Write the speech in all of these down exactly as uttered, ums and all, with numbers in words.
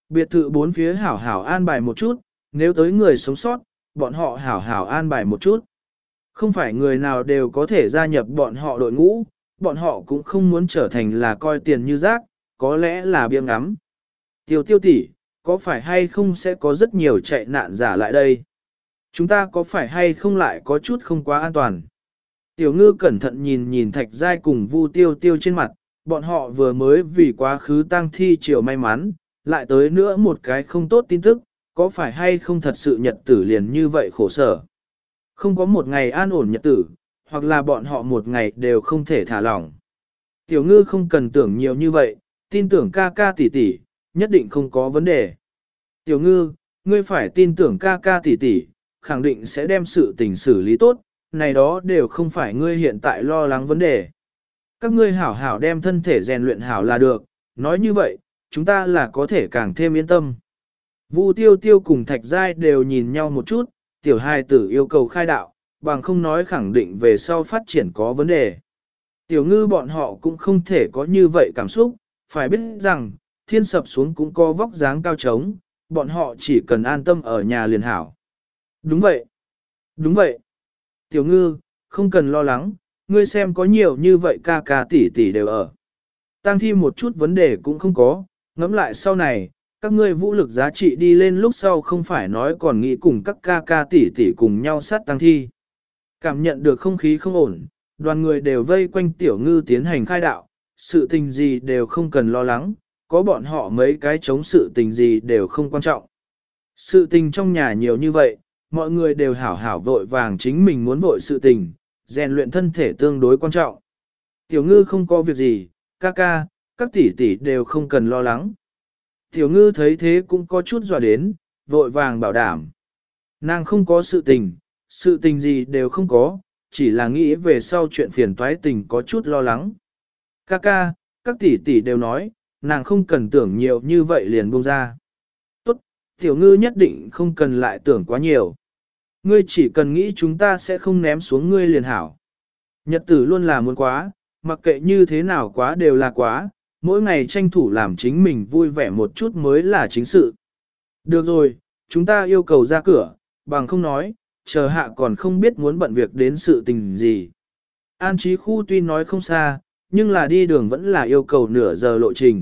Biệt thự bốn phía hảo hảo an bài một chút, nếu tới người sống sót, bọn họ hảo hảo an bài một chút. Không phải người nào đều có thể gia nhập bọn họ đội ngũ, bọn họ cũng không muốn trở thành là coi tiền như rác, có lẽ là biếng ngắm. Tiêu tiêu tỷ, có phải hay không sẽ có rất nhiều chạy nạn giả lại đây? Chúng ta có phải hay không lại có chút không quá an toàn? Tiểu ngư cẩn thận nhìn nhìn thạch giai cùng vu tiêu tiêu trên mặt, bọn họ vừa mới vì quá khứ tang thi chiều may mắn, lại tới nữa một cái không tốt tin tức, có phải hay không thật sự nhật tử liền như vậy khổ sở. Không có một ngày an ổn nhật tử, hoặc là bọn họ một ngày đều không thể thả lỏng. Tiểu ngư không cần tưởng nhiều như vậy, tin tưởng ca ca tỷ tỷ, nhất định không có vấn đề. Tiểu ngư, ngươi phải tin tưởng ca ca tỷ tỷ, khẳng định sẽ đem sự tình xử lý tốt, này đó đều không phải ngươi hiện tại lo lắng vấn đề. Các ngươi hảo hảo đem thân thể rèn luyện hảo là được, nói như vậy, chúng ta là có thể càng thêm yên tâm. Vu tiêu tiêu cùng thạch giai đều nhìn nhau một chút, tiểu hài tử yêu cầu khai đạo, bằng không nói khẳng định về sau phát triển có vấn đề. Tiểu ngư bọn họ cũng không thể có như vậy cảm xúc, phải biết rằng, thiên sập xuống cũng có vóc dáng cao trống, bọn họ chỉ cần an tâm ở nhà liền hảo. Đúng vậy, đúng vậy. Tiểu ngư, không cần lo lắng, ngươi xem có nhiều như vậy ca ca tỷ tỷ đều ở. Tăng thi một chút vấn đề cũng không có, ngẫm lại sau này, các ngươi vũ lực giá trị đi lên lúc sau không phải nói còn nghĩ cùng các ca ca tỷ tỷ cùng nhau sát tăng thi. Cảm nhận được không khí không ổn, đoàn người đều vây quanh tiểu ngư tiến hành khai đạo, sự tình gì đều không cần lo lắng, có bọn họ mấy cái chống sự tình gì đều không quan trọng. Sự tình trong nhà nhiều như vậy, mọi người đều hảo hảo vội vàng chính mình muốn vội sự tình, rèn luyện thân thể tương đối quan trọng. Tiểu ngư không có việc gì, ca ca, các tỷ tỷ đều không cần lo lắng. Tiểu ngư thấy thế cũng có chút dọa đến, vội vàng bảo đảm. Nàng không có sự tình, sự tình gì đều không có, chỉ là nghĩ về sau chuyện phiền toái tình có chút lo lắng. Ca ca, các tỷ tỷ đều nói, nàng không cần tưởng nhiều như vậy liền buông ra. Tốt, tiểu ngư nhất định không cần lại tưởng quá nhiều. Ngươi chỉ cần nghĩ chúng ta sẽ không ném xuống ngươi liền hảo. Nhật tử luôn là muốn quá, mặc kệ như thế nào quá đều là quá, mỗi ngày tranh thủ làm chính mình vui vẻ một chút mới là chính sự. Được rồi, chúng ta yêu cầu ra cửa, bằng không nói, chờ hạ còn không biết muốn bận việc đến sự tình gì. An trí khu tuy nói không xa, nhưng là đi đường vẫn là yêu cầu nửa giờ lộ trình.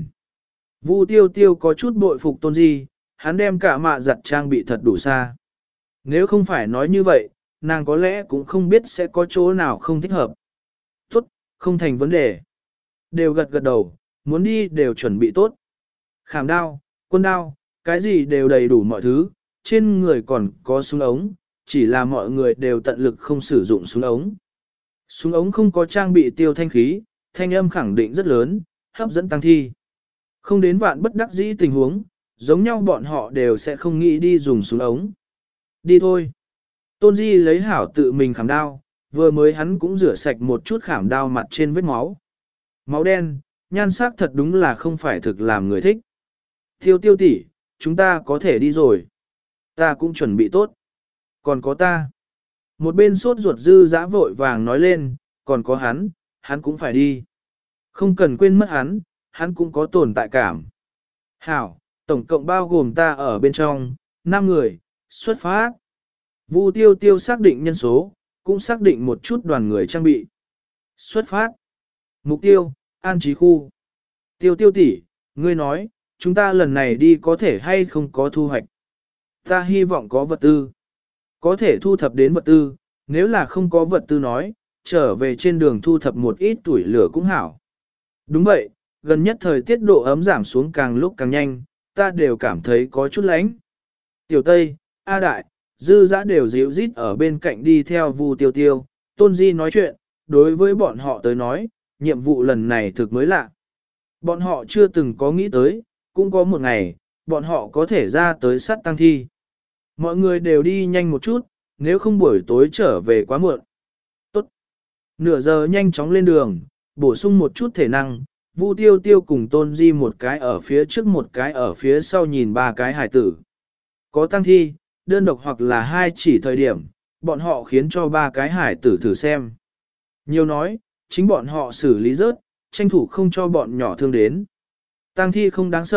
Vu tiêu tiêu có chút bội phục tôn di, hắn đem cả mạ giặt trang bị thật đủ xa. Nếu không phải nói như vậy, nàng có lẽ cũng không biết sẽ có chỗ nào không thích hợp. Tốt, không thành vấn đề. Đều gật gật đầu, muốn đi đều chuẩn bị tốt. Khảm đao, quân đao, cái gì đều đầy đủ mọi thứ, trên người còn có súng ống, chỉ là mọi người đều tận lực không sử dụng súng ống. Súng ống không có trang bị tiêu thanh khí, thanh âm khẳng định rất lớn, hấp dẫn tăng thi. Không đến vạn bất đắc dĩ tình huống, giống nhau bọn họ đều sẽ không nghĩ đi dùng súng ống. Đi thôi. Tôn Di lấy hảo tự mình khảm đao, vừa mới hắn cũng rửa sạch một chút khảm đao mặt trên vết máu. Máu đen, nhan sắc thật đúng là không phải thực làm người thích. Tiêu tiêu tỷ, chúng ta có thể đi rồi. Ta cũng chuẩn bị tốt. Còn có ta. Một bên sốt ruột dư dã vội vàng nói lên, còn có hắn, hắn cũng phải đi. Không cần quên mất hắn, hắn cũng có tồn tại cảm. Hảo, tổng cộng bao gồm ta ở bên trong, năm người, xuất phát. Vu tiêu tiêu xác định nhân số, cũng xác định một chút đoàn người trang bị. Xuất phát. Mục tiêu, an trí khu. Tiêu tiêu tỷ, ngươi nói, chúng ta lần này đi có thể hay không có thu hoạch. Ta hy vọng có vật tư. Có thể thu thập đến vật tư, nếu là không có vật tư nói, trở về trên đường thu thập một ít tuổi lửa cũng hảo. Đúng vậy, gần nhất thời tiết độ ấm giảm xuống càng lúc càng nhanh, ta đều cảm thấy có chút lạnh. Tiểu Tây, A Đại, Dư Dã đều dịu rít ở bên cạnh đi theo Vu Tiêu Tiêu, Tôn Di nói chuyện, đối với bọn họ tới nói, nhiệm vụ lần này thực mới lạ. Bọn họ chưa từng có nghĩ tới, cũng có một ngày, bọn họ có thể ra tới sát tăng thi. Mọi người đều đi nhanh một chút, nếu không buổi tối trở về quá muộn. Tốt. Nửa giờ nhanh chóng lên đường, bổ sung một chút thể năng, Vu Tiêu Tiêu cùng Tôn Di một cái ở phía trước một cái ở phía sau nhìn ba cái hải tử. Có tăng thi, đơn độc hoặc là hai chỉ thời điểm, bọn họ khiến cho ba cái hải tử thử xem. Nhiều nói, chính bọn họ xử lý rớt, tranh thủ không cho bọn nhỏ thương đến. Tăng thi không đáng sợ,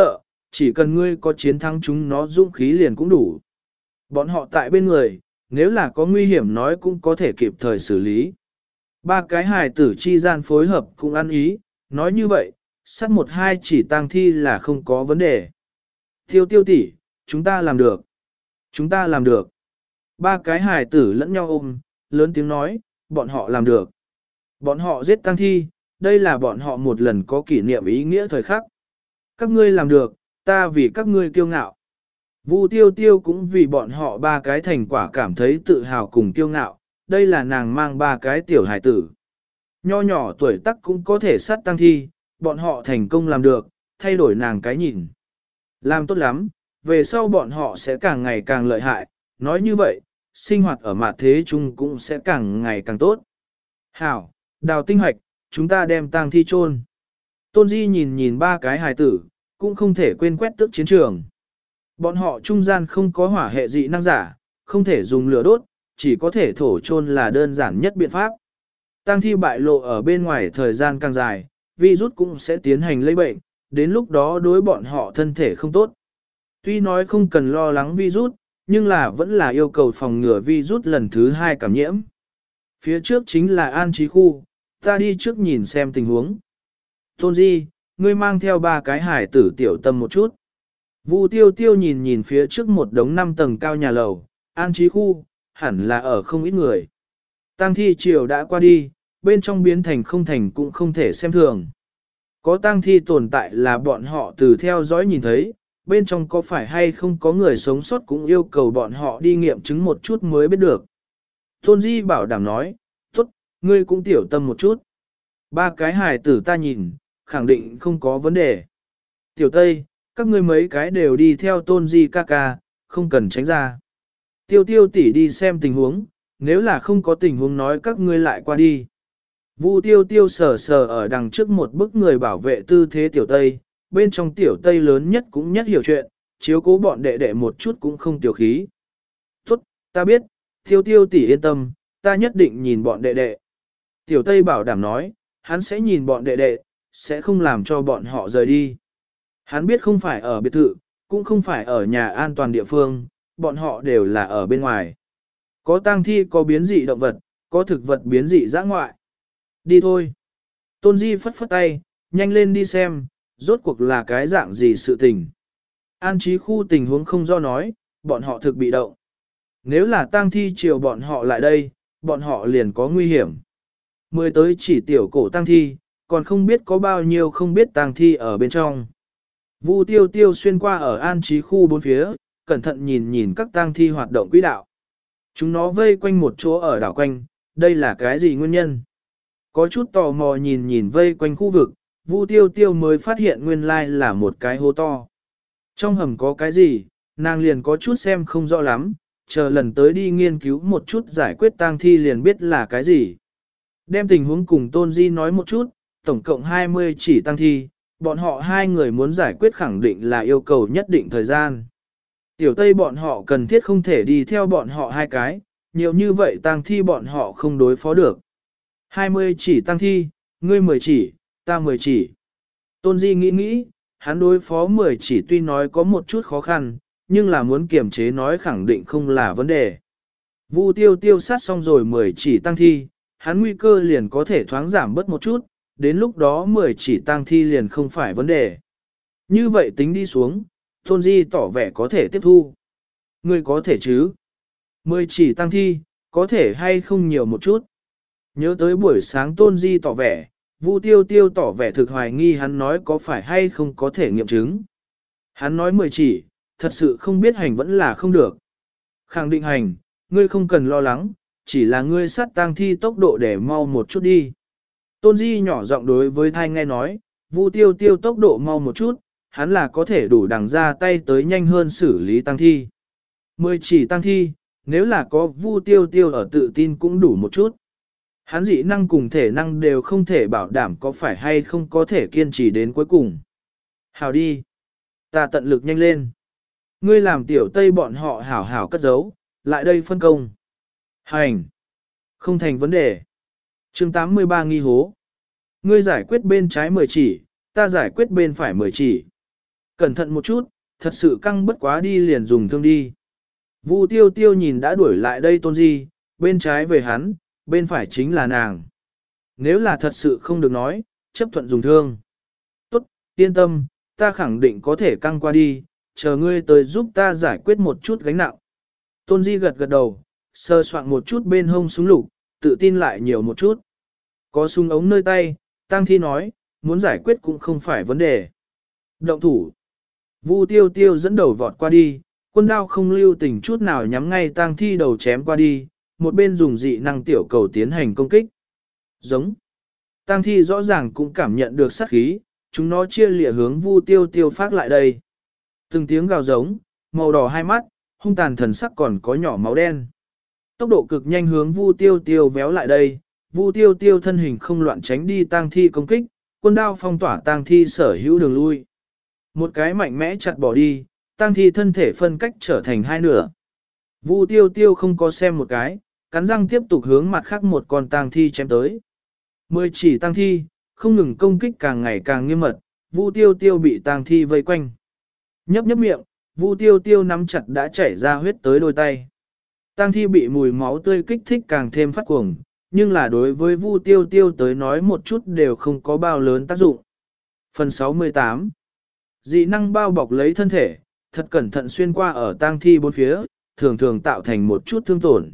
chỉ cần ngươi có chiến thắng chúng nó dũng khí liền cũng đủ. Bọn họ tại bên người, nếu là có nguy hiểm nói cũng có thể kịp thời xử lý. Ba cái hài tử chi gian phối hợp cũng ăn ý, nói như vậy, sát một hai chỉ tang thi là không có vấn đề. Tiêu tiêu tỷ, chúng ta làm được. Chúng ta làm được. Ba cái hài tử lẫn nhau ôm, lớn tiếng nói, bọn họ làm được. Bọn họ giết tang thi, đây là bọn họ một lần có kỷ niệm ý nghĩa thời khắc. Các ngươi làm được, ta vì các ngươi kiêu ngạo. Vu tiêu tiêu cũng vì bọn họ ba cái thành quả cảm thấy tự hào cùng kiêu ngạo, đây là nàng mang ba cái tiểu hài tử. Nho nhỏ tuổi tác cũng có thể sát tăng thi, bọn họ thành công làm được, thay đổi nàng cái nhìn. Làm tốt lắm, về sau bọn họ sẽ càng ngày càng lợi hại, nói như vậy, sinh hoạt ở mặt thế chung cũng sẽ càng ngày càng tốt. Hảo, đào tinh hoạch, chúng ta đem tang thi chôn. Tôn Di nhìn nhìn ba cái hài tử, cũng không thể quên quét tước chiến trường. Bọn họ trung gian không có hỏa hệ dị năng giả, không thể dùng lửa đốt, chỉ có thể thổ chôn là đơn giản nhất biện pháp. Tang thi bại lộ ở bên ngoài thời gian càng dài, virus cũng sẽ tiến hành lây bệnh, đến lúc đó đối bọn họ thân thể không tốt. Tuy nói không cần lo lắng virus, nhưng là vẫn là yêu cầu phòng ngừa virus lần thứ hai cảm nhiễm. Phía trước chính là an trí khu, ta đi trước nhìn xem tình huống. Tôn Di, ngươi mang theo ba cái hải tử tiểu tâm một chút. Vu tiêu tiêu nhìn nhìn phía trước một đống năm tầng cao nhà lầu, an trí khu, hẳn là ở không ít người. Tang thi chiều đã qua đi, bên trong biến thành không thành cũng không thể xem thường. Có tang thi tồn tại là bọn họ từ theo dõi nhìn thấy, bên trong có phải hay không có người sống sót cũng yêu cầu bọn họ đi nghiệm chứng một chút mới biết được. Tôn Di bảo đảm nói, tốt, ngươi cũng tiểu tâm một chút. Ba cái hài tử ta nhìn, khẳng định không có vấn đề. Tiểu Tây, các ngươi mấy cái đều đi theo Tôn Di ca ca, không cần tránh ra. Tiêu tiêu tỷ đi xem tình huống, nếu là không có tình huống nói các ngươi lại qua đi. Vu tiêu tiêu sờ sờ ở đằng trước một bức người bảo vệ tư thế tiểu Tây, bên trong tiểu Tây lớn nhất cũng nhất hiểu chuyện, chiếu cố bọn đệ đệ một chút cũng không tiểu khí. Tốt, ta biết, tiêu tiêu tỷ yên tâm, ta nhất định nhìn bọn đệ đệ. Tiểu Tây bảo đảm nói, hắn sẽ nhìn bọn đệ đệ, sẽ không làm cho bọn họ rời đi. Hắn biết không phải ở biệt thự, cũng không phải ở nhà an toàn địa phương, bọn họ đều là ở bên ngoài. Có tang thi có biến dị động vật, có thực vật biến dị dã ngoại. Đi thôi. Tôn Di phất phất tay, nhanh lên đi xem, rốt cuộc là cái dạng gì sự tình. An trí khu tình huống không do nói, bọn họ thực bị động. Nếu là tang thi chiều bọn họ lại đây, bọn họ liền có nguy hiểm. Mười tới chỉ tiểu cổ tang thi, còn không biết có bao nhiêu không biết tang thi ở bên trong. Vu tiêu tiêu xuyên qua ở an trí khu bốn phía, cẩn thận nhìn nhìn các tang thi hoạt động quỹ đạo. Chúng nó vây quanh một chỗ ở đảo quanh, đây là cái gì nguyên nhân? Có chút tò mò nhìn nhìn vây quanh khu vực, Vu tiêu tiêu mới phát hiện nguyên lai là một cái hố to. Trong hầm có cái gì, nàng liền có chút xem không rõ lắm, chờ lần tới đi nghiên cứu một chút giải quyết tang thi liền biết là cái gì. Đem tình huống cùng Tôn Di nói một chút, tổng cộng hai mươi chỉ tang thi, bọn họ hai người muốn giải quyết khẳng định là yêu cầu nhất định thời gian. Tiểu Tây bọn họ cần thiết không thể đi theo bọn họ hai cái, nhiều như vậy tang thi bọn họ không đối phó được. hai mươi chỉ tang thi, ngươi mười chỉ, ta mười chỉ. Tôn Di nghĩ nghĩ, hắn đối phó mười chỉ tuy nói có một chút khó khăn, nhưng là muốn kiềm chế nói khẳng định không là vấn đề. Vu tiêu tiêu sát xong rồi mười chỉ tang thi, hắn nguy cơ liền có thể thoáng giảm bớt một chút, đến lúc đó mười chỉ tang thi liền không phải vấn đề. Như vậy tính đi xuống, Tôn Di tỏ vẻ có thể tiếp thu. Ngươi có thể chứ? Mười chỉ tang thi, có thể hay không nhiều một chút? Nhớ tới buổi sáng Tôn Di tỏ vẻ, Vu tiêu tiêu tỏ vẻ thực hoài nghi hắn nói có phải hay không có thể nghiệm chứng. Hắn nói mười chỉ, thật sự không biết hành vẫn là không được. Khẳng định hành, ngươi không cần lo lắng, chỉ là ngươi sát tang thi tốc độ để mau một chút đi. Tôn Di nhỏ giọng đối với thai nghe nói, Vu tiêu tiêu tốc độ mau một chút, hắn là có thể đủ đằng ra tay tới nhanh hơn xử lý tang thi. Mười chỉ tang thi, nếu là có Vu tiêu tiêu ở tự tin cũng đủ một chút. Hắn dị năng cùng thể năng đều không thể bảo đảm có phải hay không có thể kiên trì đến cuối cùng. Hào đi. Ta tận lực nhanh lên. Ngươi làm tiểu Tây bọn họ hảo hảo cất giấu, lại đây phân công. Hành. Không thành vấn đề. chương tám mươi ba nghi hố. Ngươi giải quyết bên trái mười chỉ, ta giải quyết bên phải mười chỉ. Cẩn thận một chút, thật sự căng bất quá đi liền dùng thương đi. Vu tiêu tiêu nhìn đã đuổi lại đây Tôn Di, bên trái về hắn, bên phải chính là nàng. Nếu là thật sự không được nói, chấp thuận dùng thương. Tốt, yên tâm, ta khẳng định có thể căng qua đi, chờ ngươi tới giúp ta giải quyết một chút gánh nặng. Tôn Di gật gật đầu, sơ soạn một chút bên hông súng lục, tự tin lại nhiều một chút. Có súng ống nơi tay, Tăng Thi nói, muốn giải quyết cũng không phải vấn đề. Động thủ. Vu tiêu tiêu dẫn đầu vọt qua đi, quân đao không lưu tình chút nào nhắm ngay Tăng Thi đầu chém qua đi, một bên dùng dị năng tiểu cầu tiến hành công kích. Giống. Tăng Thi rõ ràng cũng cảm nhận được sát khí, chúng nó chia lìa hướng Vu tiêu tiêu phát lại đây. Từng tiếng gào giống, màu đỏ hai mắt, hung tàn thần sắc còn có nhỏ máu đen. Tốc độ cực nhanh hướng Vu tiêu tiêu véo lại đây, Vu tiêu tiêu thân hình không loạn tránh đi Tăng Thi công kích, quân đao phong tỏa Tăng Thi sở hữu đường lui. Một cái mạnh mẽ chặt bỏ đi, Tăng Thi thân thể phân cách trở thành hai nửa. Vu tiêu tiêu không có xem một cái, cắn răng tiếp tục hướng mặt khác một con Tăng Thi chém tới. Mười chỉ Tăng Thi, không ngừng công kích càng ngày càng nghiêm mật, Vu tiêu tiêu bị Tăng Thi vây quanh. Nhấp nhấp miệng, Vu tiêu tiêu nắm chặt đã chảy ra huyết tới đôi tay. Tăng Thi bị mùi máu tươi kích thích càng thêm phát cuồng, nhưng là đối với Vu tiêu tiêu tới nói một chút đều không có bao lớn tác dụng. Phần sáu mươi tám. Dị năng bao bọc lấy thân thể, thật cẩn thận xuyên qua ở Tăng Thi bốn phía, thường thường tạo thành một chút thương tổn.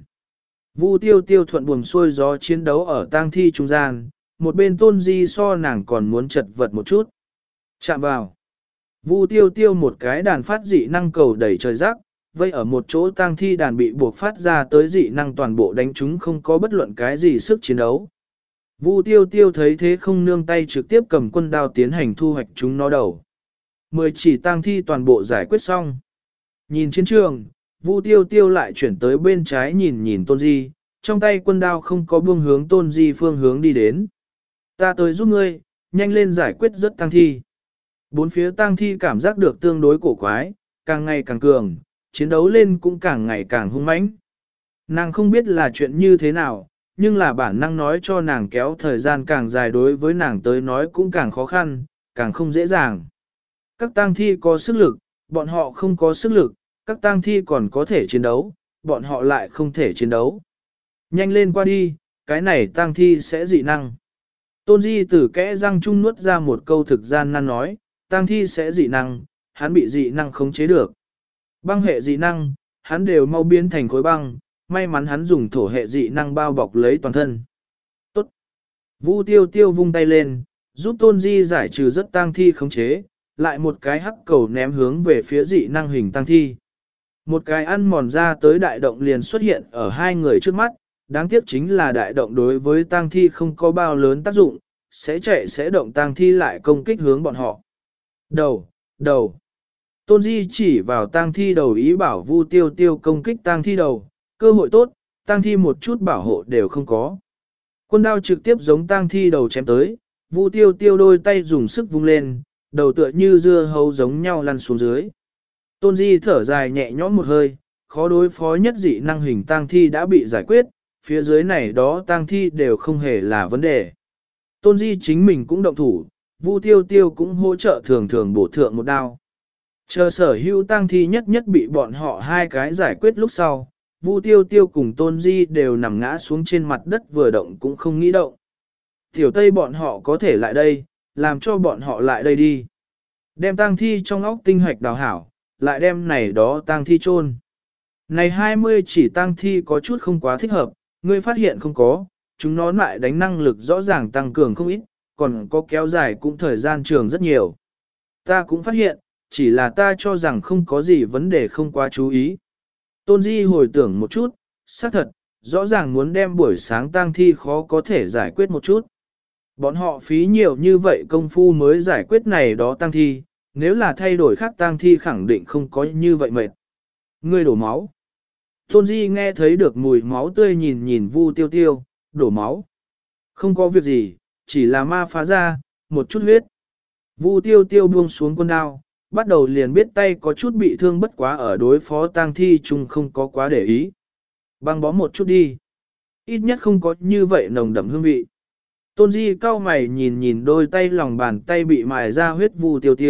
Vu tiêu tiêu thuận buồm xuôi gió chiến đấu ở Tăng Thi trung gian, một bên Tôn Di so nàng còn muốn chật vật một chút. Chạm vào. Vu tiêu tiêu một cái đàn phát dị năng cầu đẩy trời rác, vây ở một chỗ Tăng Thi đàn bị buộc phát ra tới dị năng toàn bộ đánh chúng không có bất luận cái gì sức chiến đấu. Vu tiêu tiêu thấy thế không nương tay trực tiếp cầm quân đao tiến hành thu hoạch chúng nó đầu. Mười chỉ Tăng Thi toàn bộ giải quyết xong. Nhìn chiến trường, Vu tiêu tiêu lại chuyển tới bên trái nhìn nhìn Tôn Di, trong tay quân đao không có buông hướng Tôn Di phương hướng đi đến. Ta tới giúp ngươi, nhanh lên giải quyết rất Tăng Thi. Bốn phía Tăng Thi cảm giác được tương đối cổ quái, càng ngày càng cường, chiến đấu lên cũng càng ngày càng hung mãnh. Nàng không biết là chuyện như thế nào, nhưng là bản năng nói cho nàng kéo thời gian càng dài đối với nàng tới nói cũng càng khó khăn, càng không dễ dàng. Các Tăng Thi có sức lực, bọn họ không có sức lực, các Tăng Thi còn có thể chiến đấu, bọn họ lại không thể chiến đấu. Nhanh lên qua đi, cái này Tăng Thi sẽ dị năng. Tôn Di từ kẽ răng chung nuốt ra một câu thực gian nan nói, Tăng Thi sẽ dị năng, hắn bị dị năng khống chế được. Băng hệ dị năng, hắn đều mau biến thành khối băng, may mắn hắn dùng thổ hệ dị năng bao bọc lấy toàn thân. Tốt. Vu tiêu tiêu vung tay lên, giúp Tôn Di giải trừ rất Tăng Thi khống chế, lại một cái hắc cầu ném hướng về phía dị năng hình Tăng Thi. Một cái ăn mòn ra tới đại động liền xuất hiện ở hai người trước mắt, đáng tiếc chính là đại động đối với Tăng Thi không có bao lớn tác dụng, sẽ chạy sẽ động Tăng Thi lại công kích hướng bọn họ. Đầu, đầu. Tôn Di chỉ vào Tăng Thi đầu ý bảo Vu tiêu tiêu công kích Tăng Thi đầu, cơ hội tốt, Tăng Thi một chút bảo hộ đều không có. Quân đao trực tiếp giống Tăng Thi đầu chém tới, Vu tiêu tiêu đôi tay dùng sức vung lên, đầu tựa như dưa hấu giống nhau lăn xuống dưới. Tôn Di thở dài nhẹ nhõm một hơi, khó đối phó nhất dị năng hình Tăng Thi đã bị giải quyết, phía dưới này đó Tăng Thi đều không hề là vấn đề. Tôn Di chính mình cũng động thủ, Vu tiêu tiêu cũng hỗ trợ thường thường bổ thượng một đao. Chờ sở hữu Tăng Thi nhất nhất bị bọn họ hai cái giải quyết lúc sau, Vu tiêu tiêu cùng Tôn Di đều nằm ngã xuống trên mặt đất vừa động cũng không nghĩ động. Tiểu Tây bọn họ có thể lại đây, làm cho bọn họ lại đây đi. Đem Tăng Thi trong óc tinh hoạch đào hảo, lại đem này đó Tăng Thi chôn. Này hai mươi chỉ Tăng Thi có chút không quá thích hợp, ngươi phát hiện không có, chúng nó lại đánh năng lực rõ ràng tăng cường không ít, còn có kéo dài cũng thời gian trường rất nhiều. Ta cũng phát hiện, chỉ là ta cho rằng không có gì vấn đề không quá chú ý. Tôn Di hồi tưởng một chút, xác thật, rõ ràng muốn đem buổi sáng Tăng Thi khó có thể giải quyết một chút. Bọn họ phí nhiều như vậy công phu mới giải quyết này đó Tăng Thi, nếu là thay đổi khác Tăng Thi khẳng định không có như vậy mệt. Ngươi đổ máu. Tôn Di nghe thấy được mùi máu tươi nhìn nhìn Vu tiêu tiêu, đổ máu. Không có việc gì, chỉ là ma phá ra, một chút huyết. Vu tiêu tiêu buông xuống quân đao, bắt đầu liền biết tay có chút bị thương bất quá ở đối phó Tăng Thi chung không có quá để ý. Băng bó một chút đi. Ít nhất không có như vậy nồng đậm hương vị. Tôn Di cau mày nhìn nhìn đôi tay lòng bàn tay bị mài ra huyết Vu tiêu tiêu,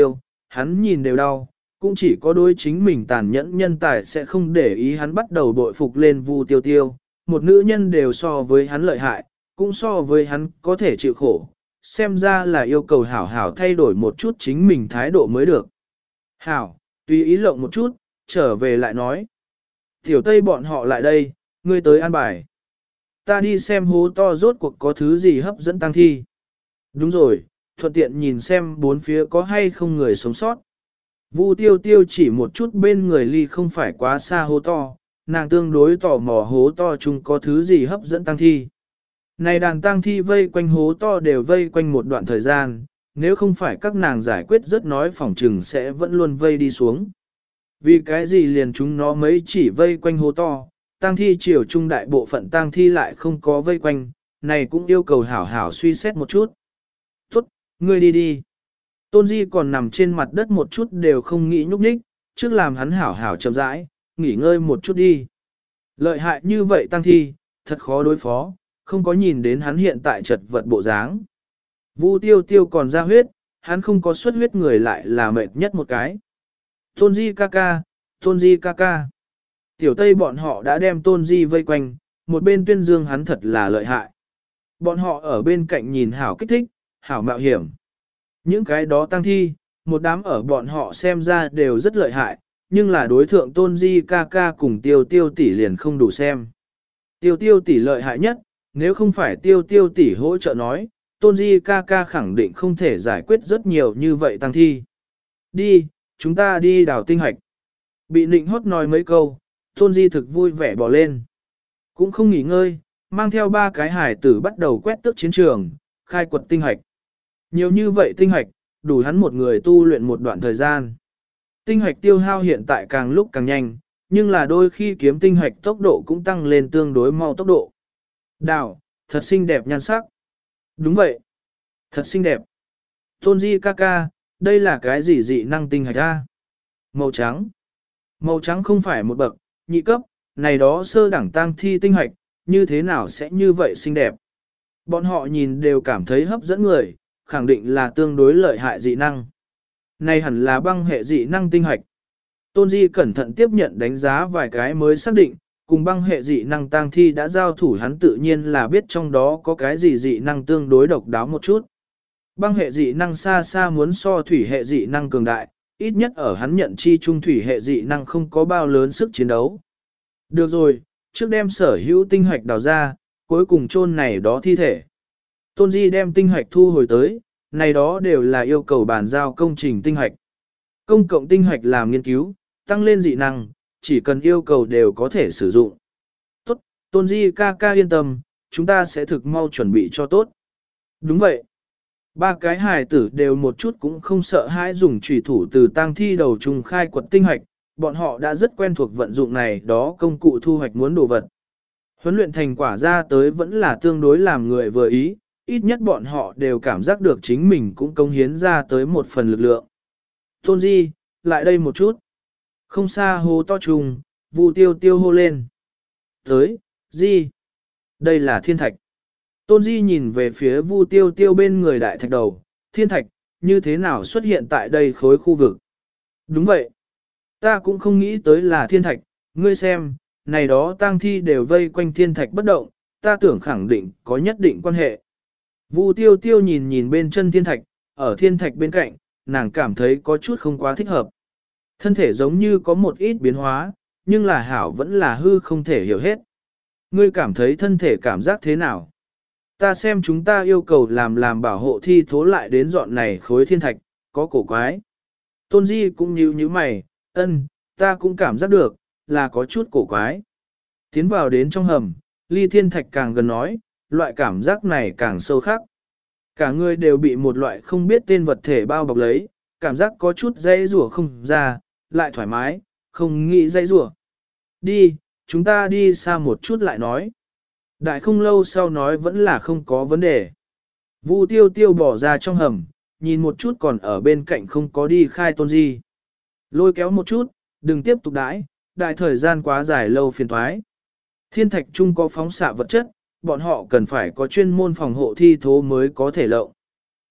hắn nhìn đều đau, cũng chỉ có đối chính mình tàn nhẫn nhân tài sẽ không để ý hắn bắt đầu bội phục lên Vu Tiêu Tiêu, một nữ nhân đều so với hắn lợi hại, cũng so với hắn có thể chịu khổ, xem ra là yêu cầu hảo hảo thay đổi một chút chính mình thái độ mới được. Hảo, tùy ý lộng một chút, trở về lại nói. Tiểu Tây bọn họ lại đây, ngươi tới an bài. Ta đi xem hố to rốt cuộc có thứ gì hấp dẫn tăng thi. Đúng rồi, thuận tiện nhìn xem bốn phía có hay không người sống sót. Vu Tiêu Tiêu chỉ một chút bên người ly không phải quá xa hố to, nàng tương đối tò mò hố to chung có thứ gì hấp dẫn tăng thi. Này đàn tăng thi vây quanh hố to đều vây quanh một đoạn thời gian, nếu không phải các nàng giải quyết rất nói phỏng trừng sẽ vẫn luôn vây đi xuống. Vì cái gì liền chúng nó mấy chỉ vây quanh hố to, tăng thi chiều trung đại bộ phận tăng thi lại không có vây quanh, này cũng yêu cầu hảo hảo suy xét một chút. Tốt, ngươi đi đi. Tôn Di còn nằm trên mặt đất một chút đều không nghĩ nhúc nhích, trước làm hắn hảo hảo chậm rãi, nghỉ ngơi một chút đi. Lợi hại như vậy tăng thi, thật khó đối phó, không có nhìn đến hắn hiện tại chật vật bộ dáng. Vu Tiêu Tiêu còn ra huyết, hắn không có xuất huyết người lại là mệt nhất một cái. Tôn Di ca ca, Tôn Di ca ca. Tiểu Tây bọn họ đã đem Tôn Di vây quanh, một bên tuyên dương hắn thật là lợi hại. Bọn họ ở bên cạnh nhìn hảo kích thích, hảo mạo hiểm. Những cái đó tăng thi, một đám ở bọn họ xem ra đều rất lợi hại, nhưng là đối thượng Tôn Di ca ca cùng Tiêu Tiêu tỷ liền không đủ xem. Tiêu Tiêu tỷ lợi hại nhất, nếu không phải Tiêu Tiêu tỷ hỗ trợ nói, Tôn Di ca ca khẳng định không thể giải quyết rất nhiều như vậy tăng thi. Đi, chúng ta đi đào tinh hạch. Bị nịnh hót nói mấy câu, Tôn Di thực vui vẻ bỏ lên. Cũng không nghỉ ngơi, mang theo ba cái hải tử bắt đầu quét tước chiến trường, khai quật tinh hạch. Nhiều như vậy tinh hạch, đủ hắn một người tu luyện một đoạn thời gian. Tinh hạch tiêu hao hiện tại càng lúc càng nhanh, nhưng là đôi khi kiếm tinh hạch tốc độ cũng tăng lên tương đối mau tốc độ. Đào, thật xinh đẹp nhan sắc. Đúng vậy. Thật xinh đẹp. Tôn Di ca ca, đây là cái gì dị năng tinh hạch a? Màu trắng. Màu trắng không phải một bậc, nhị cấp, này đó sơ đẳng tăng thi tinh hạch, như thế nào sẽ như vậy xinh đẹp? Bọn họ nhìn đều cảm thấy hấp dẫn người, khẳng định là tương đối lợi hại dị năng. Này hẳn là băng hệ dị năng tinh hạch. Tôn Di cẩn thận tiếp nhận đánh giá vài cái mới xác định, cùng băng hệ dị năng tăng thi đã giao thủ hắn tự nhiên là biết trong đó có cái gì dị năng tương đối độc đáo một chút. Băng hệ dị năng xa xa muốn so thủy hệ dị năng cường đại, ít nhất ở hắn nhận chi trung thủy hệ dị năng không có bao lớn sức chiến đấu. Được rồi, trước đem sở hữu tinh hạch đào ra, cuối cùng chôn này đó thi thể. Tôn Di đem tinh hạch thu hồi tới, này đó đều là yêu cầu bàn giao công trình tinh hạch. Công cộng tinh hạch làm nghiên cứu, tăng lên dị năng, chỉ cần yêu cầu đều có thể sử dụng. Tốt, Tôn Di ca ca yên tâm, chúng ta sẽ thực mau chuẩn bị cho tốt. Đúng vậy. Ba cái hài tử đều một chút cũng không sợ hãi dùng chủy thủ từ tang thi đầu trùng khai quật tinh hạch, bọn họ đã rất quen thuộc vận dụng này đó công cụ thu hoạch muốn đồ vật. Huấn luyện thành quả ra tới vẫn là tương đối làm người vừa ý, ít nhất bọn họ đều cảm giác được chính mình cũng công hiến ra tới một phần lực lượng. Tôn Di, lại đây một chút. Không xa hố to trùng, Vu Tiêu Tiêu hô lên. Tới, Di. Đây là thiên thạch. Tôn Di nhìn về phía Vu Tiêu Tiêu bên người đại thạch đầu, thiên thạch, như thế nào xuất hiện tại đây khối khu vực? Đúng vậy. Ta cũng không nghĩ tới là thiên thạch, ngươi xem, này đó tang thi đều vây quanh thiên thạch bất động, ta tưởng khẳng định có nhất định quan hệ. Vu Tiêu Tiêu nhìn nhìn bên chân thiên thạch, ở thiên thạch bên cạnh, nàng cảm thấy có chút không quá thích hợp. Thân thể giống như có một ít biến hóa, nhưng là hảo vẫn là hư không thể hiểu hết. Ngươi cảm thấy thân thể cảm giác thế nào? Ta xem chúng ta yêu cầu làm làm bảo hộ thi thố lại đến dọn này khối thiên thạch, có cổ quái. Tôn Di cũng nhíu nhíu mày, ân, ta cũng cảm giác được, là có chút cổ quái. Tiến vào đến trong hầm, ly thiên thạch càng gần nói, loại cảm giác này càng sâu khắc. Cả người đều bị một loại không biết tên vật thể bao bọc lấy, cảm giác có chút dây rủa không ra, lại thoải mái, không nghĩ dây rủa. Đi, chúng ta đi xa một chút lại nói. Đại không lâu sau nói vẫn là không có vấn đề. Vu Tiêu Tiêu bỏ ra trong hầm, nhìn một chút còn ở bên cạnh không có đi khai Tôn Di. Lôi kéo một chút, đừng tiếp tục đãi, đại thời gian quá dài lâu phiền thoái. Thiên thạch chung có phóng xạ vật chất, bọn họ cần phải có chuyên môn phòng hộ thi thố mới có thể lậu.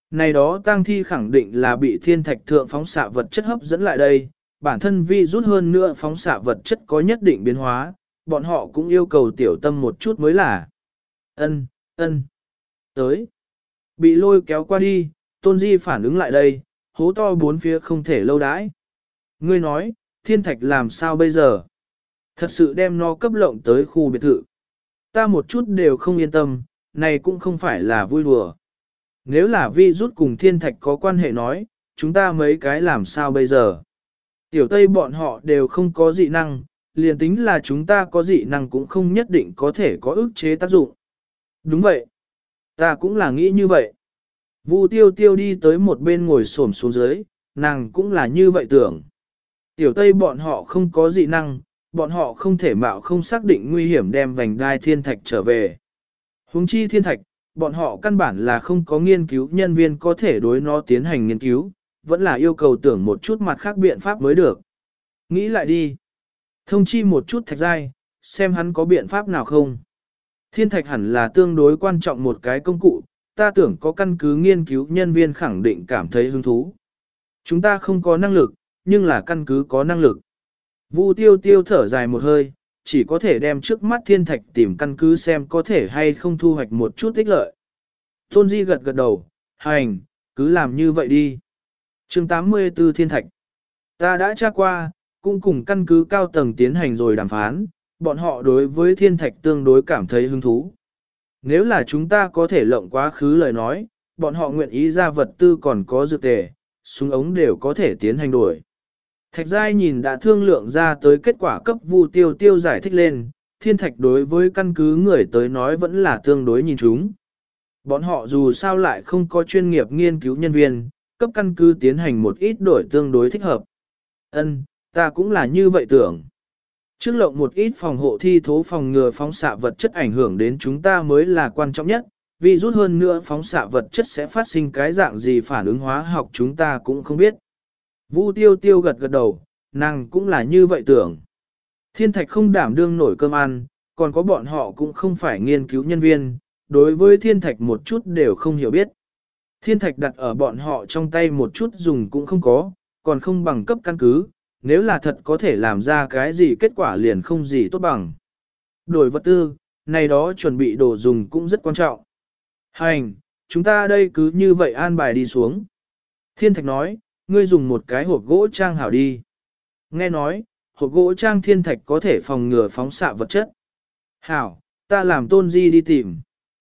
Này đó tang thi khẳng định là bị thiên thạch thượng phóng xạ vật chất hấp dẫn lại đây, bản thân vi rút hơn nữa phóng xạ vật chất có nhất định biến hóa, bọn họ cũng yêu cầu tiểu tâm một chút mới là. Ân, ân, tới. Bị lôi kéo qua đi, Tôn Di phản ứng lại đây, hố to bốn phía không thể lâu đãi. Ngươi nói, thiên thạch làm sao bây giờ? Thật sự đem nó cấp lộng tới khu biệt thự. Ta một chút đều không yên tâm, này cũng không phải là vui đùa. Nếu là vi rút cùng thiên thạch có quan hệ nói, chúng ta mấy cái làm sao bây giờ? Tiểu Tây bọn họ đều không có dị năng, liền tính là chúng ta có dị năng cũng không nhất định có thể có ức chế tác dụng. Đúng vậy. Ta cũng là nghĩ như vậy. Vu tiêu tiêu đi tới một bên ngồi xổm xuống dưới, nàng cũng là như vậy tưởng. Tiểu Tây bọn họ không có dị năng, bọn họ không thể mạo không xác định nguy hiểm đem vành đai thiên thạch trở về. Huống chi thiên thạch, bọn họ căn bản là không có nghiên cứu nhân viên có thể đối nó tiến hành nghiên cứu, vẫn là yêu cầu tưởng một chút mặt khác biện pháp mới được. Nghĩ lại đi. Thông chi một chút thạch giai, xem hắn có biện pháp nào không. Thiên thạch hẳn là tương đối quan trọng một cái công cụ, ta tưởng có căn cứ nghiên cứu nhân viên khẳng định cảm thấy hứng thú. Chúng ta không có năng lực, nhưng là căn cứ có năng lực. Vu tiêu tiêu thở dài một hơi, chỉ có thể đem trước mắt thiên thạch tìm căn cứ xem có thể hay không thu hoạch một chút ích lợi. Tôn Di gật gật đầu, hành, cứ làm như vậy đi. chương tám mươi tư thiên thạch. Ta đã tra qua, cũng cùng căn cứ cao tầng tiến hành rồi đàm phán, bọn họ đối với thiên thạch tương đối cảm thấy hứng thú. Nếu là chúng ta có thể lộng quá khứ lời nói, bọn họ nguyện ý ra vật tư còn có dược tề, súng ống đều có thể tiến hành đổi. Thạch Giai nhìn đã thương lượng ra tới kết quả cấp Vu tiêu tiêu giải thích lên, thiên thạch đối với căn cứ người tới nói vẫn là tương đối nhìn chúng. Bọn họ dù sao lại không có chuyên nghiệp nghiên cứu nhân viên, cấp căn cứ tiến hành một ít đổi tương đối thích hợp. Ân, ta cũng là như vậy tưởng. Trước lộng một ít phòng hộ thi thố phòng ngừa phóng xạ vật chất ảnh hưởng đến chúng ta mới là quan trọng nhất, vì rút hơn nữa phóng xạ vật chất sẽ phát sinh cái dạng gì phản ứng hóa học chúng ta cũng không biết. Vu tiêu tiêu gật gật đầu, nàng cũng là như vậy tưởng. Thiên thạch không đảm đương nổi cơm ăn, còn có bọn họ cũng không phải nghiên cứu nhân viên, đối với thiên thạch một chút đều không hiểu biết. Thiên thạch đặt ở bọn họ trong tay một chút dùng cũng không có, còn không bằng cấp căn cứ, nếu là thật có thể làm ra cái gì kết quả liền không gì tốt bằng. Đổi vật tư, này đó chuẩn bị đồ dùng cũng rất quan trọng. Hành, chúng ta đây cứ như vậy an bài đi xuống. Thiên thạch nói, ngươi dùng một cái hộp gỗ trang hảo đi. Nghe nói, hộp gỗ trang thiên thạch có thể phòng ngừa phóng xạ vật chất. Hảo, ta làm Tôn Di đi tìm.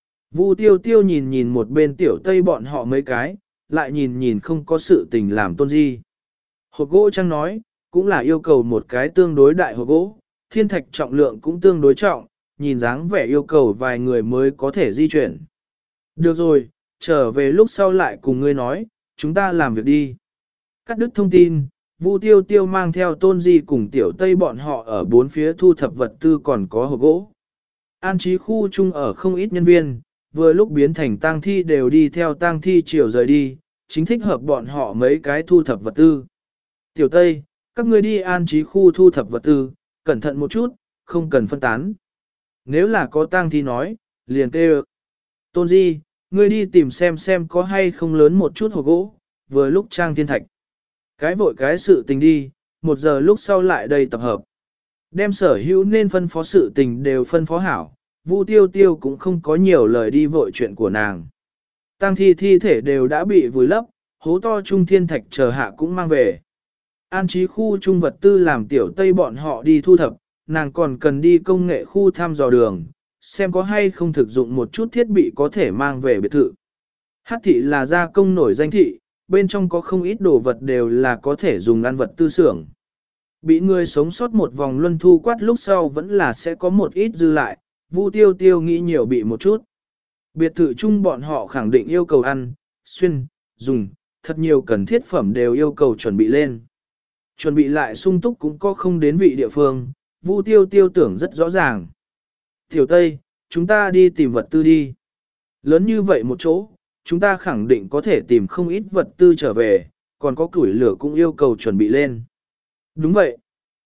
Vu tiêu tiêu nhìn nhìn một bên tiểu Tây bọn họ mấy cái, lại nhìn nhìn không có sự tình làm Tôn Di. Hộp gỗ trang nói, cũng là yêu cầu một cái tương đối đại hộp gỗ, thiên thạch trọng lượng cũng tương đối trọng, nhìn dáng vẻ yêu cầu vài người mới có thể di chuyển. Được rồi, trở về lúc sau lại cùng ngươi nói, chúng ta làm việc đi. Cắt đứt thông tin, Vu tiêu tiêu mang theo Tôn Di cùng tiểu Tây bọn họ ở bốn phía thu thập vật tư còn có hộp gỗ. An trí khu chung ở không ít nhân viên, vừa lúc biến thành tang thi đều đi theo tang thi chiều rời đi, chính thích hợp bọn họ mấy cái thu thập vật tư. Tiểu Tây, các ngươi đi an trí khu thu thập vật tư, cẩn thận một chút, không cần phân tán. Nếu là có tang thi nói, liền kêu. Tôn Di, ngươi đi tìm xem xem có hay không lớn một chút hộp gỗ, vừa lúc trang thiên thạch. Cái vội cái sự tình đi, một giờ lúc sau lại đây tập hợp. Đem sở hữu nên phân phó sự tình đều phân phó hảo, Vu tiêu tiêu cũng không có nhiều lời đi vội chuyện của nàng. Tang thi thi thể đều đã bị vùi lấp, hố to trung thiên thạch chờ hạ cũng mang về. An trí khu trung vật tư làm tiểu Tây bọn họ đi thu thập, nàng còn cần đi công nghệ khu thăm dò đường, xem có hay không thực dụng một chút thiết bị có thể mang về biệt thự. Hát thị là gia công nổi danh thị, bên trong có không ít đồ vật đều là có thể dùng ăn vật tư xưởng. Bị người sống sót một vòng luân thu quát lúc sau vẫn là sẽ có một ít dư lại, Vu tiêu tiêu nghĩ nhiều bị một chút. Biệt thự chung bọn họ khẳng định yêu cầu ăn, xuyên, dùng, thật nhiều cần thiết phẩm đều yêu cầu chuẩn bị lên. Chuẩn bị lại sung túc cũng có không đến vị địa phương, Vu tiêu tiêu tưởng rất rõ ràng. Tiểu Tây, chúng ta đi tìm vật tư đi. Lớn như vậy một chỗ, chúng ta khẳng định có thể tìm không ít vật tư trở về, còn có củi lửa cũng yêu cầu chuẩn bị lên. Đúng vậy.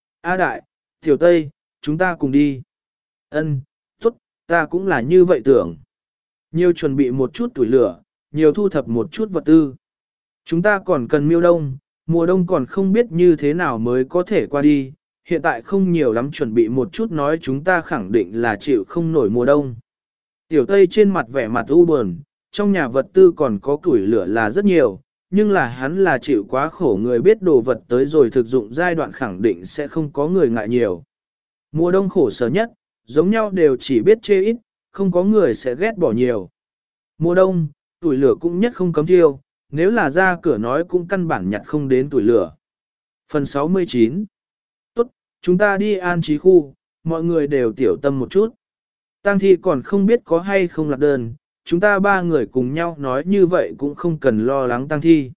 A Đại, Tiểu Tây, chúng ta cùng đi. Ân, tốt, ta cũng là như vậy tưởng. Nhiều chuẩn bị một chút củi lửa, nhiều thu thập một chút vật tư. Chúng ta còn cần miêu đông, mùa đông còn không biết như thế nào mới có thể qua đi, hiện tại không nhiều lắm chuẩn bị một chút nói chúng ta khẳng định là chịu không nổi mùa đông. Tiểu Tây trên mặt vẻ mặt u buồn, trong nhà vật tư còn có củi lửa là rất nhiều, nhưng là hắn là chịu quá khổ người biết đồ vật tới rồi thực dụng giai đoạn khẳng định sẽ không có người ngại nhiều. Mùa đông khổ sở nhất, giống nhau đều chỉ biết chê ít, không có người sẽ ghét bỏ nhiều. Mùa đông, tuổi lửa cũng nhất không cấm thiêu, nếu là ra cửa nói cũng căn bản nhặt không đến tuổi lửa. Phần sáu mươi chín. Tốt, chúng ta đi an trí khu, mọi người đều tiểu tâm một chút. Tang thi còn không biết có hay không lạc đơn, chúng ta ba người cùng nhau nói như vậy cũng không cần lo lắng tang thi.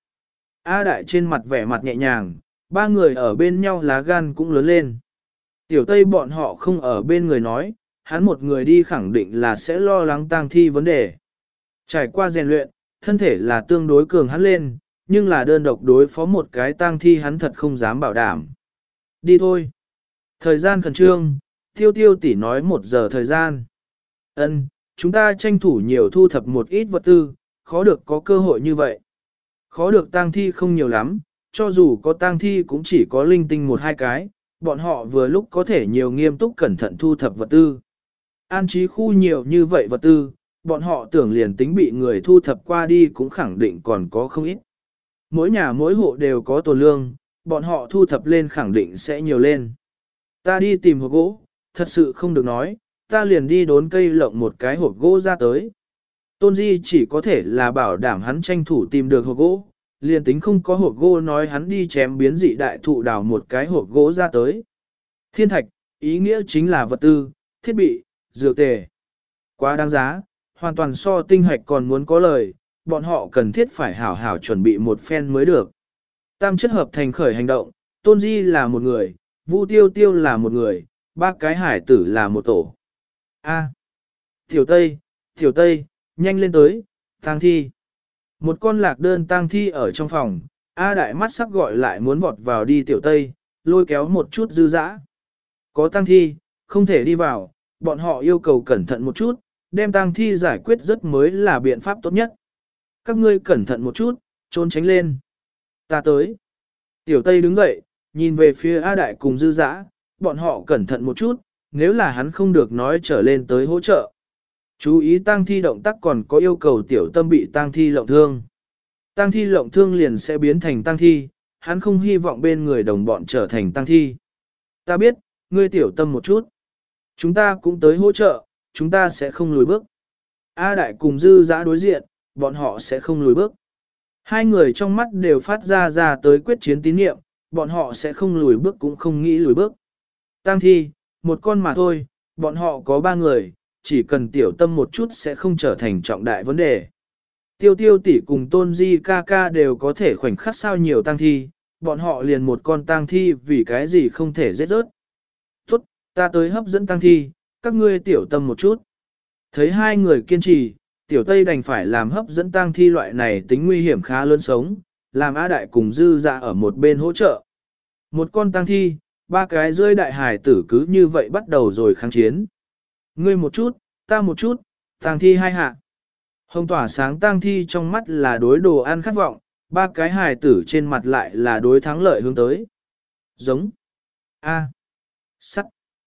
A Đại trên mặt vẻ mặt nhẹ nhàng, ba người ở bên nhau lá gan cũng lớn lên. Tiểu Tây bọn họ không ở bên người nói, hắn một người đi khẳng định là sẽ lo lắng tang thi vấn đề. Trải qua rèn luyện, thân thể là tương đối cường hắn lên, nhưng là đơn độc đối phó một cái tang thi hắn thật không dám bảo đảm. Đi thôi. Thời gian khẩn trương, tiêu tiêu tỷ nói một giờ thời gian. Ân, chúng ta tranh thủ nhiều thu thập một ít vật tư, khó được có cơ hội như vậy. Khó được tang thi không nhiều lắm, cho dù có tang thi cũng chỉ có linh tinh một hai cái, bọn họ vừa lúc có thể nhiều nghiêm túc cẩn thận thu thập vật tư. An trí khu nhiều như vậy vật tư, bọn họ tưởng liền tính bị người thu thập qua đi cũng khẳng định còn có không ít. Mỗi nhà mỗi hộ đều có tồn lương, bọn họ thu thập lên khẳng định sẽ nhiều lên. Ta đi tìm hộp gỗ, thật sự không được nói, ta liền đi đốn cây lộng một cái hộp gỗ ra tới. Tôn Di chỉ có thể là bảo đảm hắn tranh thủ tìm được hộp gỗ, liền tính không có hộp gỗ nói hắn đi chém biến dị đại thụ đào một cái hộp gỗ ra tới. Thiên thạch, ý nghĩa chính là vật tư, thiết bị, dược tề. Quá đáng giá, hoàn toàn so tinh hoạch còn muốn có lời, bọn họ cần thiết phải hảo hảo chuẩn bị một phen mới được. Tam chất hợp thành khởi hành động, Tôn Di là một người, Vu Tiêu Tiêu là một người, ba cái hải tử là một tổ. A. Tiểu Tây, Tiểu Tây, nhanh lên tới, tang thi. Một con lạc đơn tang thi ở trong phòng, A Đại mắt sắc gọi lại muốn vọt vào đi Tiểu Tây, lôi kéo một chút dư dã. Có tang thi, không thể đi vào, bọn họ yêu cầu cẩn thận một chút, đem tang thi giải quyết rất mới là biện pháp tốt nhất. Các ngươi cẩn thận một chút, trốn tránh lên. Ta tới. Tiểu Tây đứng dậy, nhìn về phía A Đại cùng dư dã, bọn họ cẩn thận một chút, nếu là hắn không được nói trở lên tới hỗ trợ. Chú ý tang thi động tác còn có yêu cầu tiểu tâm bị tang thi lộng thương. Tang thi lộng thương liền sẽ biến thành tang thi, hắn không hy vọng bên người đồng bọn trở thành tang thi. Ta biết, ngươi tiểu tâm một chút. Chúng ta cũng tới hỗ trợ, chúng ta sẽ không lùi bước. A Đại cùng dư dã đối diện, bọn họ sẽ không lùi bước. Hai người trong mắt đều phát ra ra tới quyết chiến tín niệm, bọn họ sẽ không lùi bước cũng không nghĩ lùi bước. Tang thi, một con mà thôi, bọn họ có ba người, chỉ cần tiểu tâm một chút sẽ không trở thành trọng đại vấn đề. Tiêu tiêu tỷ cùng Tôn Di ca ca đều có thể khoảnh khắc sao nhiều tang thi, bọn họ liền một con tang thi vì cái gì không thể giết rớt. Tốt, ta tới hấp dẫn tang thi, các ngươi tiểu tâm một chút. Thấy hai người kiên trì, tiểu Tây đành phải làm hấp dẫn tang thi loại này tính nguy hiểm khá lớn sống, làm A Đại cùng dư dạ ở một bên hỗ trợ. Một con tang thi, ba cái rơi đại hải tử cứ như vậy bắt đầu rồi kháng chiến. Ngươi một chút, ta một chút, tang thi hai hạ. Hồng tỏa sáng tang thi trong mắt là đối đồ ăn khát vọng, ba cái hài tử trên mặt lại là đối thắng lợi hướng tới. Giống. A. Sắt.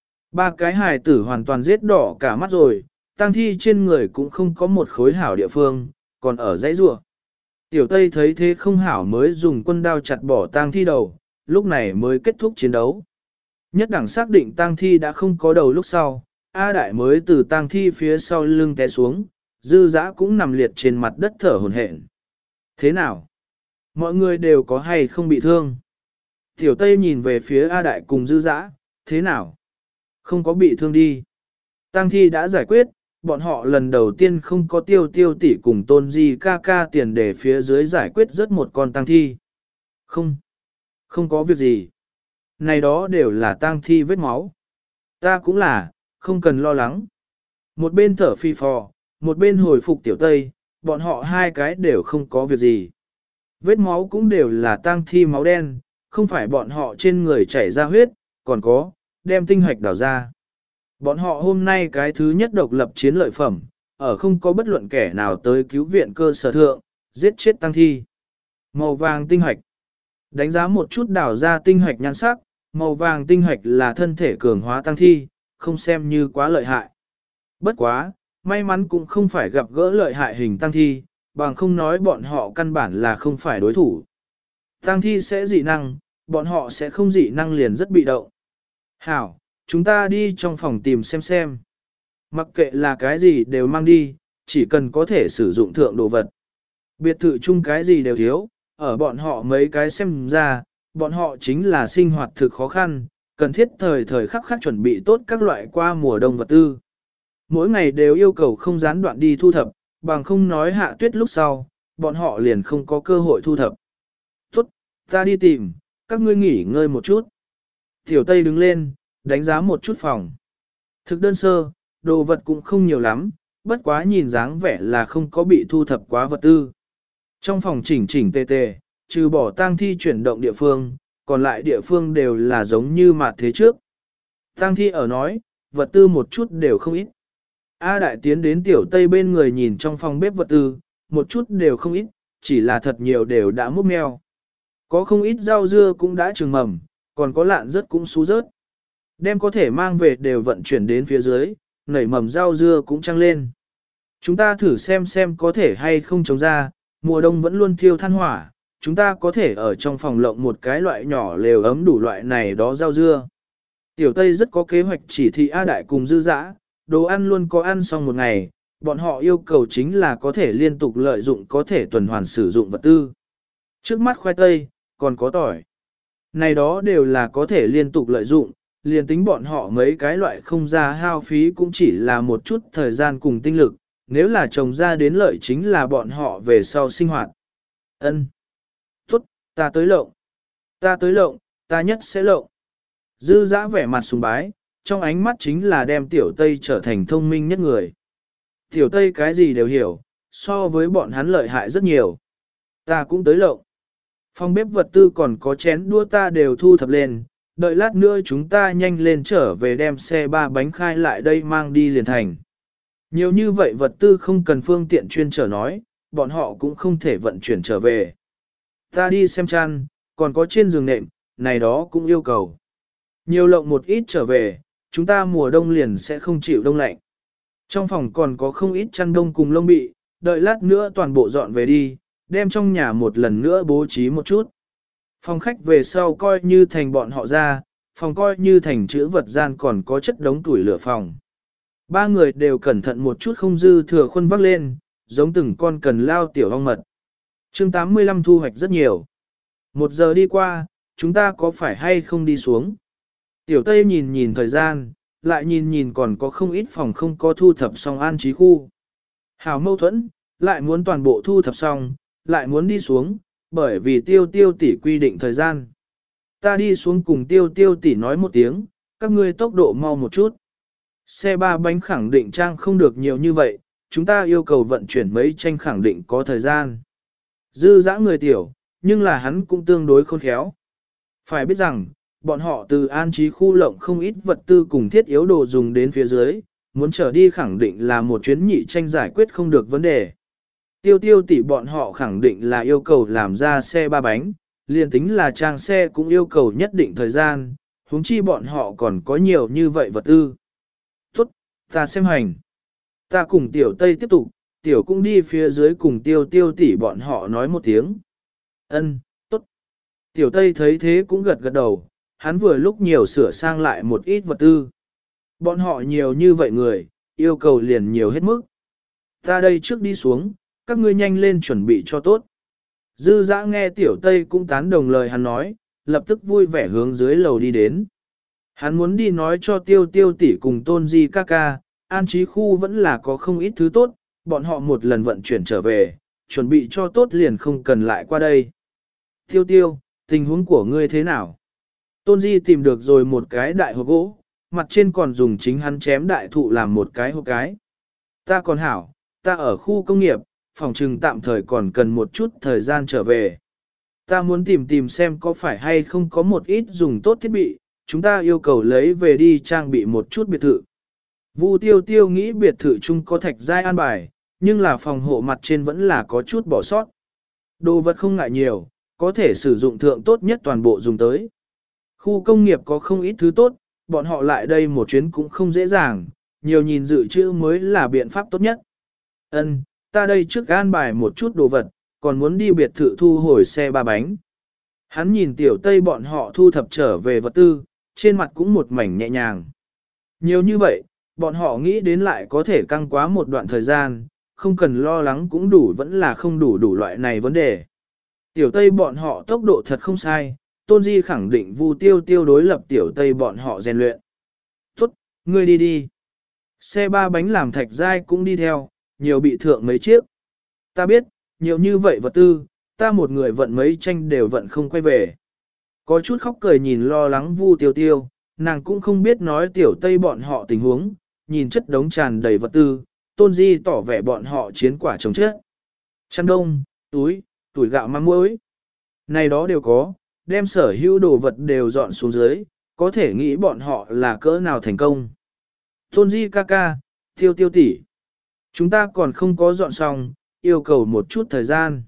Ba cái hài tử hoàn toàn giết đỏ cả mắt rồi, tang thi trên người cũng không có một khối hảo địa phương, còn ở dãy rùa. Tiểu Tây thấy thế không hảo mới dùng quân đao chặt bỏ tang thi đầu, lúc này mới kết thúc chiến đấu. Nhất đẳng xác định tang thi đã không có đầu lúc sau, A Đại mới từ tang thi phía sau lưng té xuống, dư dã cũng nằm liệt trên mặt đất thở hổn hển. Thế nào? Mọi người đều có hay không bị thương? Tiểu Tây nhìn về phía A Đại cùng dư dã, thế nào? Không có bị thương đi. Tang thi đã giải quyết, bọn họ lần đầu tiên không có tiêu tiêu tỷ cùng Tôn Di ca ca tiền để phía dưới giải quyết rất một con tang thi. Không, không có việc gì. Này đó đều là tang thi vết máu. Ta cũng là, không cần lo lắng. Một bên thở phi phò, một bên hồi phục Tiểu Tây, bọn họ hai cái đều không có việc gì. Vết máu cũng đều là tang thi máu đen, không phải bọn họ trên người chảy ra huyết, còn có, đem tinh hoạch đào ra. Bọn họ hôm nay cái thứ nhất độc lập chiến lợi phẩm, ở không có bất luận kẻ nào tới cứu viện cơ sở thượng, giết chết tăng thi. Màu vàng tinh hạch. Đánh giá một chút đảo ra tinh hạch nhan sắc, màu vàng tinh hạch là thân thể cường hóa tăng thi, không xem như quá lợi hại. Bất quá, may mắn cũng không phải gặp gỡ lợi hại hình tăng thi, bằng không nói bọn họ căn bản là không phải đối thủ. Tăng thi sẽ dị năng, bọn họ sẽ không dị năng liền rất bị động. Hảo, chúng ta đi trong phòng tìm xem xem. Mặc kệ là cái gì đều mang đi, chỉ cần có thể sử dụng thượng đồ vật. Biệt thự chung cái gì đều thiếu, ở bọn họ mấy cái xem ra, bọn họ chính là sinh hoạt thực khó khăn, cần thiết thời thời khắc khắc chuẩn bị tốt các loại qua mùa đông vật tư. Mỗi ngày đều yêu cầu không gián đoạn đi thu thập, bằng không nói hạ tuyết lúc sau, bọn họ liền không có cơ hội thu thập. Tốt, ta đi tìm, các ngươi nghỉ ngơi một chút. Tiểu Tây đứng lên, đánh giá một chút phòng. Thực đơn sơ, đồ vật cũng không nhiều lắm, bất quá nhìn dáng vẻ là không có bị thu thập quá vật tư. Trong phòng chỉnh chỉnh tề tề, trừ bỏ tang thi chuyển động địa phương, còn lại địa phương đều là giống như mặt thế trước. Tang thi ở nói, vật tư một chút đều không ít. A Đại tiến đến Tiểu Tây bên người nhìn trong phòng bếp vật tư, một chút đều không ít, chỉ là thật nhiều đều đã múc meo. Có không ít rau dưa cũng đã trừng mầm, còn có lạn rớt cũng xú rớt. Đem có thể mang về đều vận chuyển đến phía dưới, nảy mầm rau dưa cũng trăng lên. Chúng ta thử xem xem có thể hay không trồng ra, mùa đông vẫn luôn thiêu than hỏa, chúng ta có thể ở trong phòng lộng một cái loại nhỏ lều ấm đủ loại này đó rau dưa. Tiểu Tây rất có kế hoạch chỉ thị A Đại cùng dư dã, đồ ăn luôn có ăn xong một ngày, bọn họ yêu cầu chính là có thể liên tục lợi dụng có thể tuần hoàn sử dụng vật tư. Trước mắt khoai tây, còn có tỏi. Này đó đều là có thể liên tục lợi dụng, liền tính bọn họ mấy cái loại không ra hao phí cũng chỉ là một chút thời gian cùng tinh lực, nếu là trồng ra đến lợi chính là bọn họ về sau sinh hoạt. Ân, tốt, ta tới lộng. Ta tới lộng, ta nhất sẽ lộng. Dư dã vẻ mặt sùng bái, trong ánh mắt chính là đem Tiểu Tây trở thành thông minh nhất người. Tiểu Tây cái gì đều hiểu, so với bọn hắn lợi hại rất nhiều. Ta cũng tới lộng. Phòng bếp vật tư còn có chén đũa ta đều thu thập lên, đợi lát nữa chúng ta nhanh lên trở về đem xe ba bánh khai lại đây mang đi liền thành. Nhiều như vậy vật tư không cần phương tiện chuyên trở nói, bọn họ cũng không thể vận chuyển trở về. Ta đi xem chăn, còn có trên giường nệm, này đó cũng yêu cầu. Nhiều lộng một ít trở về, chúng ta mùa đông liền sẽ không chịu đông lạnh. Trong phòng còn có không ít chăn đông cùng lông bị, đợi lát nữa toàn bộ dọn về đi, đem trong nhà một lần nữa bố trí một chút. Phòng khách về sau coi như thành bọn họ ra, phòng coi như thành chữ vật gian còn có chất đống tuổi lửa phòng. Ba người đều cẩn thận một chút không dư thừa khuôn vác lên, giống từng con cần lao tiểu ong mật. chương tám mươi lăm thu hoạch rất nhiều. Một giờ đi qua, chúng ta có phải hay không đi xuống? Tiểu Tây nhìn nhìn thời gian, lại nhìn nhìn còn có không ít phòng không có thu thập xong an trí khu. Hào mâu thuẫn, lại muốn toàn bộ thu thập xong, lại muốn đi xuống, bởi vì tiêu tiêu tỷ quy định thời gian. Ta đi xuống cùng tiêu tiêu tỷ nói một tiếng, các ngươi tốc độ mau một chút. Xe ba bánh khẳng định trang không được nhiều như vậy, chúng ta yêu cầu vận chuyển mấy tranh khẳng định có thời gian. Dư dã người tiểu, nhưng là hắn cũng tương đối khôn khéo. Phải biết rằng, bọn họ từ an trí khu lộng không ít vật tư cùng thiết yếu đồ dùng đến phía dưới, muốn trở đi khẳng định là một chuyến nhị tranh giải quyết không được vấn đề. Tiêu tiêu tỷ bọn họ khẳng định là yêu cầu làm ra xe ba bánh, liền tính là trang xe cũng yêu cầu nhất định thời gian, huống chi bọn họ còn có nhiều như vậy vật tư. Tốt, ta xem hành. Ta cùng tiểu Tây tiếp tục, tiểu cũng đi phía dưới cùng tiêu tiêu tỷ bọn họ nói một tiếng. Ân, tốt. Tiểu Tây thấy thế cũng gật gật đầu, hắn vừa lúc nhiều sửa sang lại một ít vật tư. Bọn họ nhiều như vậy người, yêu cầu liền nhiều hết mức. Ta đây trước đi xuống, các ngươi nhanh lên chuẩn bị cho tốt. Dư dã nghe tiểu Tây cũng tán đồng lời hắn nói, lập tức vui vẻ hướng dưới lầu đi đến. Hắn muốn đi nói cho tiêu tiêu tỷ cùng tôn di ca ca, an trí khu vẫn là có không ít thứ tốt, bọn họ một lần vận chuyển trở về, chuẩn bị cho tốt liền không cần lại qua đây. Tiêu tiêu, tình huống của ngươi thế nào? Tôn di tìm được rồi một cái đại hộp gỗ, mặt trên còn dùng chính hắn chém đại thụ làm một cái hộp cái. Ta còn hảo, ta ở khu công nghiệp, phòng trừng tạm thời còn cần một chút thời gian trở về. Ta muốn tìm tìm xem có phải hay không có một ít dùng tốt thiết bị, chúng ta yêu cầu lấy về đi trang bị một chút biệt thự. Vu Tiêu Tiêu nghĩ biệt thự chung có thạch giai an bài, nhưng là phòng hộ mặt trên vẫn là có chút bỏ sót. Đồ vật không ngại nhiều, có thể sử dụng thượng tốt nhất toàn bộ dùng tới. Khu công nghiệp có không ít thứ tốt, bọn họ lại đây một chuyến cũng không dễ dàng, nhiều nhìn dự trữ mới là biện pháp tốt nhất. Ân, ta đây trước an bài một chút đồ vật, còn muốn đi biệt thự thu hồi xe ba bánh. Hắn nhìn tiểu tây bọn họ thu thập trở về vật tư, trên mặt cũng một mảnh nhẹ nhàng. Nhiều như vậy, bọn họ nghĩ đến lại có thể căng quá một đoạn thời gian, không cần lo lắng cũng đủ vẫn là không đủ đủ loại này vấn đề. Tiểu tây bọn họ tốc độ thật không sai, Tôn Di khẳng định Vu Tiêu Tiêu đối lập tiểu tây bọn họ rèn luyện. Tốt, ngươi đi đi. Xe ba bánh làm thạch giai cũng đi theo, nhiều bị thượng mấy chiếc. Ta biết, nhiều như vậy vật tư, ta một người vận mấy tranh đều vận không quay về. Có chút khóc cười nhìn lo lắng Vu Tiêu Tiêu, nàng cũng không biết nói tiểu tây bọn họ tình huống, nhìn chất đống tràn đầy vật tư, Tôn Di tỏ vẻ bọn họ chiến quả chống chết. Chăn đông, túi, tuổi gạo măng muối. Này đó đều có, đem sở hữu đồ vật đều dọn xuống dưới, có thể nghĩ bọn họ là cỡ nào thành công. Tôn Di ca ca, Tiêu Tiêu tỷ, chúng ta còn không có dọn xong, yêu cầu một chút thời gian.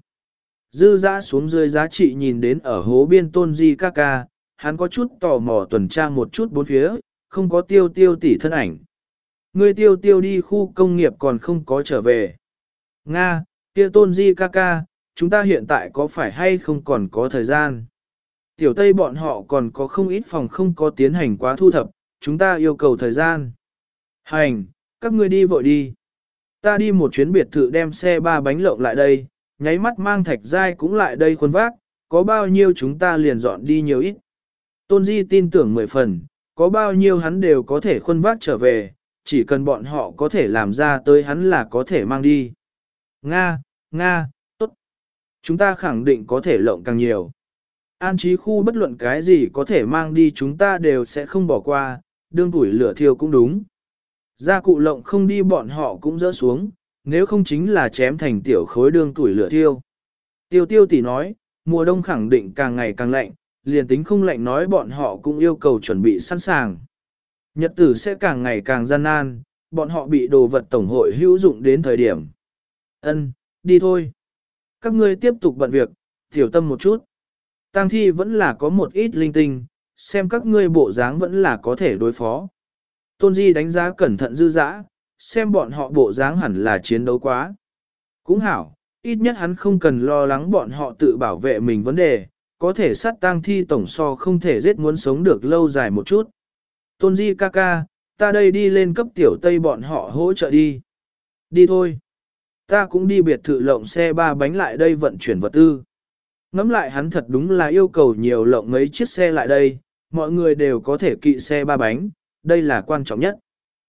Dư dã xuống dưới giá trị nhìn đến ở hố biên Tôn Di ca ca, hắn có chút tò mò tuần tra một chút bốn phía, không có Tiêu Tiêu tỷ thân ảnh. Người Tiêu Tiêu đi khu công nghiệp còn không có trở về. Nga, kia Tôn Di ca ca, chúng ta hiện tại có phải hay không còn có thời gian? Tiểu Tây bọn họ còn có không ít phòng không có tiến hành quá thu thập, chúng ta yêu cầu thời gian. Hành, các ngươi đi vội đi. Ta đi một chuyến biệt thự đem xe ba bánh lộng lại đây, nháy mắt mang thạch giai cũng lại đây khuôn vác, có bao nhiêu chúng ta liền dọn đi nhiều ít. Tôn Di tin tưởng mười phần, có bao nhiêu hắn đều có thể khuôn vác trở về, chỉ cần bọn họ có thể làm ra tới hắn là có thể mang đi. Nga, Nga, tốt. Chúng ta khẳng định có thể lộng càng nhiều. An trí khu bất luận cái gì có thể mang đi chúng ta đều sẽ không bỏ qua, đương tuổi lửa thiêu cũng đúng. Gia cụ lộng không đi bọn họ cũng dỡ xuống, nếu không chính là chém thành tiểu khối đương tuổi lửa thiêu. Tiêu tiêu tỷ nói, mùa đông khẳng định càng ngày càng lạnh, liền tính không lạnh nói bọn họ cũng yêu cầu chuẩn bị sẵn sàng. Nhật tử sẽ càng ngày càng gian nan, bọn họ bị đồ vật tổng hội hữu dụng đến thời điểm. Ân, đi thôi. Các ngươi tiếp tục bận việc, tiểu tâm một chút. Tang thi vẫn là có một ít linh tinh, xem các ngươi bộ dáng vẫn là có thể đối phó. Tôn Di đánh giá cẩn thận dư dã, xem bọn họ bộ dáng hẳn là chiến đấu quá. Cũng hảo, ít nhất hắn không cần lo lắng bọn họ tự bảo vệ mình vấn đề, có thể sát tang thi tổng so không thể giết muốn sống được lâu dài một chút. Tôn Di ca ca, ta đây đi lên cấp tiểu tây bọn họ hỗ trợ đi. Đi thôi. Ta cũng đi biệt thự lộng xe ba bánh lại đây vận chuyển vật tư. Ngắm lại hắn thật đúng là yêu cầu nhiều lộng mấy chiếc xe lại đây, mọi người đều có thể kỵ xe ba bánh, đây là quan trọng nhất.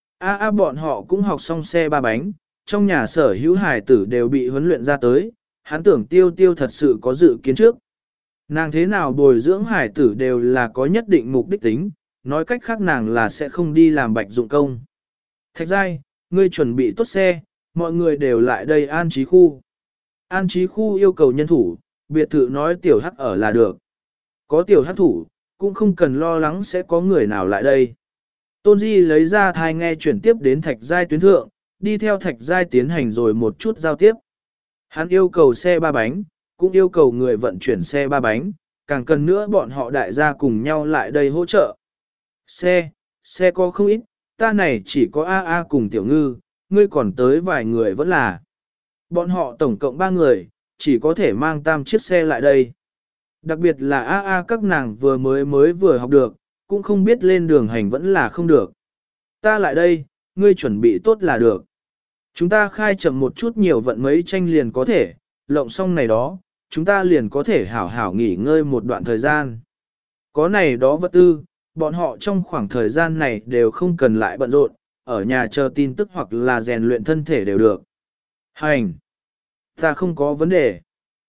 A a bọn họ cũng học xong xe ba bánh, trong nhà sở hữu hải tử đều bị huấn luyện ra tới, hắn tưởng tiêu tiêu thật sự có dự kiến trước. Nàng thế nào bồi dưỡng hải tử đều là có nhất định mục đích tính, nói cách khác nàng là sẽ không đi làm bạch dụng công. Thạch giai, ngươi chuẩn bị tốt xe, mọi người đều lại đây an trí khu. An trí khu yêu cầu nhân thủ, biệt thự nói tiểu hắc ở là được. Có tiểu hắc thủ, cũng không cần lo lắng sẽ có người nào lại đây. Tôn Di lấy ra thai nghe chuyển tiếp đến thạch giai tuyến thượng, đi theo thạch giai tiến hành rồi một chút giao tiếp. Hắn yêu cầu xe ba bánh, cũng yêu cầu người vận chuyển xe ba bánh, càng cần nữa bọn họ đại gia cùng nhau lại đây hỗ trợ. Xe, xe có không ít, ta này chỉ có A A cùng tiểu ngư, ngươi còn tới vài người vẫn là. Bọn họ tổng cộng ba người, chỉ có thể mang tam chiếc xe lại đây. Đặc biệt là A A các nàng vừa mới mới vừa học được, cũng không biết lên đường hành vẫn là không được. Ta lại đây, ngươi chuẩn bị tốt là được. Chúng ta khai chậm một chút nhiều vận mấy tranh liền có thể, lộng xong này đó, chúng ta liền có thể hảo hảo nghỉ ngơi một đoạn thời gian. Có này đó vật tư, bọn họ trong khoảng thời gian này đều không cần lại bận rộn, ở nhà chờ tin tức hoặc là rèn luyện thân thể đều được. Hành! Ta không có vấn đề.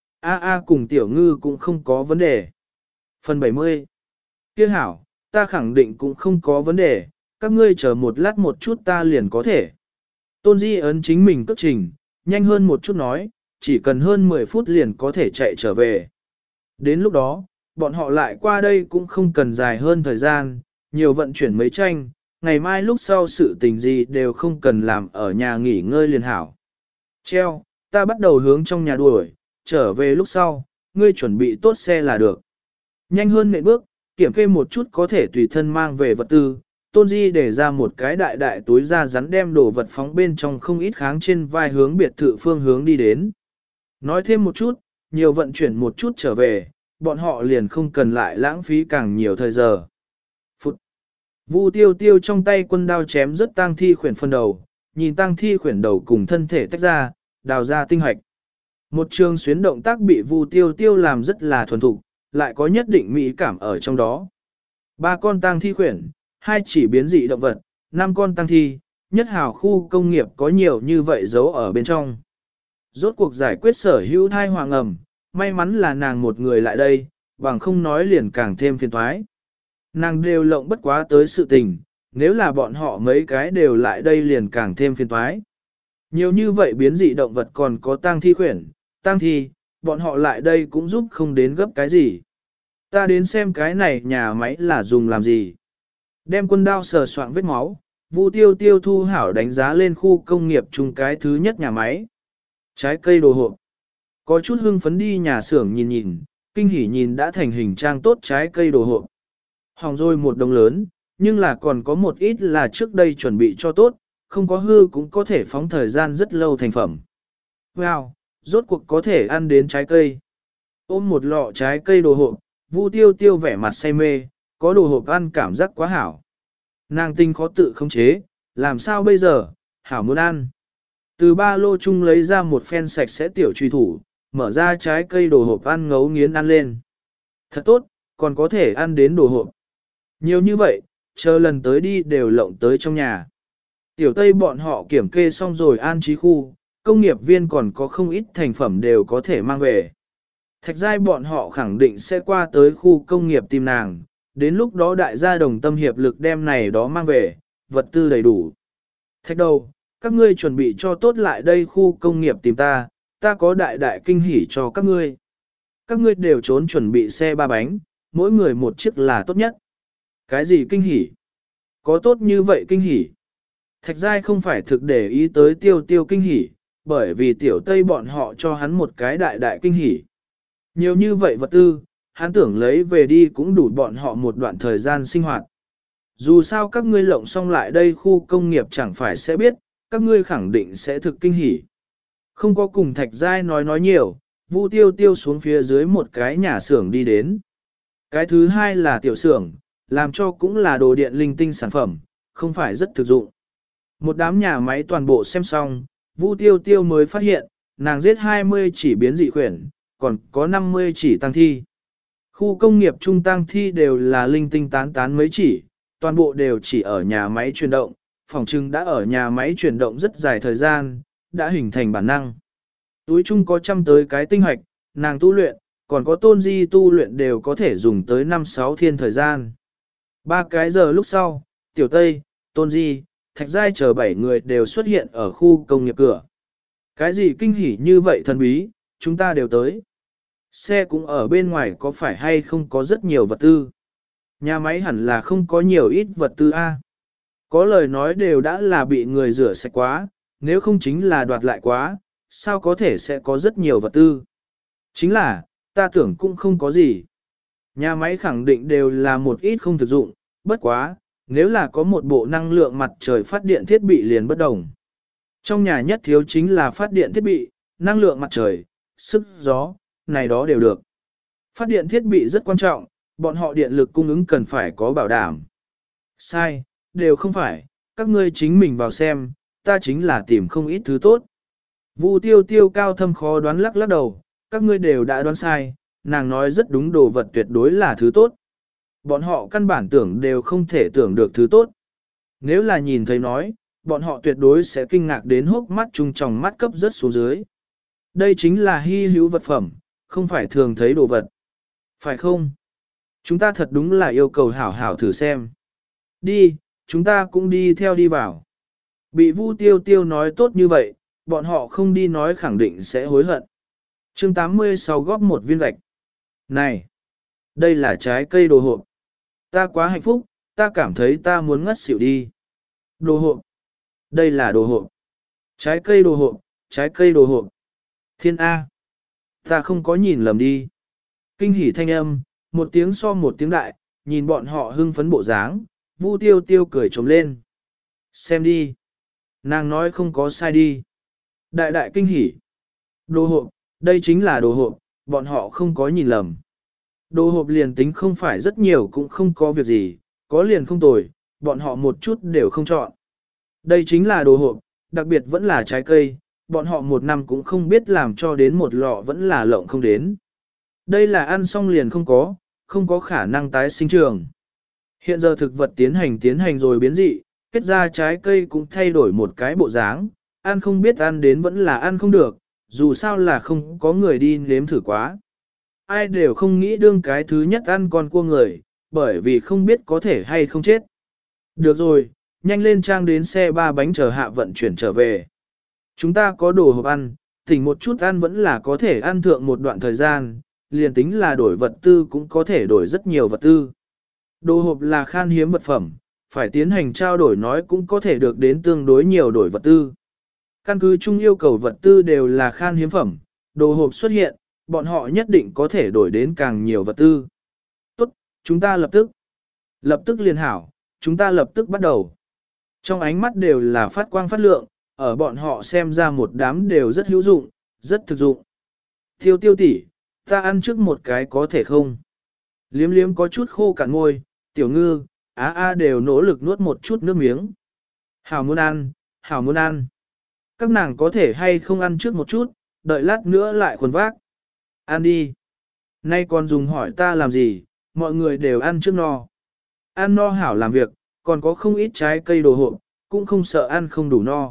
A A cùng tiểu ngư cũng không có vấn đề. Phần bảy mươi. Kia hảo, ta khẳng định cũng không có vấn đề, các ngươi chờ một lát một chút ta liền có thể. Tôn Di ấn chính mình cất trình, nhanh hơn một chút nói, chỉ cần hơn mười phút liền có thể chạy trở về. Đến lúc đó, bọn họ lại qua đây cũng không cần dài hơn thời gian, nhiều vận chuyển mấy tranh, ngày mai lúc sau sự tình gì đều không cần làm ở nhà nghỉ ngơi liền hảo. Treo, ta bắt đầu hướng trong nhà đuổi, trở về lúc sau, ngươi chuẩn bị tốt xe là được. Nhanh hơn nệm bước, kiểm kê một chút có thể tùy thân mang về vật tư, Tôn Di để ra một cái đại đại túi da rắn đem đồ vật phóng bên trong không ít kháng trên vai hướng biệt thự phương hướng đi đến. Nói thêm một chút, nhiều vận chuyển một chút trở về, bọn họ liền không cần lại lãng phí càng nhiều thời giờ. Phụt! Vu tiêu tiêu trong tay quân đao chém rất tang thi khuyển phân đầu, nhìn tang thi khuyển đầu cùng thân thể tách ra, đào ra tinh hoạch. Một trường xuyến động tác bị Vu tiêu tiêu làm rất là thuần thục, lại có nhất định mỹ cảm ở trong đó. Ba con tang thi khuyển, hai chỉ biến dị động vật, năm con tang thi, nhất hào khu công nghiệp có nhiều như vậy giấu ở bên trong. Rốt cuộc giải quyết sở hữu thai hoàng ẩm, may mắn là nàng một người lại đây, bằng không nói liền càng thêm phiền toái. Nàng đều lộng bất quá tới sự tình, nếu là bọn họ mấy cái đều lại đây liền càng thêm phiền toái. Nhiều như vậy biến dị động vật còn có tang thi khuyển, tang thi, bọn họ lại đây cũng giúp không đến gấp cái gì. Ta đến xem cái này nhà máy là dùng làm gì. Đem quân đao sờ soạng vết máu, Vu tiêu tiêu thu hảo đánh giá lên khu công nghiệp chung cái thứ nhất nhà máy. Trái cây đồ hộp. Có chút hưng phấn đi nhà xưởng nhìn nhìn, kinh hỉ nhìn đã thành hình trang tốt trái cây đồ hộp. Hỏng rồi một đồng lớn, nhưng là còn có một ít là trước đây chuẩn bị cho tốt, không có hư cũng có thể phóng thời gian rất lâu thành phẩm. Wow, rốt cuộc có thể ăn đến trái cây. Ôm một lọ trái cây đồ hộp, Vu tiêu tiêu vẻ mặt say mê, có đồ hộp ăn cảm giác quá hảo. Nàng tinh khó tự khống chế, làm sao bây giờ, hảo muốn ăn. Từ ba lô chung lấy ra một phen sạch sẽ tiểu truy thủ, mở ra trái cây đồ hộp ăn ngấu nghiến ăn lên. Thật tốt, còn có thể ăn đến đồ hộp. Nhiều như vậy, chờ lần tới đi đều lộng tới trong nhà. Tiểu Tây bọn họ kiểm kê xong rồi an trí khu, công nghiệp viên còn có không ít thành phẩm đều có thể mang về. Thạch giai bọn họ khẳng định sẽ qua tới khu công nghiệp tìm nàng, đến lúc đó đại gia đồng tâm hiệp lực đem này đó mang về, vật tư đầy đủ. Thạch đầu, các ngươi chuẩn bị cho tốt lại đây khu công nghiệp tìm ta, ta có đại đại kinh hỉ cho các ngươi. Các ngươi đều trốn chuẩn bị xe ba bánh, mỗi người một chiếc là tốt nhất. Cái gì kinh hỉ? Có tốt như vậy kinh hỉ? Thạch giai không phải thực để ý tới tiêu tiêu kinh hỉ, bởi vì tiểu Tây bọn họ cho hắn một cái đại đại kinh hỉ. Nhiều như vậy vật tư, hắn tưởng lấy về đi cũng đủ bọn họ một đoạn thời gian sinh hoạt. Dù sao các ngươi lộng xong lại đây khu công nghiệp chẳng phải sẽ biết, các ngươi khẳng định sẽ thực kinh hỉ. Không có cùng Thạch Giai nói nói nhiều, Vu tiêu tiêu xuống phía dưới một cái nhà xưởng đi đến. Cái thứ hai là tiểu xưởng, làm cho cũng là đồ điện linh tinh sản phẩm, không phải rất thực dụng. Một đám nhà máy toàn bộ xem xong, Vu tiêu tiêu mới phát hiện, nàng giết hai mươi chỉ biến dị khuyển, còn có năm mươi chỉ tăng thi. Khu công nghiệp trung tăng thi đều là linh tinh tán tán mấy chỉ, toàn bộ đều chỉ ở nhà máy chuyển động, phòng trưng đã ở nhà máy chuyển động rất dài thời gian, đã hình thành bản năng. Túi chung có trăm tới cái tinh hoạch, nàng tu luyện, còn có tôn di tu luyện đều có thể dùng tới năm sáu thiên thời gian. Ba cái giờ lúc sau, tiểu Tây, tôn di, Thạch Giai chờ bảy người đều xuất hiện ở khu công nghiệp cửa. Cái gì kinh hỉ như vậy thần bí, chúng ta đều tới. Xe cũng ở bên ngoài có phải hay không có rất nhiều vật tư. Nhà máy hẳn là không có nhiều ít vật tư A. Có lời nói đều đã là bị người rửa sạch quá, nếu không chính là đoạt lại quá, sao có thể sẽ có rất nhiều vật tư. Chính là, ta tưởng cũng không có gì. Nhà máy khẳng định đều là một ít không thực dụng, bất quá, nếu là có một bộ năng lượng mặt trời phát điện thiết bị liền bất đồng. Trong nhà nhất thiếu chính là phát điện thiết bị, năng lượng mặt trời, sức gió, này đó đều được. Phát điện thiết bị rất quan trọng, bọn họ điện lực cung ứng cần phải có bảo đảm. Sai, đều không phải, các ngươi chính mình vào xem, ta chính là tìm không ít thứ tốt. Vu tiêu tiêu cao thâm khó đoán lắc lắc đầu, các ngươi đều đã đoán sai, nàng nói rất đúng, đồ vật tuyệt đối là thứ tốt. Bọn họ căn bản tưởng đều không thể tưởng được thứ tốt. Nếu là nhìn thấy nói, bọn họ tuyệt đối sẽ kinh ngạc đến hốc mắt trung tròng mắt cấp rất xuống dưới. Đây chính là hy hữu vật phẩm, không phải thường thấy đồ vật. Phải không? Chúng ta thật đúng là yêu cầu hảo hảo thử xem. Đi, chúng ta cũng đi theo đi vào. Bị Vu tiêu tiêu nói tốt như vậy, bọn họ không đi nói khẳng định sẽ hối hận. chương tám mươi sáu góp một viên gạch. Này! Đây là trái cây đồ hộp. Ta quá hạnh phúc, ta cảm thấy ta muốn ngất xỉu đi. Đồ hộp. Đây là đồ hộp. Trái cây đồ hộp, trái cây đồ hộp. Thiên A. Ta không có nhìn lầm đi. Kinh hỉ thanh âm, một tiếng so một tiếng đại, nhìn bọn họ hưng phấn bộ dáng, Vu Tiêu Tiêu cười trống lên. Xem đi. Nàng nói không có sai đi. Đại đại kinh hỉ. Đồ hộp, đây chính là đồ hộp, bọn họ không có nhìn lầm. Đồ hộp liền tính không phải rất nhiều cũng không có việc gì, có liền không tồi, bọn họ một chút đều không chọn. Đây chính là đồ hộp, đặc biệt vẫn là trái cây, bọn họ một năm cũng không biết làm cho đến một lọ vẫn là lộng không đến. Đây là ăn xong liền không có, không có khả năng tái sinh trường. Hiện giờ thực vật tiến hành tiến hành rồi biến dị, kết ra trái cây cũng thay đổi một cái bộ dáng, ăn không biết ăn đến vẫn là ăn không được, dù sao là không có người đi nếm thử quá. Ai đều không nghĩ đương cái thứ nhất ăn con cua người, bởi vì không biết có thể hay không chết. Được rồi, nhanh lên trang đến xe ba bánh chờ hạ vận chuyển trở về. Chúng ta có đồ hộp ăn, tỉnh một chút ăn vẫn là có thể ăn thượng một đoạn thời gian, liền tính là đổi vật tư cũng có thể đổi rất nhiều vật tư. Đồ hộp là khan hiếm vật phẩm, phải tiến hành trao đổi nói cũng có thể được đến tương đối nhiều đổi vật tư. Căn cứ chung yêu cầu vật tư đều là khan hiếm phẩm, đồ hộp xuất hiện, bọn họ nhất định có thể đổi đến càng nhiều vật tư. Tốt, chúng ta lập tức. Lập tức liền hảo, chúng ta lập tức bắt đầu. Trong ánh mắt đều là phát quang phát lượng, ở bọn họ xem ra một đám đều rất hữu dụng, rất thực dụng. Tiêu tiêu tỷ, ta ăn trước một cái có thể không? Liếm liếm có chút khô cạn môi, tiểu ngư, á a đều nỗ lực nuốt một chút nước miếng. Hảo muốn ăn, hảo muốn ăn. Các nàng có thể hay không ăn trước một chút, đợi lát nữa lại khuôn vác. Ăn đi. Nay còn dùng hỏi ta làm gì, mọi người đều ăn trước no. Ăn no hảo làm việc, còn có không ít trái cây đồ hộp, cũng không sợ ăn không đủ no.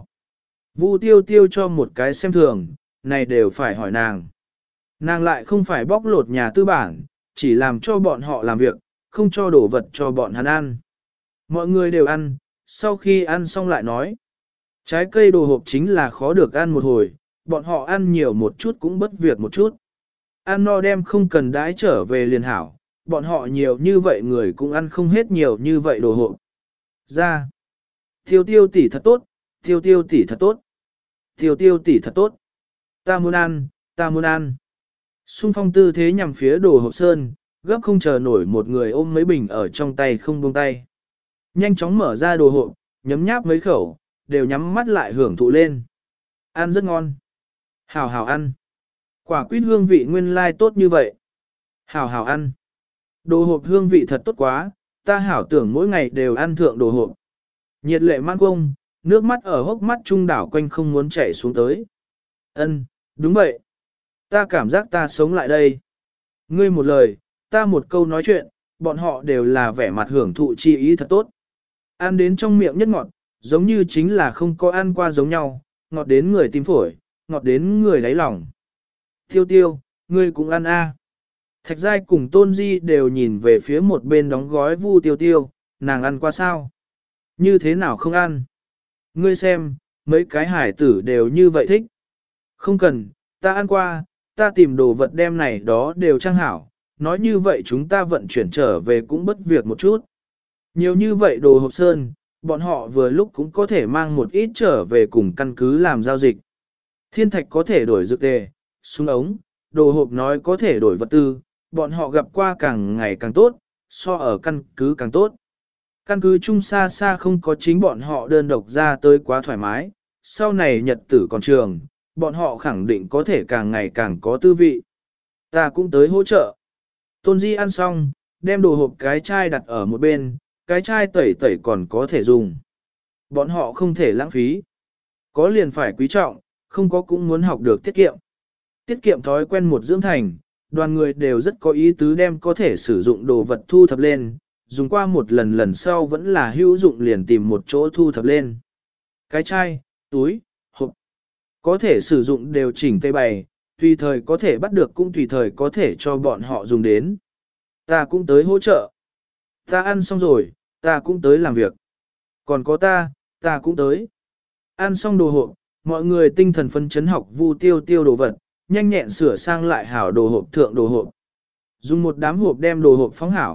Vu tiêu tiêu cho một cái xem thường, này đều phải hỏi nàng. Nàng lại không phải bóc lột nhà tư bản, chỉ làm cho bọn họ làm việc, không cho đổ vật cho bọn hắn ăn. Mọi người đều ăn, sau khi ăn xong lại nói. Trái cây đồ hộp chính là khó được ăn một hồi, bọn họ ăn nhiều một chút cũng bất việc một chút. Ăn no đem không cần đãi trở về liền hảo, bọn họ nhiều như vậy người cũng ăn không hết nhiều như vậy đồ hộp. Ra. Tiêu tiêu tỷ thật tốt, tiêu tiêu tỷ thật tốt. Tiêu tiêu tỷ thật tốt. Ta muốn ăn, ta muốn ăn. Xung phong tư thế nhằm phía đồ hộp sơn, gấp không chờ nổi một người ôm mấy bình ở trong tay không buông tay. Nhanh chóng mở ra đồ hộp, nhấm nháp mấy khẩu, đều nhắm mắt lại hưởng thụ lên. Ăn rất ngon. Hảo hảo ăn. Quả quýt hương vị nguyên lai tốt như vậy. Hảo hảo ăn. Đồ hộp hương vị thật tốt quá, ta hảo tưởng mỗi ngày đều ăn thượng đồ hộp. Nhiệt lệ man công, nước mắt ở hốc mắt trung đảo quanh không muốn chảy xuống tới. Ân, đúng vậy. Ta cảm giác ta sống lại đây. Ngươi một lời, ta một câu nói chuyện, bọn họ đều là vẻ mặt hưởng thụ chi ý thật tốt. Ăn đến trong miệng nhất ngọt, giống như chính là không có ăn qua giống nhau, ngọt đến người tim phổi, ngọt đến người đáy lòng. Tiêu tiêu, ngươi cũng ăn a. Thạch Giai cùng Tôn Di đều nhìn về phía một bên đóng gói Vu Tiêu Tiêu, nàng ăn qua sao? Như thế nào không ăn? Ngươi xem, mấy cái hải tử đều như vậy thích. Không cần, ta ăn qua, ta tìm đồ vật đem này đó đều trang hảo, nói như vậy chúng ta vận chuyển trở về cũng bất việc một chút. Nhiều như vậy đồ hộp sơn, bọn họ vừa lúc cũng có thể mang một ít trở về cùng căn cứ làm giao dịch. Thiên thạch có thể đổi dược tề, súng ống, đồ hộp nói có thể đổi vật tư, bọn họ gặp qua càng ngày càng tốt, so ở căn cứ càng tốt. Căn cứ chung xa xa không có chính bọn họ đơn độc ra tới quá thoải mái, sau này nhật tử còn trường, bọn họ khẳng định có thể càng ngày càng có tư vị. Ta cũng tới hỗ trợ. Tôn Di ăn xong, đem đồ hộp cái chai đặt ở một bên, cái chai tẩy tẩy còn có thể dùng. Bọn họ không thể lãng phí. Có liền phải quý trọng, không có cũng muốn học được tiết kiệm. Tiết kiệm thói quen một dưỡng thành, đoàn người đều rất có ý tứ đem có thể sử dụng đồ vật thu thập lên, dùng qua một lần lần sau vẫn là hữu dụng liền tìm một chỗ thu thập lên. Cái chai, túi, hộp, có thể sử dụng đều chỉnh tây bày, tùy thời có thể bắt được cũng tùy thời có thể cho bọn họ dùng đến. Ta cũng tới hỗ trợ. Ta ăn xong rồi, ta cũng tới làm việc. Còn có ta, ta cũng tới. Ăn xong đồ hộp, mọi người tinh thần phấn chấn học Vu Tiêu Tiêu đồ vật, nhanh nhẹn sửa sang lại hảo đồ hộp thượng đồ hộp. Dùng một đám hộp đem đồ hộp phóng hảo,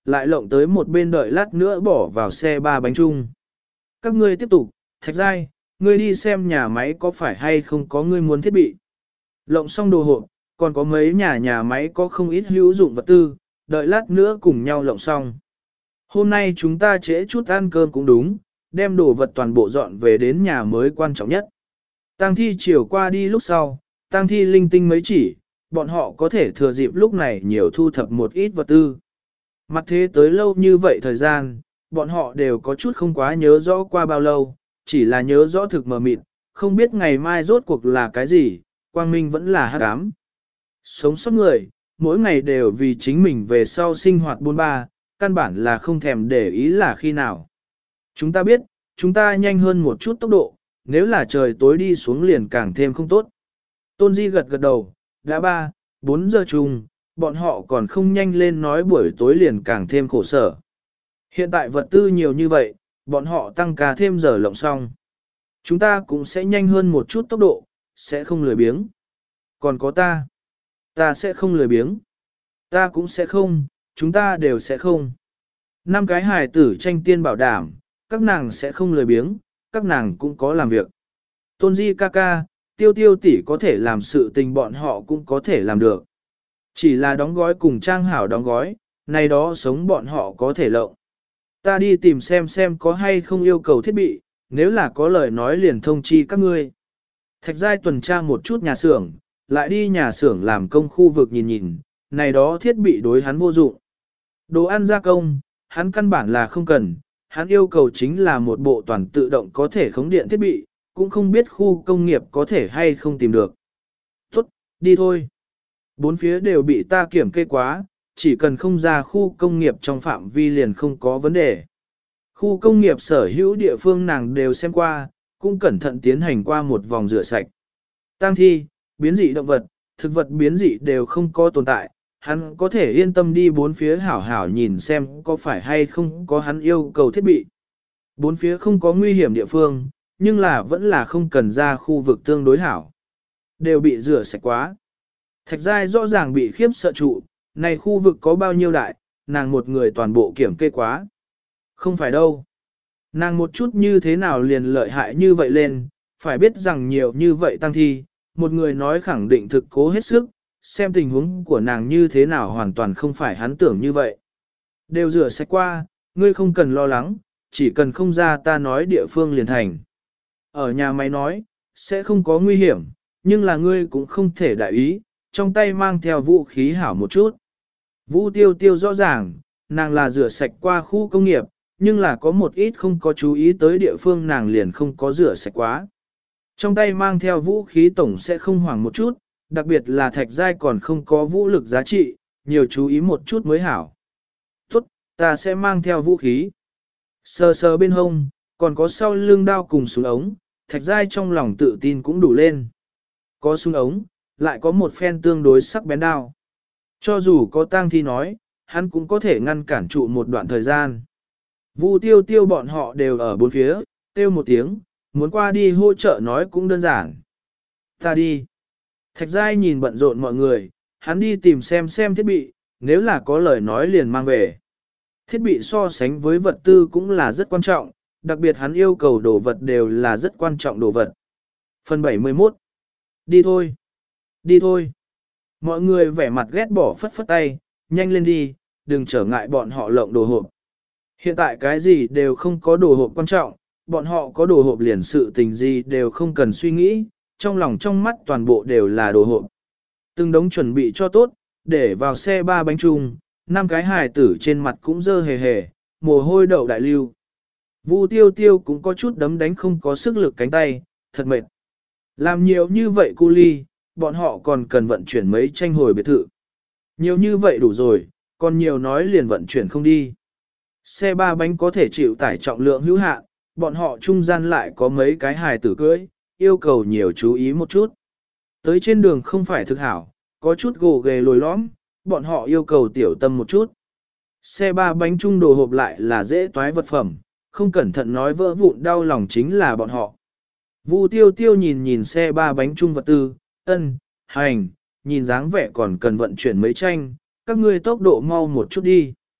lại lộng tới một bên đợi lát nữa bỏ vào xe ba bánh chung. Các ngươi tiếp tục, Thạch Giai, ngươi đi xem nhà máy có phải hay không có ngươi muốn thiết bị. Lộng xong đồ hộp, còn có mấy nhà nhà máy có không ít hữu dụng vật tư, đợi lát nữa cùng nhau lộng xong. Hôm nay chúng ta trễ chút ăn cơm cũng đúng, đem đồ vật toàn bộ dọn về đến nhà mới quan trọng nhất. Tang thi chiều qua đi lúc sau, tang thi linh tinh mấy chỉ, bọn họ có thể thừa dịp lúc này nhiều thu thập một ít vật tư. Mặt thế tới lâu như vậy thời gian, bọn họ đều có chút không quá nhớ rõ qua bao lâu, chỉ là nhớ rõ thực mờ mịt, không biết ngày mai rốt cuộc là cái gì, quang minh vẫn là hắc ám. Sống sót người, mỗi ngày đều vì chính mình về sau sinh hoạt buôn ba, căn bản là không thèm để ý là khi nào. Chúng ta biết, chúng ta nhanh hơn một chút tốc độ, nếu là trời tối đi xuống liền càng thêm không tốt. Tôn Di gật gật đầu, đã ba, bốn giờ chung, bọn họ còn không nhanh lên nói buổi tối liền càng thêm khổ sở. Hiện tại vật tư nhiều như vậy, bọn họ tăng ca thêm giờ lộng xong. Chúng ta cũng sẽ nhanh hơn một chút tốc độ, sẽ không lười biếng. Còn có ta, ta sẽ không lười biếng. Ta cũng sẽ không, chúng ta đều sẽ không. Năm cái hài tử tranh tiên bảo đảm, các nàng sẽ không lười biếng, các nàng cũng có làm việc. Tôn Di ca ca, tiêu tiêu tỷ có thể làm sự tình bọn họ cũng có thể làm được. Chỉ là đóng gói cùng trang hảo đóng gói, này đó sống bọn họ có thể lộng. Ta đi tìm xem xem có hay không yêu cầu thiết bị, nếu là có lời nói liền thông chi các ngươi. Thạch Giai tuần tra một chút nhà xưởng, lại đi nhà xưởng làm công khu vực nhìn nhìn, này đó thiết bị đối hắn vô dụng. Đồ ăn gia công, hắn căn bản là không cần, hắn yêu cầu chính là một bộ toàn tự động có thể khống điện thiết bị, cũng không biết khu công nghiệp có thể hay không tìm được. Tốt, đi thôi. Bốn phía đều bị ta kiểm kê quá, chỉ cần không ra khu công nghiệp trong phạm vi liền không có vấn đề. Khu công nghiệp sở hữu địa phương nàng đều xem qua, cũng cẩn thận tiến hành qua một vòng rửa sạch. Tang thi, biến dị động vật, thực vật biến dị đều không có tồn tại, hắn có thể yên tâm đi bốn phía hảo hảo nhìn xem có phải hay không có hắn yêu cầu thiết bị. Bốn phía không có nguy hiểm địa phương, nhưng là vẫn là không cần ra khu vực tương đối hảo. Đều bị rửa sạch quá. Thạch Giai rõ ràng bị khiếp sợ trụ, này khu vực có bao nhiêu đại, nàng một người toàn bộ kiểm kê quá. Không phải đâu. Nàng một chút như thế nào liền lợi hại như vậy lên, phải biết rằng nhiều như vậy tăng thi, một người nói khẳng định thực cố hết sức, xem tình huống của nàng như thế nào hoàn toàn không phải hắn tưởng như vậy. Đều rửa sạch qua, ngươi không cần lo lắng, chỉ cần không ra ta nói địa phương liền thành. Ở nhà máy nói, sẽ không có nguy hiểm, nhưng là ngươi cũng không thể đại ý, trong tay mang theo vũ khí hảo một chút. Vũ tiêu tiêu rõ ràng, nàng là rửa sạch qua khu công nghiệp, nhưng là có một ít không có chú ý tới địa phương nàng liền không có rửa sạch quá. Trong tay mang theo vũ khí tổng sẽ không hoảng một chút, đặc biệt là Thạch Giai còn không có vũ lực giá trị, nhiều chú ý một chút mới hảo. Tốt, ta sẽ mang theo vũ khí. Sờ sờ bên hông, còn có sau lưng đao cùng súng ống, Thạch Giai trong lòng tự tin cũng đủ lên. Có súng ống, lại có một phen tương đối sắc bén đao. Cho dù có tang thi nói, hắn cũng có thể ngăn cản trụ một đoạn thời gian. Vu tiêu tiêu bọn họ đều ở bốn phía, kêu một tiếng, muốn qua đi hỗ trợ nói cũng đơn giản. Ta đi. Thạch Giai nhìn bận rộn mọi người, hắn đi tìm xem xem thiết bị, nếu là có lời nói liền mang về. Thiết bị so sánh với vật tư cũng là rất quan trọng, đặc biệt hắn yêu cầu đồ vật đều là rất quan trọng đồ vật. Phần bảy mươi mốt. Đi thôi. Đi thôi. Mọi người vẻ mặt ghét bỏ phất phất tay, nhanh lên đi, đừng trở ngại bọn họ lộng đồ hộp. Hiện tại cái gì đều không có đồ hộp quan trọng, bọn họ có đồ hộp liền sự tình gì đều không cần suy nghĩ, trong lòng trong mắt toàn bộ đều là đồ hộp. Từng đống chuẩn bị cho tốt, để vào xe ba bánh chung, năm cái hài tử trên mặt cũng dơ hề hề, mồ hôi đậu đại lưu. Vu tiêu tiêu cũng có chút đấm đánh không có sức lực cánh tay, thật mệt. Làm nhiều như vậy cu ly, bọn họ còn cần vận chuyển mấy tranh hồi biệt thự. Nhiều như vậy đủ rồi, còn nhiều nói liền vận chuyển không đi. Xe ba bánh có thể chịu tải trọng lượng hữu hạn, bọn họ trung gian lại có mấy cái hài tử cưới, yêu cầu nhiều chú ý một chút. Tới trên đường không phải thực hảo, có chút gồ ghề lồi lõm, bọn họ yêu cầu tiểu tâm một chút. Xe ba bánh chung đồ hộp lại là dễ toái vật phẩm, không cẩn thận nói vỡ vụn đau lòng chính là bọn họ. Vu tiêu tiêu nhìn nhìn xe ba bánh chung vật tư, ân, hành, nhìn dáng vẻ còn cần vận chuyển mấy tranh, các ngươi tốc độ mau một chút đi.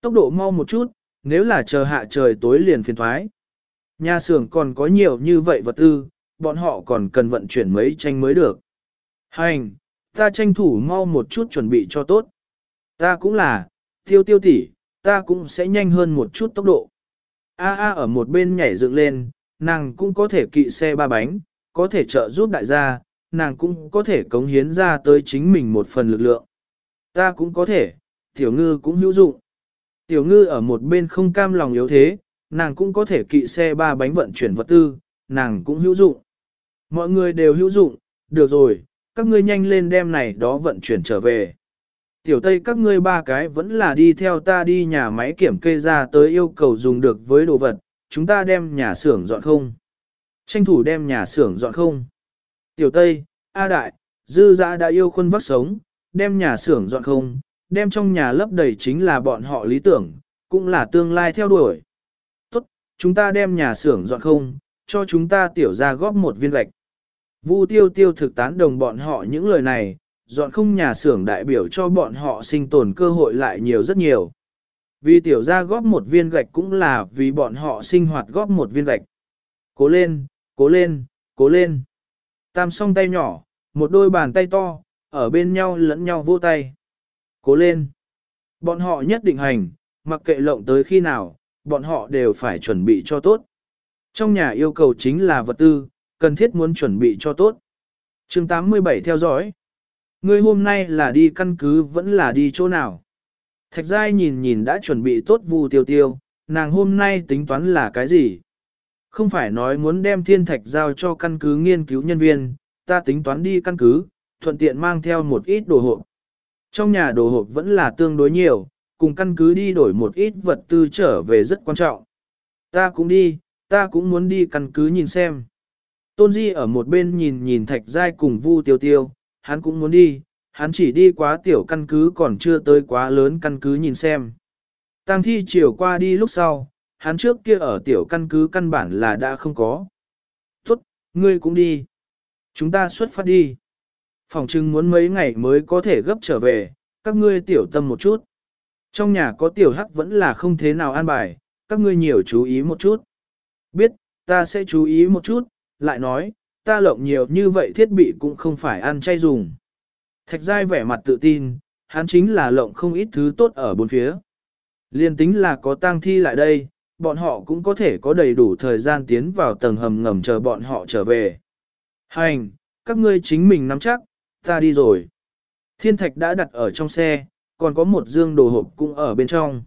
tốc độ mau một chút, nếu là chờ hạ trời tối liền phiền thoái. Nhà xưởng còn có nhiều như vậy vật tư, bọn họ còn cần vận chuyển mấy tranh mới được. Hành, ta tranh thủ mau một chút chuẩn bị cho tốt. Ta cũng là, tiêu tiêu tỷ, ta cũng sẽ nhanh hơn một chút tốc độ. A A ở một bên nhảy dựng lên, nàng cũng có thể kỵ xe ba bánh, có thể trợ giúp đại gia, nàng cũng có thể cống hiến ra tới chính mình một phần lực lượng. Ta cũng có thể, tiểu ngư cũng hữu dụng. Tiểu ngư ở một bên không cam lòng yếu thế, nàng cũng có thể kỵ xe ba bánh vận chuyển vật tư, nàng cũng hữu dụng. Mọi người đều hữu dụng, được rồi, các ngươi nhanh lên đem này đó vận chuyển trở về. Tiểu Tây các ngươi ba cái vẫn là đi theo ta đi nhà máy kiểm kê ra tới yêu cầu dùng được với đồ vật, chúng ta đem nhà xưởng dọn không. Tranh thủ đem nhà xưởng dọn không. Tiểu Tây, A Đại, Dư Dã đã yêu khuôn vắc sống, đem nhà xưởng dọn không, đem trong nhà lấp đầy chính là bọn họ lý tưởng, cũng là tương lai theo đuổi. Tốt, chúng ta đem nhà xưởng dọn không, cho chúng ta tiểu ra góp một viên gạch. Vu Tiêu Tiêu thực tán đồng bọn họ những lời này, dọn không nhà xưởng đại biểu cho bọn họ sinh tồn cơ hội lại nhiều rất nhiều. Vì tiểu ra góp một viên gạch cũng là vì bọn họ sinh hoạt góp một viên gạch. Cố lên, cố lên, cố lên. Tam song tay nhỏ, một đôi bàn tay to, ở bên nhau lẫn nhau vô tay. Cố lên. Bọn họ nhất định hành, mặc kệ lộng tới khi nào, bọn họ đều phải chuẩn bị cho tốt. Trong nhà yêu cầu chính là vật tư, cần thiết muốn chuẩn bị cho tốt. chương tám mươi bảy theo dõi. Ngươi hôm nay là đi căn cứ vẫn là đi chỗ nào? Thạch Giai nhìn nhìn đã chuẩn bị tốt Vu Tiêu Tiêu, nàng hôm nay tính toán là cái gì? Không phải nói muốn đem thiên thạch giao cho căn cứ nghiên cứu nhân viên, ta tính toán đi căn cứ, thuận tiện mang theo một ít đồ hộp. Trong nhà đồ hộp vẫn là tương đối nhiều, cùng căn cứ đi đổi một ít vật tư trở về rất quan trọng. Ta cũng đi, ta cũng muốn đi căn cứ nhìn xem. Tôn Di ở một bên nhìn nhìn Thạch Giai cùng Vu Tiêu Tiêu, hắn cũng muốn đi, hắn chỉ đi quá tiểu căn cứ còn chưa tới quá lớn căn cứ nhìn xem. Tang thi chiều qua đi lúc sau, hắn trước kia ở tiểu căn cứ căn bản là đã không có. Tốt, ngươi cũng đi. Chúng ta xuất phát đi. Phòng trưng muốn mấy ngày mới có thể gấp trở về, các ngươi tiểu tâm một chút. Trong nhà có tiểu hắc vẫn là không thế nào an bài, các ngươi nhiều chú ý một chút. Biết, ta sẽ chú ý một chút, lại nói, ta lộng nhiều như vậy thiết bị cũng không phải ăn chay dùng. Thạch Giai vẻ mặt tự tin, hắn chính là lộng không ít thứ tốt ở bốn phía. Liên tính là có tang thi lại đây, bọn họ cũng có thể có đầy đủ thời gian tiến vào tầng hầm ngầm chờ bọn họ trở về. Hành, các ngươi chính mình nắm chắc, ta đi rồi. Thiên thạch đã đặt ở trong xe, còn có một dương đồ hộp cũng ở bên trong.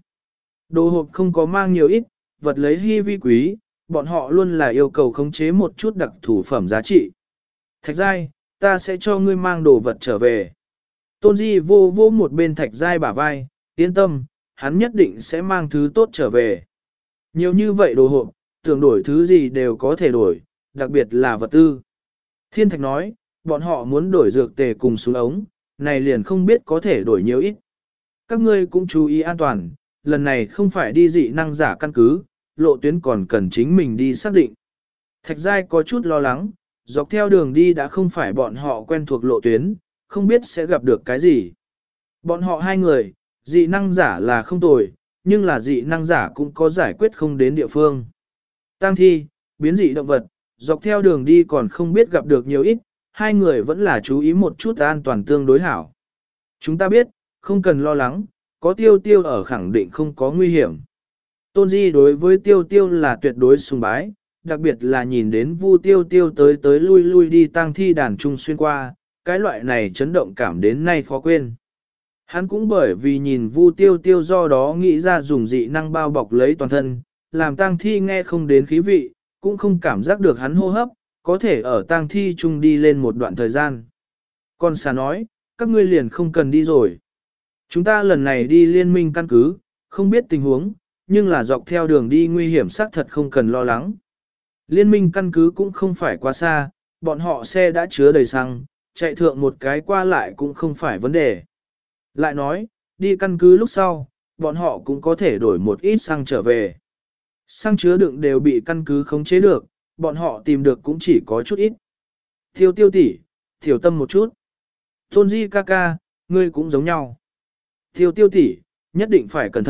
Đồ hộp không có mang nhiều ít, vật lấy hy vi quý, bọn họ luôn là yêu cầu khống chế một chút đặc thủ phẩm giá trị. Thạch Giai, ta sẽ cho ngươi mang đồ vật trở về. Tôn Di vô vô một bên Thạch Giai bả vai, yên tâm, hắn nhất định sẽ mang thứ tốt trở về. Nhiều như vậy đồ hộp, tưởng đổi thứ gì đều có thể đổi, đặc biệt là vật tư. Thiên Thạch nói, bọn họ muốn đổi dược tề cùng súng ống, này liền không biết có thể đổi nhiều ít. Các ngươi cũng chú ý an toàn, lần này không phải đi dị năng giả căn cứ, lộ tuyến còn cần chính mình đi xác định. Thạch Giai có chút lo lắng, dọc theo đường đi đã không phải bọn họ quen thuộc lộ tuyến, không biết sẽ gặp được cái gì. Bọn họ hai người, dị năng giả là không tồi, nhưng là dị năng giả cũng có giải quyết không đến địa phương. Tang thi, biến dị động vật, dọc theo đường đi còn không biết gặp được nhiều ít, hai người vẫn là chú ý một chút an toàn tương đối hảo. Chúng ta biết, không cần lo lắng, có tiêu tiêu ở khẳng định không có nguy hiểm. Tôn Di đối với tiêu tiêu là tuyệt đối sùng bái, đặc biệt là nhìn đến Vu Tiêu Tiêu tới tới lui lui đi tang thi đàn trung xuyên qua, cái loại này chấn động cảm đến nay khó quên. Hắn cũng bởi vì nhìn Vu Tiêu Tiêu do đó nghĩ ra dùng dị năng bao bọc lấy toàn thân, làm tang thi nghe không đến khí vị, cũng không cảm giác được hắn hô hấp, có thể ở tang thi chung đi lên một đoạn thời gian. Còn xà nói, các ngươi liền không cần đi rồi. Chúng ta lần này đi liên minh căn cứ, không biết tình huống, nhưng là dọc theo đường đi nguy hiểm xác thật không cần lo lắng. Liên minh căn cứ cũng không phải quá xa, bọn họ xe đã chứa đầy xăng, chạy thượng một cái qua lại cũng không phải vấn đề. Lại nói, đi căn cứ lúc sau, bọn họ cũng có thể đổi một ít xăng trở về. Xăng chứa đựng đều bị căn cứ khống chế được, bọn họ tìm được cũng chỉ có chút ít. Tiêu tiêu tỷ, tiểu tâm một chút. Tôn Di ca ca, ngươi cũng giống nhau. Tiêu tiêu tỷ, nhất định phải cẩn thận,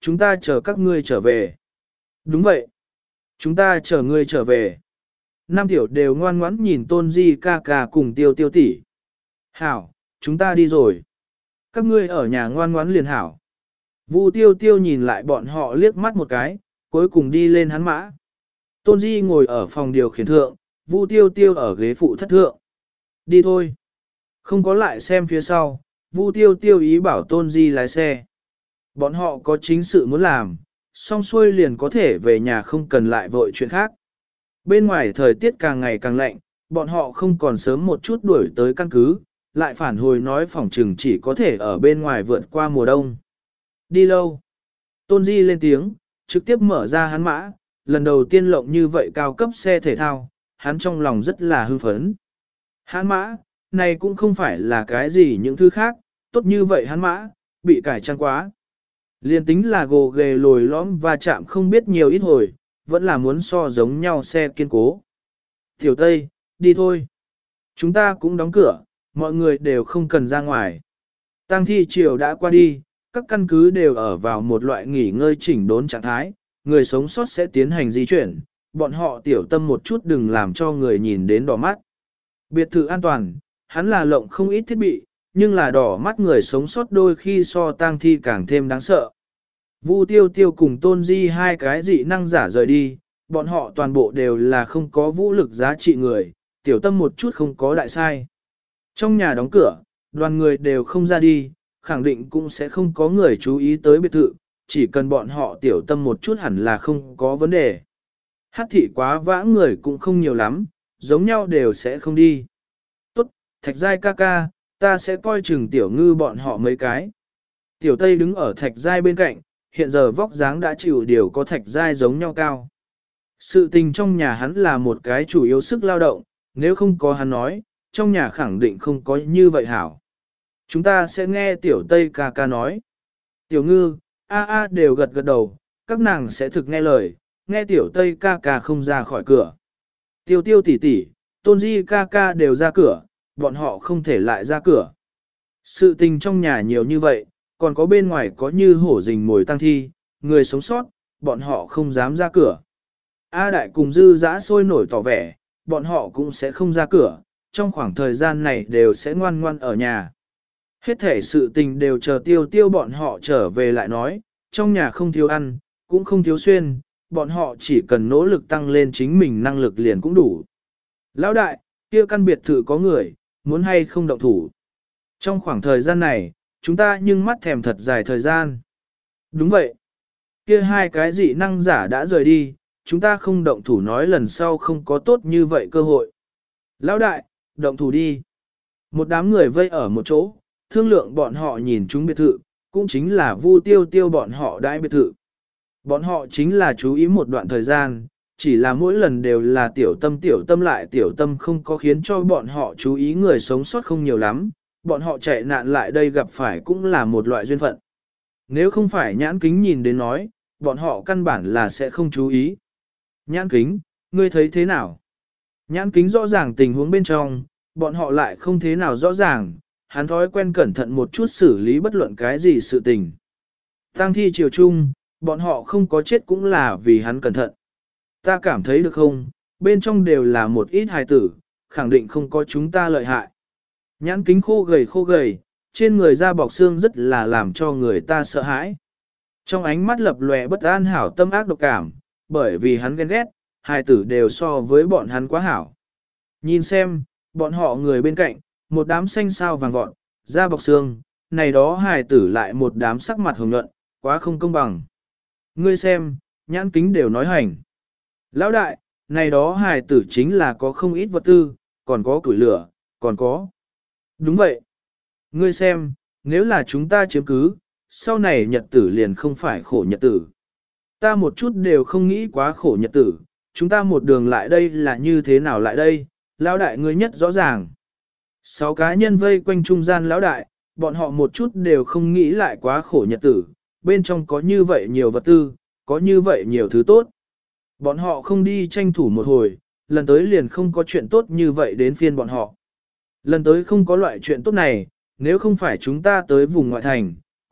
chúng ta chờ các ngươi trở về. Đúng vậy. Chúng ta chờ ngươi trở về. Nam tiểu đều ngoan ngoãn nhìn tôn di ca ca cùng tiêu tiêu tỷ. Hảo, chúng ta đi rồi. Các ngươi ở nhà ngoan ngoãn liền hảo. Vu tiêu tiêu nhìn lại bọn họ liếc mắt một cái, cuối cùng đi lên hắn mã. Tôn di ngồi ở phòng điều khiển thượng, Vu tiêu tiêu ở ghế phụ thất thượng. Đi thôi. Không có lại xem phía sau, Vu tiêu tiêu ý bảo tôn di lái xe. Bọn họ có chính sự muốn làm, xong xuôi liền có thể về nhà không cần lại vội chuyện khác. Bên ngoài thời tiết càng ngày càng lạnh, bọn họ không còn sớm một chút đuổi tới căn cứ, lại phản hồi nói phòng trừng chỉ có thể ở bên ngoài vượt qua mùa đông. Đi lâu. Tôn Di lên tiếng, trực tiếp mở ra hắn mã, lần đầu tiên lộng như vậy cao cấp xe thể thao, hắn trong lòng rất là hưng phấn. Hắn mã, này cũng không phải là cái gì những thứ khác, tốt như vậy hắn mã, bị cải trang quá. Liên tính là gồ ghề lồi lõm và chạm không biết nhiều ít hồi, vẫn là muốn so giống nhau xe kiên cố. Tiểu Tây, đi thôi. Chúng ta cũng đóng cửa, mọi người đều không cần ra ngoài. Tang thi chiều đã qua đi, các căn cứ đều ở vào một loại nghỉ ngơi chỉnh đốn trạng thái, người sống sót sẽ tiến hành di chuyển, bọn họ tiểu tâm một chút đừng làm cho người nhìn đến đỏ mắt. Biệt thự an toàn, hắn là lộng không ít thiết bị, nhưng là đỏ mắt người sống sót đôi khi so tang thi càng thêm đáng sợ. Vu tiêu tiêu cùng tôn di hai cái dị năng giả rời đi, bọn họ toàn bộ đều là không có vũ lực giá trị người, tiểu tâm một chút không có đại sai. Trong nhà đóng cửa, đoàn người đều không ra đi, khẳng định cũng sẽ không có người chú ý tới biệt thự, chỉ cần bọn họ tiểu tâm một chút hẳn là không có vấn đề. Hát thị quá vã người cũng không nhiều lắm, giống nhau đều sẽ không đi. Tốt, Thạch Giai ca ca, ta sẽ coi chừng tiểu ngư bọn họ mấy cái. Tiểu Tây đứng ở Thạch Giai bên cạnh, hiện giờ vóc dáng đã chịu điều có Thạch Giai giống nhau cao. Sự tình trong nhà hắn là một cái chủ yếu sức lao động, nếu không có hắn nói, trong nhà khẳng định không có như vậy hảo. Chúng ta sẽ nghe Tiểu Tây ca ca nói. Tiểu Ngư, A A đều gật gật đầu, các nàng sẽ thực nghe lời, nghe Tiểu Tây ca ca không ra khỏi cửa. Tiêu Tiêu tỷ tỷ, Tôn Di ca ca đều ra cửa, bọn họ không thể lại ra cửa. Sự tình trong nhà nhiều như vậy, còn có bên ngoài có như hổ rình mồi tăng thi, người sống sót, bọn họ không dám ra cửa. A Đại cùng Dư Dã sôi nổi tỏ vẻ, bọn họ cũng sẽ không ra cửa, trong khoảng thời gian này đều sẽ ngoan ngoan ở nhà. Hết thể sự tình đều chờ tiêu tiêu bọn họ trở về lại nói, trong nhà không thiếu ăn, cũng không thiếu xuyên, bọn họ chỉ cần nỗ lực tăng lên chính mình năng lực liền cũng đủ. Lão đại, kia căn biệt thự có người, muốn hay không động thủ. Trong khoảng thời gian này, chúng ta nhưng mắt thèm thật dài thời gian. Đúng vậy. Kia hai cái dị năng giả đã rời đi, chúng ta không động thủ nói lần sau không có tốt như vậy cơ hội. Lão đại, động thủ đi. Một đám người vây ở một chỗ, thương lượng bọn họ nhìn chúng biệt thự, cũng chính là Vu tiêu tiêu bọn họ đãi biệt thự. Bọn họ chính là chú ý một đoạn thời gian, chỉ là mỗi lần đều là tiểu tâm tiểu tâm lại tiểu tâm không có khiến cho bọn họ chú ý người sống sót không nhiều lắm, bọn họ chạy nạn lại đây gặp phải cũng là một loại duyên phận. Nếu không phải nhãn kính nhìn đến nói, bọn họ căn bản là sẽ không chú ý. Nhãn kính, ngươi thấy thế nào? Nhãn kính rõ ràng tình huống bên trong, bọn họ lại không thế nào rõ ràng, hắn thói quen cẩn thận một chút xử lý bất luận cái gì sự tình. Tang thi chiều chung, bọn họ không có chết cũng là vì hắn cẩn thận. Ta cảm thấy được không, bên trong đều là một ít hài tử, khẳng định không có chúng ta lợi hại. Nhãn kính khô gầy khô gầy, trên người da bọc xương rất là làm cho người ta sợ hãi. Trong ánh mắt lập lòe bất an hảo tâm ác độc cảm, bởi vì hắn ghen ghét, hài tử đều so với bọn hắn quá hảo. Nhìn xem, bọn họ người bên cạnh, một đám xanh sao vàng vọt, da bọc xương, này đó hài tử lại một đám sắc mặt hồng nhuận, quá không công bằng. Ngươi xem, nhãn kính đều nói hành. Lão đại, này đó hài tử chính là có không ít vật tư, còn có củi lửa, còn có. Đúng vậy. Ngươi xem, nếu là chúng ta chiếm cứ, sau này nhật tử liền không phải khổ nhật tử. Ta một chút đều không nghĩ quá khổ nhật tử, chúng ta một đường lại đây là như thế nào lại đây, lão đại ngươi nhất rõ ràng. Sáu cá nhân vây quanh trung gian lão đại, bọn họ một chút đều không nghĩ lại quá khổ nhật tử, bên trong có như vậy nhiều vật tư, có như vậy nhiều thứ tốt. Bọn họ không đi tranh thủ một hồi, lần tới liền không có chuyện tốt như vậy đến phiên bọn họ. Lần tới không có loại chuyện tốt này, nếu không phải chúng ta tới vùng ngoại thành,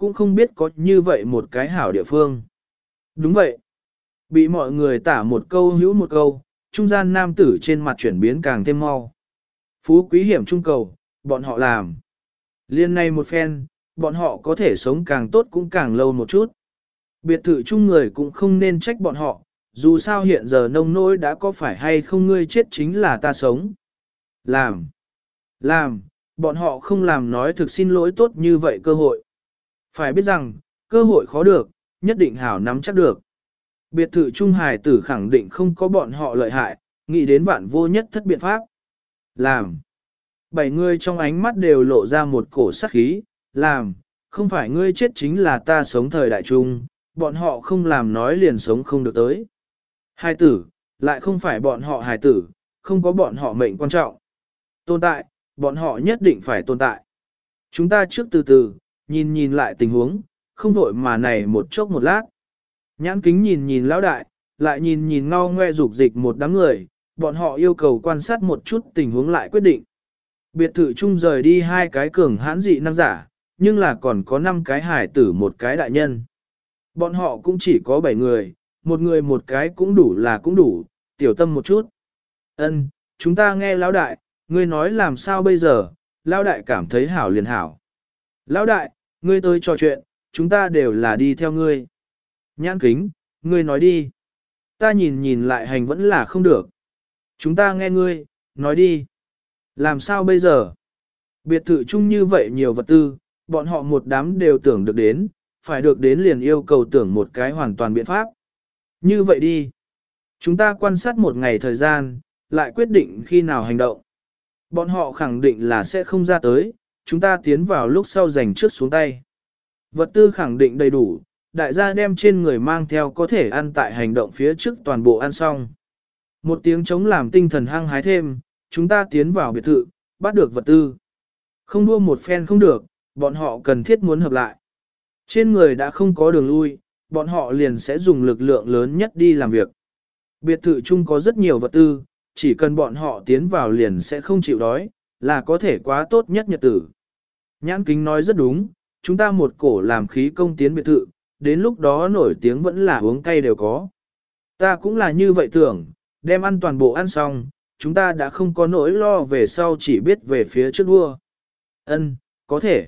cũng không biết có như vậy một cái hảo địa phương. Đúng vậy. Bị mọi người tả một câu hữu một câu, trung gian nam tử trên mặt chuyển biến càng thêm mau. Phú quý hiểm trung cầu, bọn họ làm. Liên này một phen, bọn họ có thể sống càng tốt cũng càng lâu một chút. Biệt thự chung người cũng không nên trách bọn họ, dù sao hiện giờ nông nỗi đã có phải hay không ngươi chết chính là ta sống. Làm. Làm, bọn họ không làm nói thực xin lỗi tốt như vậy cơ hội. Phải biết rằng, cơ hội khó được, nhất định hảo nắm chắc được. Biệt thự trung hài tử khẳng định không có bọn họ lợi hại, nghĩ đến vạn vô nhất thất biện pháp. Làm. Bảy người trong ánh mắt đều lộ ra một cổ sắc khí, làm, không phải ngươi chết chính là ta sống thời đại trung, bọn họ không làm nói liền sống không được tới. Hài tử, lại không phải bọn họ hài tử, không có bọn họ mệnh quan trọng. Tồn tại, bọn họ nhất định phải tồn tại. Chúng ta trước từ từ, nhìn nhìn lại tình huống, không vội mà này một chốc một lát. Nhãn kính nhìn nhìn lão đại, lại nhìn nhìn ngao ngoe dục dịch một đám người, bọn họ yêu cầu quan sát một chút tình huống lại quyết định. Biệt thự chung rời đi hai cái cường hãn dị năng giả, nhưng là còn có năm cái hải tử một cái đại nhân. Bọn họ cũng chỉ có bảy người, một người một cái cũng đủ là cũng đủ, tiểu tâm một chút. Ân, chúng ta nghe lão đại, ngươi nói làm sao bây giờ, lão đại cảm thấy hảo liền hảo. Lão đại, ngươi tới trò chuyện, chúng ta đều là đi theo ngươi. Nhãn kính, ngươi nói đi. Ta nhìn nhìn lại hành vẫn là không được. Chúng ta nghe ngươi, nói đi. Làm sao bây giờ? Biệt thự chung như vậy nhiều vật tư, bọn họ một đám đều tưởng được đến, phải được đến liền yêu cầu tưởng một cái hoàn toàn biện pháp. Như vậy đi. Chúng ta quan sát một ngày thời gian, lại quyết định khi nào hành động. Bọn họ khẳng định là sẽ không ra tới, chúng ta tiến vào lúc sau giành trước xuống tay. Vật tư khẳng định đầy đủ, đại gia đem trên người mang theo có thể ăn tại hành động phía trước toàn bộ ăn xong. Một tiếng chống làm tinh thần hăng hái thêm, chúng ta tiến vào biệt thự, bắt được vật tư. Không đua một phen không được, bọn họ cần thiết muốn hợp lại. Trên người đã không có đường lui, bọn họ liền sẽ dùng lực lượng lớn nhất đi làm việc. Biệt thự chung có rất nhiều vật tư, chỉ cần bọn họ tiến vào liền sẽ không chịu đói, là có thể quá tốt nhất nhật tử. Nhãn kính nói rất đúng, chúng ta một cổ làm khí công tiến biệt thự, đến lúc đó nổi tiếng vẫn là uống cay đều có. Ta cũng là như vậy tưởng, đem ăn toàn bộ ăn xong, chúng ta đã không có nỗi lo về sau chỉ biết về phía trước đua. Ân, có thể.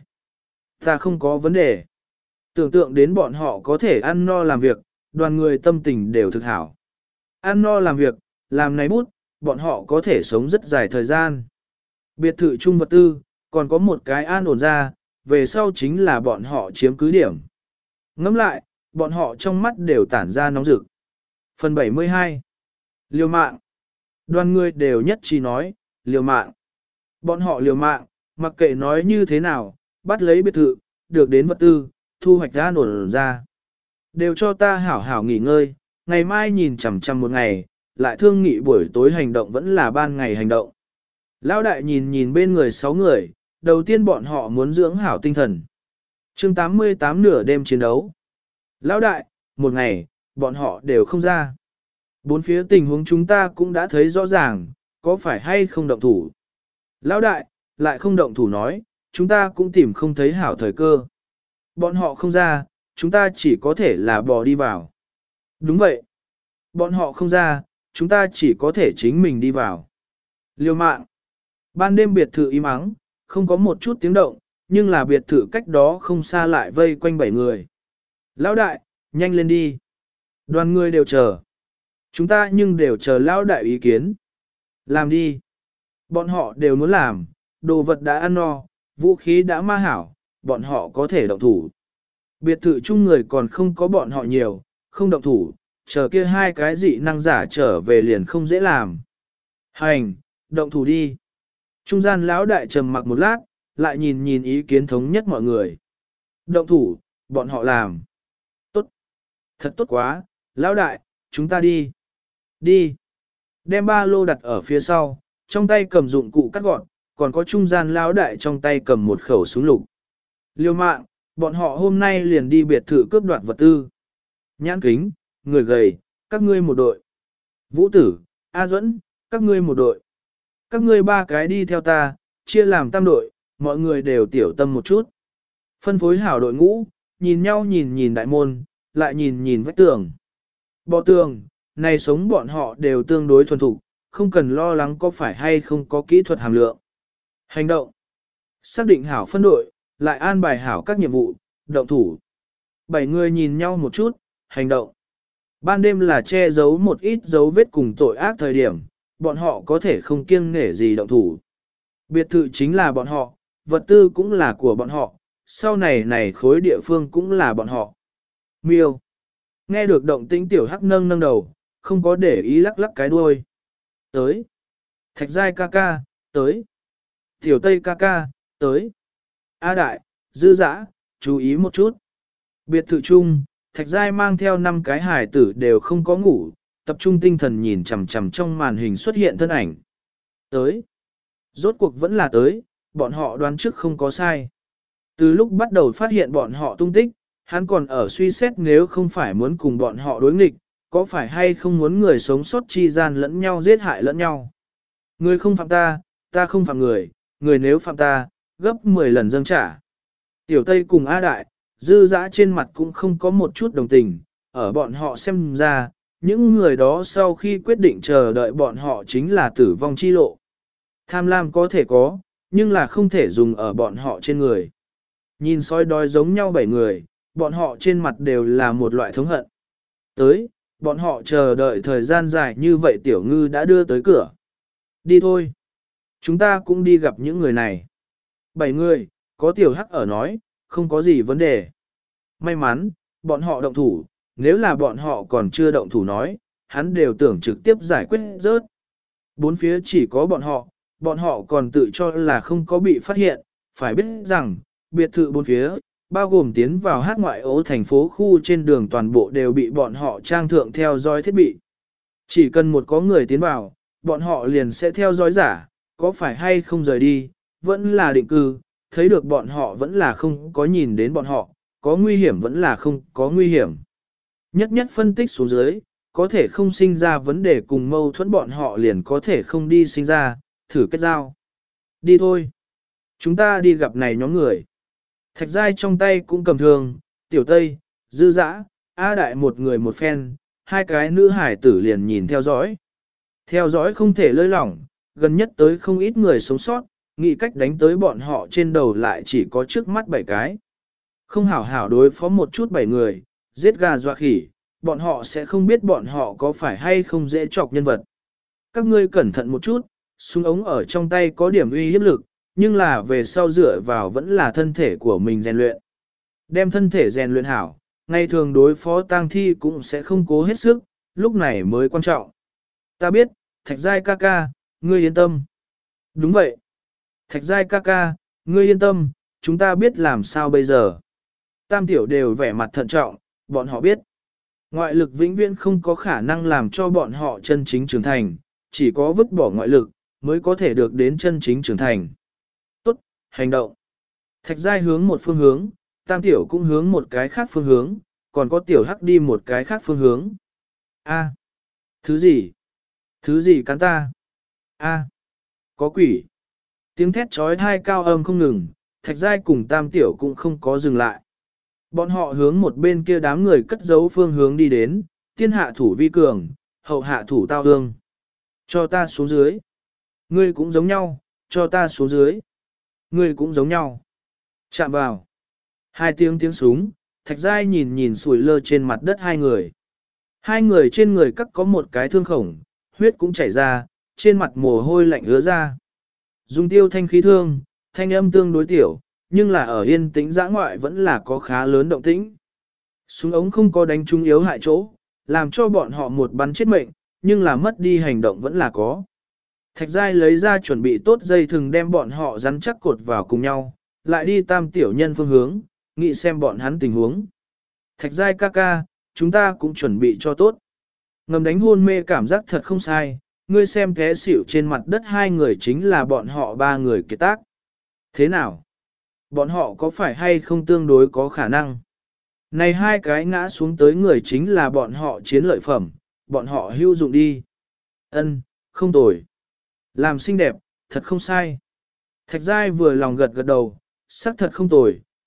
Ta không có vấn đề. Tưởng tượng đến bọn họ có thể ăn no làm việc, đoàn người tâm tình đều thực hảo. Ăn no làm việc, làm này bút, bọn họ có thể sống rất dài thời gian. Biệt thự chung vật tư, còn có một cái an ổn ra, về sau chính là bọn họ chiếm cứ điểm. Ngẫm lại, bọn họ trong mắt đều tản ra nóng rực. Phần bảy mươi hai. Liều mạng. Đoàn người đều nhất trí nói, liều mạng. Bọn họ liều mạng, mặc kệ nói như thế nào, bắt lấy biệt thự, được đến vật tư, thu hoạch ra nổn ra. Đều cho ta hảo hảo nghỉ ngơi, ngày mai nhìn chằm chằm một ngày, lại thương nghị buổi tối hành động vẫn là ban ngày hành động. Lão đại nhìn nhìn bên người sáu người, đầu tiên bọn họ muốn dưỡng hảo tinh thần. chương tám mươi tám nửa đêm chiến đấu. Lão đại, một ngày, bọn họ đều không ra. Bốn phía tình huống chúng ta cũng đã thấy rõ ràng, có phải hay không động thủ. Lão đại, lại không động thủ nói, chúng ta cũng tìm không thấy hảo thời cơ. Bọn họ không ra, chúng ta chỉ có thể là bò đi vào. Đúng vậy. Bọn họ không ra, chúng ta chỉ có thể chính mình đi vào. Liêu mạng. Ban đêm biệt thự im ắng, không có một chút tiếng động, nhưng là biệt thự cách đó không xa lại vây quanh bảy người. Lão đại, nhanh lên đi. Đoàn người đều chờ. Chúng ta nhưng đều chờ lão đại ý kiến. Làm đi. Bọn họ đều muốn làm, đồ vật đã ăn no, vũ khí đã ma hảo, bọn họ có thể động thủ. Biệt thự chung người còn không có bọn họ nhiều, không động thủ, chờ kia hai cái dị năng giả trở về liền không dễ làm. Hành, động thủ đi. Trung gian lão đại trầm mặc một lát, lại nhìn nhìn ý kiến thống nhất mọi người. Động thủ, bọn họ làm. Tốt. Thật tốt quá, lão đại, chúng ta đi. Đi. Đem ba lô đặt ở phía sau, trong tay cầm dụng cụ cắt gọn, còn có trung gian lão đại trong tay cầm một khẩu súng lục. Liêu mạng, bọn họ hôm nay liền đi biệt thự cướp đoạt vật tư. Nhãn kính, người gầy, các ngươi một đội. Vũ tử, A Duẫn, các ngươi một đội. Các ngươi ba cái đi theo ta, chia làm tam đội, mọi người đều tiểu tâm một chút. Phân phối hảo đội ngũ, nhìn nhau nhìn nhìn đại môn, lại nhìn nhìn vách tường. Bọ tường, này sống bọn họ đều tương đối thuần thục, không cần lo lắng có phải hay không có kỹ thuật hàm lượng. Hành động. Xác định hảo phân đội, lại an bài hảo các nhiệm vụ, động thủ. Bảy người nhìn nhau một chút, hành động. Ban đêm là che giấu một ít dấu vết cùng tội ác thời điểm, bọn họ có thể không kiêng nể gì động thủ. Biệt thự chính là bọn họ, vật tư cũng là của bọn họ, sau này này khối địa phương cũng là bọn họ. Miêu. Nghe được động tĩnh tiểu hắc nâng nâng đầu, không có để ý lắc lắc cái đuôi. Tới. Thạch giai ca ca, tới. Tiểu tây ca ca, tới. A đại, dư dã, chú ý một chút. Biệt thự chung, thạch giai mang theo năm cái hải tử đều không có ngủ, tập trung tinh thần nhìn chằm chằm trong màn hình xuất hiện thân ảnh. Tới. Rốt cuộc vẫn là tới, bọn họ đoán trước không có sai. Từ lúc bắt đầu phát hiện bọn họ tung tích, hắn còn ở suy xét nếu không phải muốn cùng bọn họ đối nghịch, có phải hay không muốn người sống sót chi gian lẫn nhau giết hại lẫn nhau. Người không phạm ta, ta không phạm người, người nếu phạm ta, gấp mười lần dâng trả. Tiểu Tây cùng A Đại, dư dã trên mặt cũng không có một chút đồng tình, ở bọn họ xem ra, những người đó sau khi quyết định chờ đợi bọn họ chính là tử vong chi lộ. Tham lam có thể có, nhưng là không thể dùng ở bọn họ trên người. Nhìn sói đói giống nhau bảy người, bọn họ trên mặt đều là một loại thống hận. Tới, bọn họ chờ đợi thời gian dài như vậy tiểu ngư đã đưa tới cửa. Đi thôi. Chúng ta cũng đi gặp những người này. Bảy người, có tiểu hắc ở nói, không có gì vấn đề. May mắn, bọn họ động thủ, nếu là bọn họ còn chưa động thủ nói, hắn đều tưởng trực tiếp giải quyết rớt. Bốn phía chỉ có bọn họ, bọn họ còn tự cho là không có bị phát hiện, phải biết rằng, biệt thự bốn phía, bao gồm tiến vào hát ngoại ố thành phố khu trên đường toàn bộ đều bị bọn họ trang thượng theo dõi thiết bị. Chỉ cần một có người tiến vào, bọn họ liền sẽ theo dõi giả, có phải hay không rời đi, vẫn là định cư, thấy được bọn họ vẫn là không có nhìn đến bọn họ, có nguy hiểm vẫn là không có nguy hiểm. Nhất nhất phân tích xuống dưới, có thể không sinh ra vấn đề cùng mâu thuẫn bọn họ liền có thể không đi sinh ra, thử kết giao. Đi thôi. Chúng ta đi gặp này nhóm người. Thạch giai trong tay cũng cầm thương, tiểu tây, dư dã, A đại một người một phen, hai cái nữ hải tử liền nhìn theo dõi. Theo dõi không thể lơi lỏng, gần nhất tới không ít người sống sót, nghĩ cách đánh tới bọn họ trên đầu lại chỉ có trước mắt bảy cái. Không hảo hảo đối phó một chút bảy người, giết gà dọa khỉ, bọn họ sẽ không biết bọn họ có phải hay không dễ chọc nhân vật. Các ngươi cẩn thận một chút, súng ống ở trong tay có điểm uy hiếp lực, nhưng là về sau dựa vào vẫn là thân thể của mình rèn luyện. Đem thân thể rèn luyện hảo, ngày thường đối phó tang thi cũng sẽ không cố hết sức, lúc này mới quan trọng. Ta biết, Thạch giai ca ca, ngươi yên tâm. Đúng vậy. Thạch giai ca ca, ngươi yên tâm, chúng ta biết làm sao bây giờ. Tam tiểu đều vẻ mặt thận trọng, bọn họ biết. Ngoại lực vĩnh viễn không có khả năng làm cho bọn họ chân chính trưởng thành, chỉ có vứt bỏ ngoại lực, mới có thể được đến chân chính trưởng thành. Tốt, hành động. Thạch giai hướng một phương hướng, tam tiểu cũng hướng một cái khác phương hướng, còn có tiểu hắc đi một cái khác phương hướng. A. Thứ gì? Thứ gì cắn ta? A. Có quỷ. Tiếng thét trói thai cao âm không ngừng, thạch giai cùng tam tiểu cũng không có dừng lại. Bọn họ hướng một bên kia đám người cất giấu phương hướng đi đến, tiên hạ thủ vi cường, hậu hạ thủ tao hương. Cho ta xuống dưới. Ngươi cũng giống nhau, cho ta xuống dưới. Ngươi cũng giống nhau. Chạm vào. Hai tiếng tiếng súng, thạch giai nhìn nhìn sủi lơ trên mặt đất hai người. Hai người trên người cắt có một cái thương khổng, huyết cũng chảy ra, trên mặt mồ hôi lạnh ứa ra. Dùng tiêu thanh khí thương, thanh âm tương đối tiểu, nhưng là ở yên tĩnh dã ngoại vẫn là có khá lớn động tĩnh. Súng ống không có đánh trúng yếu hại chỗ, làm cho bọn họ một bắn chết mệnh, nhưng là mất đi hành động vẫn là có. Thạch giai lấy ra chuẩn bị tốt dây thừng đem bọn họ rắn chắc cột vào cùng nhau, lại đi tam tiểu nhân phương hướng, nghĩ xem bọn hắn tình huống. Thạch giai ca ca, chúng ta cũng chuẩn bị cho tốt. Ngầm đánh hôn mê cảm giác thật không sai, ngươi xem té xỉu trên mặt đất hai người chính là bọn họ ba người kiệt tác. Thế nào? Bọn họ có phải hay không tương đối có khả năng? Này hai cái ngã xuống tới người chính là bọn họ chiến lợi phẩm, bọn họ hữu dụng đi. Ân, không tồi. Làm xinh đẹp, thật không sai. Thạch giai vừa lòng gật gật đầu, sắc thật không tồi,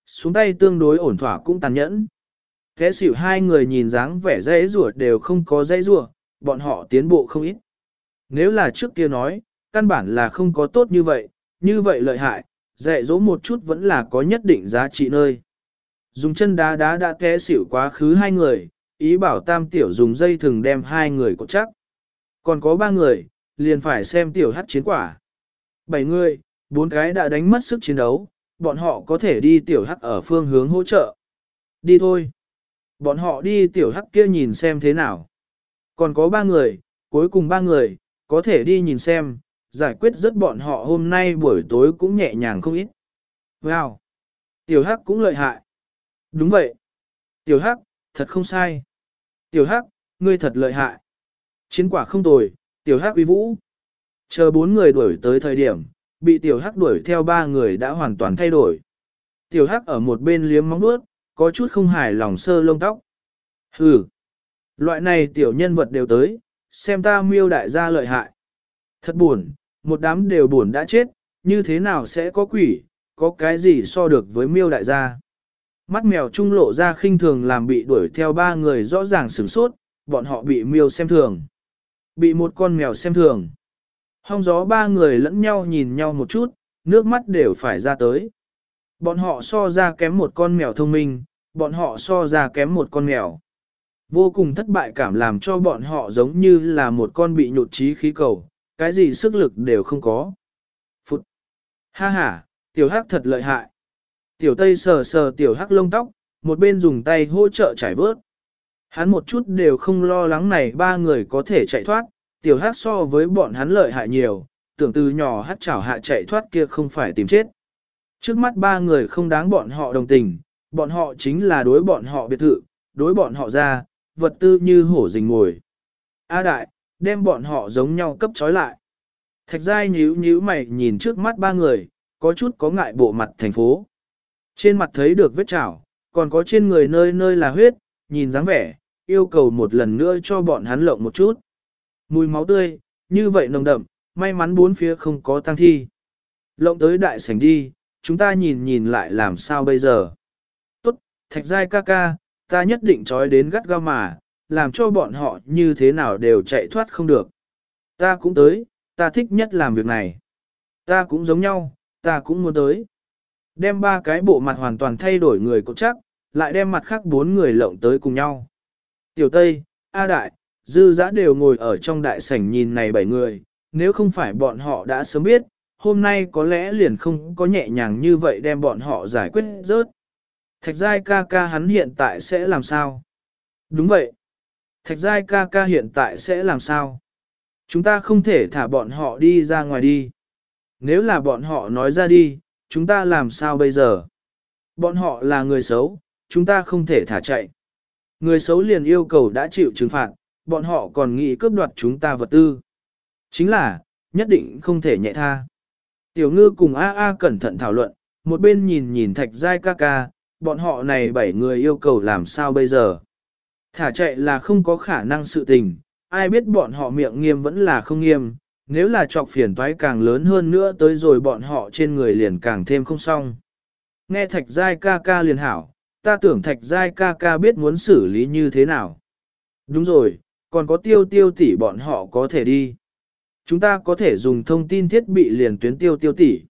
xuống tay tương đối ổn thỏa cũng tàn nhẫn. Thế xỉu hai người nhìn dáng vẻ dãy rùa đều không có dãy rùa, bọn họ tiến bộ không ít. Nếu là trước kia nói, căn bản là không có tốt như vậy, như vậy lợi hại, dạy dỗ một chút vẫn là có nhất định giá trị nơi. Dùng chân đá đá đã té xỉu quá khứ hai người, ý bảo tam tiểu dùng dây thừng đem hai người cột chắc. Còn có ba người, liền phải xem tiểu hắc chiến quả. Bảy người, bốn cái đã đánh mất sức chiến đấu, bọn họ có thể đi tiểu hắc ở phương hướng hỗ trợ. Đi thôi. Bọn họ đi tiểu hắc kia nhìn xem thế nào. Còn có ba người, cuối cùng ba người, có thể đi nhìn xem, giải quyết rất bọn họ hôm nay buổi tối cũng nhẹ nhàng không ít. Wow! Tiểu hắc cũng lợi hại. Đúng vậy. Tiểu hắc, thật không sai. Tiểu hắc, ngươi thật lợi hại. Chiến quả không tồi, tiểu hắc uy vũ. Chờ bốn người đuổi tới thời điểm, bị tiểu hắc đuổi theo ba người đã hoàn toàn thay đổi. Tiểu hắc ở một bên liếm móng vuốt, có chút không hài lòng sơ lông tóc. Hừ! Loại này tiểu nhân vật đều tới, xem ta miêu đại gia lợi hại. Thật buồn, một đám đều buồn đã chết, như thế nào sẽ có quỷ, có cái gì so được với miêu đại gia. Mắt mèo trung lộ ra khinh thường làm bị đuổi theo ba người rõ ràng sửng sốt, bọn họ bị miêu xem thường. Bị một con mèo xem thường. Hong gió ba người lẫn nhau nhìn nhau một chút, nước mắt đều phải ra tới. Bọn họ so ra kém một con mèo thông minh, bọn họ so ra kém một con mèo. Vô cùng thất bại cảm làm cho bọn họ giống như là một con bị nhụt chí khí cầu, cái gì sức lực đều không có. Phụt! Ha ha, tiểu hắc thật lợi hại. Tiểu Tây sờ sờ tiểu hắc lông tóc, một bên dùng tay hỗ trợ trải vớt. Hắn một chút đều không lo lắng này ba người có thể chạy thoát, tiểu hắc so với bọn hắn lợi hại nhiều, tưởng từ nhỏ hắc chảo hạ chạy thoát kia không phải tìm chết. Trước mắt ba người không đáng bọn họ đồng tình, bọn họ chính là đối bọn họ biệt thự, đối bọn họ ra, vật tư như hổ rình ngồi. A đại, đem bọn họ giống nhau cấp trói lại. Thạch giai nhíu nhíu mày nhìn trước mắt ba người, có chút có ngại bộ mặt thành phố. Trên mặt thấy được vết chảo, còn có trên người nơi nơi là huyết, nhìn dáng vẻ, yêu cầu một lần nữa cho bọn hắn lộng một chút. Mùi máu tươi, như vậy nồng đậm, may mắn bốn phía không có tang thi. Lộng tới đại sảnh đi, chúng ta nhìn nhìn lại làm sao bây giờ. Tốt, thạch giai ca ca, ta nhất định trói đến gắt gao mà, làm cho bọn họ như thế nào đều chạy thoát không được. Ta cũng tới, ta thích nhất làm việc này. Ta cũng giống nhau, ta cũng muốn tới. Đem ba cái bộ mặt hoàn toàn thay đổi người cột chắc, lại đem mặt khác bốn người lộng tới cùng nhau. Tiểu Tây, A Đại, Dư Giã đều ngồi ở trong đại sảnh nhìn này bảy người, nếu không phải bọn họ đã sớm biết, hôm nay có lẽ liền không có nhẹ nhàng như vậy đem bọn họ giải quyết rớt. Thạch giai ca ca hắn hiện tại sẽ làm sao? Đúng vậy. Thạch giai ca ca hiện tại sẽ làm sao? Chúng ta không thể thả bọn họ đi ra ngoài đi. Nếu là bọn họ nói ra đi, chúng ta làm sao bây giờ? Bọn họ là người xấu, chúng ta không thể thả chạy. Người xấu liền yêu cầu đã chịu trừng phạt, bọn họ còn nghĩ cướp đoạt chúng ta vật tư. Chính là, nhất định không thể nhẹ tha. Tiểu ngư cùng A A cẩn thận thảo luận, một bên nhìn nhìn thạch giai ca ca, bọn họ này bảy người yêu cầu làm sao bây giờ. Thả chạy là không có khả năng sự tình, ai biết bọn họ miệng nghiêm vẫn là không nghiêm, nếu là trọc phiền toái càng lớn hơn nữa tới rồi bọn họ trên người liền càng thêm không xong. Nghe thạch giai ca ca liền hảo, ta tưởng thạch giai ca ca biết muốn xử lý như thế nào. Đúng rồi, còn có tiêu tiêu tỷ bọn họ có thể đi. Chúng ta có thể dùng thông tin thiết bị liền tuyến tiêu tiêu tỷ.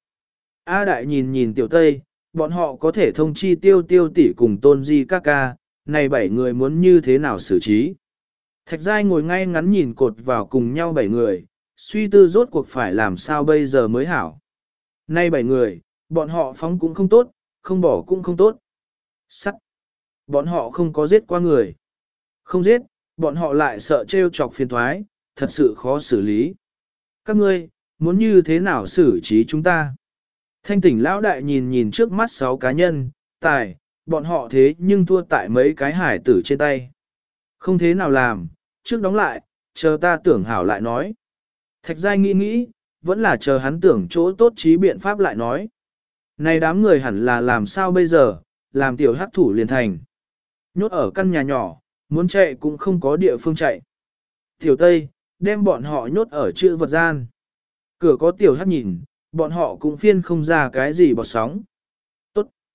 A đại nhìn nhìn tiểu tây, bọn họ có thể thông chi tiêu tiêu tỷ cùng tôn di ca ca, này bảy người muốn như thế nào xử trí. Thạch giai ngồi ngay ngắn nhìn cột vào cùng nhau bảy người, suy tư rốt cuộc phải làm sao bây giờ mới hảo. Nay bảy người, bọn họ phóng cũng không tốt, không bỏ cũng không tốt. Sắt. Bọn họ không có giết qua người. Không giết, bọn họ lại sợ trêu chọc phiền thoái, thật sự khó xử lý. Các ngươi, muốn như thế nào xử trí chúng ta? Thanh tỉnh lão đại nhìn nhìn trước mắt sáu cá nhân, tài, bọn họ thế nhưng thua tại mấy cái hải tử trên tay. Không thế nào làm, trước đóng lại, chờ ta tưởng hảo lại nói. Thạch giai nghĩ nghĩ, vẫn là chờ hắn tưởng chỗ tốt trí biện pháp lại nói. Này đám người hẳn là làm sao bây giờ, làm tiểu hắc thủ liền thành. Nhốt ở căn nhà nhỏ, muốn chạy cũng không có địa phương chạy. Tiểu Tây, đem bọn họ nhốt ở chữ vật gian. Cửa có tiểu hắc nhìn, bọn họ cũng phiên không ra cái gì bọt sóng. Tốt.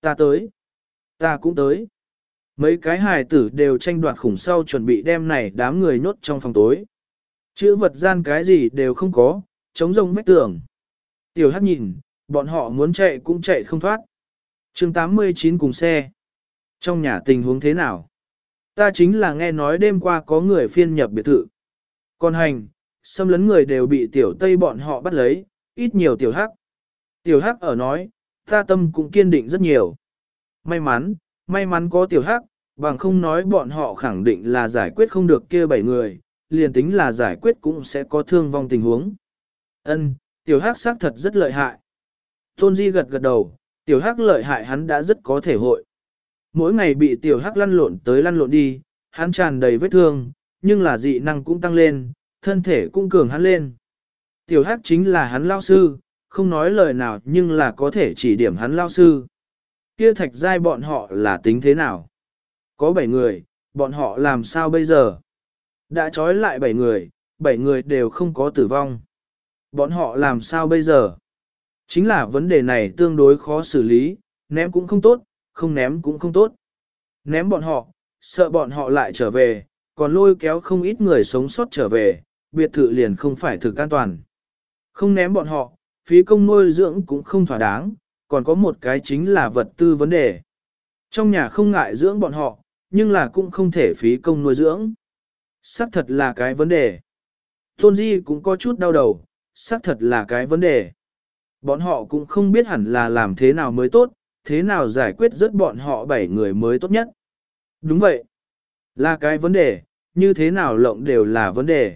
Ta tới. Ta cũng tới. Mấy cái hài tử đều tranh đoạt khủng sau chuẩn bị đem này đám người nhốt trong phòng tối. Chữ vật gian cái gì đều không có, chống rông vách tường. Tiểu Hắc nhìn, bọn họ muốn chạy cũng chạy không thoát. chương tám mươi chín cùng xe. Trong nhà tình huống thế nào? Ta chính là nghe nói đêm qua có người phiên nhập biệt thự. Còn hành, xâm lấn người đều bị tiểu Tây bọn họ bắt lấy, ít nhiều tiểu Hắc. Tiểu Hắc ở nói, ta tâm cũng kiên định rất nhiều. May mắn, may mắn có tiểu Hắc, bằng không nói bọn họ khẳng định là giải quyết không được kia bảy người, liền tính là giải quyết cũng sẽ có thương vong tình huống. Ân, tiểu Hắc xác thật rất lợi hại. Tôn Di gật gật đầu, tiểu Hắc lợi hại hắn đã rất có thể hội. Mỗi ngày bị tiểu Hắc lăn lộn tới lăn lộn đi, hắn tràn đầy vết thương, nhưng là dị năng cũng tăng lên, thân thể cũng cường hắn lên. Tiểu Hắc chính là hắn lao sư, không nói lời nào nhưng là có thể chỉ điểm hắn lao sư. Kia Thạch Giai bọn họ là tính thế nào? Có bảy người, bọn họ làm sao bây giờ? Đã trói lại bảy người, bảy người đều không có tử vong. Bọn họ làm sao bây giờ? Chính là vấn đề này tương đối khó xử lý, ném cũng không tốt, không ném cũng không tốt. Ném bọn họ, sợ bọn họ lại trở về, còn lôi kéo không ít người sống sót trở về, biệt thự liền không phải thực an toàn. Không ném bọn họ, phí công nuôi dưỡng cũng không thỏa đáng, còn có một cái chính là vật tư vấn đề. Trong nhà không ngại dưỡng bọn họ, nhưng là cũng không thể phí công nuôi dưỡng. Xác thật là cái vấn đề. Tôn Di cũng có chút đau đầu, xác thật là cái vấn đề. Bọn họ cũng không biết hẳn là làm thế nào mới tốt, thế nào giải quyết rất bọn họ bảy người mới tốt nhất. Đúng vậy. Là cái vấn đề, như thế nào lộng đều là vấn đề.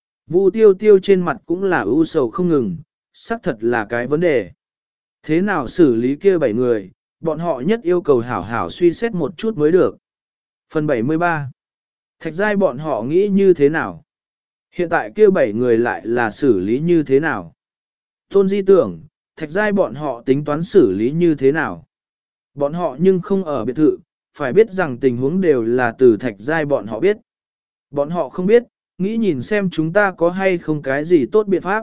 Vu tiêu tiêu trên mặt cũng là ưu sầu không ngừng, xác thật là cái vấn đề. Thế nào xử lý kia bảy người, bọn họ nhất yêu cầu hảo hảo suy xét một chút mới được. Phần bảy mươi ba. Thạch Giai bọn họ nghĩ như thế nào? Hiện tại kia bảy người lại là xử lý như thế nào? Tôn Di tưởng, Thạch Giai bọn họ tính toán xử lý như thế nào? Bọn họ nhưng không ở biệt thự, phải biết rằng tình huống đều là từ Thạch Giai bọn họ biết. Bọn họ không biết, nghĩ nhìn xem chúng ta có hay không cái gì tốt biện pháp.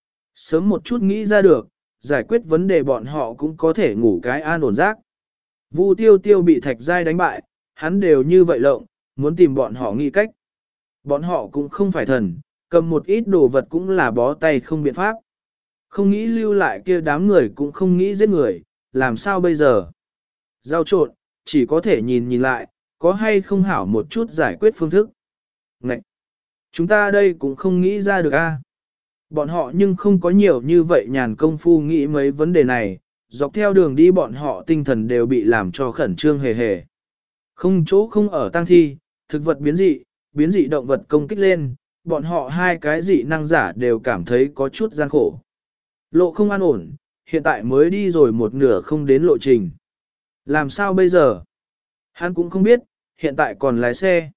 Sớm một chút nghĩ ra được, giải quyết vấn đề bọn họ cũng có thể ngủ cái an ổn giấc. Vu Tiêu Tiêu bị Thạch Giai đánh bại, hắn đều như vậy lộng, muốn tìm bọn họ nghĩ cách. Bọn họ cũng không phải thần, cầm một ít đồ vật cũng là bó tay không biện pháp. Không nghĩ lưu lại kia đám người cũng không nghĩ giết người, làm sao bây giờ? Giao trộn, chỉ có thể nhìn nhìn lại, có hay không hảo một chút giải quyết phương thức. Ngậy! Chúng ta đây cũng không nghĩ ra được a. Bọn họ nhưng không có nhiều như vậy nhàn công phu nghĩ mấy vấn đề này, dọc theo đường đi bọn họ tinh thần đều bị làm cho khẩn trương hề hề. Không chỗ không ở tang thi, thực vật biến dị, biến dị động vật công kích lên, bọn họ hai cái dị năng giả đều cảm thấy có chút gian khổ. Lộ không an ổn, hiện tại mới đi rồi một nửa không đến lộ trình. Làm sao bây giờ? Hắn cũng không biết, hiện tại còn lái xe.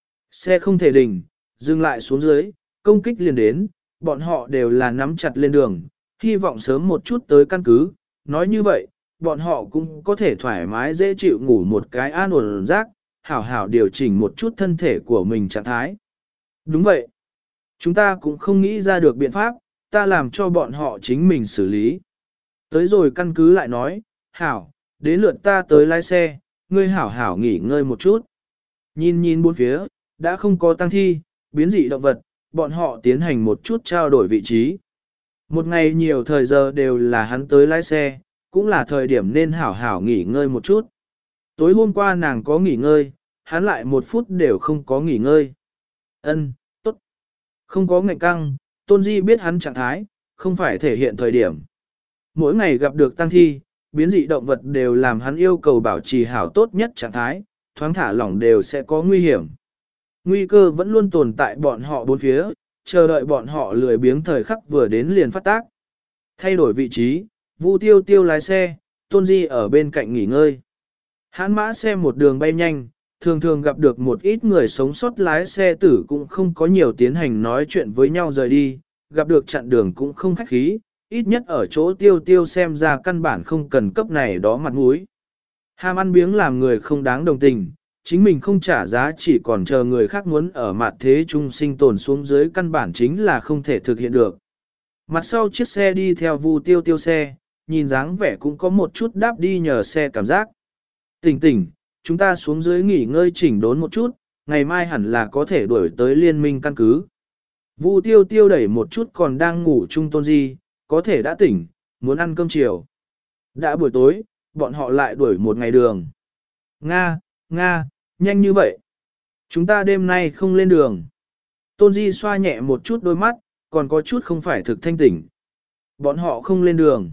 Xe không thể đình, dừng lại xuống dưới, công kích liền đến, bọn họ đều là nắm chặt lên đường, hy vọng sớm một chút tới căn cứ. Nói như vậy, bọn họ cũng có thể thoải mái dễ chịu ngủ một cái an ổn giấc, hảo hảo điều chỉnh một chút thân thể của mình trạng thái. Đúng vậy. Chúng ta cũng không nghĩ ra được biện pháp, ta làm cho bọn họ chính mình xử lý. Tới rồi căn cứ lại nói, hảo, đến lượt ta tới lái xe, ngươi hảo hảo nghỉ ngơi một chút. Nhìn nhìn bốn phía, đã không có tăng thi, biến dị động vật, bọn họ tiến hành một chút trao đổi vị trí. Một ngày nhiều thời giờ đều là hắn tới lái xe, cũng là thời điểm nên hảo hảo nghỉ ngơi một chút. Tối hôm qua nàng có nghỉ ngơi, hắn lại một phút đều không có nghỉ ngơi. Ân, tốt. Không có ngạnh căng, Tôn Di biết hắn trạng thái, không phải thể hiện thời điểm. Mỗi ngày gặp được tăng thi, biến dị động vật đều làm hắn yêu cầu bảo trì hảo tốt nhất trạng thái, thoáng thả lỏng đều sẽ có nguy hiểm. Nguy cơ vẫn luôn tồn tại bọn họ bốn phía, chờ đợi bọn họ lười biếng thời khắc vừa đến liền phát tác. Thay đổi vị trí, Vu Tiêu Tiêu lái xe, Tôn Di ở bên cạnh nghỉ ngơi. Hãn mã xe một đường bay nhanh, thường thường gặp được một ít người sống sót lái xe tử cũng không có nhiều tiến hành nói chuyện với nhau rời đi, gặp được chặn đường cũng không khách khí, ít nhất ở chỗ Tiêu Tiêu xem ra căn bản không cần cấp này đó mặt mũi. Ham ăn biếng làm người không đáng đồng tình, chính mình không trả giá chỉ còn chờ người khác muốn ở mặt thế chung sinh tồn xuống dưới căn bản chính là không thể thực hiện được. Mặt sau chiếc xe đi theo Vu Tiêu Tiêu xe, nhìn dáng vẻ cũng có một chút đáp đi nhờ xe cảm giác. Tỉnh tỉnh, chúng ta xuống dưới nghỉ ngơi chỉnh đốn một chút, ngày mai hẳn là có thể đuổi tới liên minh căn cứ. Vu tiêu tiêu đẩy một chút còn đang ngủ chung Tôn Di, có thể đã tỉnh, muốn ăn cơm chiều. Đã buổi tối, bọn họ lại đuổi một ngày đường. Nga, Nga, nhanh như vậy. Chúng ta đêm nay không lên đường. Tôn Di xoa nhẹ một chút đôi mắt, còn có chút không phải thực thanh tỉnh. Bọn họ không lên đường.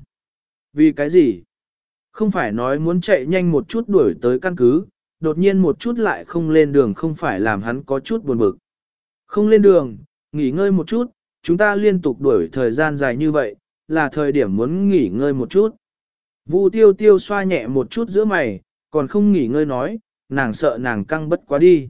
Vì cái gì? Không phải nói muốn chạy nhanh một chút đuổi tới căn cứ, đột nhiên một chút lại không lên đường không phải làm hắn có chút buồn bực. Không lên đường, nghỉ ngơi một chút, chúng ta liên tục đuổi thời gian dài như vậy, là thời điểm muốn nghỉ ngơi một chút. Vu tiêu tiêu xoa nhẹ một chút giữa mày, còn không nghỉ ngơi nói, nàng sợ nàng căng bất quá đi.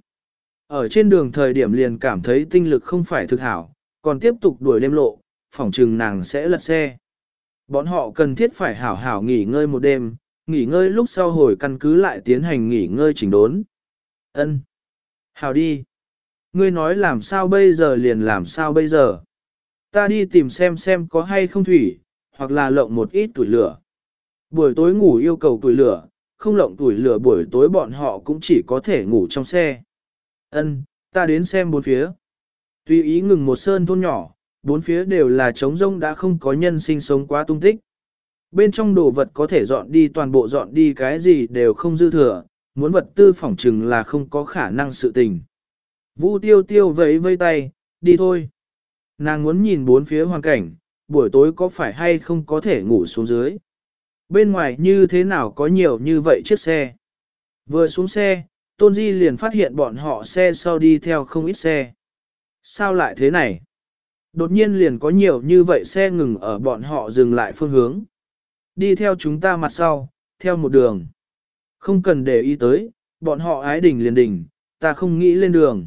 Ở trên đường thời điểm liền cảm thấy tinh lực không phải thực hảo, còn tiếp tục đuổi đêm lộ, phỏng chừng nàng sẽ lật xe. Bọn họ cần thiết phải hảo hảo nghỉ ngơi một đêm, nghỉ ngơi lúc sau hồi căn cứ lại tiến hành nghỉ ngơi chỉnh đốn. Ân, hảo đi. Ngươi nói làm sao bây giờ liền làm sao bây giờ. Ta đi tìm xem xem có hay không thủy, hoặc là lộng một ít tuổi lửa. Buổi tối ngủ yêu cầu tuổi lửa, không lộng tuổi lửa buổi tối bọn họ cũng chỉ có thể ngủ trong xe. Ân, ta đến xem bốn phía. Tùy ý ngừng một sơn thôn nhỏ, bốn phía đều là trống rông đã không có nhân sinh sống quá tung tích. Bên trong đồ vật có thể dọn đi toàn bộ dọn đi cái gì đều không dư thừa, muốn vật tư phỏng trừng là không có khả năng sự tình. Vu tiêu tiêu vẫy vây tay, đi thôi. Nàng muốn nhìn bốn phía hoàn cảnh, buổi tối có phải hay không có thể ngủ xuống dưới. Bên ngoài như thế nào có nhiều như vậy chiếc xe. Vừa xuống xe, Tôn Di liền phát hiện bọn họ xe sau đi theo không ít xe. Sao lại thế này? Đột nhiên liền có nhiều như vậy xe ngừng ở bọn họ dừng lại phương hướng. Đi theo chúng ta mặt sau, theo một đường. Không cần để ý tới, bọn họ ái đỉnh liền đỉnh, ta không nghĩ lên đường.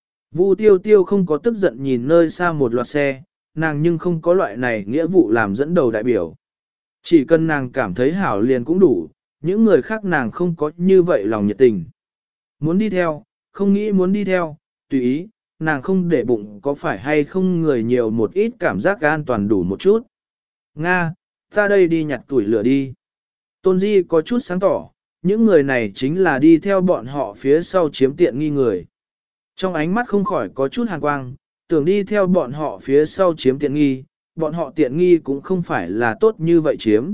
Vu tiêu tiêu không có tức giận nhìn nơi xa một loạt xe, nàng nhưng không có loại này nghĩa vụ làm dẫn đầu đại biểu. Chỉ cần nàng cảm thấy hảo liền cũng đủ, những người khác nàng không có như vậy lòng nhiệt tình. Muốn đi theo, không nghĩ muốn đi theo, tùy ý, nàng không để bụng có phải hay không người nhiều một ít cảm giác an toàn đủ một chút. Nga, ta đây đi nhặt tuổi lửa đi. Tôn Di có chút sáng tỏ, những người này chính là đi theo bọn họ phía sau chiếm tiện nghi người. Trong ánh mắt không khỏi có chút hàn quang, tưởng đi theo bọn họ phía sau chiếm tiện nghi, bọn họ tiện nghi cũng không phải là tốt như vậy chiếm.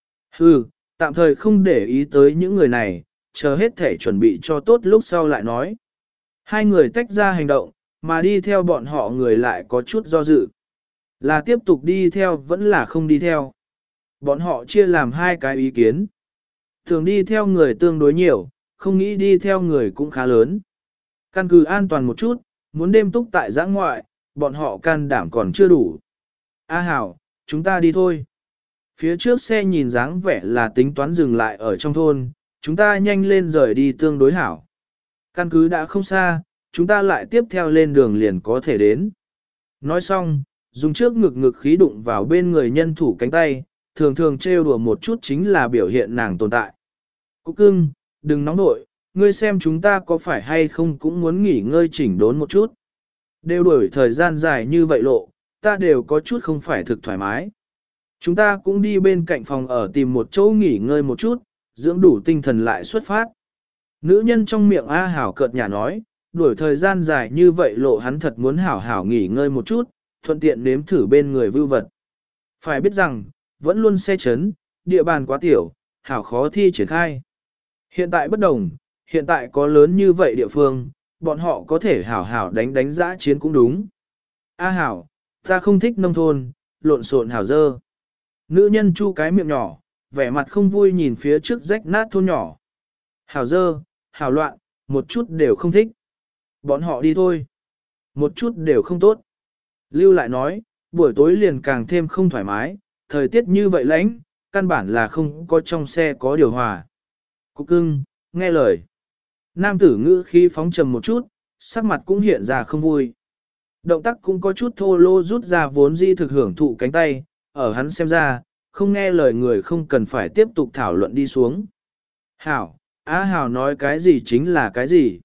Hừ, tạm thời không để ý tới những người này, chờ hết thể chuẩn bị cho tốt lúc sau lại nói. Hai người tách ra hành động, mà đi theo bọn họ người lại có chút do dự. Là tiếp tục đi theo vẫn là không đi theo. Bọn họ chia làm hai cái ý kiến. Thường đi theo người tương đối nhiều, không nghĩ đi theo người cũng khá lớn. Căn cứ an toàn một chút, muốn đêm túc tại giã ngoại, bọn họ can đảm còn chưa đủ. A Hảo, chúng ta đi thôi. Phía trước xe nhìn dáng vẻ là tính toán dừng lại ở trong thôn, chúng ta nhanh lên rời đi tương đối hảo. Căn cứ đã không xa, chúng ta lại tiếp theo lên đường liền có thể đến. Nói xong, dùng trước ngực ngực khí đụng vào bên người nhân thủ cánh tay, thường thường trêu đùa một chút chính là biểu hiện nàng tồn tại. Cúc cưng, đừng nóng nội, ngươi xem chúng ta có phải hay không cũng muốn nghỉ ngơi chỉnh đốn một chút. Đều đuổi thời gian dài như vậy lộ, ta đều có chút không phải thực thoải mái. Chúng ta cũng đi bên cạnh phòng ở tìm một chỗ nghỉ ngơi một chút, dưỡng đủ tinh thần lại xuất phát. Nữ nhân trong miệng A Hảo cợt nhả nói, đuổi thời gian dài như vậy lộ hắn thật muốn hảo hảo nghỉ ngơi một chút, thuận tiện nếm thử bên người vưu vật. Phải biết rằng, vẫn luôn xe chấn, địa bàn quá tiểu, hảo khó thi triển khai. Hiện tại bất đồng, hiện tại có lớn như vậy địa phương, bọn họ có thể hảo hảo đánh đánh giã chiến cũng đúng. A Hảo, ta không thích nông thôn, lộn xộn hảo dơ. Nữ nhân chu cái miệng nhỏ, vẻ mặt không vui nhìn phía trước rách nát thôn nhỏ. Hảo dơ, hảo loạn, một chút đều không thích. Bọn họ đi thôi. Một chút đều không tốt. Lưu lại nói, buổi tối liền càng thêm không thoải mái, thời tiết như vậy lạnh, căn bản là không có trong xe có điều hòa. Cúc cưng, nghe lời. Nam tử ngữ khí phóng trầm một chút, sắc mặt cũng hiện ra không vui. Động tác cũng có chút thô lô rút ra vốn di thực hưởng thụ cánh tay, ở hắn xem ra, không nghe lời người không cần phải tiếp tục thảo luận đi xuống. Hảo, A Hảo nói cái gì chính là cái gì.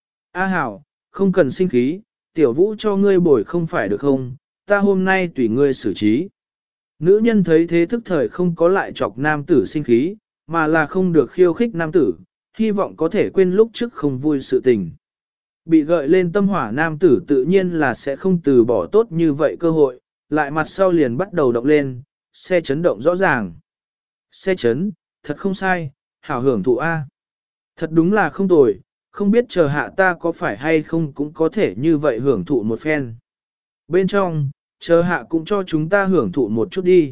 A Hảo, không cần sinh khí, tiểu vũ cho ngươi bồi không phải được không, ta hôm nay tùy ngươi xử trí. Nữ nhân thấy thế thức thời không có lại chọc nam tử sinh khí, mà là không được khiêu khích nam tử, hy vọng có thể quên lúc trước không vui sự tình. Bị gợi lên tâm hỏa nam tử tự nhiên là sẽ không từ bỏ tốt như vậy cơ hội, lại mặt sau liền bắt đầu động lên, xe chấn động rõ ràng. Xe chấn, thật không sai, hảo hưởng thụ A. Thật đúng là không tồi, không biết chờ hạ ta có phải hay không cũng có thể như vậy hưởng thụ một phen. Bên trong, chờ hạ cũng cho chúng ta hưởng thụ một chút đi.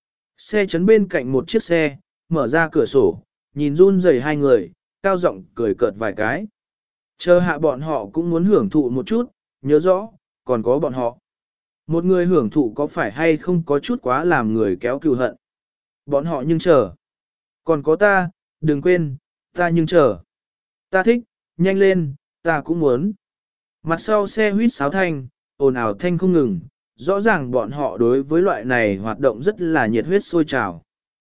Xe chấn bên cạnh một chiếc xe, mở ra cửa sổ, nhìn run rẩy hai người, cao giọng cười cợt vài cái. Chờ hạ bọn họ cũng muốn hưởng thụ một chút, nhớ rõ, còn có bọn họ. Một người hưởng thụ có phải hay không có chút quá làm người kéo cừu hận. Bọn họ nhưng chờ. Còn có ta, đừng quên, ta nhưng chờ. Ta thích, nhanh lên, ta cũng muốn. Mặt sau xe huýt sáo thanh, ồn ào thanh không ngừng, rõ ràng bọn họ đối với loại này hoạt động rất là nhiệt huyết sôi trào.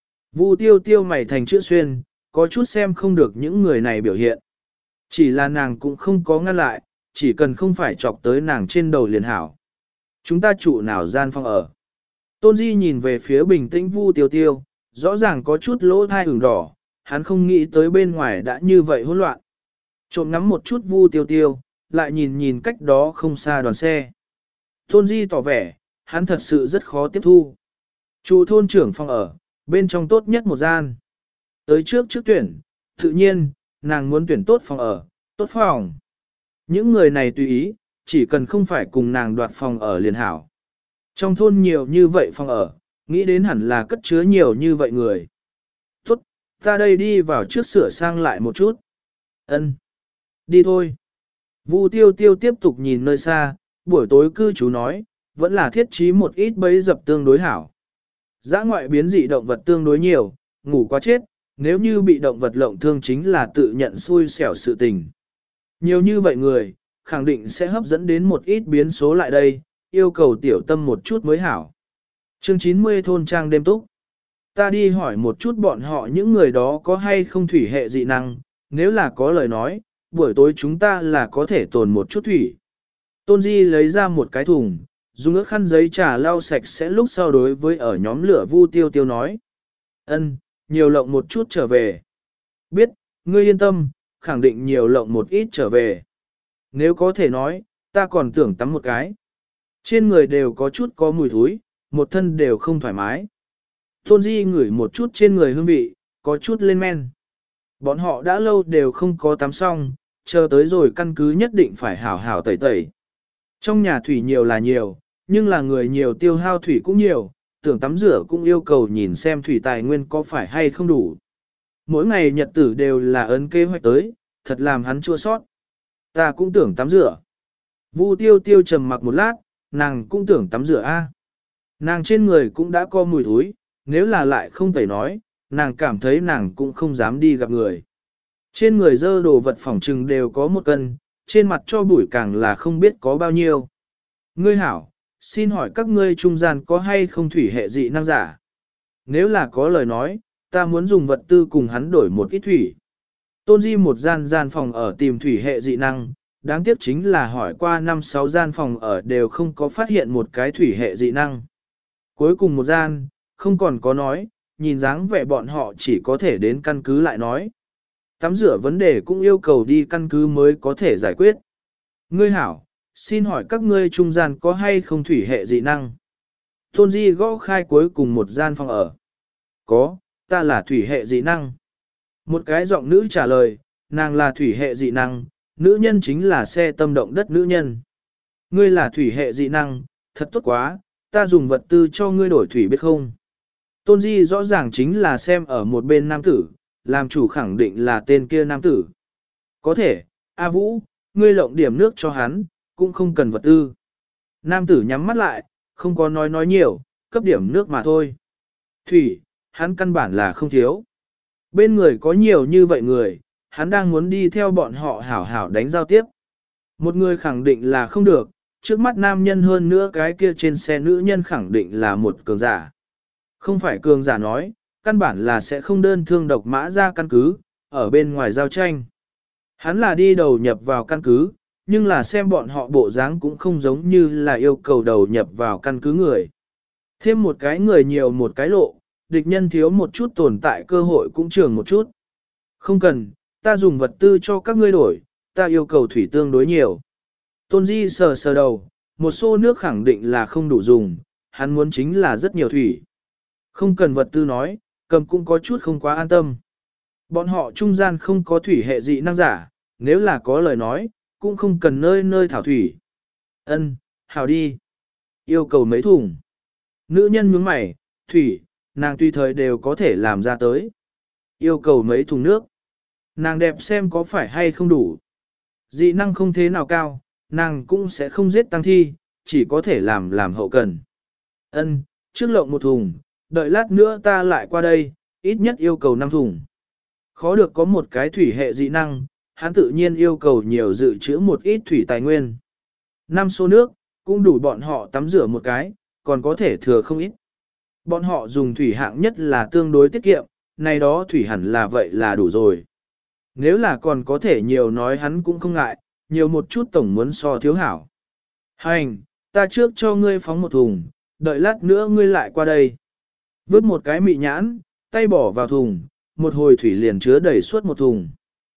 Vu tiêu tiêu mày thành chữ xuyên, có chút xem không được những người này biểu hiện. Chỉ là nàng cũng không có ngăn lại, chỉ cần không phải chọc tới nàng trên đầu liền hảo. Chúng ta trụ nào gian phòng ở. Tôn Di nhìn về phía bình tĩnh Vu tiêu tiêu, rõ ràng có chút lỗ thai ửng đỏ, hắn không nghĩ tới bên ngoài đã như vậy hỗn loạn. Trộm ngắm một chút Vu tiêu tiêu, lại nhìn nhìn cách đó không xa đoàn xe. Tôn Di tỏ vẻ, hắn thật sự rất khó tiếp thu. Trụ thôn trưởng phòng ở, bên trong tốt nhất một gian. Tới trước trước tuyển, tự nhiên, nàng muốn tuyển tốt phòng ở, tốt phòng. Những người này tùy ý, chỉ cần không phải cùng nàng đoạt phòng ở liền hảo. Trong thôn nhiều như vậy phòng ở, nghĩ đến hẳn là cất chứa nhiều như vậy người. Tốt, ta đây đi vào trước sửa sang lại một chút. Ân, đi thôi. Vu tiêu tiêu tiếp tục nhìn nơi xa, buổi tối cư trú nói, vẫn là thiết trí một ít bẫy dập tương đối hảo. Dã ngoại biến dị động vật tương đối nhiều, ngủ quá chết, nếu như bị động vật lộng thương chính là tự nhận xui xẻo sự tình. Nhiều như vậy người, khẳng định sẽ hấp dẫn đến một ít biến số lại đây, yêu cầu tiểu tâm một chút mới hảo. Chương chín mươi thôn trang đêm túc. Ta đi hỏi một chút bọn họ những người đó có hay không thủy hệ dị năng, nếu là có lời nói, buổi tối chúng ta là có thể tồn một chút thủy. Tôn Di lấy ra một cái thùng, dùng ước khăn giấy trà lau sạch sẽ lúc sau đối với ở nhóm lửa Vu tiêu tiêu nói. Ân, nhiều lộng một chút trở về. Biết, ngươi yên tâm, khẳng định nhiều lộng một ít trở về. Nếu có thể nói, ta còn tưởng tắm một cái. Trên người đều có chút có mùi thúi, một thân đều không thoải mái. Tôn Di ngửi một chút trên người hương vị, có chút lên men. Bọn họ đã lâu đều không có tắm xong, chờ tới rồi căn cứ nhất định phải hảo hảo tẩy tẩy. Trong nhà thủy nhiều là nhiều, nhưng là người nhiều tiêu hao thủy cũng nhiều, tưởng tắm rửa cũng yêu cầu nhìn xem thủy tài nguyên có phải hay không đủ. Mỗi ngày nhật tử đều là ấn kế hoạch tới, thật làm hắn chua sót. Ta cũng tưởng tắm rửa. Vu tiêu tiêu trầm mặc một lát, nàng cũng tưởng tắm rửa a. Nàng trên người cũng đã có mùi thối, nếu là lại không tẩy nói, nàng cảm thấy nàng cũng không dám đi gặp người. Trên người dơ đồ vật phỏng trừng đều có một cân, trên mặt cho bụi càng là không biết có bao nhiêu. Ngươi hảo, xin hỏi các ngươi trung gian có hay không thủy hệ dị năng giả? Nếu là có lời nói, ta muốn dùng vật tư cùng hắn đổi một ít thủy. Tôn Di một gian gian phòng ở tìm thủy hệ dị năng, đáng tiếc chính là hỏi qua năm sáu gian phòng ở đều không có phát hiện một cái thủy hệ dị năng. Cuối cùng một gian, không còn có nói, nhìn dáng vẻ bọn họ chỉ có thể đến căn cứ lại nói. Tắm rửa vấn đề cũng yêu cầu đi căn cứ mới có thể giải quyết. Ngươi hảo, xin hỏi các ngươi trung gian có hay không thủy hệ dị năng? Tôn Di gõ khai cuối cùng một gian phòng ở. Có, ta là thủy hệ dị năng. Một cái giọng nữ trả lời, nàng là thủy hệ dị năng, nữ nhân chính là xe tâm động đất nữ nhân. Ngươi là thủy hệ dị năng, thật tốt quá, ta dùng vật tư cho ngươi đổi thủy biết không? Tôn Di rõ ràng chính là xem ở một bên nam tử, làm chủ khẳng định là tên kia nam tử. Có thể, A Vũ, ngươi lộng điểm nước cho hắn, cũng không cần vật tư. Nam tử nhắm mắt lại, không có nói nói nhiều, cấp điểm nước mà thôi. Thủy, hắn căn bản là không thiếu. Bên người có nhiều như vậy người, hắn đang muốn đi theo bọn họ hảo hảo đánh giao tiếp. Một người khẳng định là không được, trước mắt nam nhân hơn nữa cái kia trên xe nữ nhân khẳng định là một cường giả. Không phải cường giả nói, căn bản là sẽ không đơn thương độc mã ra căn cứ, ở bên ngoài giao tranh. Hắn là đi đầu nhập vào căn cứ, nhưng là xem bọn họ bộ dáng cũng không giống như là yêu cầu đầu nhập vào căn cứ người. Thêm một cái người nhiều một cái lộ, địch nhân thiếu một chút tồn tại cơ hội cũng trường một chút. Không cần, ta dùng vật tư cho các ngươi đổi, ta yêu cầu thủy tương đối nhiều. Tôn Di sờ sờ đầu, một xô nước khẳng định là không đủ dùng, hắn muốn chính là rất nhiều thủy. Không cần vật tư nói, cầm cũng có chút không quá an tâm. Bọn họ trung gian không có thủy hệ dị năng giả, nếu là có lời nói, cũng không cần nơi nơi thảo thủy. Ân, hào đi. Yêu cầu mấy thùng. Nữ nhân nhướng mày, thủy, nàng tùy thời đều có thể làm ra tới. Yêu cầu mấy thùng nước. Nàng đẹp xem có phải hay không đủ. Dị năng không thế nào cao, nàng cũng sẽ không giết tăng thi, chỉ có thể làm làm hậu cần. Ân, trước lộng một thùng, đợi lát nữa ta lại qua đây, ít nhất yêu cầu năm thùng. Khó được có một cái thủy hệ dị năng, hắn tự nhiên yêu cầu nhiều dự trữ một ít thủy tài nguyên. Năm xô nước, cũng đủ bọn họ tắm rửa một cái, còn có thể thừa không ít. Bọn họ dùng thủy hạng nhất là tương đối tiết kiệm, này đó thủy hẳn là vậy là đủ rồi. Nếu là còn có thể nhiều nói hắn cũng không ngại, nhiều một chút tổng muốn so thiếu hảo. Hành, ta trước cho ngươi phóng một thùng, đợi lát nữa ngươi lại qua đây. Vứt một cái mị nhãn, tay bỏ vào thùng, một hồi thủy liền chứa đầy suốt một thùng.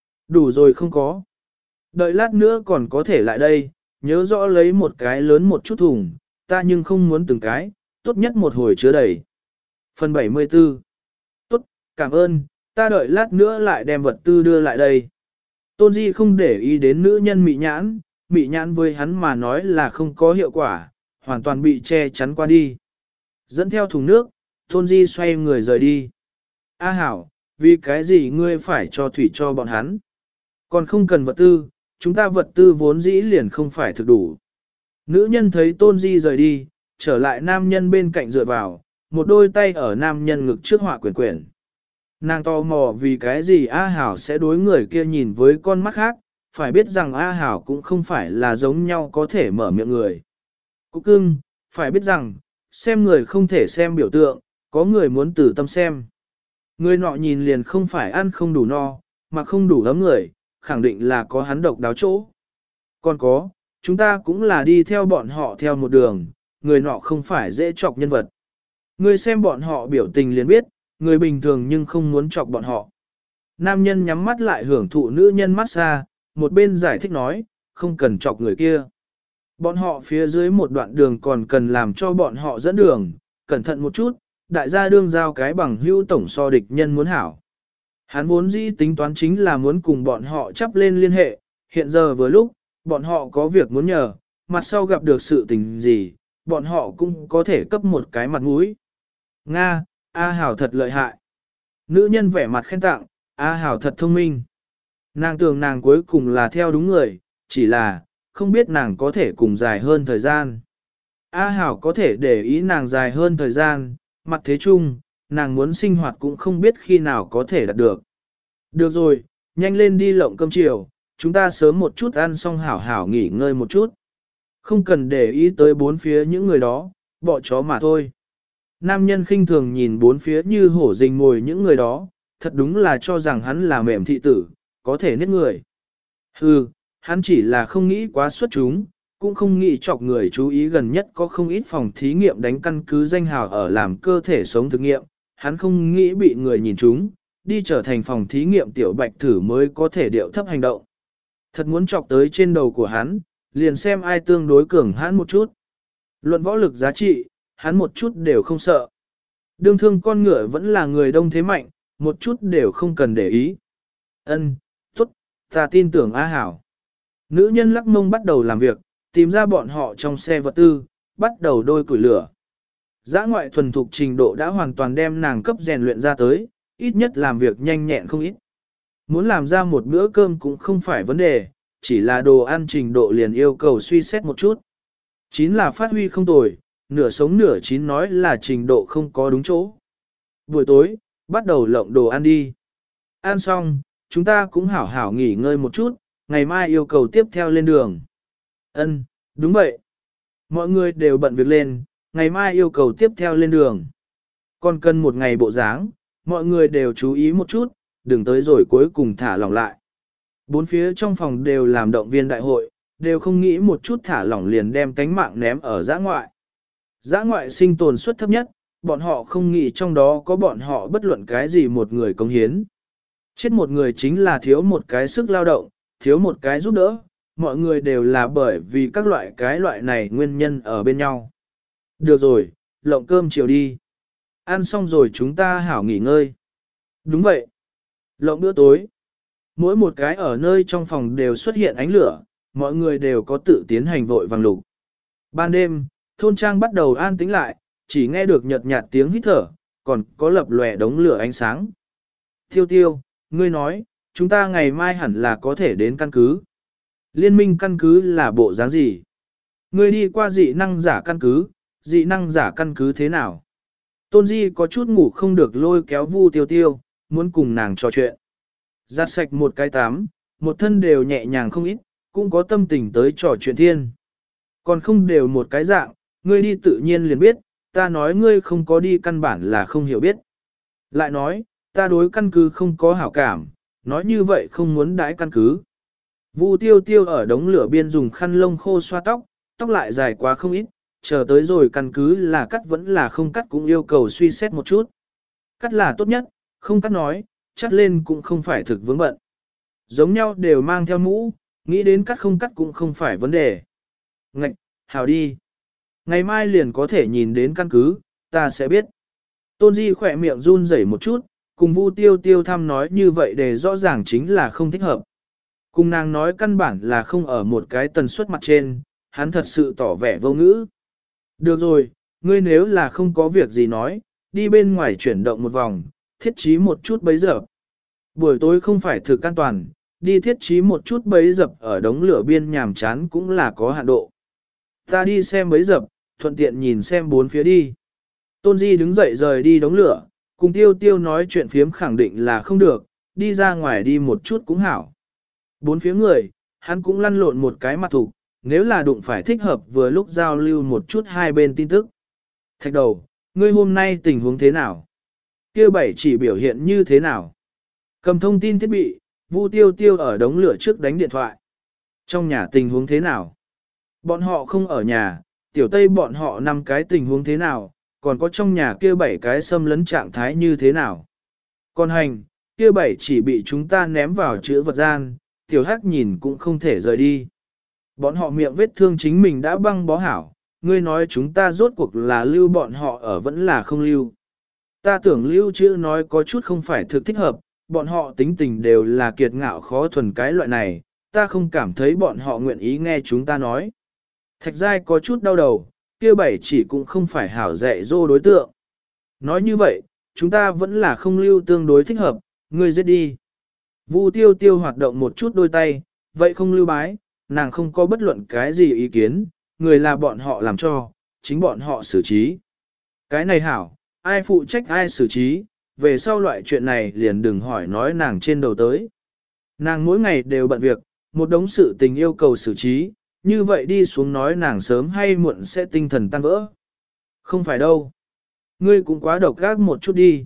Đủ rồi không có. Đợi lát nữa còn có thể lại đây, nhớ rõ lấy một cái lớn một chút thùng, ta nhưng không muốn từng cái, tốt nhất một hồi chứa đầy. Phần bảy mươi tư. Tốt, cảm ơn, ta đợi lát nữa lại đem vật tư đưa lại đây. Tôn Di không để ý đến nữ nhân mị nhãn, mị nhãn với hắn mà nói là không có hiệu quả, hoàn toàn bị che chắn qua đi. Dẫn theo thùng nước, Tôn Di xoay người rời đi. A Hảo, vì cái gì ngươi phải cho thủy cho bọn hắn? Còn không cần vật tư, chúng ta vật tư vốn dĩ liền không phải thực đủ. Nữ nhân thấy Tôn Di rời đi, trở lại nam nhân bên cạnh dựa vào, một đôi tay ở nam nhân ngực trước họa quyển quyển. Nàng tò mò vì cái gì A Hảo sẽ đối người kia nhìn với con mắt khác, phải biết rằng A Hảo cũng không phải là giống nhau có thể mở miệng người. Cúc cưng, phải biết rằng, xem người không thể xem biểu tượng, có người muốn từ tâm xem. Người nọ nhìn liền không phải ăn không đủ no, mà không đủ ấm người, khẳng định là có hắn độc đáo chỗ. Còn có, chúng ta cũng là đi theo bọn họ theo một đường, người nọ không phải dễ chọc nhân vật. Người xem bọn họ biểu tình liền biết, người bình thường nhưng không muốn chọc bọn họ. Nam nhân nhắm mắt lại hưởng thụ nữ nhân massage, một bên giải thích nói, không cần chọc người kia. Bọn họ phía dưới một đoạn đường còn cần làm cho bọn họ dẫn đường, cẩn thận một chút, đại gia đương giao cái bằng hữu tổng so địch nhân muốn hảo. Hắn vốn dĩ tính toán chính là muốn cùng bọn họ chắp lên liên hệ, hiện giờ vừa lúc, bọn họ có việc muốn nhờ, mặt sau gặp được sự tình gì, bọn họ cũng có thể cấp một cái mặt mũi. Nga, A Hảo thật lợi hại. Nữ nhân vẻ mặt khen tặng, A Hảo thật thông minh. Nàng tưởng nàng cuối cùng là theo đúng người, chỉ là, không biết nàng có thể cùng dài hơn thời gian. A Hảo có thể để ý nàng dài hơn thời gian, mặt thế chung, nàng muốn sinh hoạt cũng không biết khi nào có thể đạt được. Được rồi, nhanh lên đi lộng cơm chiều, chúng ta sớm một chút ăn xong hảo hảo nghỉ ngơi một chút. Không cần để ý tới bốn phía những người đó, bỏ chó mà thôi. Nam nhân khinh thường nhìn bốn phía như hổ rình ngồi những người đó, thật đúng là cho rằng hắn là mềm thị tử, có thể niết người. Hừ, hắn chỉ là không nghĩ quá xuất chúng, cũng không nghĩ chọc người chú ý gần nhất có không ít phòng thí nghiệm đánh căn cứ danh hào ở làm cơ thể sống thực nghiệm, hắn không nghĩ bị người nhìn chúng, đi trở thành phòng thí nghiệm tiểu bạch thử mới có thể điệu thấp hành động. Thật muốn chọc tới trên đầu của hắn, liền xem ai tương đối cường hắn một chút. Luận võ lực giá trị, hắn một chút đều không sợ. Đương thương con ngựa vẫn là người đông thế mạnh, một chút đều không cần để ý. Ân, tốt, ta tin tưởng A Hảo. Nữ nhân lắc mông bắt đầu làm việc, tìm ra bọn họ trong xe vật tư, bắt đầu đôi củi lửa. Dã ngoại thuần thục trình độ đã hoàn toàn đem nàng cấp rèn luyện ra tới, ít nhất làm việc nhanh nhẹn không ít. Muốn làm ra một bữa cơm cũng không phải vấn đề, chỉ là đồ ăn trình độ liền yêu cầu suy xét một chút. Chín là phát huy không tồi, nửa sống nửa chín nói là trình độ không có đúng chỗ. Buổi tối, bắt đầu lộng đồ ăn đi. Ăn xong, chúng ta cũng hảo hảo nghỉ ngơi một chút, ngày mai yêu cầu tiếp theo lên đường. Ân, đúng vậy. Mọi người đều bận việc lên, ngày mai yêu cầu tiếp theo lên đường. Còn cần một ngày bộ dáng, mọi người đều chú ý một chút, đừng tới rồi cuối cùng thả lỏng lại. Bốn phía trong phòng đều làm động viên đại hội, đều không nghĩ một chút thả lỏng liền đem cánh mạng ném ở giã ngoại. Dã ngoại sinh tồn suất thấp nhất, bọn họ không nghĩ trong đó có bọn họ bất luận cái gì một người cống hiến. Chết một người chính là thiếu một cái sức lao động, thiếu một cái giúp đỡ, mọi người đều là bởi vì các loại cái loại này nguyên nhân ở bên nhau. Được rồi, lộng cơm chiều đi. Ăn xong rồi chúng ta hảo nghỉ ngơi. Đúng vậy. Lộng bữa tối. Mỗi một cái ở nơi trong phòng đều xuất hiện ánh lửa, mọi người đều có tự tiến hành vội vàng lục. Ban đêm, thôn trang bắt đầu an tĩnh lại, chỉ nghe được nhợt nhạt tiếng hít thở, còn có lập lòe đống lửa ánh sáng. Tiêu tiêu, ngươi nói, chúng ta ngày mai hẳn là có thể đến căn cứ. Liên minh căn cứ là bộ dáng gì? Ngươi đi qua dị năng giả căn cứ, dị năng giả căn cứ thế nào? Tôn Di có chút ngủ không được lôi kéo Vu Tiêu Tiêu, muốn cùng nàng trò chuyện. Giặt sạch một cái tắm, một thân đều nhẹ nhàng không ít, cũng có tâm tình tới trò chuyện thiên. Còn không đều một cái dạng, ngươi đi tự nhiên liền biết, ta nói ngươi không có đi căn bản là không hiểu biết. Lại nói, ta đối căn cứ không có hảo cảm, nói như vậy không muốn đãi căn cứ. Vu Tiêu Tiêu ở đống lửa biên dùng khăn lông khô xoa tóc, tóc lại dài quá không ít, chờ tới rồi căn cứ là cắt vẫn là không cắt cũng yêu cầu suy xét một chút. Cắt là tốt nhất, không cắt nói, chắt lên cũng không phải thực vướng bận. Giống nhau đều mang theo mũ, nghĩ đến cắt không cắt cũng không phải vấn đề. Ngạch, hào đi. Ngày mai liền có thể nhìn đến căn cứ, ta sẽ biết. Tôn Di khỏe miệng run rẩy một chút, cùng Vu Tiêu Tiêu thăm nói như vậy để rõ ràng chính là không thích hợp. Cùng nàng nói căn bản là không ở một cái tần suất mặt trên, hắn thật sự tỏ vẻ vô ngữ. Được rồi, ngươi nếu là không có việc gì nói, đi bên ngoài chuyển động một vòng, thiết trí một chút bấy giờ. Buổi tối không phải thực an toàn, đi thiết trí một chút bấy dập ở đống lửa biên nhàm chán cũng là có hạn độ. Ta đi xem bấy dập, thuận tiện nhìn xem bốn phía đi. Tôn Di đứng dậy rời đi đống lửa, cùng Tiêu Tiêu nói chuyện phiếm khẳng định là không được, đi ra ngoài đi một chút cũng hảo. Bốn phía người, hắn cũng lăn lộn một cái mặt thủ, nếu là đụng phải thích hợp vừa lúc giao lưu một chút hai bên tin tức. Thạch đầu, ngươi hôm nay tình huống thế nào? Kêu bảy chỉ biểu hiện như thế nào? Cầm thông tin thiết bị, Vu Tiêu Tiêu ở đống lửa trước đánh điện thoại. Trong nhà tình huống thế nào? Bọn họ không ở nhà, tiểu tây bọn họ năm cái tình huống thế nào, còn có trong nhà kia bảy cái xâm lấn trạng thái như thế nào? Còn hành, kia bảy chỉ bị chúng ta ném vào chữ vật gian, tiểu hắc nhìn cũng không thể rời đi. Bọn họ miệng vết thương chính mình đã băng bó hảo, ngươi nói chúng ta rốt cuộc là lưu bọn họ ở vẫn là không lưu. Ta tưởng lưu chữ nói có chút không phải thực thích hợp, bọn họ tính tình đều là kiệt ngạo khó thuần cái loại này, ta không cảm thấy bọn họ nguyện ý nghe chúng ta nói. Thạch giai có chút đau đầu, kia bảy chỉ cũng không phải hảo dạy dỗ đối tượng. Nói như vậy, chúng ta vẫn là không lưu tương đối thích hợp, ngươi giết đi. Vu Tiêu Tiêu hoạt động một chút đôi tay, vậy không lưu bái, nàng không có bất luận cái gì ý kiến, người là bọn họ làm cho, chính bọn họ xử trí. Cái này hảo, ai phụ trách ai xử trí, về sau loại chuyện này liền đừng hỏi nói nàng trên đầu tới. Nàng mỗi ngày đều bận việc, một đống sự tình yêu cầu xử trí, như vậy đi xuống nói nàng sớm hay muộn sẽ tinh thần tan vỡ. Không phải đâu. Ngươi cũng quá độc ác một chút đi.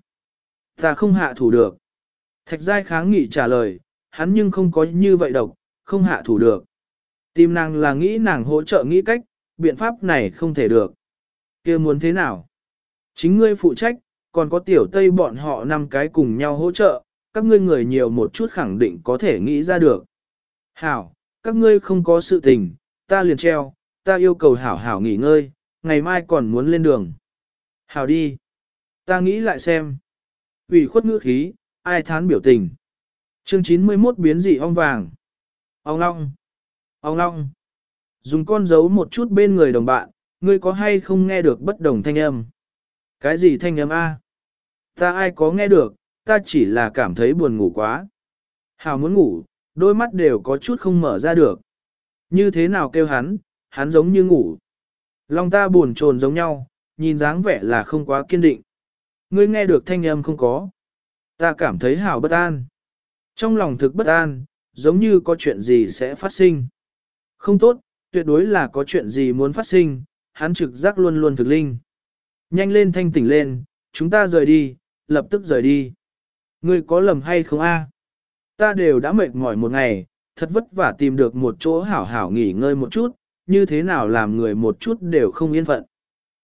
Ta không hạ thủ được. Thạch giai kháng nghị trả lời, hắn nhưng không có như vậy độc, không hạ thủ được. Tìm nàng là nghĩ nàng hỗ trợ nghĩ cách, biện pháp này không thể được. Kia muốn thế nào? Chính ngươi phụ trách, còn có tiểu tây bọn họ năm cái cùng nhau hỗ trợ, các ngươi người nhiều một chút khẳng định có thể nghĩ ra được. Hảo, các ngươi không có sự tình, ta liền treo, ta yêu cầu hảo hảo nghỉ ngơi, ngày mai còn muốn lên đường. Hảo đi. Ta nghĩ lại xem. Ủy khuất ngữ khí, ai thán biểu tình. Chương chín mươi mốt biến dị ong vàng. Ong long. Ong long. Dùng con dấu một chút bên người đồng bạn, ngươi có hay không nghe được bất đồng thanh âm? Cái gì thanh âm a? Ta ai có nghe được, ta chỉ là cảm thấy buồn ngủ quá. Hảo muốn ngủ, đôi mắt đều có chút không mở ra được. Như thế nào kêu hắn, hắn giống như ngủ. Lòng ta buồn chồn giống nhau, nhìn dáng vẻ là không quá kiên định. Ngươi nghe được thanh âm không có. Ta cảm thấy hảo bất an. Trong lòng thực bất an, giống như có chuyện gì sẽ phát sinh. Không tốt, tuyệt đối là có chuyện gì muốn phát sinh, hắn trực giác luôn luôn thực linh. Nhanh lên thanh tỉnh lên, chúng ta rời đi, lập tức rời đi. Ngươi có lầm hay không a? Ta đều đã mệt mỏi một ngày, thật vất vả tìm được một chỗ hảo hảo nghỉ ngơi một chút, như thế nào làm người một chút đều không yên phận.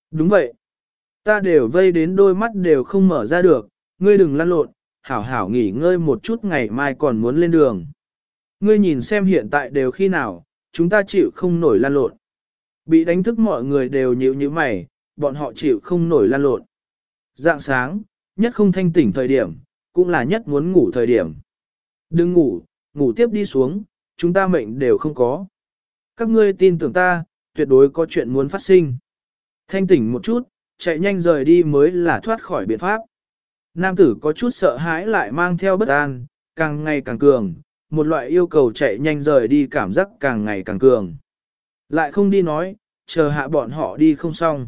Đúng vậy. Ta đều vây đến đôi mắt đều không mở ra được, ngươi đừng lăn lộn, hảo hảo nghỉ ngơi một chút ngày mai còn muốn lên đường. Ngươi nhìn xem hiện tại đều khi nào, chúng ta chịu không nổi lăn lộn. Bị đánh thức mọi người đều nhíu nhíu mày, bọn họ chịu không nổi lăn lộn. Dạng sáng, nhất không thanh tỉnh thời điểm, cũng là nhất muốn ngủ thời điểm. Đừng ngủ, ngủ tiếp đi xuống, chúng ta mệnh đều không có. Các ngươi tin tưởng ta, tuyệt đối có chuyện muốn phát sinh. Thanh tỉnh một chút, chạy nhanh rời đi mới là thoát khỏi biện pháp. Nam tử có chút sợ hãi lại mang theo bất an, càng ngày càng cường, một loại yêu cầu chạy nhanh rời đi cảm giác càng ngày càng cường. Lại không đi nói, chờ hạ bọn họ đi không xong.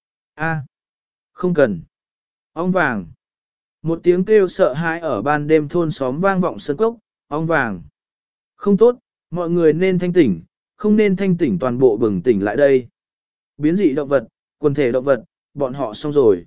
A, không cần. Ong vàng. Một tiếng kêu sợ hãi ở ban đêm thôn xóm vang vọng sân cốc, ong vàng. Không tốt, mọi người nên thanh tỉnh, không nên thanh tỉnh toàn bộ bừng tỉnh lại đây. Biến dị động vật, quần thể động vật, bọn họ xong rồi.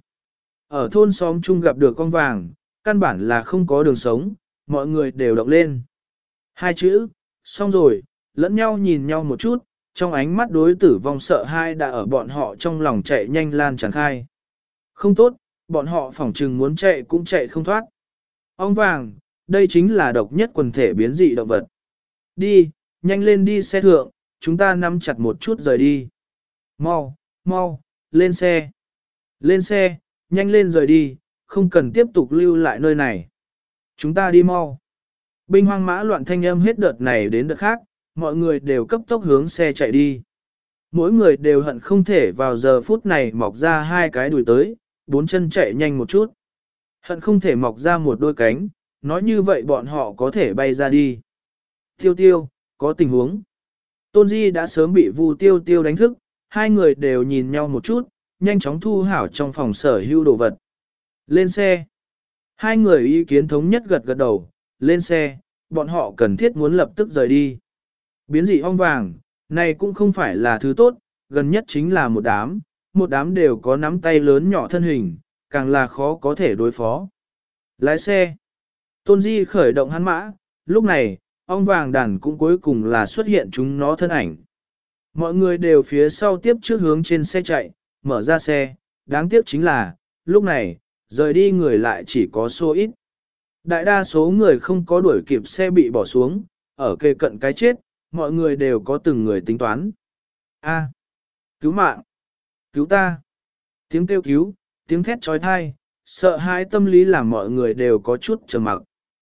Ở thôn xóm chung gặp được con vàng, căn bản là không có đường sống, mọi người đều động lên. Hai chữ, xong rồi, lẫn nhau nhìn nhau một chút, trong ánh mắt đối tử vong sợ hai đã ở bọn họ trong lòng chạy nhanh lan tràn khai. Không tốt, bọn họ phỏng trừng muốn chạy cũng chạy không thoát. Ong vàng, đây chính là độc nhất quần thể biến dị động vật. Đi, nhanh lên đi xe thượng, chúng ta nắm chặt một chút rời đi. Mau, mau, lên xe. Lên xe, nhanh lên rời đi, không cần tiếp tục lưu lại nơi này. Chúng ta đi mau. Binh hoang mã loạn thanh âm hết đợt này đến đợt khác, mọi người đều cấp tốc hướng xe chạy đi. Mỗi người đều hận không thể vào giờ phút này mọc ra hai cái đùi tới, bốn chân chạy nhanh một chút. Hận không thể mọc ra một đôi cánh, nói như vậy bọn họ có thể bay ra đi. Tiêu tiêu, có tình huống. Tôn Di đã sớm bị Vu Tiêu Tiêu đánh thức, hai người đều nhìn nhau một chút, nhanh chóng thu hảo trong phòng sở hữu đồ vật. Lên xe. Hai người ý kiến thống nhất gật gật đầu, lên xe, bọn họ cần thiết muốn lập tức rời đi. Biến dị ong vàng, này cũng không phải là thứ tốt, gần nhất chính là một đám, một đám đều có nắm tay lớn nhỏ thân hình, càng là khó có thể đối phó. Lái xe. Tôn Di khởi động hắn mã, lúc này, ong vàng đàn cũng cuối cùng là xuất hiện chúng nó thân ảnh. Mọi người đều phía sau tiếp trước hướng trên xe chạy, mở ra xe, đáng tiếc chính là, lúc này, rời đi người lại chỉ có số ít. Đại đa số người không có đuổi kịp xe bị bỏ xuống, ở kề cận cái chết, mọi người đều có từng người tính toán. A, cứu mạng, cứu ta, tiếng kêu cứu, tiếng thét trói thai, sợ hãi tâm lý làm mọi người đều có chút trầm mặc.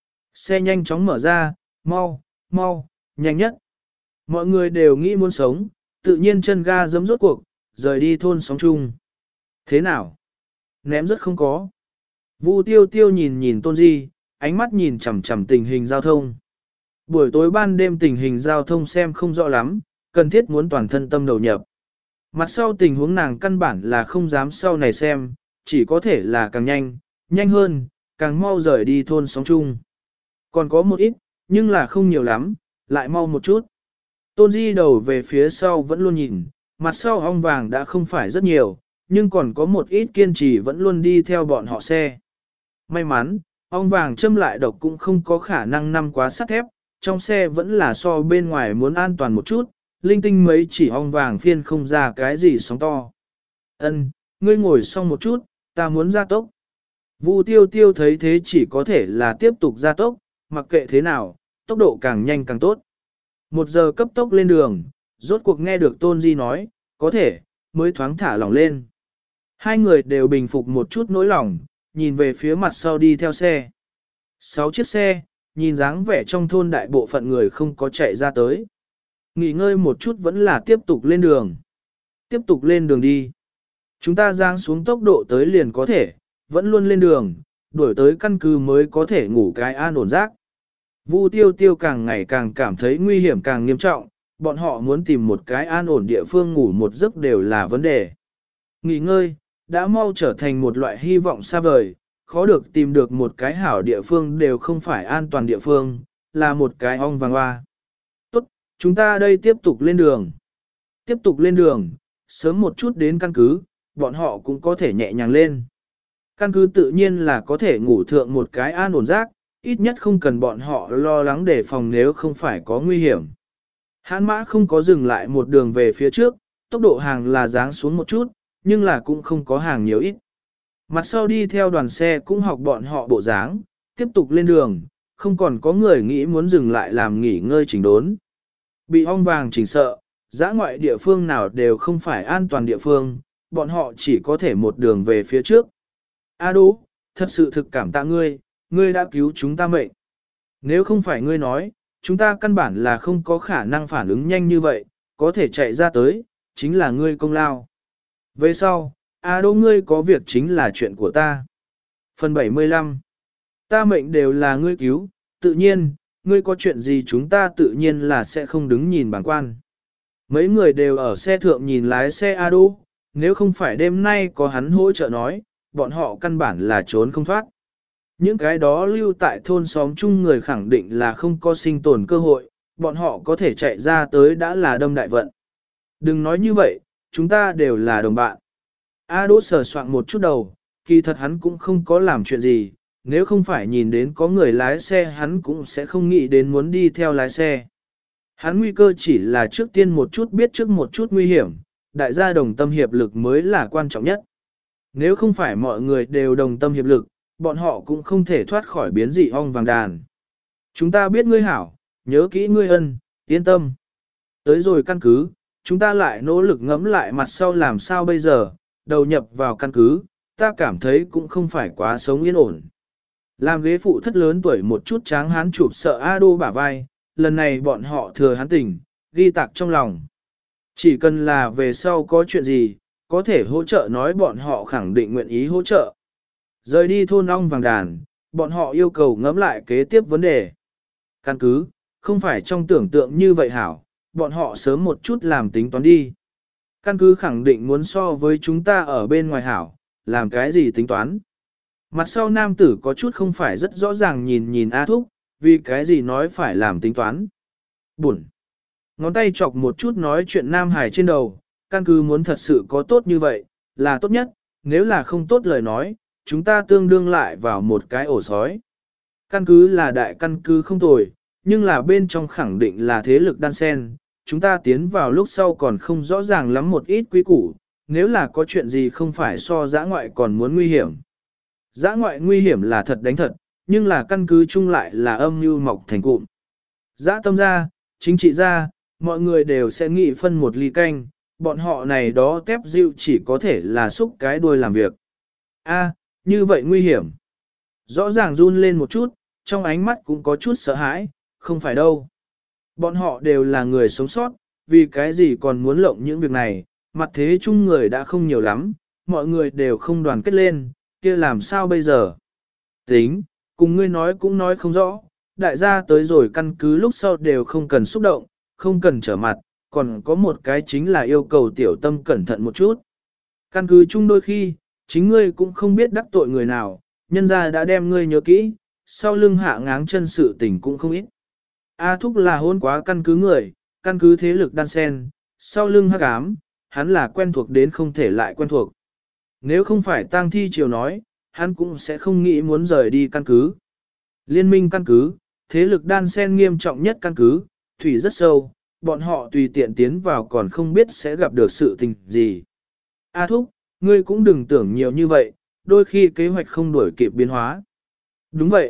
Xe nhanh chóng mở ra, mau, mau, nhanh nhất. Mọi người đều nghĩ muốn sống, tự nhiên chân ga giấm rốt cuộc, rời đi thôn xóm chung. Thế nào? Ném rất không có. Vu Tiêu Tiêu nhìn nhìn Tôn Di, ánh mắt nhìn chằm chằm tình hình giao thông. Buổi tối ban đêm tình hình giao thông xem không rõ lắm, cần thiết muốn toàn thân tâm đầu nhập. Mặt sau tình huống nàng căn bản là không dám sau này xem, chỉ có thể là càng nhanh, nhanh hơn, càng mau rời đi thôn xóm chung. Còn có một ít, nhưng là không nhiều lắm, lại mau một chút. Tôn Di đầu về phía sau vẫn luôn nhìn, mặt sau ong vàng đã không phải rất nhiều, nhưng còn có một ít kiên trì vẫn luôn đi theo bọn họ xe. May mắn, ong vàng châm lại độc cũng không có khả năng năm quá sắt thép, trong xe vẫn là so bên ngoài muốn an toàn một chút, linh tinh mấy chỉ ong vàng phiên không ra cái gì sóng to. Ân, ngươi ngồi xong một chút, ta muốn ra tốc. Vu Tiêu Tiêu thấy thế chỉ có thể là tiếp tục ra tốc, mặc kệ thế nào, tốc độ càng nhanh càng tốt. Một giờ cấp tốc lên đường, rốt cuộc nghe được Tôn Di nói, có thể, mới thoáng thả lỏng lên. Hai người đều bình phục một chút nỗi lòng, nhìn về phía mặt sau đi theo xe. Sáu chiếc xe, nhìn dáng vẻ trong thôn đại bộ phận người không có chạy ra tới. Nghỉ ngơi một chút vẫn là tiếp tục lên đường. Tiếp tục lên đường đi. Chúng ta giang xuống tốc độ tới liền có thể, vẫn luôn lên đường, đuổi tới căn cứ mới có thể ngủ cái an ổn giấc. Vu Tiêu Tiêu càng ngày càng cảm thấy nguy hiểm càng nghiêm trọng, bọn họ muốn tìm một cái an ổn địa phương ngủ một giấc đều là vấn đề. Nghỉ ngơi, đã mau trở thành một loại hy vọng xa vời, khó được tìm được một cái hảo địa phương đều không phải an toàn địa phương, là một cái ong vàng hoa. Tốt, chúng ta đây tiếp tục lên đường. Tiếp tục lên đường, sớm một chút đến căn cứ, bọn họ cũng có thể nhẹ nhàng lên. Căn cứ tự nhiên là có thể ngủ thượng một cái an ổn giấc, ít nhất không cần bọn họ lo lắng đề phòng nếu không phải có nguy hiểm. Hãn mã không có dừng lại một đường về phía trước, tốc độ hàng là giáng xuống một chút, nhưng là cũng không có hàng nhiều ít. Mặt sau đi theo đoàn xe cũng học bọn họ bộ dáng, tiếp tục lên đường, không còn có người nghĩ muốn dừng lại làm nghỉ ngơi chỉnh đốn. Bị ong vàng chỉnh sợ, dã ngoại địa phương nào đều không phải an toàn địa phương, bọn họ chỉ có thể một đường về phía trước. A Đỗ, thật sự thực cảm tạ ngươi, ngươi đã cứu chúng ta mệnh. Nếu không phải ngươi nói, chúng ta căn bản là không có khả năng phản ứng nhanh như vậy, có thể chạy ra tới, chính là ngươi công lao. Về sau, A Đỗ ngươi có việc chính là chuyện của ta. Phần bảy mươi lăm. Ta mệnh đều là ngươi cứu, tự nhiên, ngươi có chuyện gì chúng ta tự nhiên là sẽ không đứng nhìn bản quan. Mấy người đều ở xe thượng nhìn lái xe A Đỗ, nếu không phải đêm nay có hắn hỗ trợ nói, bọn họ căn bản là trốn không thoát. Những cái đó lưu tại thôn xóm chung người khẳng định là không có sinh tồn cơ hội, bọn họ có thể chạy ra tới đã là đâm đại vận. Đừng nói như vậy, chúng ta đều là đồng bạn. A Đỗ sờ soạn một chút đầu, kỳ thật hắn cũng không có làm chuyện gì, nếu không phải nhìn đến có người lái xe hắn cũng sẽ không nghĩ đến muốn đi theo lái xe. Hắn nguy cơ chỉ là trước tiên một chút biết trước một chút nguy hiểm, đại gia đồng tâm hiệp lực mới là quan trọng nhất. Nếu không phải mọi người đều đồng tâm hiệp lực, bọn họ cũng không thể thoát khỏi biến dị ong vàng đàn. Chúng ta biết ngươi hảo, nhớ kỹ ngươi ân, yên tâm. Tới rồi căn cứ, chúng ta lại nỗ lực ngẫm lại mặt sau làm sao bây giờ, đầu nhập vào căn cứ, ta cảm thấy cũng không phải quá sống yên ổn. Làm ghế phụ thất lớn tuổi một chút tráng hán chụp sợ A Đô bả vai, lần này bọn họ thừa hắn tình, ghi tạc trong lòng. Chỉ cần là về sau có chuyện gì, có thể hỗ trợ nói bọn họ khẳng định nguyện ý hỗ trợ. Rời đi thôn ong vàng đàn, bọn họ yêu cầu ngẫm lại kế tiếp vấn đề. Căn cứ, không phải trong tưởng tượng như vậy hảo, bọn họ sớm một chút làm tính toán đi. Căn cứ khẳng định muốn so với chúng ta ở bên ngoài hảo, làm cái gì tính toán. Mặt sau nam tử có chút không phải rất rõ ràng nhìn nhìn A Thúc, vì cái gì nói phải làm tính toán. Buồn. Ngón tay chọc một chút nói chuyện nam hải trên đầu, căn cứ muốn thật sự có tốt như vậy, là tốt nhất, nếu là không tốt lời nói, chúng ta tương đương lại vào một cái ổ sói. Căn cứ là đại căn cứ không tồi, nhưng là bên trong khẳng định là thế lực đan sen, chúng ta tiến vào lúc sau còn không rõ ràng lắm một ít quý củ, nếu là có chuyện gì không phải so giã ngoại còn muốn nguy hiểm. Giã ngoại nguy hiểm là thật đánh thật, nhưng là căn cứ chung lại là âm mưu mọc thành cụm. Giã tâm ra, chính trị ra, mọi người đều sẽ nghĩ phân một ly canh, bọn họ này đó tép dịu chỉ có thể là xúc cái đuôi làm việc. A, như vậy nguy hiểm. Rõ ràng run lên một chút, trong ánh mắt cũng có chút sợ hãi, không phải đâu. Bọn họ đều là người sống sót, vì cái gì còn muốn lộng những việc này, mặt thế chung người đã không nhiều lắm, mọi người đều không đoàn kết lên, kia làm sao bây giờ? Tính, cùng ngươi nói cũng nói không rõ, đại gia tới rồi căn cứ lúc sau đều không cần xúc động, không cần trở mặt, còn có một cái chính là yêu cầu tiểu tâm cẩn thận một chút. Căn cứ chung đôi khi, chính ngươi cũng không biết đắc tội người nào, nhân gia đã đem ngươi nhớ kỹ, sau lưng hạ ngáng chân sự tình cũng không ít. A Thúc là hôn quá căn cứ người, căn cứ thế lực đan sen, sau lưng hắc ám, hắn là quen thuộc đến không thể lại quen thuộc. Nếu không phải tang thi chiều nói, hắn cũng sẽ không nghĩ muốn rời đi căn cứ. Liên minh căn cứ, thế lực đan sen nghiêm trọng nhất căn cứ, thủy rất sâu, bọn họ tùy tiện tiến vào còn không biết sẽ gặp được sự tình gì. A Thúc, ngươi cũng đừng tưởng nhiều như vậy, đôi khi kế hoạch không đuổi kịp biến hóa. Đúng vậy.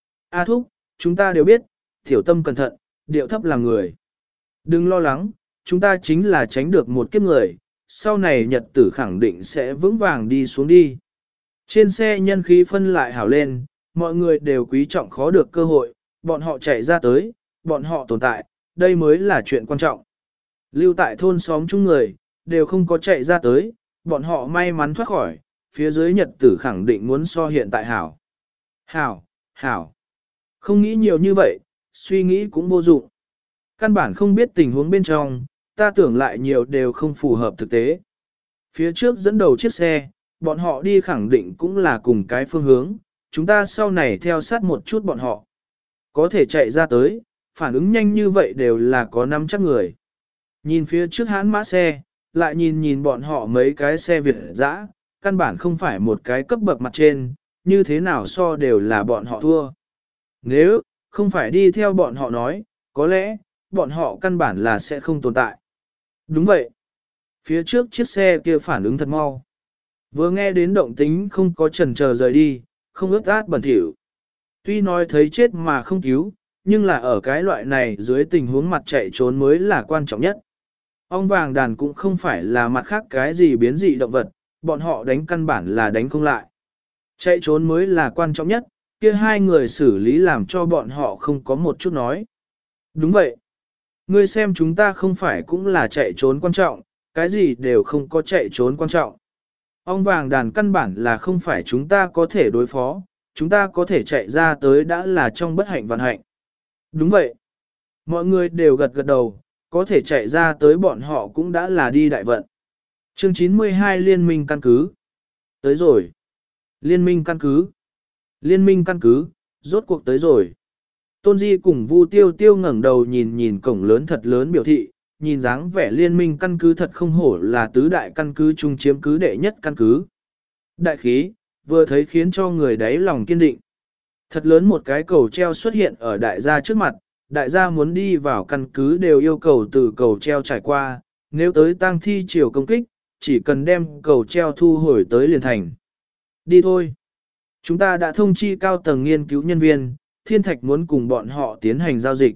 A Thúc, chúng ta đều biết, tiểu tâm cẩn thận, điệu thấp là người. Đừng lo lắng, chúng ta chính là tránh được một kiếp người, sau này nhật tử khẳng định sẽ vững vàng đi xuống đi. Trên xe nhân khí phân lại hảo lên, mọi người đều quý trọng khó được cơ hội, bọn họ chạy ra tới, bọn họ tồn tại, đây mới là chuyện quan trọng. Lưu tại thôn xóm chung người, đều không có chạy ra tới, bọn họ may mắn thoát khỏi, phía dưới nhật tử khẳng định muốn so hiện tại hảo. Hảo, hảo. Không nghĩ nhiều như vậy, suy nghĩ cũng vô dụng. Căn bản không biết tình huống bên trong, ta tưởng lại nhiều đều không phù hợp thực tế. Phía trước dẫn đầu chiếc xe, bọn họ đi khẳng định cũng là cùng cái phương hướng, chúng ta sau này theo sát một chút bọn họ. Có thể chạy ra tới, phản ứng nhanh như vậy đều là có năm chắc người. Nhìn phía trước hãn mã xe, lại nhìn nhìn bọn họ mấy cái xe Việt dã, căn bản không phải một cái cấp bậc mặt trên, như thế nào so đều là bọn họ thua. Nếu, không phải đi theo bọn họ nói, có lẽ, bọn họ căn bản là sẽ không tồn tại. Đúng vậy. Phía trước chiếc xe kia phản ứng thật mau. Vừa nghe đến động tính không có chần chờ rời đi, không ướt át bẩn thỉu. Tuy nói thấy chết mà không cứu, nhưng là ở cái loại này dưới tình huống mặt chạy trốn mới là quan trọng nhất. Ong vàng đàn cũng không phải là mặt khác cái gì biến dị động vật, bọn họ đánh căn bản là đánh không lại. Chạy trốn mới là quan trọng nhất, kia hai người xử lý làm cho bọn họ không có một chút nói. Đúng vậy. Ngươi xem chúng ta không phải cũng là chạy trốn quan trọng, cái gì đều không có chạy trốn quan trọng. Ong vàng đàn căn bản là không phải chúng ta có thể đối phó, chúng ta có thể chạy ra tới đã là trong bất hạnh vạn hạnh. Đúng vậy. Mọi người đều gật gật đầu, có thể chạy ra tới bọn họ cũng đã là đi đại vận. Chương chín mươi hai Liên minh căn cứ. Tới rồi. Liên minh căn cứ. Liên minh căn cứ, rốt cuộc tới rồi. Tôn Di cùng Vu Tiêu Tiêu ngẩng đầu nhìn nhìn cổng lớn thật lớn biểu thị, nhìn dáng vẻ liên minh căn cứ thật không hổ là tứ đại căn cứ chung chiếm cứ đệ nhất căn cứ. Đại khí, vừa thấy khiến cho người đáy lòng kiên định. Thật lớn một cái cầu treo xuất hiện ở đại gia trước mặt, đại gia muốn đi vào căn cứ đều yêu cầu từ cầu treo trải qua, nếu tới tang thi chiều công kích, chỉ cần đem cầu treo thu hồi tới liền thành. Đi thôi. Chúng ta đã thông chi cao tầng nghiên cứu nhân viên, thiên thạch muốn cùng bọn họ tiến hành giao dịch.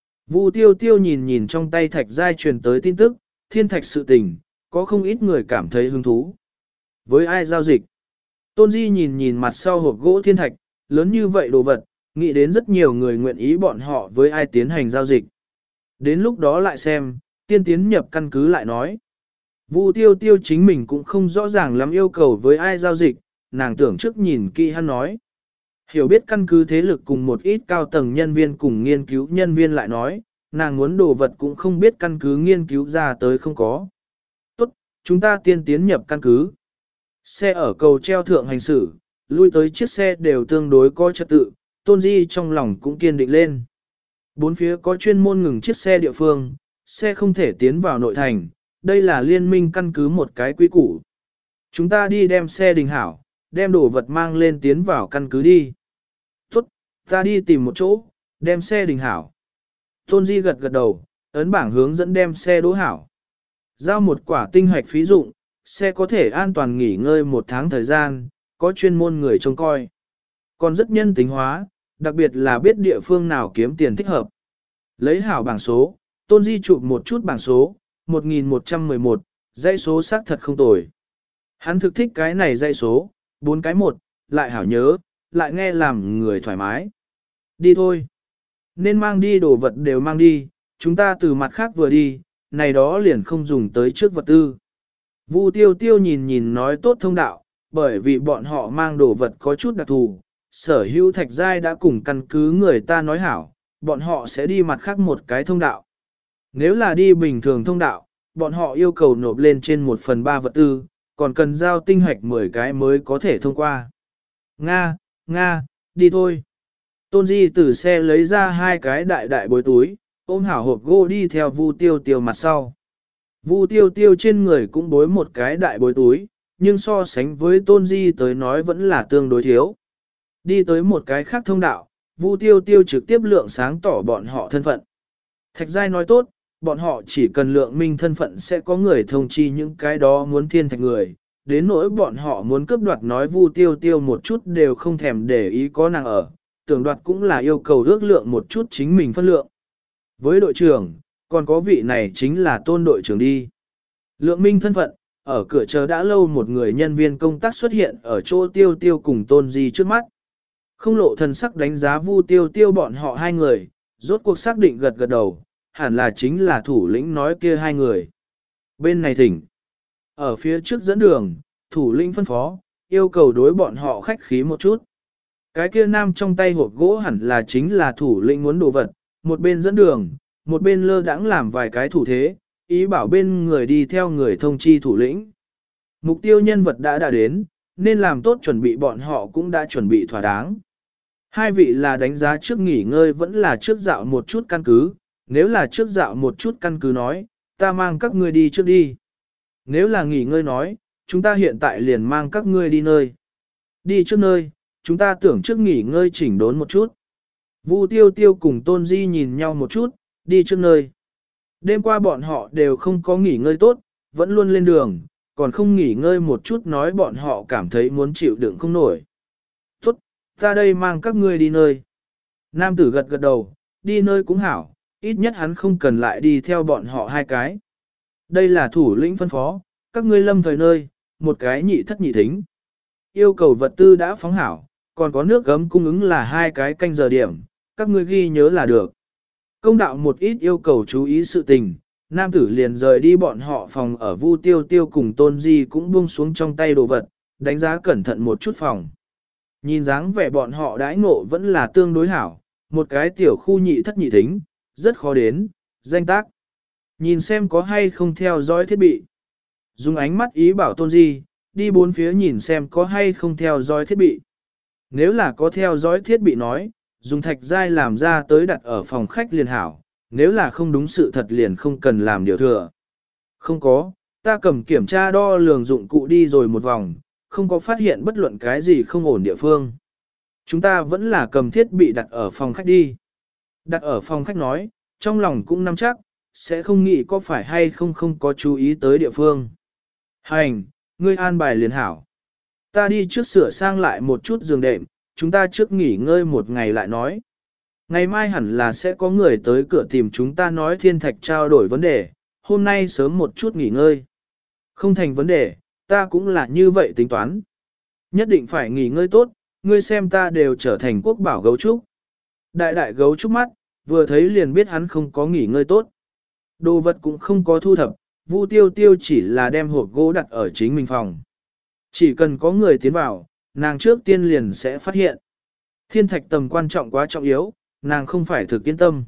Vu tiêu tiêu nhìn nhìn trong tay thạch giai truyền tới tin tức, thiên thạch sự tình, có không ít người cảm thấy hứng thú. Với ai giao dịch? Tôn Di nhìn nhìn mặt sau hộp gỗ thiên thạch, lớn như vậy đồ vật, nghĩ đến rất nhiều người nguyện ý bọn họ với ai tiến hành giao dịch. Đến lúc đó lại xem, tiên tiến nhập căn cứ lại nói. Vu tiêu tiêu chính mình cũng không rõ ràng lắm yêu cầu với ai giao dịch, nàng tưởng trước nhìn kỹ hắn nói. Hiểu biết căn cứ thế lực cùng một ít cao tầng nhân viên cùng nghiên cứu nhân viên lại nói, nàng muốn đồ vật cũng không biết căn cứ nghiên cứu ra tới không có. Tốt, chúng ta tiên tiến nhập căn cứ. Xe ở cầu treo thượng hành xử, lui tới chiếc xe đều tương đối có trật tự, Tôn Di trong lòng cũng kiên định lên. Bốn phía có chuyên môn ngừng chiếc xe địa phương, xe không thể tiến vào nội thành, đây là liên minh căn cứ một cái quy củ. Chúng ta đi đem xe đình hảo, đem đồ vật mang lên tiến vào căn cứ đi. Tốt, ta đi tìm một chỗ, đem xe đình hảo. Tôn Di gật gật đầu, ấn bảng hướng dẫn đem xe đỗ hảo. Giao một quả tinh hoạch phí dụng, xe có thể an toàn nghỉ ngơi một tháng thời gian, có chuyên môn người trông coi. Còn rất nhân tính hóa, đặc biệt là biết địa phương nào kiếm tiền thích hợp. Lấy hảo bảng số, Tôn Di chụp một chút bảng số, một nghìn một trăm mười một, dãy số xác thật không tồi. Hắn thực thích cái này dãy số, bốn cái một, lại hảo nhớ, lại nghe làm người thoải mái. Đi thôi. Nên mang đi đồ vật đều mang đi, chúng ta từ mặt khác vừa đi, này đó liền không dùng tới trước vật tư. Vu tiêu tiêu nhìn nhìn nói tốt thông đạo, bởi vì bọn họ mang đồ vật có chút đặc thù. Sở hữu thạch giai đã cùng căn cứ người ta nói hảo, bọn họ sẽ đi mặt khác một cái thông đạo. Nếu là đi bình thường thông đạo, bọn họ yêu cầu nộp lên trên một phần ba vật tư, còn cần giao tinh hoạch mười cái mới có thể thông qua. Nga, Nga, đi thôi. Tôn Di từ xe lấy ra hai cái đại đại bối túi, ôm hảo hộp gỗ đi theo Vu tiêu tiêu mặt sau. Vu tiêu tiêu trên người cũng bối một cái đại bối túi, nhưng so sánh với Tôn Di tới nói vẫn là tương đối thiếu. Đi tới một cái khác thông đạo, Vu tiêu tiêu trực tiếp lượng sáng tỏ bọn họ thân phận. Thạch giai nói tốt, bọn họ chỉ cần lượng minh thân phận sẽ có người thông chi những cái đó muốn thiên thạch người. Đến nỗi bọn họ muốn cướp đoạt nói Vu tiêu tiêu một chút đều không thèm để ý có nàng ở, tưởng đoạt cũng là yêu cầu ước lượng một chút chính mình phân lượng. Với đội trưởng, còn có vị này chính là Tôn đội trưởng đi. Lượng minh thân phận, ở cửa chờ đã lâu một người nhân viên công tác xuất hiện ở chỗ tiêu tiêu cùng Tôn Di trước mắt. Không lộ thần sắc đánh giá Vu tiêu tiêu bọn họ hai người, rốt cuộc xác định gật gật đầu, hẳn là chính là thủ lĩnh nói kia hai người. Bên này thỉnh. Ở phía trước dẫn đường, thủ lĩnh phân phó, yêu cầu đối bọn họ khách khí một chút. Cái kia nam trong tay hộp gỗ hẳn là chính là thủ lĩnh muốn đồ vật, một bên dẫn đường, một bên lơ đãng làm vài cái thủ thế, ý bảo bên người đi theo người thông chi thủ lĩnh. Mục tiêu nhân vật đã đã đến, nên làm tốt chuẩn bị bọn họ cũng đã chuẩn bị thỏa đáng. Hai vị là đánh giá trước nghỉ ngơi vẫn là trước dạo một chút căn cứ, nếu là trước dạo một chút căn cứ nói, ta mang các ngươi đi trước đi. Nếu là nghỉ ngơi nói, chúng ta hiện tại liền mang các ngươi đi nơi. Đi trước nơi, chúng ta tưởng trước nghỉ ngơi chỉnh đốn một chút. Vu tiêu tiêu cùng Tôn Di nhìn nhau một chút, đi trước nơi. Đêm qua bọn họ đều không có nghỉ ngơi tốt, vẫn luôn lên đường, còn không nghỉ ngơi một chút nói bọn họ cảm thấy muốn chịu đựng không nổi. Tốt, ta đây mang các ngươi đi nơi. Nam tử gật gật đầu, đi nơi cũng hảo, ít nhất hắn không cần lại đi theo bọn họ hai cái. Đây là thủ lĩnh phân phó, các ngươi lâm thời nơi, một cái nhị thất nhị thính. Yêu cầu vật tư đã phóng hảo, còn có nước gấm cung ứng là hai cái canh giờ điểm, các ngươi ghi nhớ là được. Công đạo một ít yêu cầu chú ý sự tình, nam tử liền rời đi bọn họ phòng ở Vu Tiêu Tiêu cùng Tôn Di cũng buông xuống trong tay đồ vật, đánh giá cẩn thận một chút phòng. Nhìn dáng vẻ bọn họ đãi ngộ vẫn là tương đối hảo, một cái tiểu khu nhị thất nhị thính, rất khó đến, danh tác. Nhìn xem có hay không theo dõi thiết bị. Dùng ánh mắt ý bảo Tôn Di, đi bốn phía nhìn xem có hay không theo dõi thiết bị. Nếu là có theo dõi thiết bị nói, dùng thạch giai làm ra tới đặt ở phòng khách liền hảo, nếu là không đúng sự thật liền không cần làm điều thừa. Không có, ta cầm kiểm tra đo lường dụng cụ đi rồi một vòng, không có phát hiện bất luận cái gì không ổn địa phương. Chúng ta vẫn là cầm thiết bị đặt ở phòng khách đi. Đặt ở phòng khách nói, trong lòng cũng nắm chắc, sẽ không nghĩ có phải hay không không có chú ý tới địa phương. Hành, ngươi an bài liền hảo. Ta đi trước sửa sang lại một chút giường đệm, chúng ta trước nghỉ ngơi một ngày lại nói. Ngày mai hẳn là sẽ có người tới cửa tìm chúng ta nói thiên thạch trao đổi vấn đề, hôm nay sớm một chút nghỉ ngơi. Không thành vấn đề, ta cũng là như vậy tính toán. Nhất định phải nghỉ ngơi tốt, ngươi xem ta đều trở thành quốc bảo gấu trúc. Đại đại gấu trúc mắt, vừa thấy liền biết hắn không có nghỉ ngơi tốt. Đồ vật cũng không có thu thập, Vu Tiêu Tiêu chỉ là đem hộp gỗ đặt ở chính mình phòng. Chỉ cần có người tiến vào, nàng trước tiên liền sẽ phát hiện. Thiên thạch tầm quan trọng quá trọng yếu, nàng không phải thực yên tâm.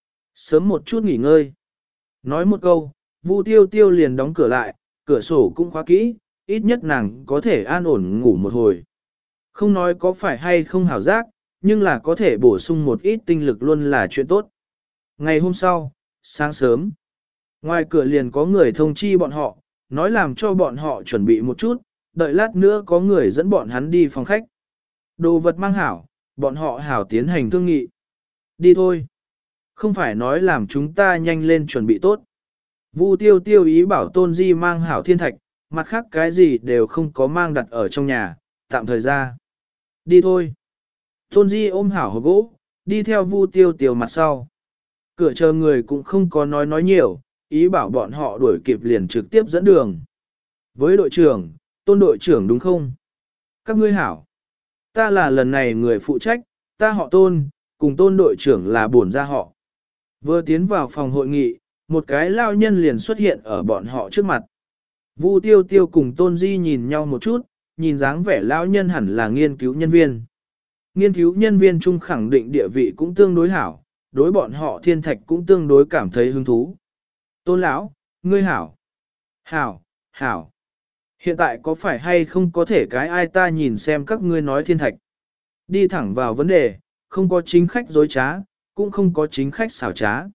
Sớm một chút nghỉ ngơi. Nói một câu, Vu Tiêu Tiêu liền đóng cửa lại, cửa sổ cũng khóa kỹ, ít nhất nàng có thể an ổn ngủ một hồi. Không nói có phải hay không hảo giác, nhưng là có thể bổ sung một ít tinh lực luôn là chuyện tốt. Ngày hôm sau, sáng sớm, ngoài cửa liền có người thông chi bọn họ, nói làm cho bọn họ chuẩn bị một chút, đợi lát nữa có người dẫn bọn hắn đi phòng khách. Đồ vật mang hảo, bọn họ hảo tiến hành thương nghị. Đi thôi. Không phải nói làm chúng ta nhanh lên chuẩn bị tốt. Vu Tiêu Tiêu ý bảo Tôn Di mang hảo thiên thạch, mặt khác cái gì đều không có mang đặt ở trong nhà, tạm thời ra. Đi thôi. Tôn Di ôm hảo hộp gỗ, đi theo Vu Tiêu Tiêu mặt sau. Cửa chờ người cũng không có nói nói nhiều, ý bảo bọn họ đuổi kịp liền trực tiếp dẫn đường. Với đội trưởng, Tôn đội trưởng đúng không? Các ngươi hảo. Ta là lần này người phụ trách, ta họ Tôn, cùng Tôn đội trưởng là bổn gia họ. Vừa tiến vào phòng hội nghị, một cái lao nhân liền xuất hiện ở bọn họ trước mặt. Vu Tiêu Tiêu cùng Tôn Di nhìn nhau một chút, nhìn dáng vẻ lao nhân hẳn là nghiên cứu nhân viên. Nghiên cứu nhân viên chung khẳng định địa vị cũng tương đối hảo, đối bọn họ thiên thạch cũng tương đối cảm thấy hứng thú. Tôn lão, ngươi hảo. Hảo, hảo. Hiện tại có phải hay không có thể cái ai ta nhìn xem các ngươi nói thiên thạch. Đi thẳng vào vấn đề, không có chính khách dối trá, cũng không có chính khách xảo trá.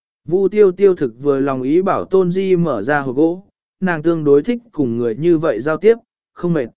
Vu Tiêu Tiêu thực vừa lòng ý bảo Tôn Di mở ra hộp gỗ, nàng tương đối thích cùng người như vậy giao tiếp, không mệt.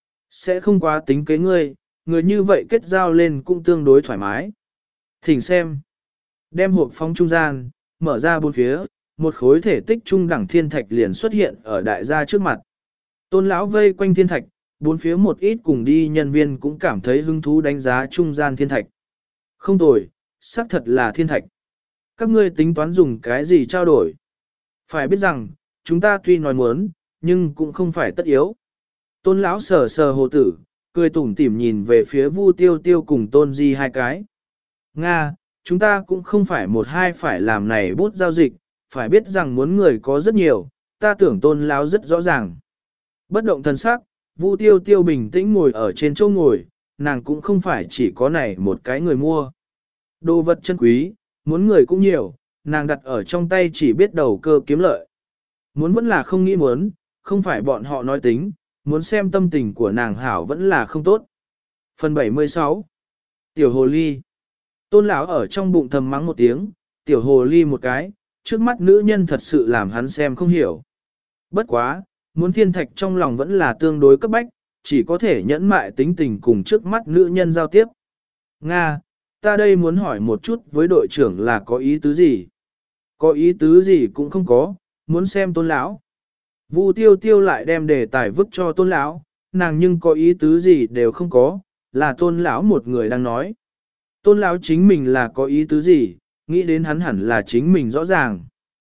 Sẽ không quá tính kế ngươi, người như vậy kết giao lên cũng tương đối thoải mái. Thỉnh xem. Đem hộp phóng trung gian, mở ra bốn phía, một khối thể tích trung đẳng thiên thạch liền xuất hiện ở đại gia trước mặt. Tôn lão vây quanh thiên thạch, bốn phía một ít cùng đi nhân viên cũng cảm thấy hứng thú đánh giá trung gian thiên thạch. Không tồi, xác thật là thiên thạch. Các ngươi tính toán dùng cái gì trao đổi? Phải biết rằng, chúng ta tuy nói muốn, nhưng cũng không phải tất yếu. Tôn lão sờ sờ hồ tử, cười tủm tỉm nhìn về phía Vu Tiêu Tiêu cùng Tôn Di hai cái. Nga, chúng ta cũng không phải một hai phải làm này bút giao dịch, phải biết rằng muốn người có rất nhiều, ta tưởng Tôn lão rất rõ ràng. Bất động thần sắc, Vu Tiêu Tiêu bình tĩnh ngồi ở trên chỗ ngồi, nàng cũng không phải chỉ có này một cái người mua. Đồ vật chân quý, muốn người cũng nhiều, nàng đặt ở trong tay chỉ biết đầu cơ kiếm lợi. Muốn vẫn là không nghĩ muốn, không phải bọn họ nói tính, muốn xem tâm tình của nàng hảo vẫn là không tốt. Phần bảy mươi sáu Tiểu Hồ Ly. Tôn lão ở trong bụng thầm mắng một tiếng, Tiểu Hồ Ly một cái, trước mắt nữ nhân thật sự làm hắn xem không hiểu. Bất quá, muốn thiên thạch trong lòng vẫn là tương đối cấp bách, chỉ có thể nhẫn mại tính tình cùng trước mắt nữ nhân giao tiếp. Nga, ta đây muốn hỏi một chút với đội trưởng là có ý tứ gì? Có ý tứ gì cũng không có, muốn xem Tôn lão. Vu tiêu tiêu lại đem đề tài vứt cho tôn lão, nàng nhưng có ý tứ gì đều không có, là tôn lão một người đang nói. Tôn lão chính mình là có ý tứ gì, nghĩ đến hắn hẳn là chính mình rõ ràng.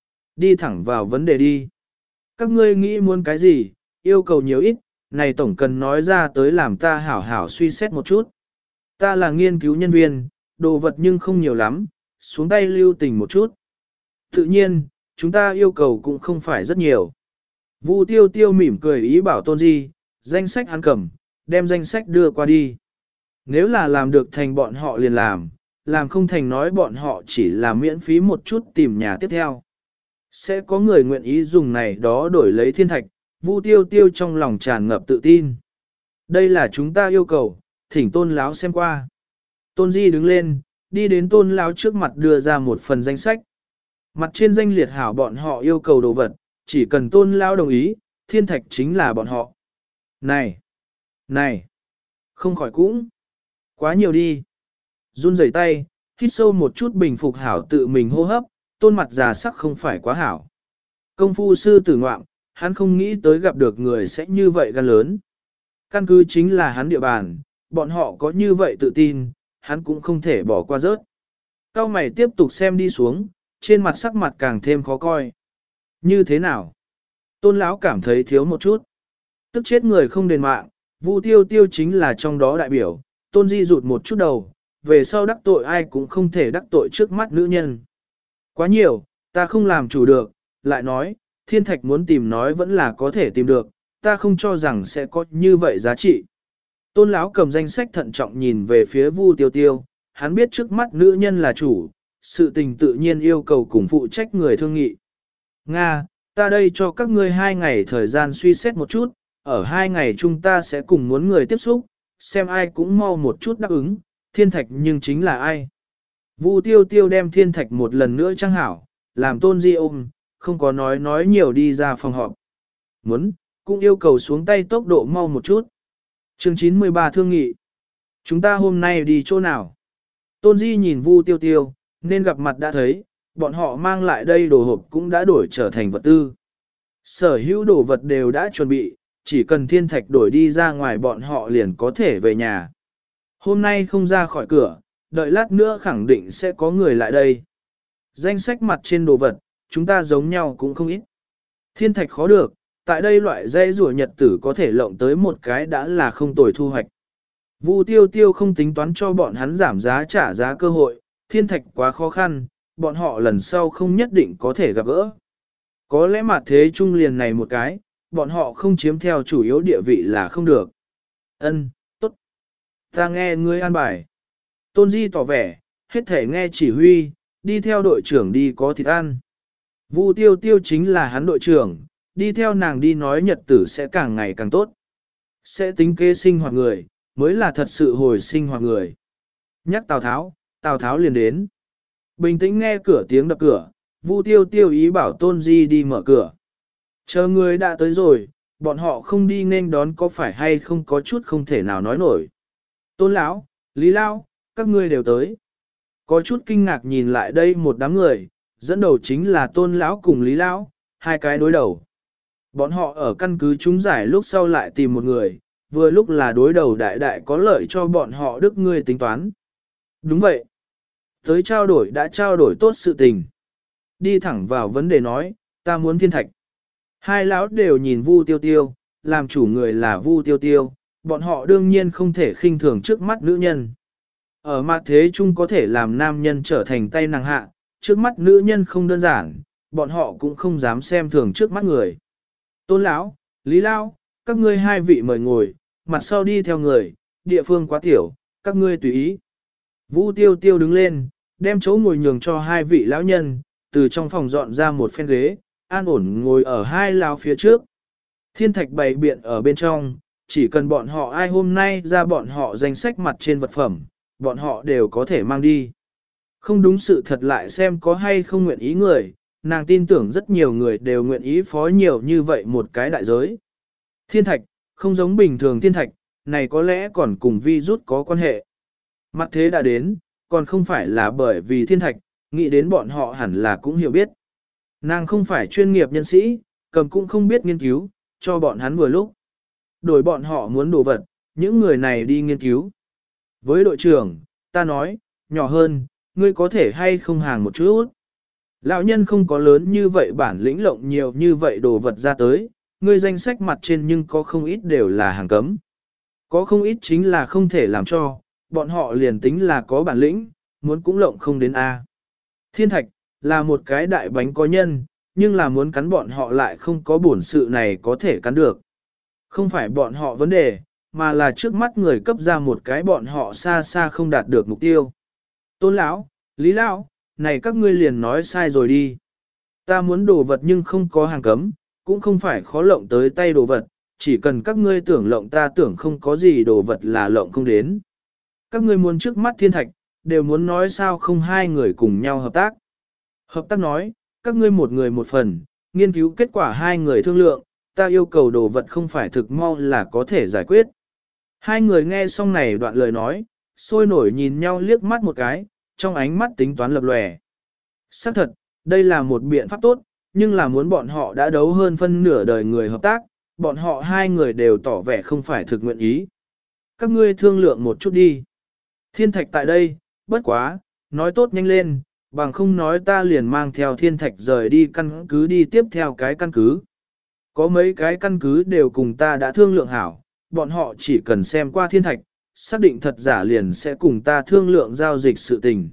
Đi thẳng vào vấn đề đi. Các ngươi nghĩ muốn cái gì, yêu cầu nhiều ít, này tổng cần nói ra tới làm ta hảo hảo suy xét một chút. Ta là nghiên cứu nhân viên, đồ vật nhưng không nhiều lắm, xuống tay lưu tình một chút. Tự nhiên, chúng ta yêu cầu cũng không phải rất nhiều. Vu tiêu tiêu mỉm cười ý bảo tôn di, danh sách hắn cầm, đem danh sách đưa qua đi. Nếu là làm được thành bọn họ liền làm, làm không thành nói bọn họ chỉ là miễn phí một chút tìm nhà tiếp theo. Sẽ có người nguyện ý dùng này đó đổi lấy thiên thạch, Vu tiêu tiêu trong lòng tràn ngập tự tin. Đây là chúng ta yêu cầu, thỉnh tôn láo xem qua. Tôn di đứng lên, đi đến tôn láo trước mặt đưa ra một phần danh sách. Mặt trên danh liệt hảo bọn họ yêu cầu đồ vật, chỉ cần tôn lao đồng ý, thiên thạch chính là bọn họ. Này! Này! Không khỏi cũng! Quá nhiều đi! Run rẩy tay, hít sâu một chút bình phục hảo tự mình hô hấp, tôn mặt già sắc không phải quá hảo. Công phu sư tử ngoạm, hắn không nghĩ tới gặp được người sẽ như vậy gan lớn. Căn cứ chính là hắn địa bàn, bọn họ có như vậy tự tin, hắn cũng không thể bỏ qua rớt. Cao mày tiếp tục xem đi xuống, trên mặt sắc mặt càng thêm khó coi. Như thế nào? Tôn lão cảm thấy thiếu một chút. Tức chết người không đền mạng, Vu tiêu tiêu chính là trong đó đại biểu, tôn di rụt một chút đầu, về sau đắc tội ai cũng không thể đắc tội trước mắt nữ nhân. Quá nhiều, ta không làm chủ được, lại nói, thiên thạch muốn tìm nói vẫn là có thể tìm được, ta không cho rằng sẽ có như vậy giá trị. Tôn lão cầm danh sách thận trọng nhìn về phía Vu tiêu tiêu, hắn biết trước mắt nữ nhân là chủ, sự tình tự nhiên yêu cầu cùng phụ trách người thương nghị. Nga, ta đây cho các ngươi hai ngày thời gian suy xét một chút, ở hai ngày chúng ta sẽ cùng muốn người tiếp xúc, xem ai cũng mau một chút đáp ứng, thiên thạch nhưng chính là ai. Vu tiêu tiêu đem thiên thạch một lần nữa trang hảo, làm tôn di ôm, không có nói nói nhiều đi ra phòng họp. Muốn, cũng yêu cầu xuống tay tốc độ mau một chút. Chương chín mươi ba thương nghị. Chúng ta hôm nay đi chỗ nào? Tôn di nhìn Vu tiêu tiêu, nên gặp mặt đã thấy, bọn họ mang lại đây đồ hộp cũng đã đổi trở thành vật tư. Sở hữu đồ vật đều đã chuẩn bị, chỉ cần thiên thạch đổi đi ra ngoài bọn họ liền có thể về nhà. Hôm nay không ra khỏi cửa, đợi lát nữa khẳng định sẽ có người lại đây. Danh sách mặt trên đồ vật, chúng ta giống nhau cũng không ít. Thiên thạch khó được, tại đây loại dây rùa nhật tử có thể lộng tới một cái đã là không tồi thu hoạch. Vu tiêu tiêu không tính toán cho bọn hắn giảm giá trả giá cơ hội, thiên thạch quá khó khăn, bọn họ lần sau không nhất định có thể gặp gỡ. Có lẽ mặt thế trung liền này một cái, bọn họ không chiếm theo chủ yếu địa vị là không được. Ân, tốt. Ta nghe ngươi an bài. Tôn Di tỏ vẻ, hết thể nghe chỉ huy, đi theo đội trưởng đi có thịt ăn. Vu tiêu tiêu chính là hắn đội trưởng, đi theo nàng đi nói nhật tử sẽ càng ngày càng tốt. Sẽ tính kế sinh hoạt người, mới là thật sự hồi sinh hoạt người. Nhắc Tào Tháo, Tào Tháo liền đến. Bình tĩnh nghe cửa tiếng đập cửa, Vu tiêu tiêu ý bảo Tôn Di đi mở cửa. Chờ người đã tới rồi, bọn họ không đi nên đón có phải hay không có chút không thể nào nói nổi. Tôn Lão, Lý Lão, các ngươi đều tới. Có chút kinh ngạc nhìn lại đây một đám người, dẫn đầu chính là Tôn Lão cùng Lý Lão, hai cái đối đầu. Bọn họ ở căn cứ chúng giải lúc sau lại tìm một người, vừa lúc là đối đầu đại đại có lợi cho bọn họ đức ngươi tính toán. Đúng vậy. Tới trao đổi đã trao đổi tốt sự tình. Đi thẳng vào vấn đề nói, ta muốn thiên thạch. Hai lão đều nhìn Vu Tiêu Tiêu, làm chủ người là Vu Tiêu Tiêu, bọn họ đương nhiên không thể khinh thường trước mắt nữ nhân. Ở mặt thế chung có thể làm nam nhân trở thành tay nàng hạ, trước mắt nữ nhân không đơn giản, bọn họ cũng không dám xem thường trước mắt người. Tôn lão, Lý lão, các ngươi hai vị mời ngồi, mặt sau đi theo người, địa phương quá tiểu, các ngươi tùy ý. Vu Tiêu Tiêu đứng lên, đem chỗ ngồi nhường cho hai vị lão nhân, từ trong phòng dọn ra một phen ghế, an ổn ngồi ở hai lão phía trước. Thiên thạch bày biện ở bên trong, chỉ cần bọn họ ai hôm nay ra bọn họ danh sách mặt trên vật phẩm, bọn họ đều có thể mang đi. Không đúng sự thật lại xem có hay không nguyện ý người, nàng tin tưởng rất nhiều người đều nguyện ý phó nhiều như vậy một cái đại giới. Thiên thạch, không giống bình thường thiên thạch, này có lẽ còn cùng vi rút có quan hệ. Mặt thế đã đến, còn không phải là bởi vì thiên thạch, nghĩ đến bọn họ hẳn là cũng hiểu biết. Nàng không phải chuyên nghiệp nhân sĩ, cầm cũng không biết nghiên cứu, cho bọn hắn vừa lúc. Đổi bọn họ muốn đồ vật, những người này đi nghiên cứu. Với đội trưởng, ta nói, nhỏ hơn, ngươi có thể hay không hàng một chút. Lão nhân không có lớn như vậy bản lĩnh lộng nhiều như vậy đồ vật ra tới, ngươi danh sách mặt trên nhưng có không ít đều là hàng cấm. Có không ít chính là không thể làm cho, bọn họ liền tính là có bản lĩnh, muốn cũng lộng không đến A. Thiên thạch, là một cái đại bánh có nhân, nhưng là muốn cắn bọn họ lại không có bổn sự này có thể cắn được. Không phải bọn họ vấn đề, mà là trước mắt người cấp ra một cái bọn họ xa xa không đạt được mục tiêu. Tôn lão, Lý lão, này các ngươi liền nói sai rồi đi. Ta muốn đồ vật nhưng không có hàng cấm, cũng không phải khó lộng tới tay đồ vật, chỉ cần các ngươi tưởng lộng ta tưởng không có gì đồ vật là lộng không đến. Các ngươi muốn trước mắt thiên thạch, đều muốn nói sao không hai người cùng nhau hợp tác. Hợp tác nói, các ngươi một người một phần, nghiên cứu kết quả hai người thương lượng, ta yêu cầu đồ vật không phải thực mau là có thể giải quyết. Hai người nghe xong này đoạn lời nói, sôi nổi nhìn nhau liếc mắt một cái, trong ánh mắt tính toán lập lòe. Xác thật, đây là một biện pháp tốt, nhưng là muốn bọn họ đã đấu hơn phân nửa đời người hợp tác, bọn họ hai người đều tỏ vẻ không phải thực nguyện ý. Các ngươi thương lượng một chút đi. Thiên thạch tại đây, bất quá, nói tốt nhanh lên, bằng không nói ta liền mang theo thiên thạch rời đi căn cứ đi tiếp theo cái căn cứ. Có mấy cái căn cứ đều cùng ta đã thương lượng hảo, bọn họ chỉ cần xem qua thiên thạch, xác định thật giả liền sẽ cùng ta thương lượng giao dịch sự tình.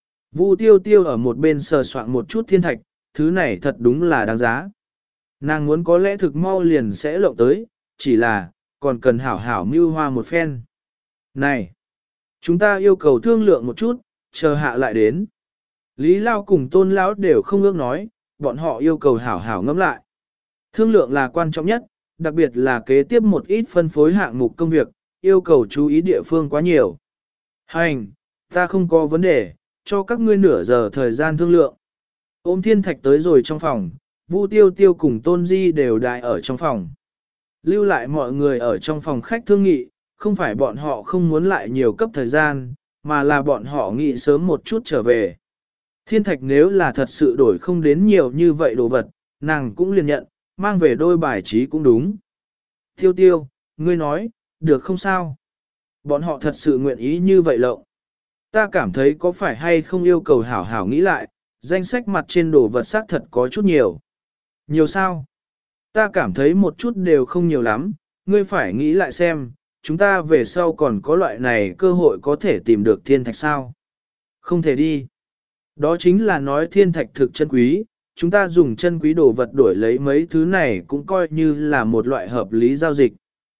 Vu tiêu tiêu ở một bên sờ soạn một chút thiên thạch, thứ này thật đúng là đáng giá. Nàng muốn có lẽ thực mau liền sẽ lộng tới, chỉ là, còn cần hảo hảo mưu hoa một phen. Này, chúng ta yêu cầu thương lượng một chút, chờ hạ lại đến. Lý Lao cùng Tôn Lão đều không ước nói, bọn họ yêu cầu hảo hảo ngẫm lại. Thương lượng là quan trọng nhất, đặc biệt là kế tiếp một ít phân phối hạng mục công việc, yêu cầu chú ý địa phương quá nhiều. Hành, ta không có vấn đề, cho các ngươi nửa giờ thời gian thương lượng. Ôm thiên thạch tới rồi trong phòng, Vu Tiêu Tiêu cùng Tôn Di đều đại ở trong phòng. Lưu lại mọi người ở trong phòng khách thương nghị, không phải bọn họ không muốn lại nhiều cấp thời gian, mà là bọn họ nghĩ sớm một chút trở về. Thiên thạch nếu là thật sự đổi không đến nhiều như vậy đồ vật, nàng cũng liền nhận, mang về đôi bài trí cũng đúng. Tiêu Tiêu, ngươi nói, được không sao? Bọn họ thật sự nguyện ý như vậy lộng. Ta cảm thấy có phải hay không yêu cầu hảo hảo nghĩ lại, danh sách mặt trên đồ vật xác thật có chút nhiều. Nhiều sao? Ta cảm thấy một chút đều không nhiều lắm, ngươi phải nghĩ lại xem, chúng ta về sau còn có loại này cơ hội có thể tìm được thiên thạch sao? Không thể đi. Đó chính là nói thiên thạch thực chân quý, chúng ta dùng chân quý đồ vật đổi lấy mấy thứ này cũng coi như là một loại hợp lý giao dịch.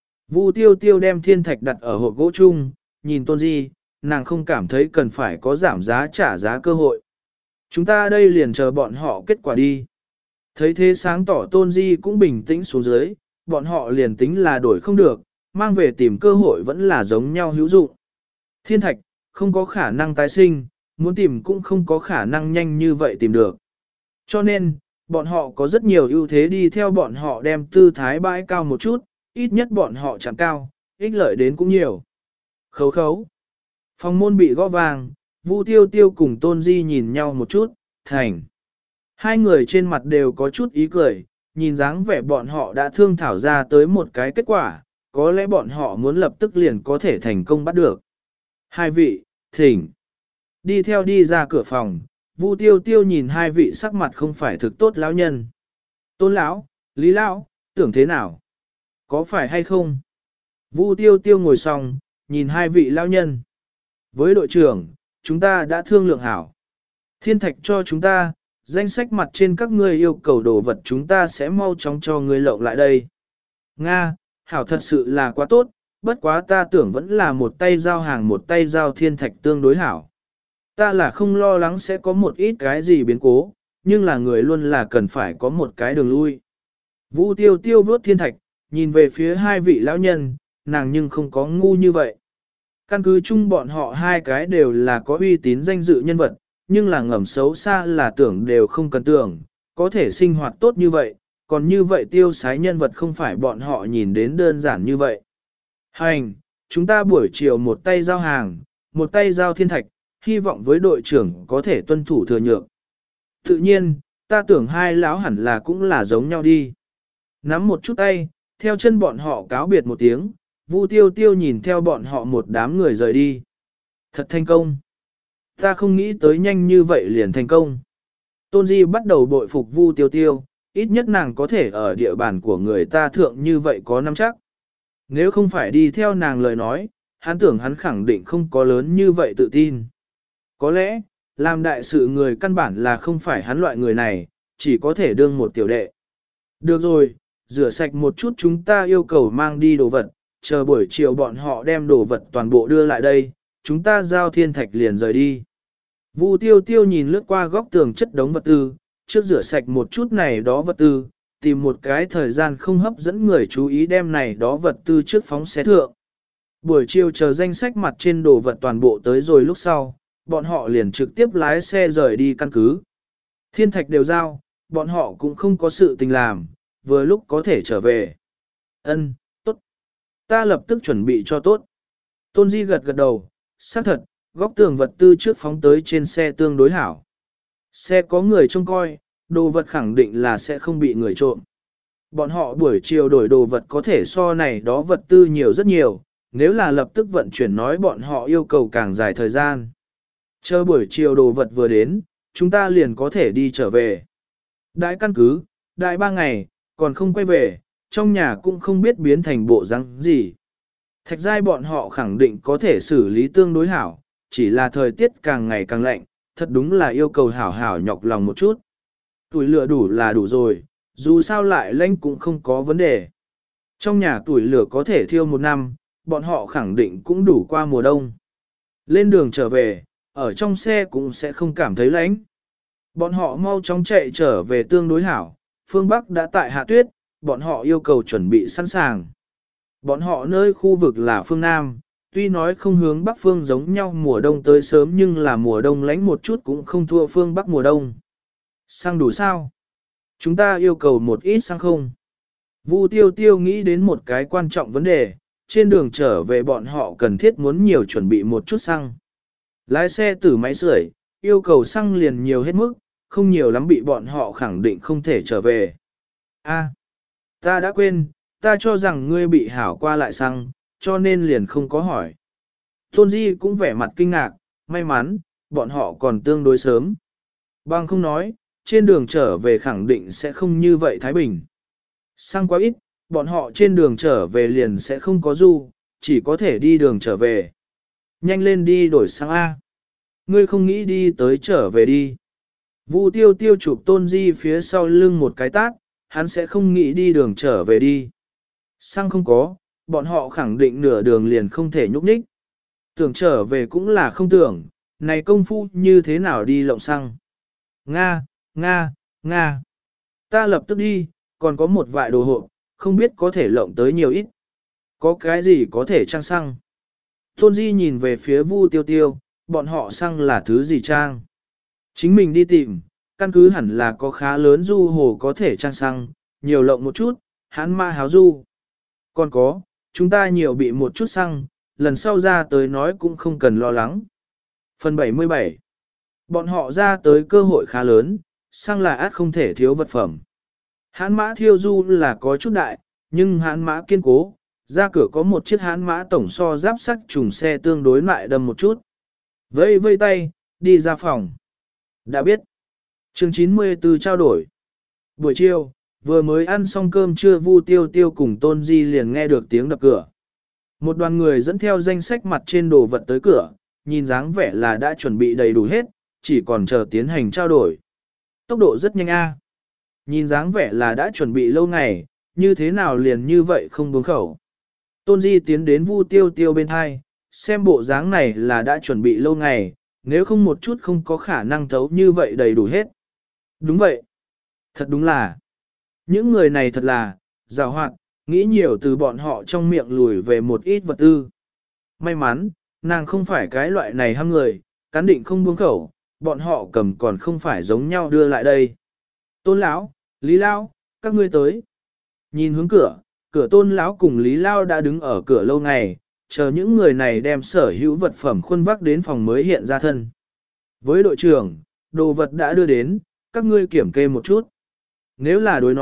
Vu Tiêu Tiêu đem thiên thạch đặt ở hộp gỗ chung, nhìn Tôn Di, nàng không cảm thấy cần phải có giảm giá trả giá cơ hội. Chúng ta đây liền chờ bọn họ kết quả đi. Thấy thế sáng tỏ Tôn Di cũng bình tĩnh xuống dưới, bọn họ liền tính là đổi không được, mang về tìm cơ hội vẫn là giống nhau hữu dụng. Thiên thạch, không có khả năng tái sinh, muốn tìm cũng không có khả năng nhanh như vậy tìm được. Cho nên, bọn họ có rất nhiều ưu thế đi theo bọn họ đem tư thái bãi cao một chút, ít nhất bọn họ chẳng cao, ích lợi đến cũng nhiều. Khấu khấu. Phòng môn bị gõ vàng, Vu Tiêu Tiêu cùng Tôn Di nhìn nhau một chút, thành. Hai người trên mặt đều có chút ý cười, nhìn dáng vẻ bọn họ đã thương thảo ra tới một cái kết quả, có lẽ bọn họ muốn lập tức liền có thể thành công bắt được. Hai vị, thỉnh. Đi theo đi ra cửa phòng, Vu Tiêu Tiêu nhìn hai vị sắc mặt không phải thực tốt lão nhân. Tôn lão, Lý lão, tưởng thế nào? Có phải hay không? Vu Tiêu Tiêu ngồi xong, nhìn hai vị lão nhân. Với đội trưởng, chúng ta đã thương lượng hảo. Thiên thạch cho chúng ta, danh sách mặt trên các ngươi yêu cầu đồ vật chúng ta sẽ mau chóng cho ngươi lộng lại đây. Nga, hảo thật sự là quá tốt, bất quá ta tưởng vẫn là một tay giao hàng một tay giao thiên thạch tương đối hảo. Ta là không lo lắng sẽ có một ít cái gì biến cố, nhưng là người luôn là cần phải có một cái đường lui. Vu Tiêu Tiêu vớt thiên thạch, nhìn về phía hai vị lão nhân, nàng nhưng không có ngu như vậy. Căn cứ chung bọn họ hai cái đều là có uy tín danh dự nhân vật, nhưng là ngầm xấu xa là tưởng đều không cần tưởng, có thể sinh hoạt tốt như vậy, còn như vậy tiêu sái nhân vật không phải bọn họ nhìn đến đơn giản như vậy. Hành, chúng ta buổi chiều một tay giao hàng, một tay giao thiên thạch, hy vọng với đội trưởng có thể tuân thủ thừa nhượng. Tự nhiên, ta tưởng hai lão hẳn là cũng là giống nhau đi. Nắm một chút tay, theo chân bọn họ cáo biệt một tiếng, Vu Tiêu Tiêu nhìn theo bọn họ một đám người rời đi. Thật thành công. Ta không nghĩ tới nhanh như vậy liền thành công. Tôn Di bắt đầu bội phục Vu Tiêu Tiêu, ít nhất nàng có thể ở địa bàn của người ta thượng như vậy có nắm chắc. Nếu không phải đi theo nàng lời nói, hắn tưởng hắn khẳng định không có lớn như vậy tự tin. Có lẽ, làm đại sự người căn bản là không phải hắn loại người này, chỉ có thể đương một tiểu đệ. Được rồi, rửa sạch một chút chúng ta yêu cầu mang đi đồ vật, chờ buổi chiều bọn họ đem đồ vật toàn bộ đưa lại đây, chúng ta giao thiên thạch liền rời đi. Vu Tiêu Tiêu nhìn lướt qua góc tường chất đống vật tư, trước rửa sạch một chút này đó vật tư, tìm một cái thời gian không hấp dẫn người chú ý đem này đó vật tư trước phóng xé thượng. Buổi chiều chờ danh sách mặt trên đồ vật toàn bộ tới rồi lúc sau, bọn họ liền trực tiếp lái xe rời đi căn cứ. Thiên thạch đều giao, bọn họ cũng không có sự tình làm, vừa lúc có thể trở về. Ân, tốt. Ta lập tức chuẩn bị cho tốt. Tôn Di gật gật đầu, xác thật, góc tường vật tư trước phóng tới trên xe tương đối hảo. Xe có người trông coi, đồ vật khẳng định là sẽ không bị người trộm. Bọn họ buổi chiều đổi đồ vật có thể so này đó vật tư nhiều rất nhiều, nếu là lập tức vận chuyển nói bọn họ yêu cầu càng dài thời gian. Chờ buổi chiều đồ vật vừa đến, chúng ta liền có thể đi trở về. Đại căn cứ, đại ba ngày, còn không quay về, trong nhà cũng không biết biến thành bộ răng gì. Thạch giai bọn họ khẳng định có thể xử lý tương đối hảo, chỉ là thời tiết càng ngày càng lạnh, thật đúng là yêu cầu hảo hảo nhọc lòng một chút. Tuổi lửa đủ là đủ rồi, dù sao lại lạnh cũng không có vấn đề. Trong nhà tuổi lửa có thể thiêu một năm, bọn họ khẳng định cũng đủ qua mùa đông. Lên đường trở về, ở trong xe cũng sẽ không cảm thấy lạnh. Bọn họ mau chóng chạy trở về tương đối hảo, phương Bắc đã tại hạ tuyết, bọn họ yêu cầu chuẩn bị sẵn sàng. Bọn họ nơi khu vực là phương Nam, tuy nói không hướng Bắc phương giống nhau mùa đông tới sớm nhưng là mùa đông lánh một chút cũng không thua phương Bắc mùa đông. Xăng đủ sao? Chúng ta yêu cầu một ít xăng không? Vu Tiêu Tiêu nghĩ đến một cái quan trọng vấn đề, trên đường trở về bọn họ cần thiết muốn nhiều chuẩn bị một chút xăng. Lái xe từ máy sưởi, yêu cầu xăng liền nhiều hết mức, không nhiều lắm bị bọn họ khẳng định không thể trở về. A, ta đã quên, ta cho rằng ngươi bị hảo qua lại xăng, cho nên liền không có hỏi. Tôn Di cũng vẻ mặt kinh ngạc, may mắn, bọn họ còn tương đối sớm. Bằng không nói, trên đường trở về khẳng định sẽ không như vậy Thái Bình. Xăng quá ít, bọn họ trên đường trở về liền sẽ không có du, chỉ có thể đi đường trở về. Nhanh lên đi đổi xăng A. Ngươi không nghĩ đi tới trở về đi. Vu Tiêu Tiêu chụp Tôn Di phía sau lưng một cái tát, hắn sẽ không nghĩ đi đường trở về đi. Xăng không có, bọn họ khẳng định nửa đường liền không thể nhúc nhích. Tưởng trở về cũng là không tưởng, này công phu như thế nào đi lộng xăng. Nga, Nga, Nga. Ta lập tức đi, còn có một vài đồ hộ, không biết có thể lộng tới nhiều ít. Có cái gì có thể trang xăng? Tôn Di nhìn về phía Vu Tiêu Tiêu, bọn họ xăng là thứ gì trang? Chính mình đi tìm, căn cứ hẳn là có khá lớn du hồ có thể trang xăng, nhiều lộng một chút, hãn ma háo du. Còn có, chúng ta nhiều bị một chút xăng, lần sau ra tới nói cũng không cần lo lắng. Phần bảy mươi bảy. Bọn họ ra tới cơ hội khá lớn, xăng là át không thể thiếu vật phẩm. Hãn mã thiêu du là có chút đại, nhưng hãn mã kiên cố, ra cửa có một chiếc hãn mã tổng so giáp sắc trùng xe tương đối lại đâm một chút. Vây vây tay, đi ra phòng. Đã biết. Chương chín mươi tư trao đổi. Buổi chiều, vừa mới ăn xong cơm trưa Vu Tiêu Tiêu cùng Tôn Di liền nghe được tiếng đập cửa. Một đoàn người dẫn theo danh sách mặt trên đồ vật tới cửa, nhìn dáng vẻ là đã chuẩn bị đầy đủ hết, chỉ còn chờ tiến hành trao đổi. Tốc độ rất nhanh a. Nhìn dáng vẻ là đã chuẩn bị lâu ngày, như thế nào liền như vậy không buông khẩu. Tôn Di tiến đến Vu Tiêu Tiêu bên hai, xem bộ dáng này là đã chuẩn bị lâu ngày, nếu không một chút không có khả năng thấu như vậy đầy đủ hết. Đúng vậy. Thật đúng là. Những người này thật là, giàu hoạt, nghĩ nhiều từ bọn họ trong miệng lùi về một ít vật tư. May mắn, nàng không phải cái loại này ham người, cán định không buông khẩu, bọn họ cầm còn không phải giống nhau đưa lại đây. Tôn lão, Lý Lao, các ngươi tới. Nhìn hướng cửa, cửa Tôn lão cùng Lý Lao đã đứng ở cửa lâu ngày, chờ những người này đem sở hữu vật phẩm khuôn vác đến phòng mới hiện ra thân. Với đội trưởng, đồ vật đã đưa đến, các ngươi kiểm kê một chút. Nếu là đối nói,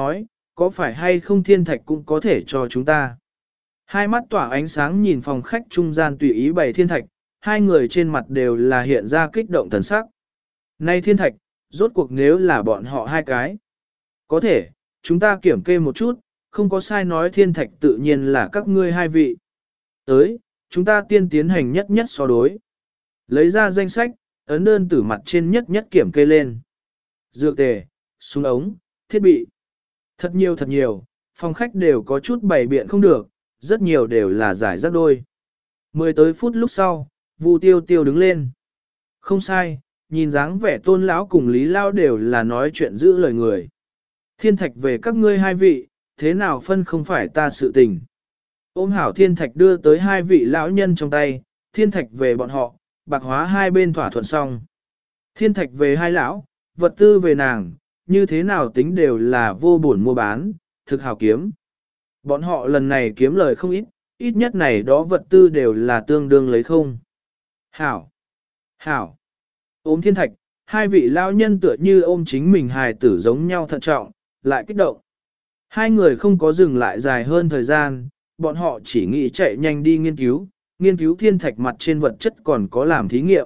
có phải hay không thiên thạch cũng có thể cho chúng ta. Hai mắt tỏa ánh sáng nhìn phòng khách trung gian tùy ý bày thiên thạch, hai người trên mặt đều là hiện ra kích động thần sắc. Nay thiên thạch, rốt cuộc nếu là bọn họ hai cái. Có thể, chúng ta kiểm kê một chút, không có sai nói thiên thạch tự nhiên là các ngươi hai vị. Tới, chúng ta tiên tiến hành nhất nhất so đối. Lấy ra danh sách, ấn đơn tử mặt trên nhất nhất kiểm kê lên. Dược tề, súng ống, thiết bị. Thật nhiều thật nhiều, phòng khách đều có chút bày biện không được, rất nhiều đều là giải rác đôi. Mười tới phút lúc sau, Vu Tiêu Tiêu đứng lên. Không sai, nhìn dáng vẻ Tôn lão cùng Lý Lao đều là nói chuyện giữ lời người. Thiên thạch về các ngươi hai vị, thế nào phân không phải ta sự tình. Ôm hảo thiên thạch đưa tới hai vị lão nhân trong tay, thiên thạch về bọn họ, bạc hóa hai bên thỏa thuận xong. Thiên thạch về hai lão, vật tư về nàng, như thế nào tính đều là vô buồn mua bán, thực hảo kiếm. Bọn họ lần này kiếm lời không ít, ít nhất này đó vật tư đều là tương đương lấy không. Hảo! Hảo! Ôm thiên thạch, hai vị lão nhân tựa như ôm chính mình hài tử giống nhau thận trọng, lại kích động. Hai người không có dừng lại dài hơn thời gian, bọn họ chỉ nghĩ chạy nhanh đi nghiên cứu, nghiên cứu thiên thạch mặt trên vật chất còn có làm thí nghiệm.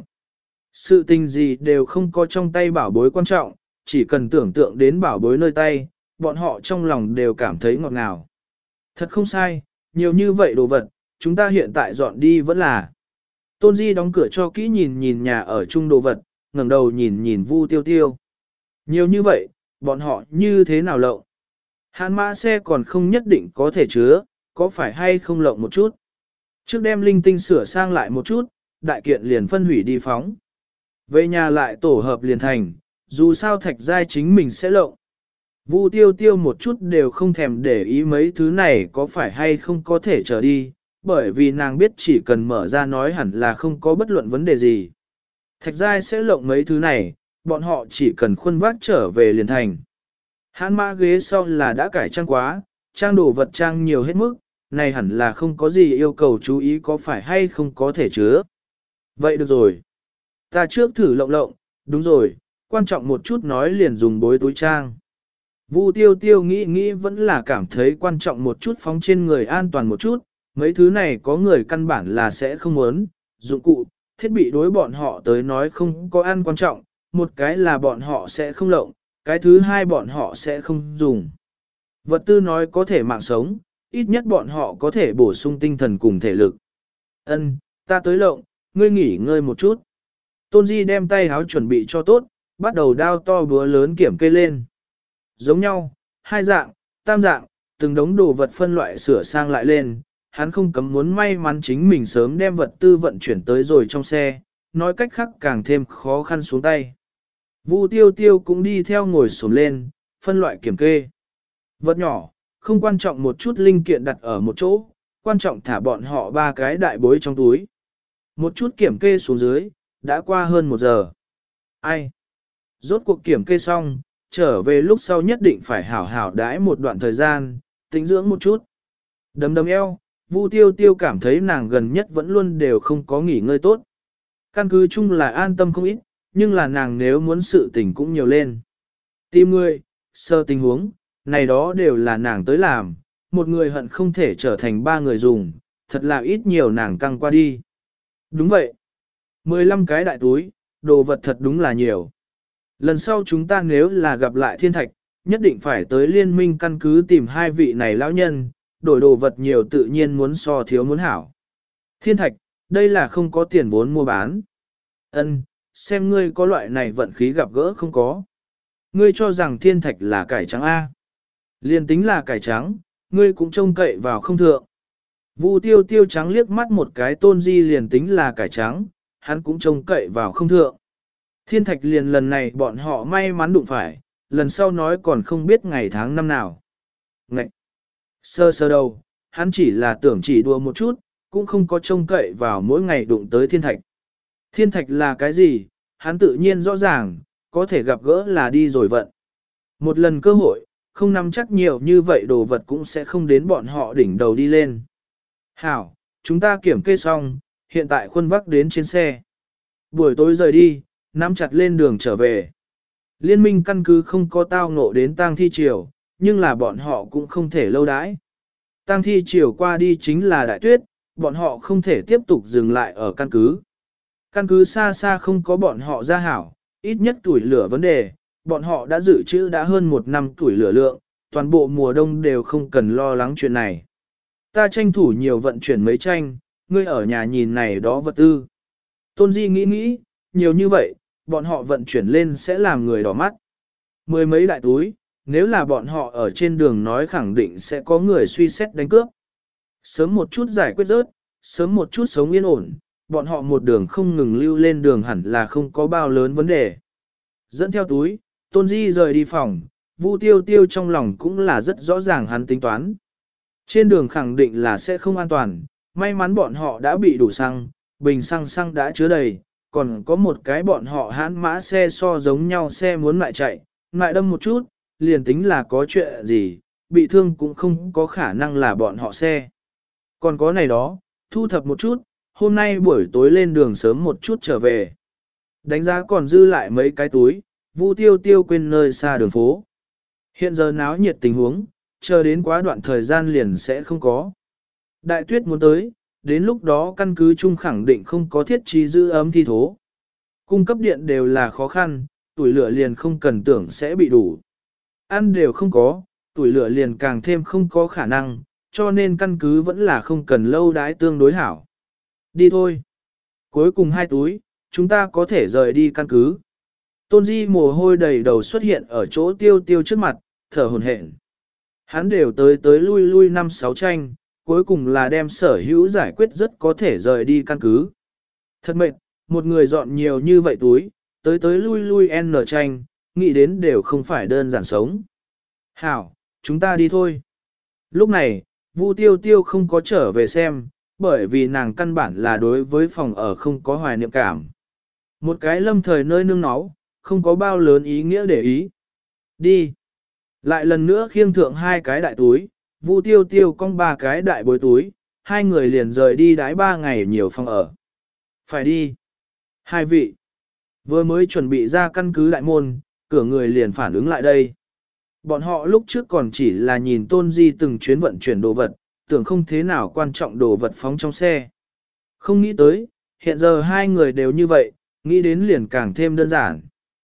Sự tình gì đều không có trong tay bảo bối quan trọng, chỉ cần tưởng tượng đến bảo bối nơi tay, bọn họ trong lòng đều cảm thấy ngọt ngào. Thật không sai, nhiều như vậy đồ vật, chúng ta hiện tại dọn đi vẫn là. Tôn Di đóng cửa cho kỹ nhìn nhìn nhà ở chung đồ vật, ngẩng đầu nhìn nhìn Vu Tiêu Tiêu. Nhiều như vậy, bọn họ như thế nào lộng? Hàn mã xe còn không nhất định có thể chứa, có phải hay không lộng một chút? Trước đem linh tinh sửa sang lại một chút, đại kiện liền phân hủy đi phóng. Về nhà lại tổ hợp liền thành, dù sao thạch giai chính mình sẽ lộng. Vu Tiêu Tiêu một chút đều không thèm để ý mấy thứ này có phải hay không có thể trở đi, bởi vì nàng biết chỉ cần mở ra nói hẳn là không có bất luận vấn đề gì. Thạch giai sẽ lộng mấy thứ này, bọn họ chỉ cần khuân vác trở về liền thành. Hãn mã ghế sau là đã cải trang quá, trang đồ vật trang nhiều hết mức, này hẳn là không có gì yêu cầu chú ý có phải hay không có thể chứa. Vậy được rồi. Ta trước thử lộng lộng, đúng rồi, quan trọng một chút nói liền dùng bối túi trang. Vu Tiêu Tiêu nghĩ nghĩ vẫn là cảm thấy quan trọng một chút phóng trên người an toàn một chút, mấy thứ này có người căn bản là sẽ không muốn, dụng cụ, thiết bị đối bọn họ tới nói không có ăn quan trọng, một cái là bọn họ sẽ không lộng, cái thứ hai bọn họ sẽ không dùng. Vật tư nói có thể mạng sống, ít nhất bọn họ có thể bổ sung tinh thần cùng thể lực. Ân, ta tới lộng, ngươi nghỉ ngơi một chút. Tôn Di đem tay háo chuẩn bị cho tốt, bắt đầu đao to búa lớn kiểm kê lên. Giống nhau, hai dạng, tam dạng, từng đống đồ vật phân loại sửa sang lại lên, hắn không cấm muốn may mắn chính mình sớm đem vật tư vận chuyển tới rồi trong xe, nói cách khác càng thêm khó khăn xuống tay. Vu Tiêu Tiêu cũng đi theo ngồi xổm lên, phân loại kiểm kê. Vật nhỏ, không quan trọng một chút linh kiện đặt ở một chỗ, quan trọng thả bọn họ ba cái đại bối trong túi. Một chút kiểm kê xuống dưới, đã qua hơn một giờ. Ai? Rốt cuộc kiểm kê xong, trở về lúc sau nhất định phải hảo hảo đãi một đoạn thời gian, tĩnh dưỡng một chút. Đấm đấm eo, Vu Tiêu Tiêu cảm thấy nàng gần nhất vẫn luôn đều không có nghỉ ngơi tốt. Căn cứ chung là an tâm không ít, nhưng là nàng nếu muốn sự tình cũng nhiều lên. Tìm người, sơ tình huống, này đó đều là nàng tới làm, một người hận không thể trở thành ba người dùng, thật là ít nhiều nàng căng qua đi. Đúng vậy. mười lăm cái đại túi, đồ vật thật đúng là nhiều. Lần sau chúng ta nếu là gặp lại thiên thạch, nhất định phải tới liên minh căn cứ tìm hai vị này lão nhân, đổi đồ vật nhiều tự nhiên muốn so thiếu muốn hảo. Thiên thạch, đây là không có tiền vốn mua bán. Ân, xem ngươi có loại này vận khí gặp gỡ không có. Ngươi cho rằng thiên thạch là cải trắng A. Liên tính là cải trắng, ngươi cũng trông cậy vào không thượng. Vu Tiêu Tiêu trắng liếc mắt một cái Tôn Di liền tính là cải trắng, hắn cũng trông cậy vào không thượng. Thiên thạch liền lần này bọn họ may mắn đụng phải, lần sau nói còn không biết ngày tháng năm nào. Ngậy! Sơ sơ đầu, hắn chỉ là tưởng chỉ đùa một chút, cũng không có trông cậy vào mỗi ngày đụng tới thiên thạch. Thiên thạch là cái gì, hắn tự nhiên rõ ràng, có thể gặp gỡ là đi rồi vận. Một lần cơ hội, không nắm chắc nhiều như vậy đồ vật cũng sẽ không đến bọn họ đỉnh đầu đi lên. Hảo, chúng ta kiểm kê xong, hiện tại khuân vác đến trên xe. Buổi tối rời đi, nắm chặt lên đường trở về. Liên minh căn cứ không có tao ngộ đến tang thi triều, nhưng là bọn họ cũng không thể lâu đãi. Tang thi chiều qua đi chính là đại tuyết, bọn họ không thể tiếp tục dừng lại ở căn cứ. Căn cứ xa xa không có bọn họ ra hảo, ít nhất tuổi lửa vấn đề, bọn họ đã dự trữ đã hơn một năm tuổi lửa lượng, toàn bộ mùa đông đều không cần lo lắng chuyện này. Ta tranh thủ nhiều vận chuyển mấy tranh, ngươi ở nhà nhìn này đó vật tư. Tôn Di nghĩ nghĩ, nhiều như vậy, bọn họ vận chuyển lên sẽ làm người đỏ mắt. Mười mấy đại túi, nếu là bọn họ ở trên đường nói khẳng định sẽ có người suy xét đánh cướp. Sớm một chút giải quyết rớt, sớm một chút sống yên ổn, bọn họ một đường không ngừng lưu lên đường hẳn là không có bao lớn vấn đề. Dẫn theo túi, Tôn Di rời đi phòng, Vu Tiêu Tiêu trong lòng cũng là rất rõ ràng hắn tính toán. Trên đường khẳng định là sẽ không an toàn, may mắn bọn họ đã bị đủ xăng, bình xăng xăng đã chứa đầy, còn có một cái bọn họ hãn mã xe so giống nhau xe muốn lại chạy, lại đâm một chút, liền tính là có chuyện gì, bị thương cũng không có khả năng là bọn họ xe. Còn có này đó, thu thập một chút, hôm nay buổi tối lên đường sớm một chút trở về. Đánh giá còn dư lại mấy cái túi, Vu Tiêu Tiêu quên nơi xa đường phố. Hiện giờ náo nhiệt tình huống, chờ đến quá đoạn thời gian liền sẽ không có. Đại tuyết muốn tới, đến lúc đó căn cứ chung khẳng định không có thiết trí giữ ấm thi thố. Cung cấp điện đều là khó khăn, tuổi lửa liền không cần tưởng sẽ bị đủ. Ăn đều không có, tuổi lửa liền càng thêm không có khả năng, cho nên căn cứ vẫn là không cần lâu đái tương đối hảo. Đi thôi. Cuối cùng hai túi, chúng ta có thể rời đi căn cứ. Tôn Di mồ hôi đầy đầu xuất hiện ở chỗ tiêu tiêu trước mặt, thở hổn hển. Hắn đều tới tới lui lui năm sáu tranh, cuối cùng là đem sở hữu giải quyết rất có thể rời đi căn cứ. Thật mệt, một người dọn nhiều như vậy túi, tới tới lui lui n tranh, nghĩ đến đều không phải đơn giản sống. Hảo, chúng ta đi thôi. Lúc này, Vu Tiêu Tiêu không có trở về xem, bởi vì nàng căn bản là đối với phòng ở không có hoài niệm cảm. Một cái lâm thời nơi nương náu, không có bao lớn ý nghĩa để ý. Đi. Lại lần nữa khiêng thượng hai cái đại túi, Vu Tiêu Tiêu cong ba cái đại bối túi, hai người liền rời đi đái ba ngày nhiều phòng ở. Phải đi. Hai vị. Vừa mới chuẩn bị ra căn cứ đại môn, cửa người liền phản ứng lại đây. Bọn họ lúc trước còn chỉ là nhìn Tôn Di từng chuyến vận chuyển đồ vật, tưởng không thế nào quan trọng đồ vật phóng trong xe. Không nghĩ tới, hiện giờ hai người đều như vậy, nghĩ đến liền càng thêm đơn giản.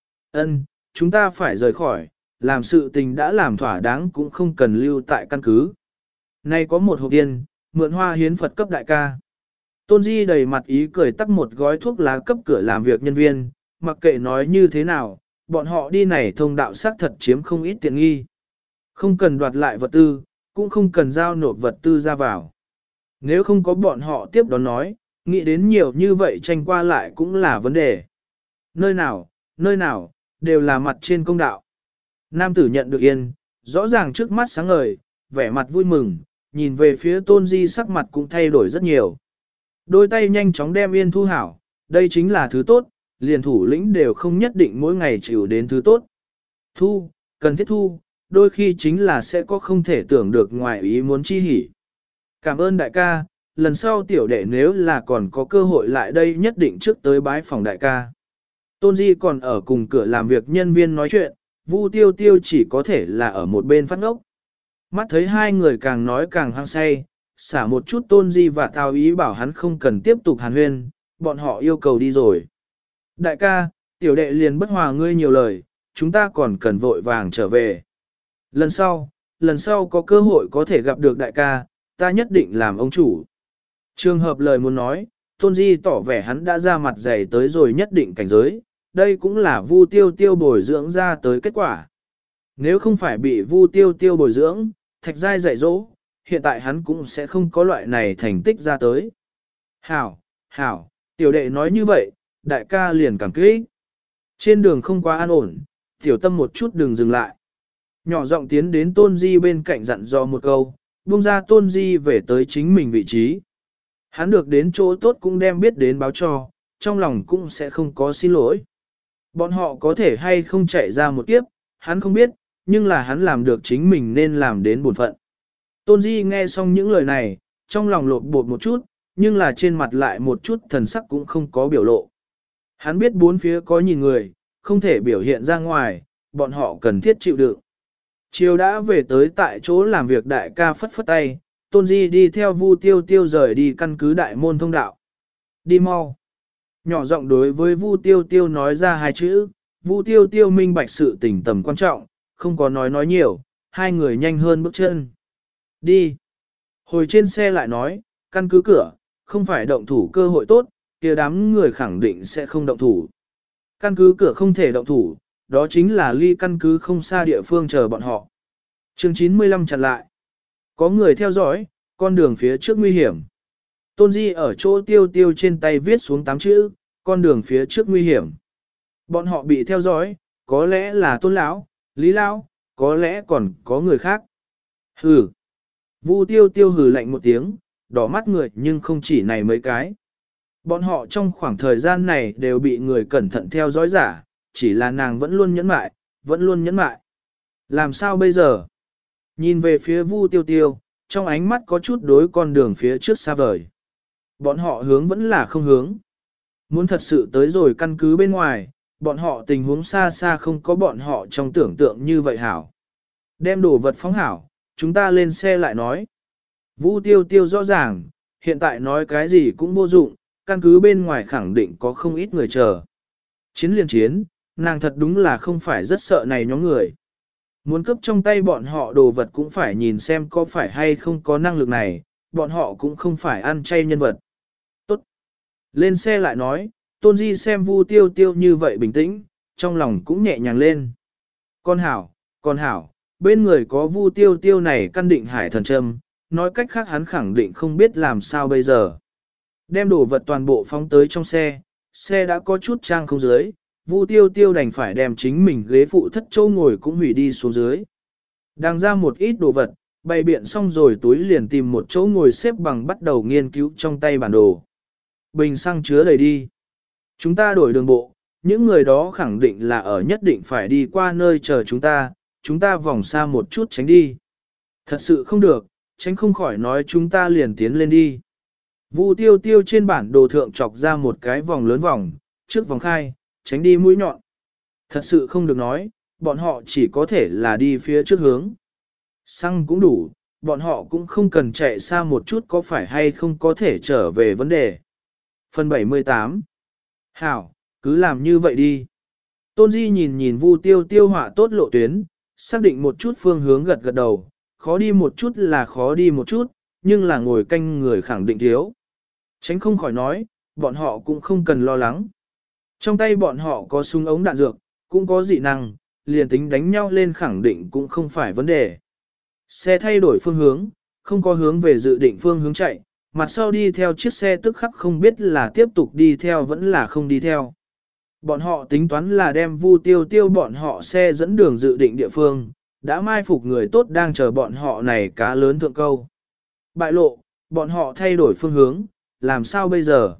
Ân, chúng ta phải rời khỏi, làm sự tình đã làm thỏa đáng cũng không cần lưu tại căn cứ. Nay có một hộp tiền, mượn hoa hiến Phật cấp đại ca. Tôn Di đầy mặt ý cười tắc một gói thuốc lá cấp cửa làm việc nhân viên, mặc kệ nói như thế nào, bọn họ đi này thông đạo xác thật chiếm không ít tiện nghi. Không cần đoạt lại vật tư, cũng không cần giao nộp vật tư ra vào. Nếu không có bọn họ tiếp đón nói, nghĩ đến nhiều như vậy tranh qua lại cũng là vấn đề. Nơi nào, nơi nào, đều là mặt trên công đạo. Nam tử nhận được yên, rõ ràng trước mắt sáng ngời, vẻ mặt vui mừng, nhìn về phía Tôn Di sắc mặt cũng thay đổi rất nhiều. Đôi tay nhanh chóng đem yên thu hảo, đây chính là thứ tốt, liền thủ lĩnh đều không nhất định mỗi ngày chịu đến thứ tốt. Thu, cần thiết thu, đôi khi chính là sẽ có không thể tưởng được ngoài ý muốn chi hỉ. Cảm ơn đại ca, lần sau tiểu đệ nếu là còn có cơ hội lại đây nhất định trước tới bái phòng đại ca. Tôn Di còn ở cùng cửa làm việc nhân viên nói chuyện, Vu Tiêu Tiêu chỉ có thể là ở một bên phát ngốc. Mắt thấy hai người càng nói càng hăng say, xả một chút Tôn Di và Tào ý bảo hắn không cần tiếp tục hàn huyên, bọn họ yêu cầu đi rồi. Đại ca, tiểu đệ liền bất hòa ngươi nhiều lời, chúng ta còn cần vội vàng trở về. Lần sau, lần sau có cơ hội có thể gặp được đại ca, ta nhất định làm ông chủ. Trường hợp lời muốn nói, Tôn Di tỏ vẻ hắn đã ra mặt dày tới rồi nhất định cảnh giới, đây cũng là Vu Tiêu Tiêu bồi dưỡng ra tới kết quả. Nếu không phải bị Vu Tiêu Tiêu bồi dưỡng, Thạch Giai dạy dỗ, hiện tại hắn cũng sẽ không có loại này thành tích ra tới. Hảo, hảo, tiểu đệ nói như vậy, đại ca liền cảm kích. Trên đường không quá an ổn, tiểu tâm một chút đừng dừng lại. Nhỏ giọng tiến đến Tôn Di bên cạnh dặn dò một câu, buông ra Tôn Di về tới chính mình vị trí. Hắn được đến chỗ tốt cũng đem biết đến báo cho, trong lòng cũng sẽ không có xin lỗi. Bọn họ có thể hay không chạy ra một kiếp, hắn không biết, nhưng là hắn làm được chính mình nên làm đến bổn phận. Tôn Di nghe xong những lời này, trong lòng lột bột một chút, nhưng là trên mặt lại một chút thần sắc cũng không có biểu lộ. Hắn biết bốn phía có nhìn người, không thể biểu hiện ra ngoài, bọn họ cần thiết chịu đựng. Chiều đã về tới tại chỗ làm việc đại ca phất phất tay, Tôn Di đi theo Vu Tiêu Tiêu rời đi căn cứ đại môn thông đạo. Đi mau. Nhỏ giọng đối với Vu Tiêu Tiêu nói ra hai chữ, Vu Tiêu Tiêu minh bạch sự tình tầm quan trọng, không có nói nói nhiều, hai người nhanh hơn bước chân. Đi. Hồi trên xe lại nói, căn cứ cửa, không phải động thủ cơ hội tốt, kia đám người khẳng định sẽ không động thủ. Căn cứ cửa không thể động thủ, đó chính là ly căn cứ không xa địa phương chờ bọn họ. Chương chín mươi lăm chặn lại. Có người theo dõi, con đường phía trước nguy hiểm. Tôn Di ở chỗ tiêu tiêu trên tay viết xuống tám chữ, con đường phía trước nguy hiểm. Bọn họ bị theo dõi, có lẽ là Tôn Lão, Lý Lão, có lẽ còn có người khác. Hừ. Vu tiêu tiêu hừ lạnh một tiếng, đỏ mắt người nhưng không chỉ này mấy cái. Bọn họ trong khoảng thời gian này đều bị người cẩn thận theo dõi giả, chỉ là nàng vẫn luôn nhẫn mại, vẫn luôn nhẫn mại. Làm sao bây giờ? Nhìn về phía Vu tiêu tiêu, trong ánh mắt có chút đối con đường phía trước xa vời. Bọn họ hướng vẫn là không hướng. Muốn thật sự tới rồi căn cứ bên ngoài, bọn họ tình huống xa xa không có bọn họ trong tưởng tượng như vậy hảo. Đem đồ vật phóng hảo, chúng ta lên xe lại nói. Vu tiêu tiêu rõ ràng, hiện tại nói cái gì cũng vô dụng, căn cứ bên ngoài khẳng định có không ít người chờ. Chiến liên chiến, nàng thật đúng là không phải rất sợ này nhóm người. Muốn cướp trong tay bọn họ đồ vật cũng phải nhìn xem có phải hay không có năng lực này, bọn họ cũng không phải ăn chay nhân vật. Tốt. Lên xe lại nói, Tôn Di xem Vu tiêu tiêu như vậy bình tĩnh, trong lòng cũng nhẹ nhàng lên. Con hảo, con hảo, bên người có Vu tiêu tiêu này căn định hải thần châm, nói cách khác hắn khẳng định không biết làm sao bây giờ. Đem đồ vật toàn bộ phóng tới trong xe, xe đã có chút trang không dưới, Vu tiêu tiêu đành phải đem chính mình ghế phụ thất châu ngồi cũng hủy đi xuống dưới. Đang ra một ít đồ vật, bày biện xong rồi túi liền tìm một chỗ ngồi xếp bằng bắt đầu nghiên cứu trong tay bản đồ. Bình xăng chứa đầy đi. Chúng ta đổi đường bộ, những người đó khẳng định là ở nhất định phải đi qua nơi chờ chúng ta, chúng ta vòng xa một chút tránh đi. Thật sự không được, tránh không khỏi nói chúng ta liền tiến lên đi. Vu tiêu tiêu trên bản đồ thượng chọc ra một cái vòng lớn vòng, trước vòng khai, tránh đi mũi nhọn. Thật sự không được nói, bọn họ chỉ có thể là đi phía trước hướng. Xăng cũng đủ, bọn họ cũng không cần chạy xa một chút có phải hay không có thể trở về vấn đề. Phần bảy mươi tám. Hảo, cứ làm như vậy đi. Tôn Di nhìn nhìn Vu tiêu tiêu họa tốt lộ tuyến, xác định một chút phương hướng gật gật đầu, khó đi một chút là khó đi một chút, nhưng là ngồi canh người khẳng định thiếu. Tránh không khỏi nói, bọn họ cũng không cần lo lắng. Trong tay bọn họ có súng ống đạn dược, cũng có dị năng, liền tính đánh nhau lên khẳng định cũng không phải vấn đề. Xe thay đổi phương hướng, không có hướng về dự định phương hướng chạy, mặt sau đi theo chiếc xe tức khắc không biết là tiếp tục đi theo vẫn là không đi theo. Bọn họ tính toán là đem Vu tiêu tiêu bọn họ xe dẫn đường dự định địa phương, đã mai phục người tốt đang chờ bọn họ này cá lớn thượng câu. Bại lộ, bọn họ thay đổi phương hướng, làm sao bây giờ?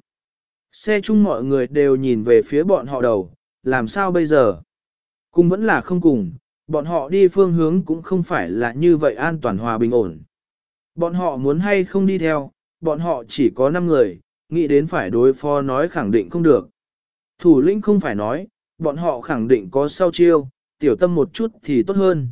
Xe chung mọi người đều nhìn về phía bọn họ đầu, làm sao bây giờ? Cùng vẫn là không cùng, bọn họ đi phương hướng cũng không phải là như vậy an toàn hòa bình ổn. Bọn họ muốn hay không đi theo, bọn họ chỉ có năm người, nghĩ đến phải đối phó nói khẳng định không được. Thủ lĩnh không phải nói, bọn họ khẳng định có sau chiêu, tiểu tâm một chút thì tốt hơn.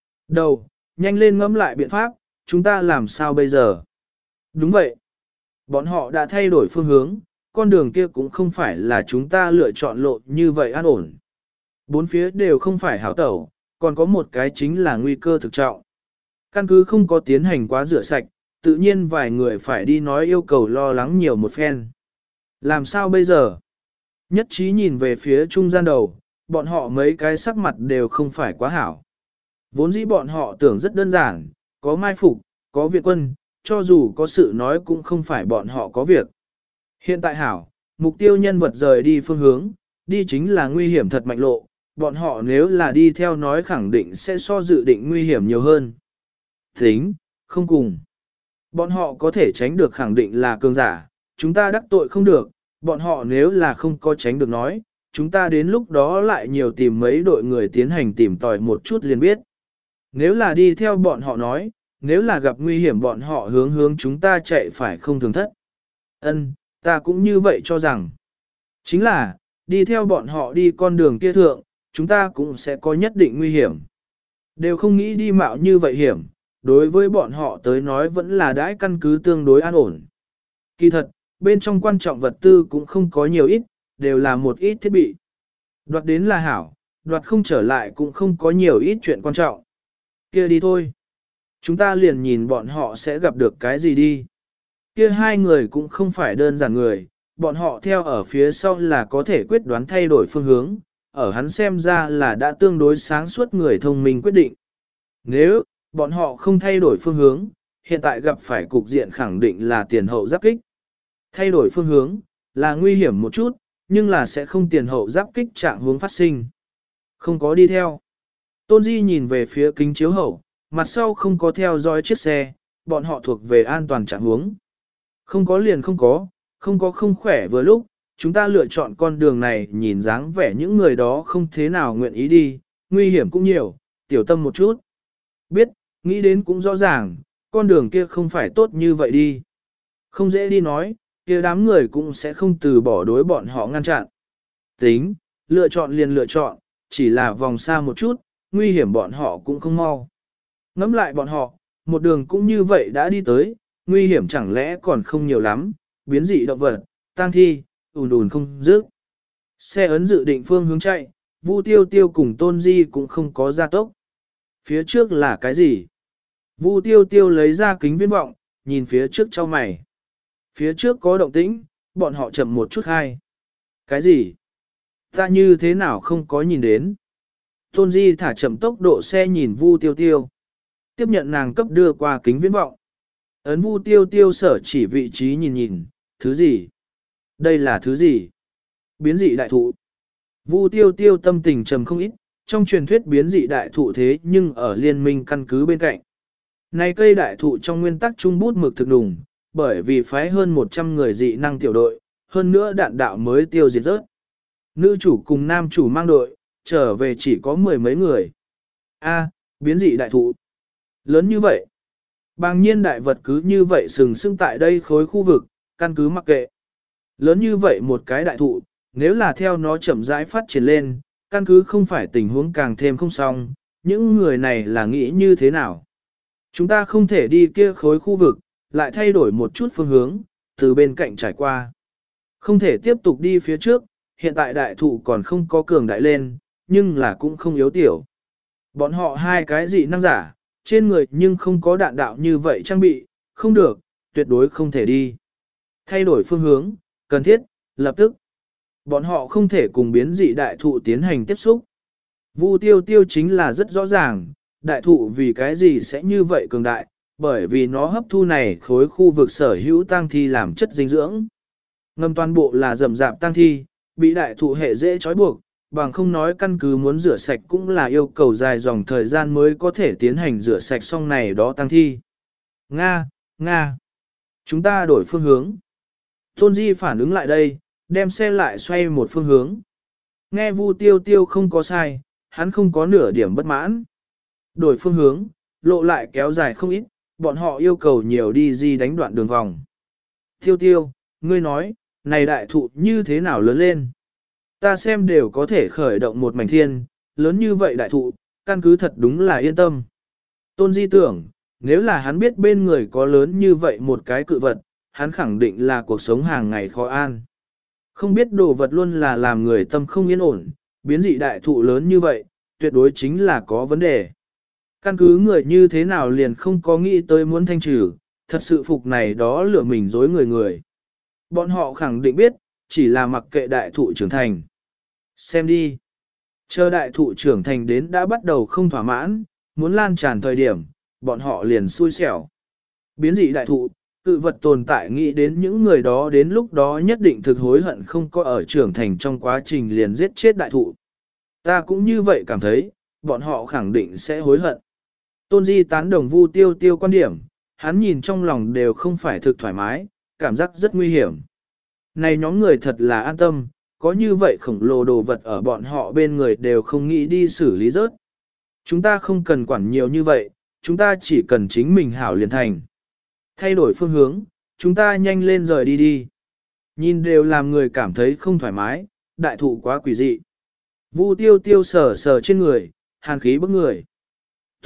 Đầu, nhanh lên ngẫm lại biện pháp, chúng ta làm sao bây giờ? Đúng vậy. Bọn họ đã thay đổi phương hướng, con đường kia cũng không phải là chúng ta lựa chọn lộ như vậy an ổn. Bốn phía đều không phải hảo tẩu, còn có một cái chính là nguy cơ thực trọng. Căn cứ không có tiến hành quá rửa sạch, tự nhiên vài người phải đi nói yêu cầu lo lắng nhiều một phen. Làm sao bây giờ? Nhất trí nhìn về phía trung gian đầu, bọn họ mấy cái sắc mặt đều không phải quá hảo. Vốn dĩ bọn họ tưởng rất đơn giản, có mai phục, có viện quân, cho dù có sự nói cũng không phải bọn họ có việc. Hiện tại hảo, mục tiêu nhân vật rời đi phương hướng, đi chính là nguy hiểm thật mạnh lộ, bọn họ nếu là đi theo nói khẳng định sẽ so dự định nguy hiểm nhiều hơn. Tính, không cùng. Bọn họ có thể tránh được khẳng định là cường giả, chúng ta đắc tội không được, bọn họ nếu là không có tránh được nói, chúng ta đến lúc đó lại nhiều tìm mấy đội người tiến hành tìm tòi một chút liền biết. Nếu là đi theo bọn họ nói, nếu là gặp nguy hiểm bọn họ hướng hướng chúng ta chạy phải không thường thất. Ân, ta cũng như vậy cho rằng. Chính là, đi theo bọn họ đi con đường kia thượng, chúng ta cũng sẽ có nhất định nguy hiểm. Đều không nghĩ đi mạo như vậy hiểm, đối với bọn họ tới nói vẫn là đãi căn cứ tương đối an ổn. Kỳ thật, bên trong quan trọng vật tư cũng không có nhiều ít, đều là một ít thiết bị. Đoạt đến là hảo, đoạt không trở lại cũng không có nhiều ít chuyện quan trọng. Kia đi thôi. Chúng ta liền nhìn bọn họ sẽ gặp được cái gì đi. Kia hai người cũng không phải đơn giản người, bọn họ theo ở phía sau là có thể quyết đoán thay đổi phương hướng, ở hắn xem ra là đã tương đối sáng suốt người thông minh quyết định. Nếu, bọn họ không thay đổi phương hướng, hiện tại gặp phải cục diện khẳng định là tiền hậu giáp kích. Thay đổi phương hướng, là nguy hiểm một chút, nhưng là sẽ không tiền hậu giáp kích trạng hướng phát sinh. Không có đi theo. Tôn Di nhìn về phía kính chiếu hậu, mặt sau không có theo dõi chiếc xe, bọn họ thuộc về an toàn trạng hướng. Không có liền không có, không có không khỏe vừa lúc, chúng ta lựa chọn con đường này nhìn dáng vẻ những người đó không thế nào nguyện ý đi, nguy hiểm cũng nhiều, tiểu tâm một chút. Biết, nghĩ đến cũng rõ ràng, con đường kia không phải tốt như vậy đi. Không dễ đi nói, kia đám người cũng sẽ không từ bỏ đối bọn họ ngăn chặn. Tính, lựa chọn liền lựa chọn, chỉ là vòng xa một chút, nguy hiểm bọn họ cũng không mau. Ngắm lại bọn họ, một đường cũng như vậy đã đi tới, nguy hiểm chẳng lẽ còn không nhiều lắm, biến dị động vật, tang thi, ùn ùn không dứt. Xe ấn dự định phương hướng chạy, Vu Tiêu Tiêu cùng Tôn Di cũng không có gia tốc. Phía trước là cái gì? Vu Tiêu Tiêu lấy ra kính viễn vọng, nhìn phía trước cho mày. Phía trước có động tĩnh, bọn họ chậm một chút hai. Cái gì? Ta như thế nào không có nhìn đến? Tôn Di thả chậm tốc độ xe nhìn Vu Tiêu Tiêu. Tiếp nhận nàng cấp đưa qua kính viễn vọng. Ấn Vu Tiêu Tiêu sở chỉ vị trí nhìn nhìn, thứ gì? Đây là thứ gì? Biến dị đại thụ. Vu Tiêu Tiêu tâm tình trầm không ít, trong truyền thuyết biến dị đại thụ thế nhưng ở liên minh căn cứ bên cạnh. Này cây đại thụ trong nguyên tắc trung bút mực thực đùng, bởi vì phái hơn một trăm người dị năng tiểu đội, hơn nữa đạn đạo mới tiêu diệt rớt. Nữ chủ cùng nam chủ mang đội, trở về chỉ có mười mấy người. A, biến dị đại thụ. Lớn như vậy. Bàng nhiên đại vật cứ như vậy sừng sững tại đây khối khu vực, căn cứ mặc kệ. Lớn như vậy một cái đại thụ, nếu là theo nó chậm rãi phát triển lên, căn cứ không phải tình huống càng thêm không xong, những người này là nghĩ như thế nào? Chúng ta không thể đi kia khối khu vực, lại thay đổi một chút phương hướng, từ bên cạnh trải qua. Không thể tiếp tục đi phía trước, hiện tại đại thụ còn không có cường đại lên, nhưng là cũng không yếu tiểu. Bọn họ hai cái dị năng giả, trên người nhưng không có đạn đạo như vậy trang bị, không được, tuyệt đối không thể đi. Thay đổi phương hướng, cần thiết, lập tức. Bọn họ không thể cùng biến dị đại thụ tiến hành tiếp xúc. Vu Tiêu Tiêu chính là rất rõ ràng, đại thụ vì cái gì sẽ như vậy cường đại, bởi vì nó hấp thu này khối khu vực sở hữu tăng thi làm chất dinh dưỡng. Ngầm toàn bộ là rậm rạp tăng thi, bị đại thụ hệ dễ trói buộc, bằng không nói căn cứ muốn rửa sạch cũng là yêu cầu dài dòng thời gian mới có thể tiến hành rửa sạch xong này đó tăng thi. Nga, Nga, chúng ta đổi phương hướng. Tôn Di phản ứng lại đây, đem xe lại xoay một phương hướng. Nghe Vu Tiêu Tiêu không có sai, hắn không có nửa điểm bất mãn. Đổi phương hướng, lộ lại kéo dài không ít, bọn họ yêu cầu nhiều đi di đánh đoạn đường vòng. Tiêu Tiêu, ngươi nói, này đại thụ như thế nào lớn lên? Ta xem đều có thể khởi động một mảnh thiên, lớn như vậy đại thụ, căn cứ thật đúng là yên tâm. Tôn Di tưởng, nếu là hắn biết bên người có lớn như vậy một cái cự vật, hắn khẳng định là cuộc sống hàng ngày khó an. Không biết đồ vật luôn là làm người tâm không yên ổn, biến dị đại thụ lớn như vậy, tuyệt đối chính là có vấn đề. Căn cứ người như thế nào liền không có nghĩ tới muốn thanh trừ, thật sự phục này đó lừa mình dối người người. Bọn họ khẳng định biết, chỉ là mặc kệ đại thụ trưởng thành. Xem đi. Chờ đại thụ trưởng thành đến đã bắt đầu không thỏa mãn, muốn lan tràn thời điểm, bọn họ liền xui xẻo. Biến dị đại thụ, cự vật tồn tại nghĩ đến những người đó đến lúc đó nhất định thực hối hận không có ở trưởng thành trong quá trình liền giết chết đại thụ. Ta cũng như vậy cảm thấy, bọn họ khẳng định sẽ hối hận. Tôn Di tán đồng Vu Tiêu Tiêu quan điểm, hắn nhìn trong lòng đều không phải thực thoải mái, cảm giác rất nguy hiểm. Này nhóm người thật là an tâm, có như vậy khổng lồ đồ vật ở bọn họ bên người đều không nghĩ đi xử lý rớt. Chúng ta không cần quản nhiều như vậy, chúng ta chỉ cần chính mình hảo liền thành. Thay đổi phương hướng, chúng ta nhanh lên rời đi đi. Nhìn đều làm người cảm thấy không thoải mái, đại thụ quá quỷ dị. Vu Tiêu Tiêu sờ sờ trên người, hàn khí bức người.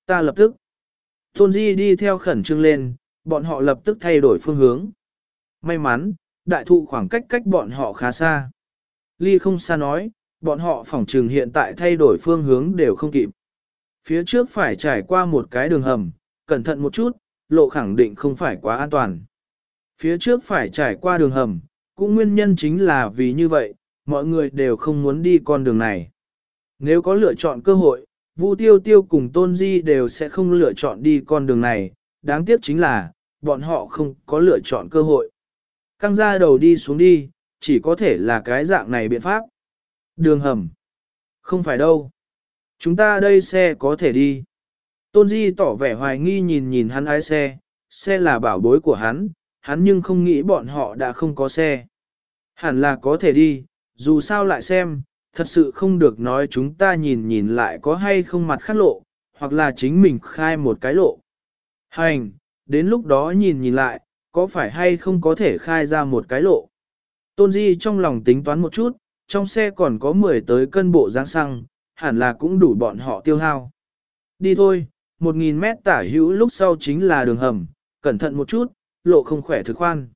ta lập tức. Tôn Di đi theo khẩn trương lên, bọn họ lập tức thay đổi phương hướng. May mắn, đại thụ khoảng cách cách bọn họ khá xa. Ly không xa nói, bọn họ phỏng trừng hiện tại thay đổi phương hướng đều không kịp. Phía trước phải trải qua một cái đường hầm, cẩn thận một chút, lộ khẳng định không phải quá an toàn. Phía trước phải trải qua đường hầm, cũng nguyên nhân chính là vì như vậy, mọi người đều không muốn đi con đường này. Nếu có lựa chọn cơ hội, Vu Tiêu Tiêu cùng Tôn Di đều sẽ không lựa chọn đi con đường này, đáng tiếc chính là, bọn họ không có lựa chọn cơ hội. Căng ra đầu đi xuống đi, chỉ có thể là cái dạng này biện pháp. Đường hầm. Không phải đâu. Chúng ta đây xe có thể đi. Tôn Di tỏ vẻ hoài nghi nhìn nhìn hắn lái xe, xe là bảo bối của hắn, hắn nhưng không nghĩ bọn họ đã không có xe. Hẳn là có thể đi, dù sao lại xem, thật sự không được nói chúng ta nhìn nhìn lại có hay không mặt khác lộ, hoặc là chính mình khai một cái lộ. Hành, đến lúc đó nhìn nhìn lại, có phải hay không có thể khai ra một cái lộ. Tôn Di trong lòng tính toán một chút, trong xe còn có mười tới cân bộ dáng xăng, hẳn là cũng đủ bọn họ tiêu hao. Đi thôi, một nghìn mét tả hữu lúc sau chính là đường hầm, cẩn thận một chút, lộ không khỏe thực khoan.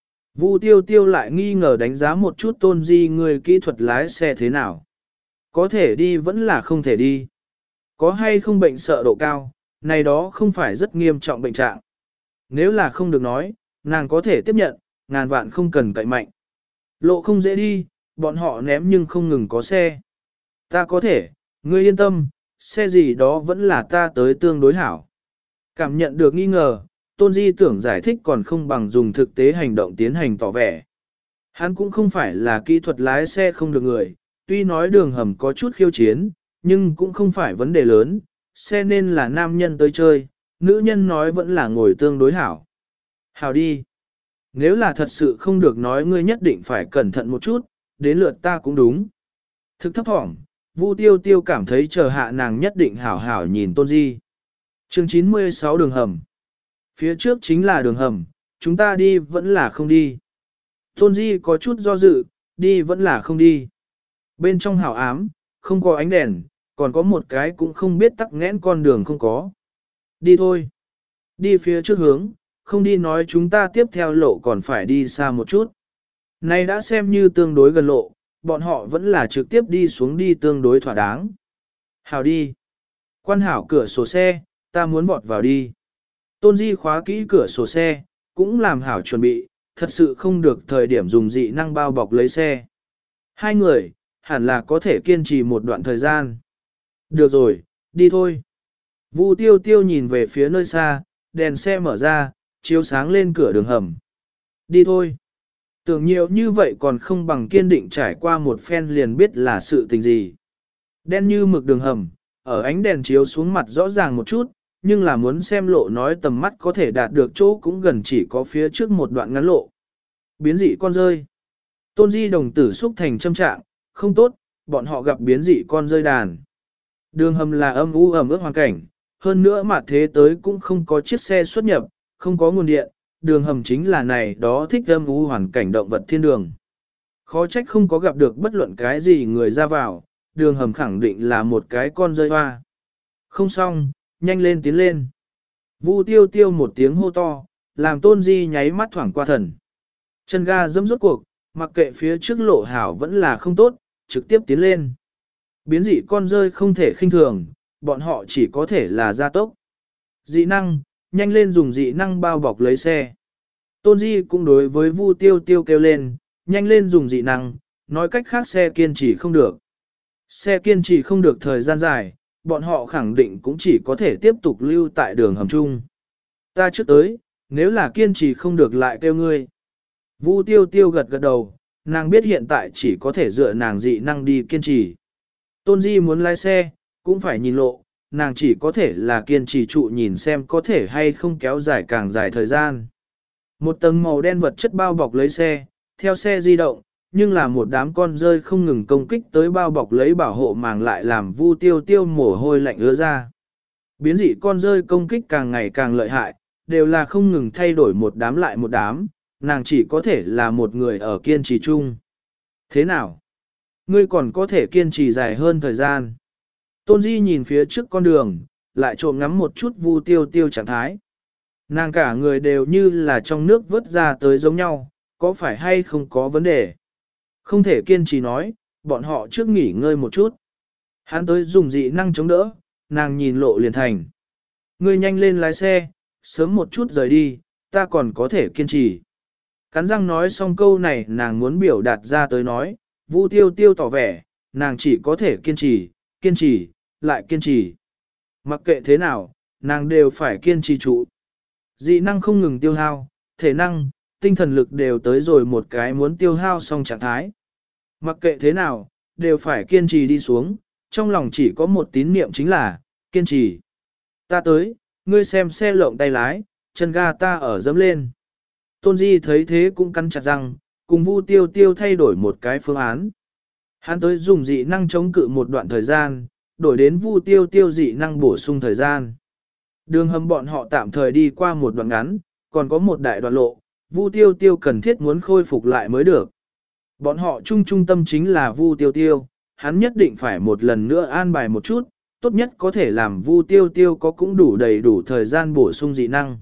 Vu Tiêu Tiêu lại nghi ngờ đánh giá một chút Tôn Di người kỹ thuật lái xe thế nào. Có thể đi vẫn là không thể đi. Có hay không bệnh sợ độ cao, này đó không phải rất nghiêm trọng bệnh trạng. Nếu là không được nói, nàng có thể tiếp nhận, ngàn vạn không cần cậy mạnh. Lộ không dễ đi, bọn họ ném nhưng không ngừng có xe. Ta có thể, ngươi yên tâm, xe gì đó vẫn là ta tới tương đối hảo. Cảm nhận được nghi ngờ, Tôn Di tưởng giải thích còn không bằng dùng thực tế hành động tiến hành tỏ vẻ. Hắn cũng không phải là kỹ thuật lái xe không được người, tuy nói đường hầm có chút khiêu chiến, nhưng cũng không phải vấn đề lớn, xe nên là nam nhân tới chơi, nữ nhân nói vẫn là ngồi tương đối hảo. Hảo đi. Nếu là thật sự không được nói ngươi nhất định phải cẩn thận một chút, đến lượt ta cũng đúng. Thực thấp thỏm, Vu Tiêu Tiêu cảm thấy chờ hạ nàng nhất định hảo hảo nhìn Tôn Di. Chương chín mươi sáu đường hầm. Phía trước chính là đường hầm, chúng ta đi vẫn là không đi. Tôn Di có chút do dự, đi vẫn là không đi. Bên trong hảo ám, không có ánh đèn, còn có một cái cũng không biết tắc nghẽn con đường không có. Đi thôi. Đi phía trước hướng, không đi nói chúng ta tiếp theo lộ còn phải đi xa một chút. Này đã xem như tương đối gần lộ, bọn họ vẫn là trực tiếp đi xuống đi tương đối thỏa đáng. Hảo đi. Quan hảo cửa sổ xe, ta muốn vọt vào đi. Tôn Di khóa kỹ cửa sổ xe, cũng làm hảo chuẩn bị, thật sự không được thời điểm dùng dị năng bao bọc lấy xe. Hai người, hẳn là có thể kiên trì một đoạn thời gian. Được rồi, đi thôi. Vu Tiêu Tiêu nhìn về phía nơi xa, đèn xe mở ra, chiếu sáng lên cửa đường hầm. Đi thôi. Tưởng nhiều như vậy còn không bằng kiên định trải qua một phen liền biết là sự tình gì. Đen như mực đường hầm, ở ánh đèn chiếu xuống mặt rõ ràng một chút, nhưng là muốn xem lộ nói tầm mắt có thể đạt được chỗ cũng gần chỉ có phía trước một đoạn ngắn lộ. Biến dị con rơi. Tôn Di đồng tử xúc thành châm trạng, không tốt, bọn họ gặp biến dị con rơi đàn. Đường hầm là âm u ẩm ướt hoàn cảnh, hơn nữa mà thế tới cũng không có chiếc xe xuất nhập, không có nguồn điện, đường hầm chính là này đó thích âm u hoàn cảnh động vật thiên đường. Khó trách không có gặp được bất luận cái gì người ra vào, đường hầm khẳng định là một cái con rơi hoa. Không xong, nhanh lên tiến lên. Vu Tiêu Tiêu một tiếng hô to, làm Tôn Di nháy mắt thoảng qua thần. Chân ga dẫm rốt cuộc, mặc kệ phía trước lộ hảo vẫn là không tốt, trực tiếp tiến lên. Biến dị con rơi không thể khinh thường, bọn họ chỉ có thể là gia tốc. Dị năng, nhanh lên dùng dị năng bao bọc lấy xe. Tôn Di cũng đối với Vu Tiêu Tiêu kêu lên, nhanh lên dùng dị năng, nói cách khác xe kiên trì không được. Xe kiên trì không được thời gian dài, bọn họ khẳng định cũng chỉ có thể tiếp tục lưu tại đường hầm chung. Ta trước tới, nếu là kiên trì không được lại kêu ngươi. Vu Tiêu Tiêu gật gật đầu, nàng biết hiện tại chỉ có thể dựa nàng dị năng đi kiên trì. Tôn Di muốn lái xe, cũng phải nhìn lộ, nàng chỉ có thể là kiên trì trụ nhìn xem có thể hay không kéo dài càng dài thời gian. Một tầng màu đen vật chất bao bọc lấy xe, theo xe di động, nhưng là một đám con rơi không ngừng công kích tới bao bọc lấy bảo hộ màng lại làm Vu Tiêu Tiêu mồ hôi lạnh ứa ra. Biến dị con rơi công kích càng ngày càng lợi hại, đều là không ngừng thay đổi một đám lại một đám, nàng chỉ có thể là một người ở kiên trì chung. Thế nào? Ngươi còn có thể kiên trì dài hơn thời gian. Tôn Di nhìn phía trước con đường, lại trộm ngắm một chút Vu Tiêu Tiêu trạng thái. Nàng cả người đều như là trong nước vớt ra tới giống nhau, có phải hay không có vấn đề? Không thể kiên trì nói, bọn họ trước nghỉ ngơi một chút. Hắn tới dùng dị năng chống đỡ, nàng nhìn lộ liền thành. Ngươi nhanh lên lái xe, sớm một chút rời đi, ta còn có thể kiên trì. Cắn răng nói xong câu này nàng muốn biểu đạt ra tới nói, Vu Tiêu Tiêu tỏ vẻ, nàng chỉ có thể kiên trì, kiên trì, lại kiên trì. Mặc kệ thế nào, nàng đều phải kiên trì trụ. Dị năng không ngừng tiêu hao, thể năng, tinh thần lực đều tới rồi một cái muốn tiêu hao xong trạng thái. Mặc kệ thế nào, đều phải kiên trì đi xuống, trong lòng chỉ có một tín niệm chính là, kiên trì. Ta tới, ngươi xem xe lộng tay lái, chân ga ta ở dẫm lên. Tôn Di thấy thế cũng cắn chặt răng, cùng Vu Tiêu Tiêu thay đổi một cái phương án. Hắn tới dùng dị năng chống cự một đoạn thời gian, đổi đến Vu Tiêu Tiêu dị năng bổ sung thời gian. Đường hầm bọn họ tạm thời đi qua một đoạn ngắn, còn có một đại đoạn lộ, Vu Tiêu Tiêu cần thiết muốn khôi phục lại mới được. Bọn họ chung trung tâm chính là Vu Tiêu Tiêu, hắn nhất định phải một lần nữa an bài một chút, tốt nhất có thể làm Vu Tiêu Tiêu có cũng đủ đầy đủ thời gian bổ sung dị năng.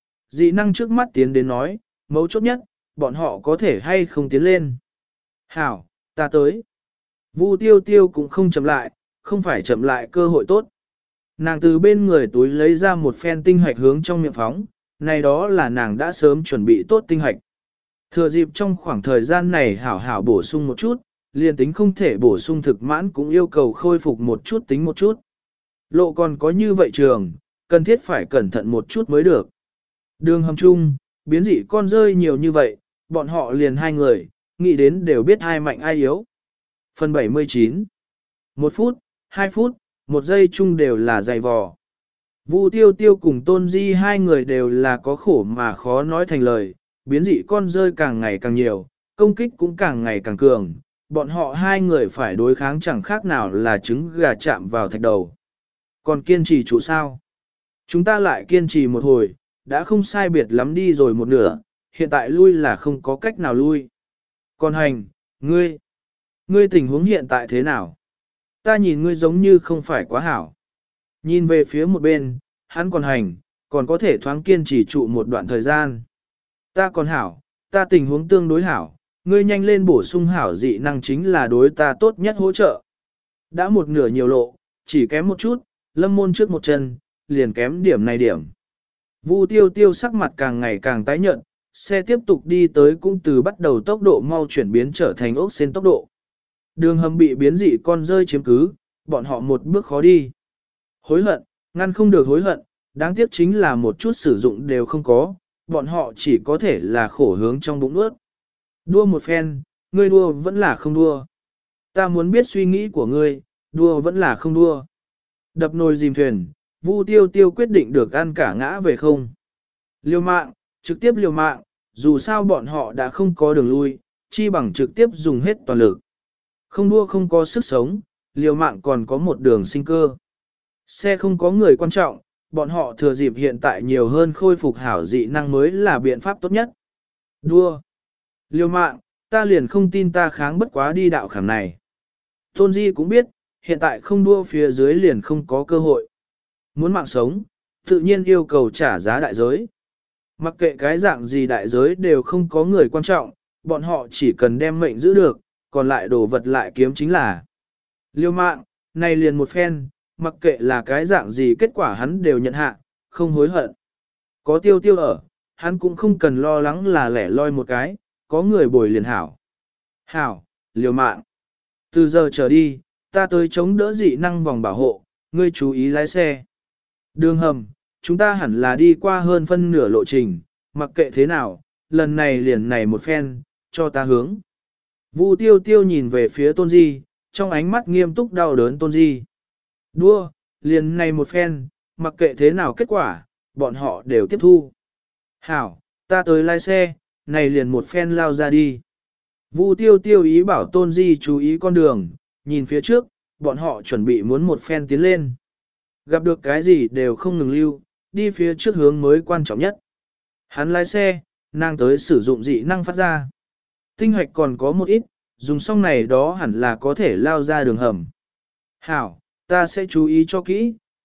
Dị năng trước mắt tiến đến nói, mấu chốt nhất, bọn họ có thể hay không tiến lên. Hảo, ta tới. Vu Tiêu Tiêu cũng không chậm lại, không phải chậm lại cơ hội tốt. Nàng từ bên người túi lấy ra một phen tinh hạch hướng trong miệng phóng, này đó là nàng đã sớm chuẩn bị tốt tinh hạch. Thừa dịp trong khoảng thời gian này hảo hảo bổ sung một chút, liền tính không thể bổ sung thực mãn cũng yêu cầu khôi phục một chút tính một chút. Lộ còn có như vậy trường, cần thiết phải cẩn thận một chút mới được. Đường hầm chung, biến dị con rơi nhiều như vậy, bọn họ liền hai người, nghĩ đến đều biết ai mạnh ai yếu. Phần bảy mươi chín. Một phút, hai phút, một giây chung đều là dày vò. Vu Tiêu Tiêu cùng Tôn Di hai người đều là có khổ mà khó nói thành lời, biến dị con rơi càng ngày càng nhiều, công kích cũng càng ngày càng cường, bọn họ hai người phải đối kháng chẳng khác nào là trứng gà chạm vào thạch đầu. Còn kiên trì trụ sao? Chúng ta lại kiên trì một hồi, đã không sai biệt lắm đi rồi một nửa, hiện tại lui là không có cách nào lui. Còn hành, ngươi, ngươi tình huống hiện tại thế nào? Ta nhìn ngươi giống như không phải quá hảo. Nhìn về phía một bên, hắn còn hành, còn có thể thoáng kiên trì trụ một đoạn thời gian. Ta còn hảo, ta tình huống tương đối hảo, ngươi nhanh lên bổ sung hảo dị năng chính là đối ta tốt nhất hỗ trợ. Đã một nửa nhiều lộ, chỉ kém một chút, lâm môn trước một chân, liền kém điểm này điểm. Vu Tiêu Tiêu sắc mặt càng ngày càng tái nhợt, xe tiếp tục đi tới cũng từ bắt đầu tốc độ mau chuyển biến trở thành ốc sen tốc độ. Đường hầm bị biến dị con rơi chiếm cứ, bọn họ một bước khó đi. Hối hận, ngăn không được hối hận, đáng tiếc chính là một chút sử dụng đều không có, bọn họ chỉ có thể là khổ hướng trong bụng nuốt. Đua một phen, ngươi đua vẫn là không đua. Ta muốn biết suy nghĩ của ngươi, đua vẫn là không đua. Đập nồi dìm thuyền, Vu Tiêu Tiêu quyết định được ăn cả ngã về không. Liều mạng, trực tiếp liều mạng, dù sao bọn họ đã không có đường lui, chi bằng trực tiếp dùng hết toàn lực. Không đua không có sức sống, liều mạng còn có một đường sinh cơ. Xe không có người quan trọng, bọn họ thừa dịp hiện tại nhiều hơn khôi phục hảo dị năng mới là biện pháp tốt nhất. Đua. Liều mạng, ta liền không tin ta kháng bất quá đi đạo khảm này. Tôn Di cũng biết, hiện tại không đua phía dưới liền không có cơ hội. Muốn mạng sống, tự nhiên yêu cầu trả giá đại giới. Mặc kệ cái dạng gì đại giới đều không có người quan trọng, bọn họ chỉ cần đem mệnh giữ được, còn lại đồ vật lại kiếm chính là. Liêu mạng, này liền một phen, mặc kệ là cái dạng gì kết quả hắn đều nhận hạ, không hối hận. Có Tiêu Tiêu ở, hắn cũng không cần lo lắng là lẻ loi một cái, có người bồi liền hảo. Hảo, liều mạng. Từ giờ trở đi, ta tới chống đỡ dị năng vòng bảo hộ, ngươi chú ý lái xe. Đường hầm, chúng ta hẳn là đi qua hơn phân nửa lộ trình, mặc kệ thế nào, lần này liền này một phen, cho ta hướng. Vu Tiêu Tiêu nhìn về phía Tôn Di, trong ánh mắt nghiêm túc đau đớn Tôn Di. Đua, liền này một phen, mặc kệ thế nào kết quả, bọn họ đều tiếp thu. Hảo, ta tới lái xe, này liền một phen lao ra đi. Vu Tiêu Tiêu ý bảo Tôn Di chú ý con đường, nhìn phía trước, bọn họ chuẩn bị muốn một phen tiến lên. Gặp được cái gì đều không ngừng lưu, đi phía trước hướng mới quan trọng nhất. Hắn lái xe, nàng tới sử dụng dị năng phát ra. Tinh hoạch còn có một ít, dùng xong này đó hẳn là có thể lao ra đường hầm. Hảo, ta sẽ chú ý cho kỹ,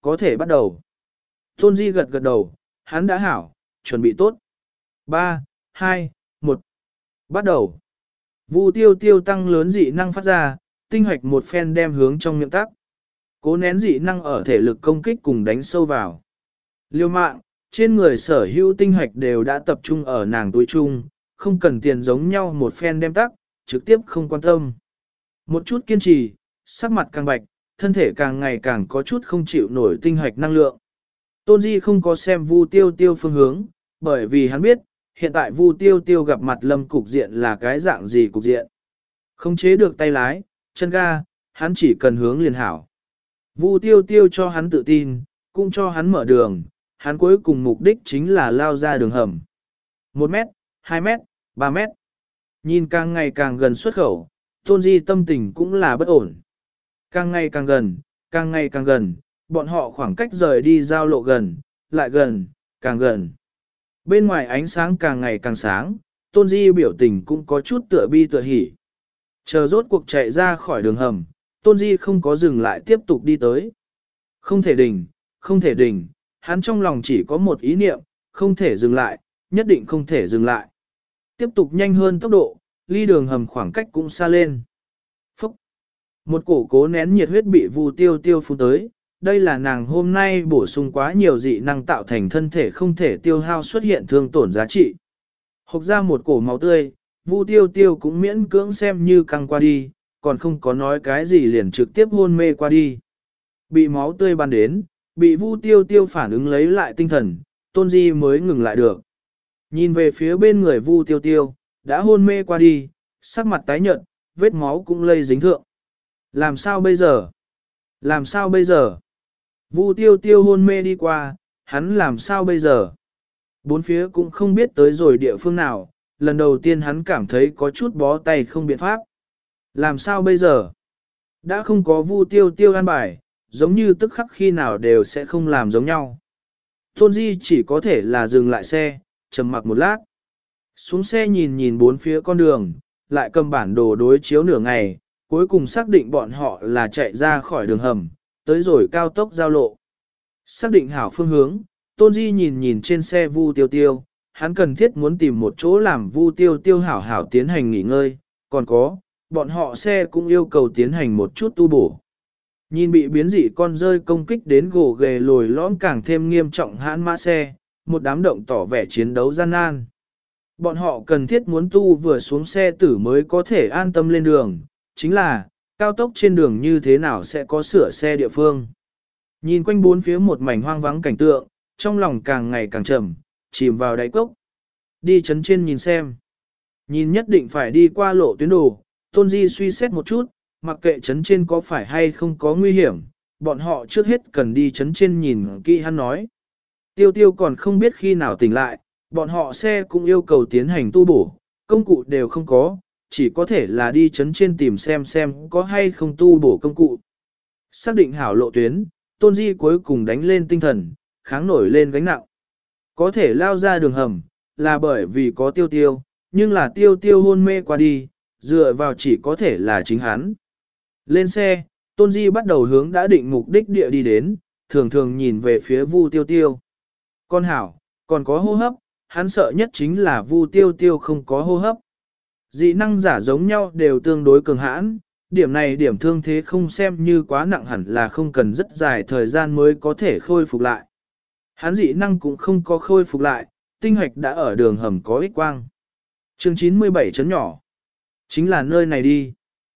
có thể bắt đầu. Tôn Di gật gật đầu, hắn đã hảo, chuẩn bị tốt. ba, hai, một, bắt đầu. Vu tiêu tiêu tăng lớn dị năng phát ra, tinh hoạch một phen đem hướng trong miệng tắc. Cố nén dị năng ở thể lực công kích cùng đánh sâu vào. Liêu mạng, trên người sở hữu tinh hoạch đều đã tập trung ở nàng túi chung, không cần tiền giống nhau một phen đem tắc, trực tiếp không quan tâm. Một chút kiên trì, sắc mặt càng bạch, thân thể càng ngày càng có chút không chịu nổi tinh hoạch năng lượng. Tôn Di không có xem Vu tiêu tiêu phương hướng, bởi vì hắn biết, hiện tại Vu tiêu tiêu gặp mặt lâm cục diện là cái dạng gì cục diện. Không chế được tay lái, chân ga, hắn chỉ cần hướng liền hảo. Vu tiêu tiêu cho hắn tự tin, cũng cho hắn mở đường, hắn cuối cùng mục đích chính là lao ra đường hầm. Một mét, hai mét, ba mét. Nhìn càng ngày càng gần xuất khẩu, Tôn Di tâm tình cũng là bất ổn. Càng ngày càng gần, càng ngày càng gần, bọn họ khoảng cách rời đi giao lộ gần, lại gần, càng gần. Bên ngoài ánh sáng càng ngày càng sáng, Tôn Di biểu tình cũng có chút tựa bi tựa hỉ. Chờ rốt cuộc chạy ra khỏi đường hầm, Tôn Di không có dừng lại tiếp tục đi tới. Không thể đình, không thể đình, hắn trong lòng chỉ có một ý niệm, không thể dừng lại, nhất định không thể dừng lại. Tiếp tục nhanh hơn tốc độ, ly đường hầm khoảng cách cũng xa lên. Phúc! Một cổ cố nén nhiệt huyết bị Vu tiêu tiêu phun tới, đây là nàng hôm nay bổ sung quá nhiều dị năng tạo thành thân thể không thể tiêu hao xuất hiện thương tổn giá trị. Hộc ra một cổ máu tươi, Vu tiêu tiêu cũng miễn cưỡng xem như căng qua đi, còn không có nói cái gì liền trực tiếp hôn mê qua đi. Bị máu tươi bắn đến, bị Vu tiêu tiêu phản ứng lấy lại tinh thần, Tôn Di mới ngừng lại được. Nhìn về phía bên người Vu tiêu tiêu, đã hôn mê qua đi, sắc mặt tái nhợt, vết máu cũng lây dính thượng. Làm sao bây giờ? Làm sao bây giờ? Vu tiêu tiêu hôn mê đi qua, hắn làm sao bây giờ? Bốn phía cũng không biết tới rồi địa phương nào, lần đầu tiên hắn cảm thấy có chút bó tay không biện pháp. Làm sao bây giờ? Đã không có Vu tiêu tiêu an bài, giống như tức khắc khi nào đều sẽ không làm giống nhau. Tôn Di chỉ có thể là dừng lại xe, trầm mặc một lát. Xuống xe nhìn nhìn bốn phía con đường, lại cầm bản đồ đối chiếu nửa ngày, cuối cùng xác định bọn họ là chạy ra khỏi đường hầm, tới rồi cao tốc giao lộ. Xác định hảo phương hướng, Tôn Di nhìn nhìn trên xe Vu tiêu tiêu, hắn cần thiết muốn tìm một chỗ làm Vu tiêu tiêu hảo hảo tiến hành nghỉ ngơi, còn có, bọn họ xe cũng yêu cầu tiến hành một chút tu bổ. Nhìn bị biến dị con rơi công kích đến gồ ghề lồi lõm càng thêm nghiêm trọng hãn mã xe, một đám động tỏ vẻ chiến đấu gian nan. Bọn họ cần thiết muốn tu vừa xuống xe tử mới có thể an tâm lên đường, chính là, cao tốc trên đường như thế nào sẽ có sửa xe địa phương. Nhìn quanh bốn phía một mảnh hoang vắng cảnh tượng, trong lòng càng ngày càng trầm, chìm vào đáy cốc. Đi chấn trên nhìn xem. Nhìn nhất định phải đi qua lộ tuyến đồ, Tôn Di suy xét một chút, mặc kệ chấn trên có phải hay không có nguy hiểm, bọn họ trước hết cần đi chấn trên nhìn kỹ hắn nói. Tiêu tiêu còn không biết khi nào tỉnh lại, bọn họ xe cũng yêu cầu tiến hành tu bổ, công cụ đều không có, chỉ có thể là đi chấn trên tìm xem xem có hay không tu bổ công cụ. Xác định hảo lộ tuyến, Tôn Di cuối cùng đánh lên tinh thần, kháng nổi lên gánh nặng. Có thể lao ra đường hầm, là bởi vì có tiêu tiêu, nhưng là tiêu tiêu hôn mê qua đi, dựa vào chỉ có thể là chính hắn. Lên xe, Tôn Di bắt đầu hướng đã định mục đích địa đi đến, thường thường nhìn về phía Vu tiêu tiêu. Con hảo, còn có hô hấp, hắn sợ nhất chính là Vu tiêu tiêu không có hô hấp. Dị năng giả giống nhau đều tương đối cường hãn, điểm này điểm thương thế không xem như quá nặng hẳn là không cần rất dài thời gian mới có thể khôi phục lại. Hắn dị năng cũng không có khôi phục lại, tinh hoạch đã ở đường hầm có ích quang. Chương chín mươi bảy chấn nhỏ. Chính là nơi này đi.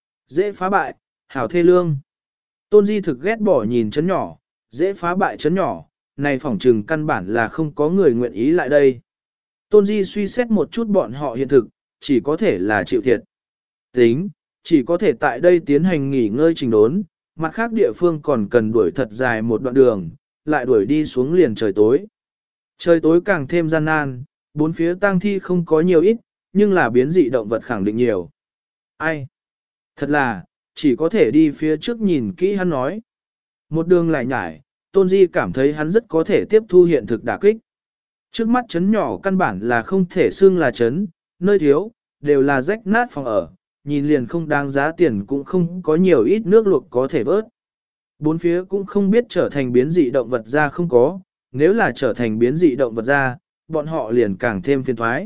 Dễ phá bại, hảo thê lương. Tôn Di thực ghét bỏ nhìn chấn nhỏ, dễ phá bại chấn nhỏ, này phỏng trừng căn bản là không có người nguyện ý lại đây. Tôn Di suy xét một chút bọn họ hiện thực, chỉ có thể là chịu thiệt. Tính, chỉ có thể tại đây tiến hành nghỉ ngơi trình đốn, mặt khác địa phương còn cần đuổi thật dài một đoạn đường, lại đuổi đi xuống liền trời tối. Trời tối càng thêm gian nan, bốn phía tang thi không có nhiều ít, nhưng là biến dị động vật khẳng định nhiều. Ai? Thật là, chỉ có thể đi phía trước nhìn kỹ hắn nói. Một đường lại nhải, Tôn Di cảm thấy hắn rất có thể tiếp thu hiện thực đả kích. Trước mắt chấn nhỏ căn bản là không thể xưng là chấn, nơi thiếu, đều là rách nát phòng ở, nhìn liền không đáng giá tiền cũng không có nhiều ít nước luộc có thể vớt. Bốn phía cũng không biết trở thành biến dị động vật ra không có, nếu là trở thành biến dị động vật ra, bọn họ liền càng thêm phiền thoái.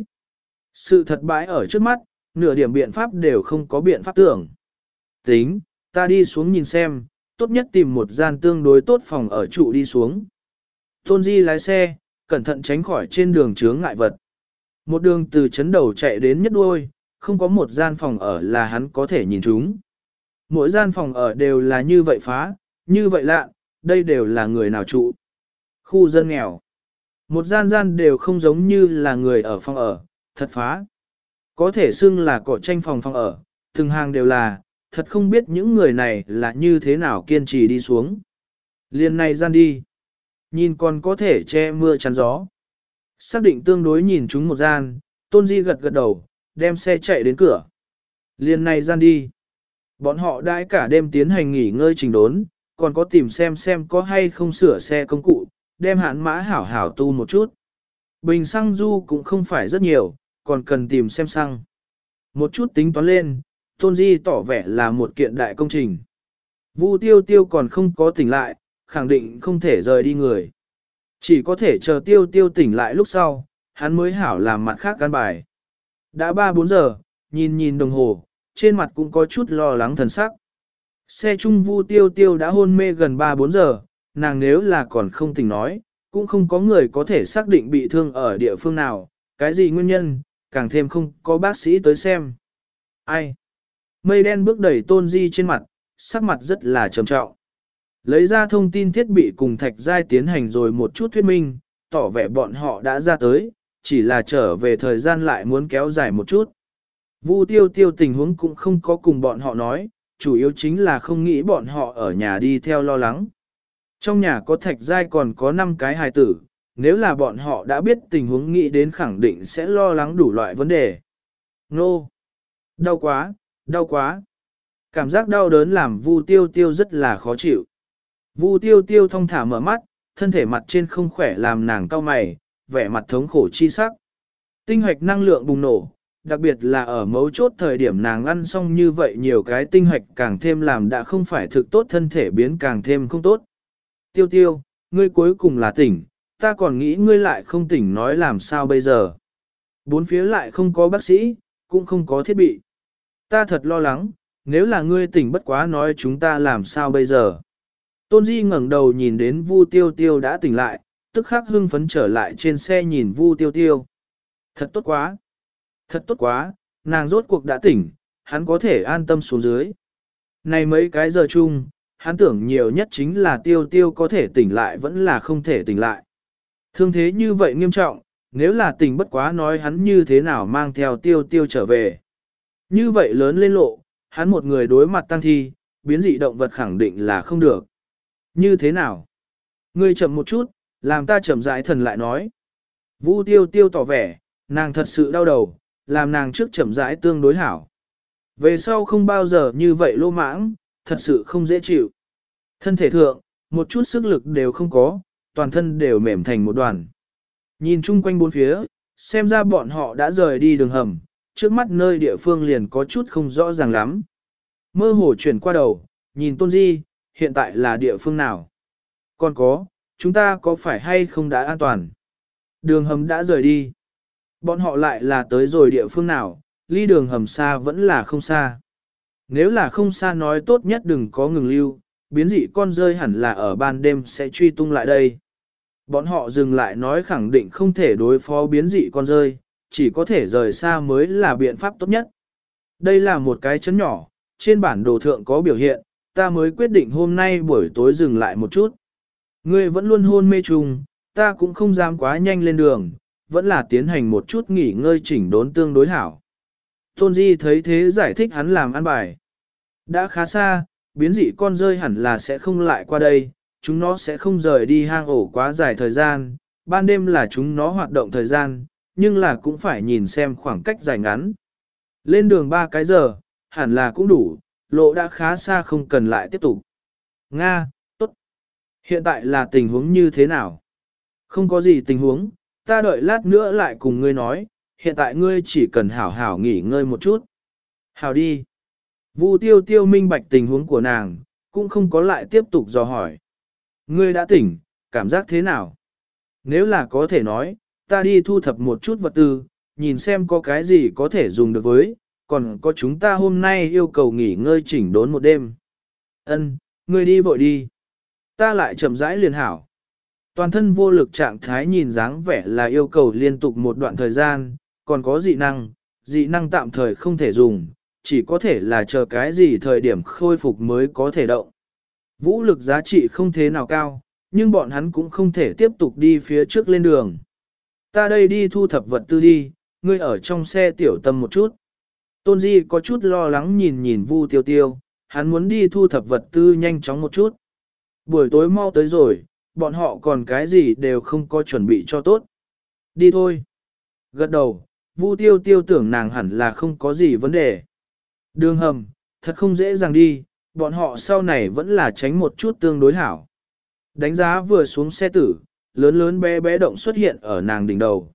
Sự thật bãi ở trước mắt, nửa điểm biện pháp đều không có biện pháp tưởng. Tính, ta đi xuống nhìn xem, tốt nhất tìm một gian tương đối tốt phòng ở trụ đi xuống. Tôn Di lái xe, cẩn thận tránh khỏi trên đường chướng ngại vật. Một đường từ chấn đầu chạy đến nhất đuôi, không có một gian phòng ở là hắn có thể nhìn chúng. Mỗi gian phòng ở đều là như vậy phá, như vậy lạ, đây đều là người nào trụ. Khu dân nghèo. Một gian gian đều không giống như là người ở phòng ở, thật phá. Có thể xưng là cỏ tranh phòng phòng ở, từng hàng đều là, thật không biết những người này là như thế nào kiên trì đi xuống. Liên này gian đi. Nhìn còn có thể che mưa chắn gió. Xác định tương đối nhìn chúng một gian, Tôn Di gật gật đầu, đem xe chạy đến cửa. Liên này gian đi. Bọn họ đãi cả đêm tiến hành nghỉ ngơi trình đốn, còn có tìm xem xem có hay không sửa xe công cụ, đem hãn mã hảo hảo tu một chút. Bình xăng du cũng không phải rất nhiều, còn cần tìm xem xăng. Một chút tính toán lên, Tôn Di tỏ vẻ là một kiện đại công trình. Vu Tiêu Tiêu còn không có tỉnh lại, khẳng định không thể rời đi người. Chỉ có thể chờ Tiêu Tiêu tỉnh lại lúc sau, hắn mới hảo làm mặt khác căn bài. Đã ba bốn giờ, nhìn nhìn đồng hồ, trên mặt cũng có chút lo lắng thần sắc. Xe chung Vu Tiêu Tiêu đã hôn mê gần ba bốn giờ, nàng nếu là còn không tỉnh nói, cũng không có người có thể xác định bị thương ở địa phương nào, cái gì nguyên nhân, càng thêm không có bác sĩ tới xem. Ai? Mây đen bước đẩy Tôn Di trên mặt, sắc mặt rất là trầm trọng. Lấy ra thông tin thiết bị cùng Thạch Giai tiến hành rồi một chút thuyết minh, tỏ vẻ bọn họ đã ra tới, chỉ là trở về thời gian lại muốn kéo dài một chút. Vu Tiêu Tiêu tình huống cũng không có cùng bọn họ nói, chủ yếu chính là không nghĩ bọn họ ở nhà đi theo lo lắng. Trong nhà có Thạch Giai còn có năm cái hài tử, nếu là bọn họ đã biết tình huống nghĩ đến khẳng định sẽ lo lắng đủ loại vấn đề. Nô! Đau quá, đau quá! Cảm giác đau đớn làm Vu Tiêu Tiêu rất là khó chịu. Vu Tiêu Tiêu thong thả mở mắt, thân thể mặt trên không khỏe làm nàng cau mày, vẻ mặt thống khổ chi sắc. Tinh hoạch năng lượng bùng nổ, đặc biệt là ở mấu chốt thời điểm nàng ăn xong như vậy nhiều cái tinh hoạch càng thêm làm đã không phải thực tốt thân thể biến càng thêm không tốt. Tiêu Tiêu, ngươi cuối cùng là tỉnh, ta còn nghĩ ngươi lại không tỉnh nói làm sao bây giờ. Bốn phía lại không có bác sĩ, cũng không có thiết bị. Ta thật lo lắng, nếu là ngươi tỉnh bất quá nói chúng ta làm sao bây giờ. Tôn Di ngẩng đầu nhìn đến Vu Tiêu Tiêu đã tỉnh lại, tức khắc hưng phấn trở lại trên xe nhìn Vu Tiêu Tiêu. Thật tốt quá! Thật tốt quá, nàng rốt cuộc đã tỉnh, hắn có thể an tâm xuống dưới. Này mấy cái giờ chung, hắn tưởng nhiều nhất chính là Tiêu Tiêu có thể tỉnh lại vẫn là không thể tỉnh lại. Thương thế như vậy nghiêm trọng, nếu là tỉnh bất quá nói hắn như thế nào mang theo Tiêu Tiêu trở về. Như vậy lớn lên lộ, hắn một người đối mặt tăng thi, biến dị động vật khẳng định là không được. Như thế nào? Ngươi chậm một chút, làm ta chậm rãi thần lại nói. Vu Tiêu Tiêu tỏ vẻ, nàng thật sự đau đầu, làm nàng trước chậm rãi tương đối hảo. Về sau không bao giờ như vậy lô mãng, thật sự không dễ chịu. Thân thể thượng, một chút sức lực đều không có, toàn thân đều mềm thành một đoàn. Nhìn chung quanh bốn phía, xem ra bọn họ đã rời đi đường hầm, trước mắt nơi địa phương liền có chút không rõ ràng lắm. Mơ hồ chuyển qua đầu, nhìn Tôn Di, hiện tại là địa phương nào? Còn có, chúng ta có phải hay không đã an toàn? Đường hầm đã rời đi. Bọn họ lại là tới rồi địa phương nào, ly đường hầm xa vẫn là không xa. Nếu là không xa nói tốt nhất đừng có ngừng lưu, biến dị con rơi hẳn là ở ban đêm sẽ truy tung lại đây. Bọn họ dừng lại nói khẳng định không thể đối phó biến dị con rơi, chỉ có thể rời xa mới là biện pháp tốt nhất. Đây là một cái chấn nhỏ, trên bản đồ thượng có biểu hiện, ta mới quyết định hôm nay buổi tối dừng lại một chút. Ngươi vẫn luôn hôn mê trùng, ta cũng không dám quá nhanh lên đường, vẫn là tiến hành một chút nghỉ ngơi chỉnh đốn tương đối hảo. Tôn Di thấy thế giải thích hắn làm ăn bài. Đã khá xa, biến dị con rơi hẳn là sẽ không lại qua đây, chúng nó sẽ không rời đi hang ổ quá dài thời gian, ban đêm là chúng nó hoạt động thời gian, nhưng là cũng phải nhìn xem khoảng cách dài ngắn. Lên đường ba cái giờ, hẳn là cũng đủ, lộ đã khá xa không cần lại tiếp tục. Nga, tốt. Hiện tại là tình huống như thế nào? Không có gì tình huống, ta đợi lát nữa lại cùng ngươi nói, hiện tại ngươi chỉ cần hảo hảo nghỉ ngơi một chút. Hảo đi. Vu Tiêu Tiêu minh bạch tình huống của nàng, cũng không có lại tiếp tục dò hỏi. Ngươi đã tỉnh, cảm giác thế nào? Nếu là có thể nói, ta đi thu thập một chút vật tư, nhìn xem có cái gì có thể dùng được với, còn có chúng ta hôm nay yêu cầu nghỉ ngơi chỉnh đốn một đêm. Ân, ngươi đi vội đi. Ta lại chậm rãi liền hảo. Toàn thân vô lực trạng thái nhìn dáng vẻ là yêu cầu liên tục một đoạn thời gian, còn có dị năng, dị năng tạm thời không thể dùng, chỉ có thể là chờ cái gì thời điểm khôi phục mới có thể động. Vũ lực giá trị không thế nào cao, nhưng bọn hắn cũng không thể tiếp tục đi phía trước lên đường. Ta đây đi thu thập vật tư đi, ngươi ở trong xe tiểu tâm một chút. Tôn Di có chút lo lắng nhìn nhìn Vu Tiêu Tiêu, hắn muốn đi thu thập vật tư nhanh chóng một chút. Buổi tối mau tới rồi, bọn họ còn cái gì đều không có chuẩn bị cho tốt. Đi thôi. Gật đầu, Vu Tiêu Tiêu tưởng nàng hẳn là không có gì vấn đề. Đường hầm, thật không dễ dàng đi, bọn họ sau này vẫn là tránh một chút tương đối hảo. Đánh giá vừa xuống xe tử, lớn lớn bé bé động xuất hiện ở nàng đỉnh đầu.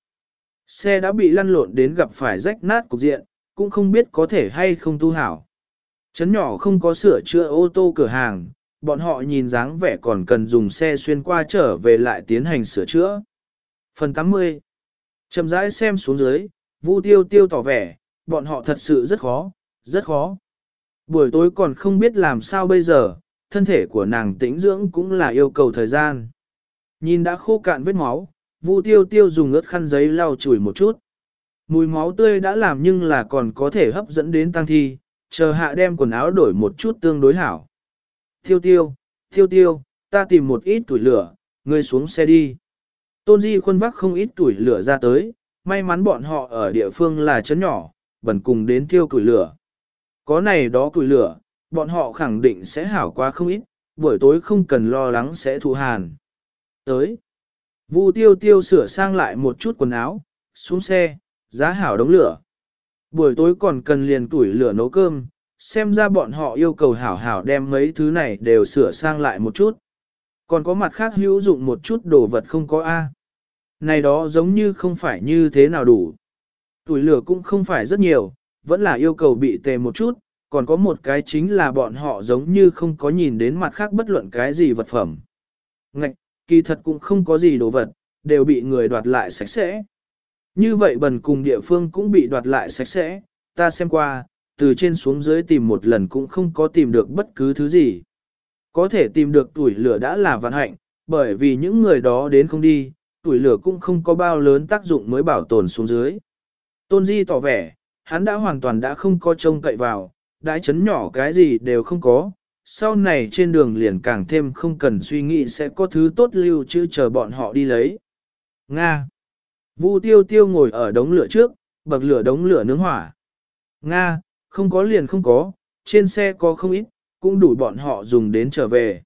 Xe đã bị lăn lộn đến gặp phải rách nát cục diện, cũng không biết có thể hay không tu hảo. Chấn nhỏ không có sửa chữa ô tô cửa hàng, bọn họ nhìn dáng vẻ còn cần dùng xe xuyên qua trở về lại tiến hành sửa chữa. Phần tám mươi. Chậm rãi xem xuống dưới, Vu Tiêu Tiêu tỏ vẻ, bọn họ thật sự rất khó, rất khó. Buổi tối còn không biết làm sao bây giờ, thân thể của nàng tĩnh dưỡng cũng là yêu cầu thời gian. Nhìn đã khô cạn vết máu, Vu Tiêu Tiêu dùng ướt khăn giấy lau chùi một chút. Mùi máu tươi đã làm nhưng là còn có thể hấp dẫn đến tang thi, chờ hạ đem quần áo đổi một chút tương đối hảo. Tiêu Tiêu, Tiêu Tiêu, ta tìm một ít tuổi lửa, ngươi xuống xe đi. Tôn Di khuôn vác không ít tuổi lửa ra tới, may mắn bọn họ ở địa phương là chấn nhỏ, bẩn cùng đến tiêu củi lửa. Có này đó củi lửa, bọn họ khẳng định sẽ hảo quá không ít, buổi tối không cần lo lắng sẽ thụ hàn. Tới, Vu Tiêu Tiêu sửa sang lại một chút quần áo, xuống xe, giá hảo đống lửa. Buổi tối còn cần liền củi lửa nấu cơm, xem ra bọn họ yêu cầu hảo hảo đem mấy thứ này đều sửa sang lại một chút. Còn có mặt khác hữu dụng một chút đồ vật không có A. Này đó giống như không phải như thế nào đủ. Tuổi lửa cũng không phải rất nhiều, vẫn là yêu cầu bị tề một chút, còn có một cái chính là bọn họ giống như không có nhìn đến mặt khác bất luận cái gì vật phẩm. Ngạch, kỳ thật cũng không có gì đồ vật, đều bị người đoạt lại sạch sẽ. Như vậy bần cùng địa phương cũng bị đoạt lại sạch sẽ, ta xem qua, từ trên xuống dưới tìm một lần cũng không có tìm được bất cứ thứ gì. Có thể tìm được tuổi lửa đã là vạn hạnh, bởi vì những người đó đến không đi, tuổi lửa cũng không có bao lớn tác dụng mới bảo tồn xuống dưới. Tôn Di tỏ vẻ, hắn đã hoàn toàn đã không có trông cậy vào, đãi chấn nhỏ cái gì đều không có, sau này trên đường liền càng thêm không cần suy nghĩ sẽ có thứ tốt lưu trữ chờ bọn họ đi lấy. Nga. Vu Tiêu Tiêu ngồi ở đống lửa trước, bậc lửa đống lửa nướng hỏa. Nga, không có liền không có, trên xe có không ít, cũng đủ bọn họ dùng đến trở về.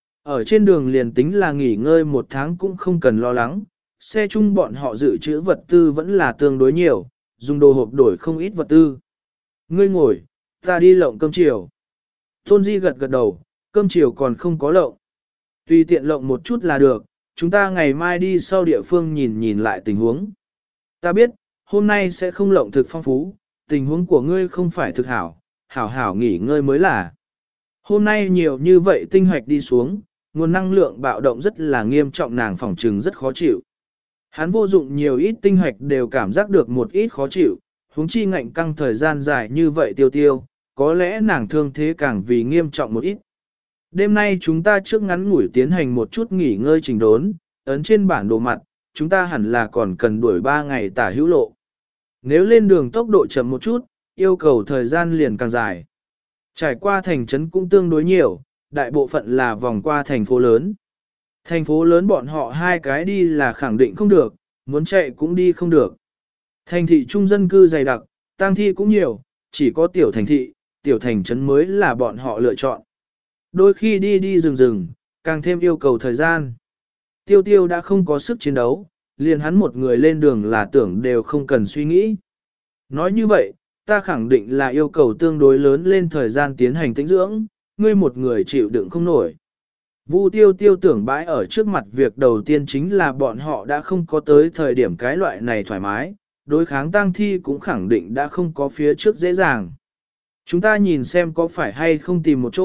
Ở trên đường liền tính là nghỉ ngơi một tháng cũng không cần lo lắng, xe chung bọn họ dự trữ vật tư vẫn là tương đối nhiều, dùng đồ hộp đổi không ít vật tư. Ngươi ngồi, ta đi lộng cơm chiều. Tôn Di gật gật đầu, cơm chiều còn không có lộng. Tùy tiện lộng một chút là được, chúng ta ngày mai đi sau địa phương nhìn nhìn lại tình huống. Ta biết, hôm nay sẽ không lộng thực phong phú, tình huống của ngươi không phải thực hảo, hảo hảo nghỉ ngơi mới là. Hôm nay nhiều như vậy tinh hoạch đi xuống, nguồn năng lượng bạo động rất là nghiêm trọng nàng phỏng trừng rất khó chịu. Hắn vô dụng nhiều ít tinh hoạch đều cảm giác được một ít khó chịu, huống chi ngạnh căng thời gian dài như vậy tiêu tiêu, có lẽ nàng thương thế càng vì nghiêm trọng một ít. Đêm nay chúng ta trước ngắn ngủi tiến hành một chút nghỉ ngơi chỉnh đốn, ấn trên bản đồ mặt, chúng ta hẳn là còn cần đuổi ba ngày tả hữu lộ. Nếu lên đường tốc độ chậm một chút, yêu cầu thời gian liền càng dài. Trải qua thành trấn cũng tương đối nhiều, đại bộ phận là vòng qua thành phố lớn. Thành phố lớn bọn họ hai cái đi là khẳng định không được, muốn chạy cũng đi không được. Thành thị trung dân cư dày đặc, tang thi cũng nhiều, chỉ có tiểu thành thị, tiểu thành trấn mới là bọn họ lựa chọn. Đôi khi đi đi rừng rừng, càng thêm yêu cầu thời gian. Tiêu tiêu đã không có sức chiến đấu, liền hắn một người lên đường là tưởng đều không cần suy nghĩ. Nói như vậy, ta khẳng định là yêu cầu tương đối lớn lên thời gian tiến hành tĩnh dưỡng, ngươi một người chịu đựng không nổi. Vu tiêu tiêu tưởng bãi ở trước mặt việc đầu tiên chính là bọn họ đã không có tới thời điểm cái loại này thoải mái, đối kháng tang thi cũng khẳng định đã không có phía trước dễ dàng. Chúng ta nhìn xem có phải hay không tìm một chỗ,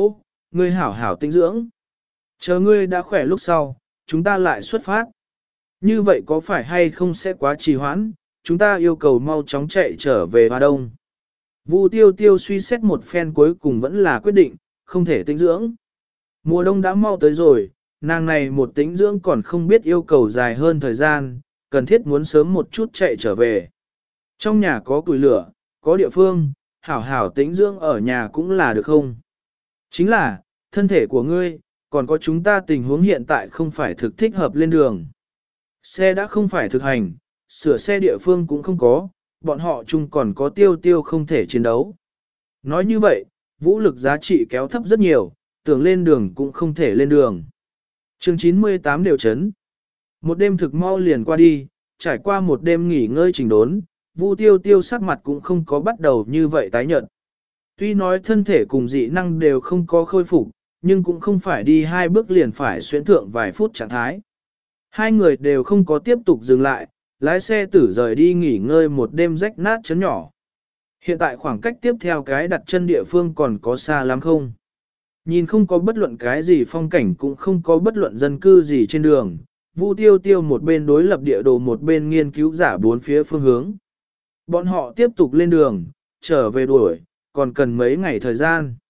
ngươi hảo hảo tinh dưỡng. Chờ ngươi đã khỏe lúc sau, chúng ta lại xuất phát. Như vậy có phải hay không sẽ quá trì hoãn, chúng ta yêu cầu mau chóng chạy trở về Hoa Đông. Vu Tiêu Tiêu suy xét một phen cuối cùng vẫn là quyết định, không thể tinh dưỡng. Mùa đông đã mau tới rồi, nàng này một tĩnh dưỡng còn không biết yêu cầu dài hơn thời gian, cần thiết muốn sớm một chút chạy trở về. Trong nhà có củi lửa, có địa phương, hảo hảo tĩnh dưỡng ở nhà cũng là được không? Chính là, thân thể của ngươi, còn có chúng ta tình huống hiện tại không phải thực thích hợp lên đường. Xe đã không phải thực hành, sửa xe địa phương cũng không có, bọn họ chung còn có tiêu tiêu không thể chiến đấu. Nói như vậy, vũ lực giá trị kéo thấp rất nhiều, tưởng lên đường cũng không thể lên đường. Chương chín mươi tám đều chấn. Một đêm thực mau liền qua đi, trải qua một đêm nghỉ ngơi chỉnh đốn, Vu Tiêu Tiêu sắc mặt cũng không có bắt đầu như vậy tái nhợt. Tuy nói thân thể cùng dị năng đều không có khôi phục, nhưng cũng không phải đi hai bước liền phải xuyến thượng vài phút trạng thái. Hai người đều không có tiếp tục dừng lại, lái xe tử rời đi nghỉ ngơi một đêm rách nát chấn nhỏ. Hiện tại khoảng cách tiếp theo cái đặt chân địa phương còn có xa lắm không? Nhìn không có bất luận cái gì phong cảnh cũng không có bất luận dân cư gì trên đường, Vu Tiêu Tiêu một bên đối lập địa đồ một bên nghiên cứu giả bốn phía phương hướng. Bọn họ tiếp tục lên đường, trở về đuổi, còn cần mấy ngày thời gian.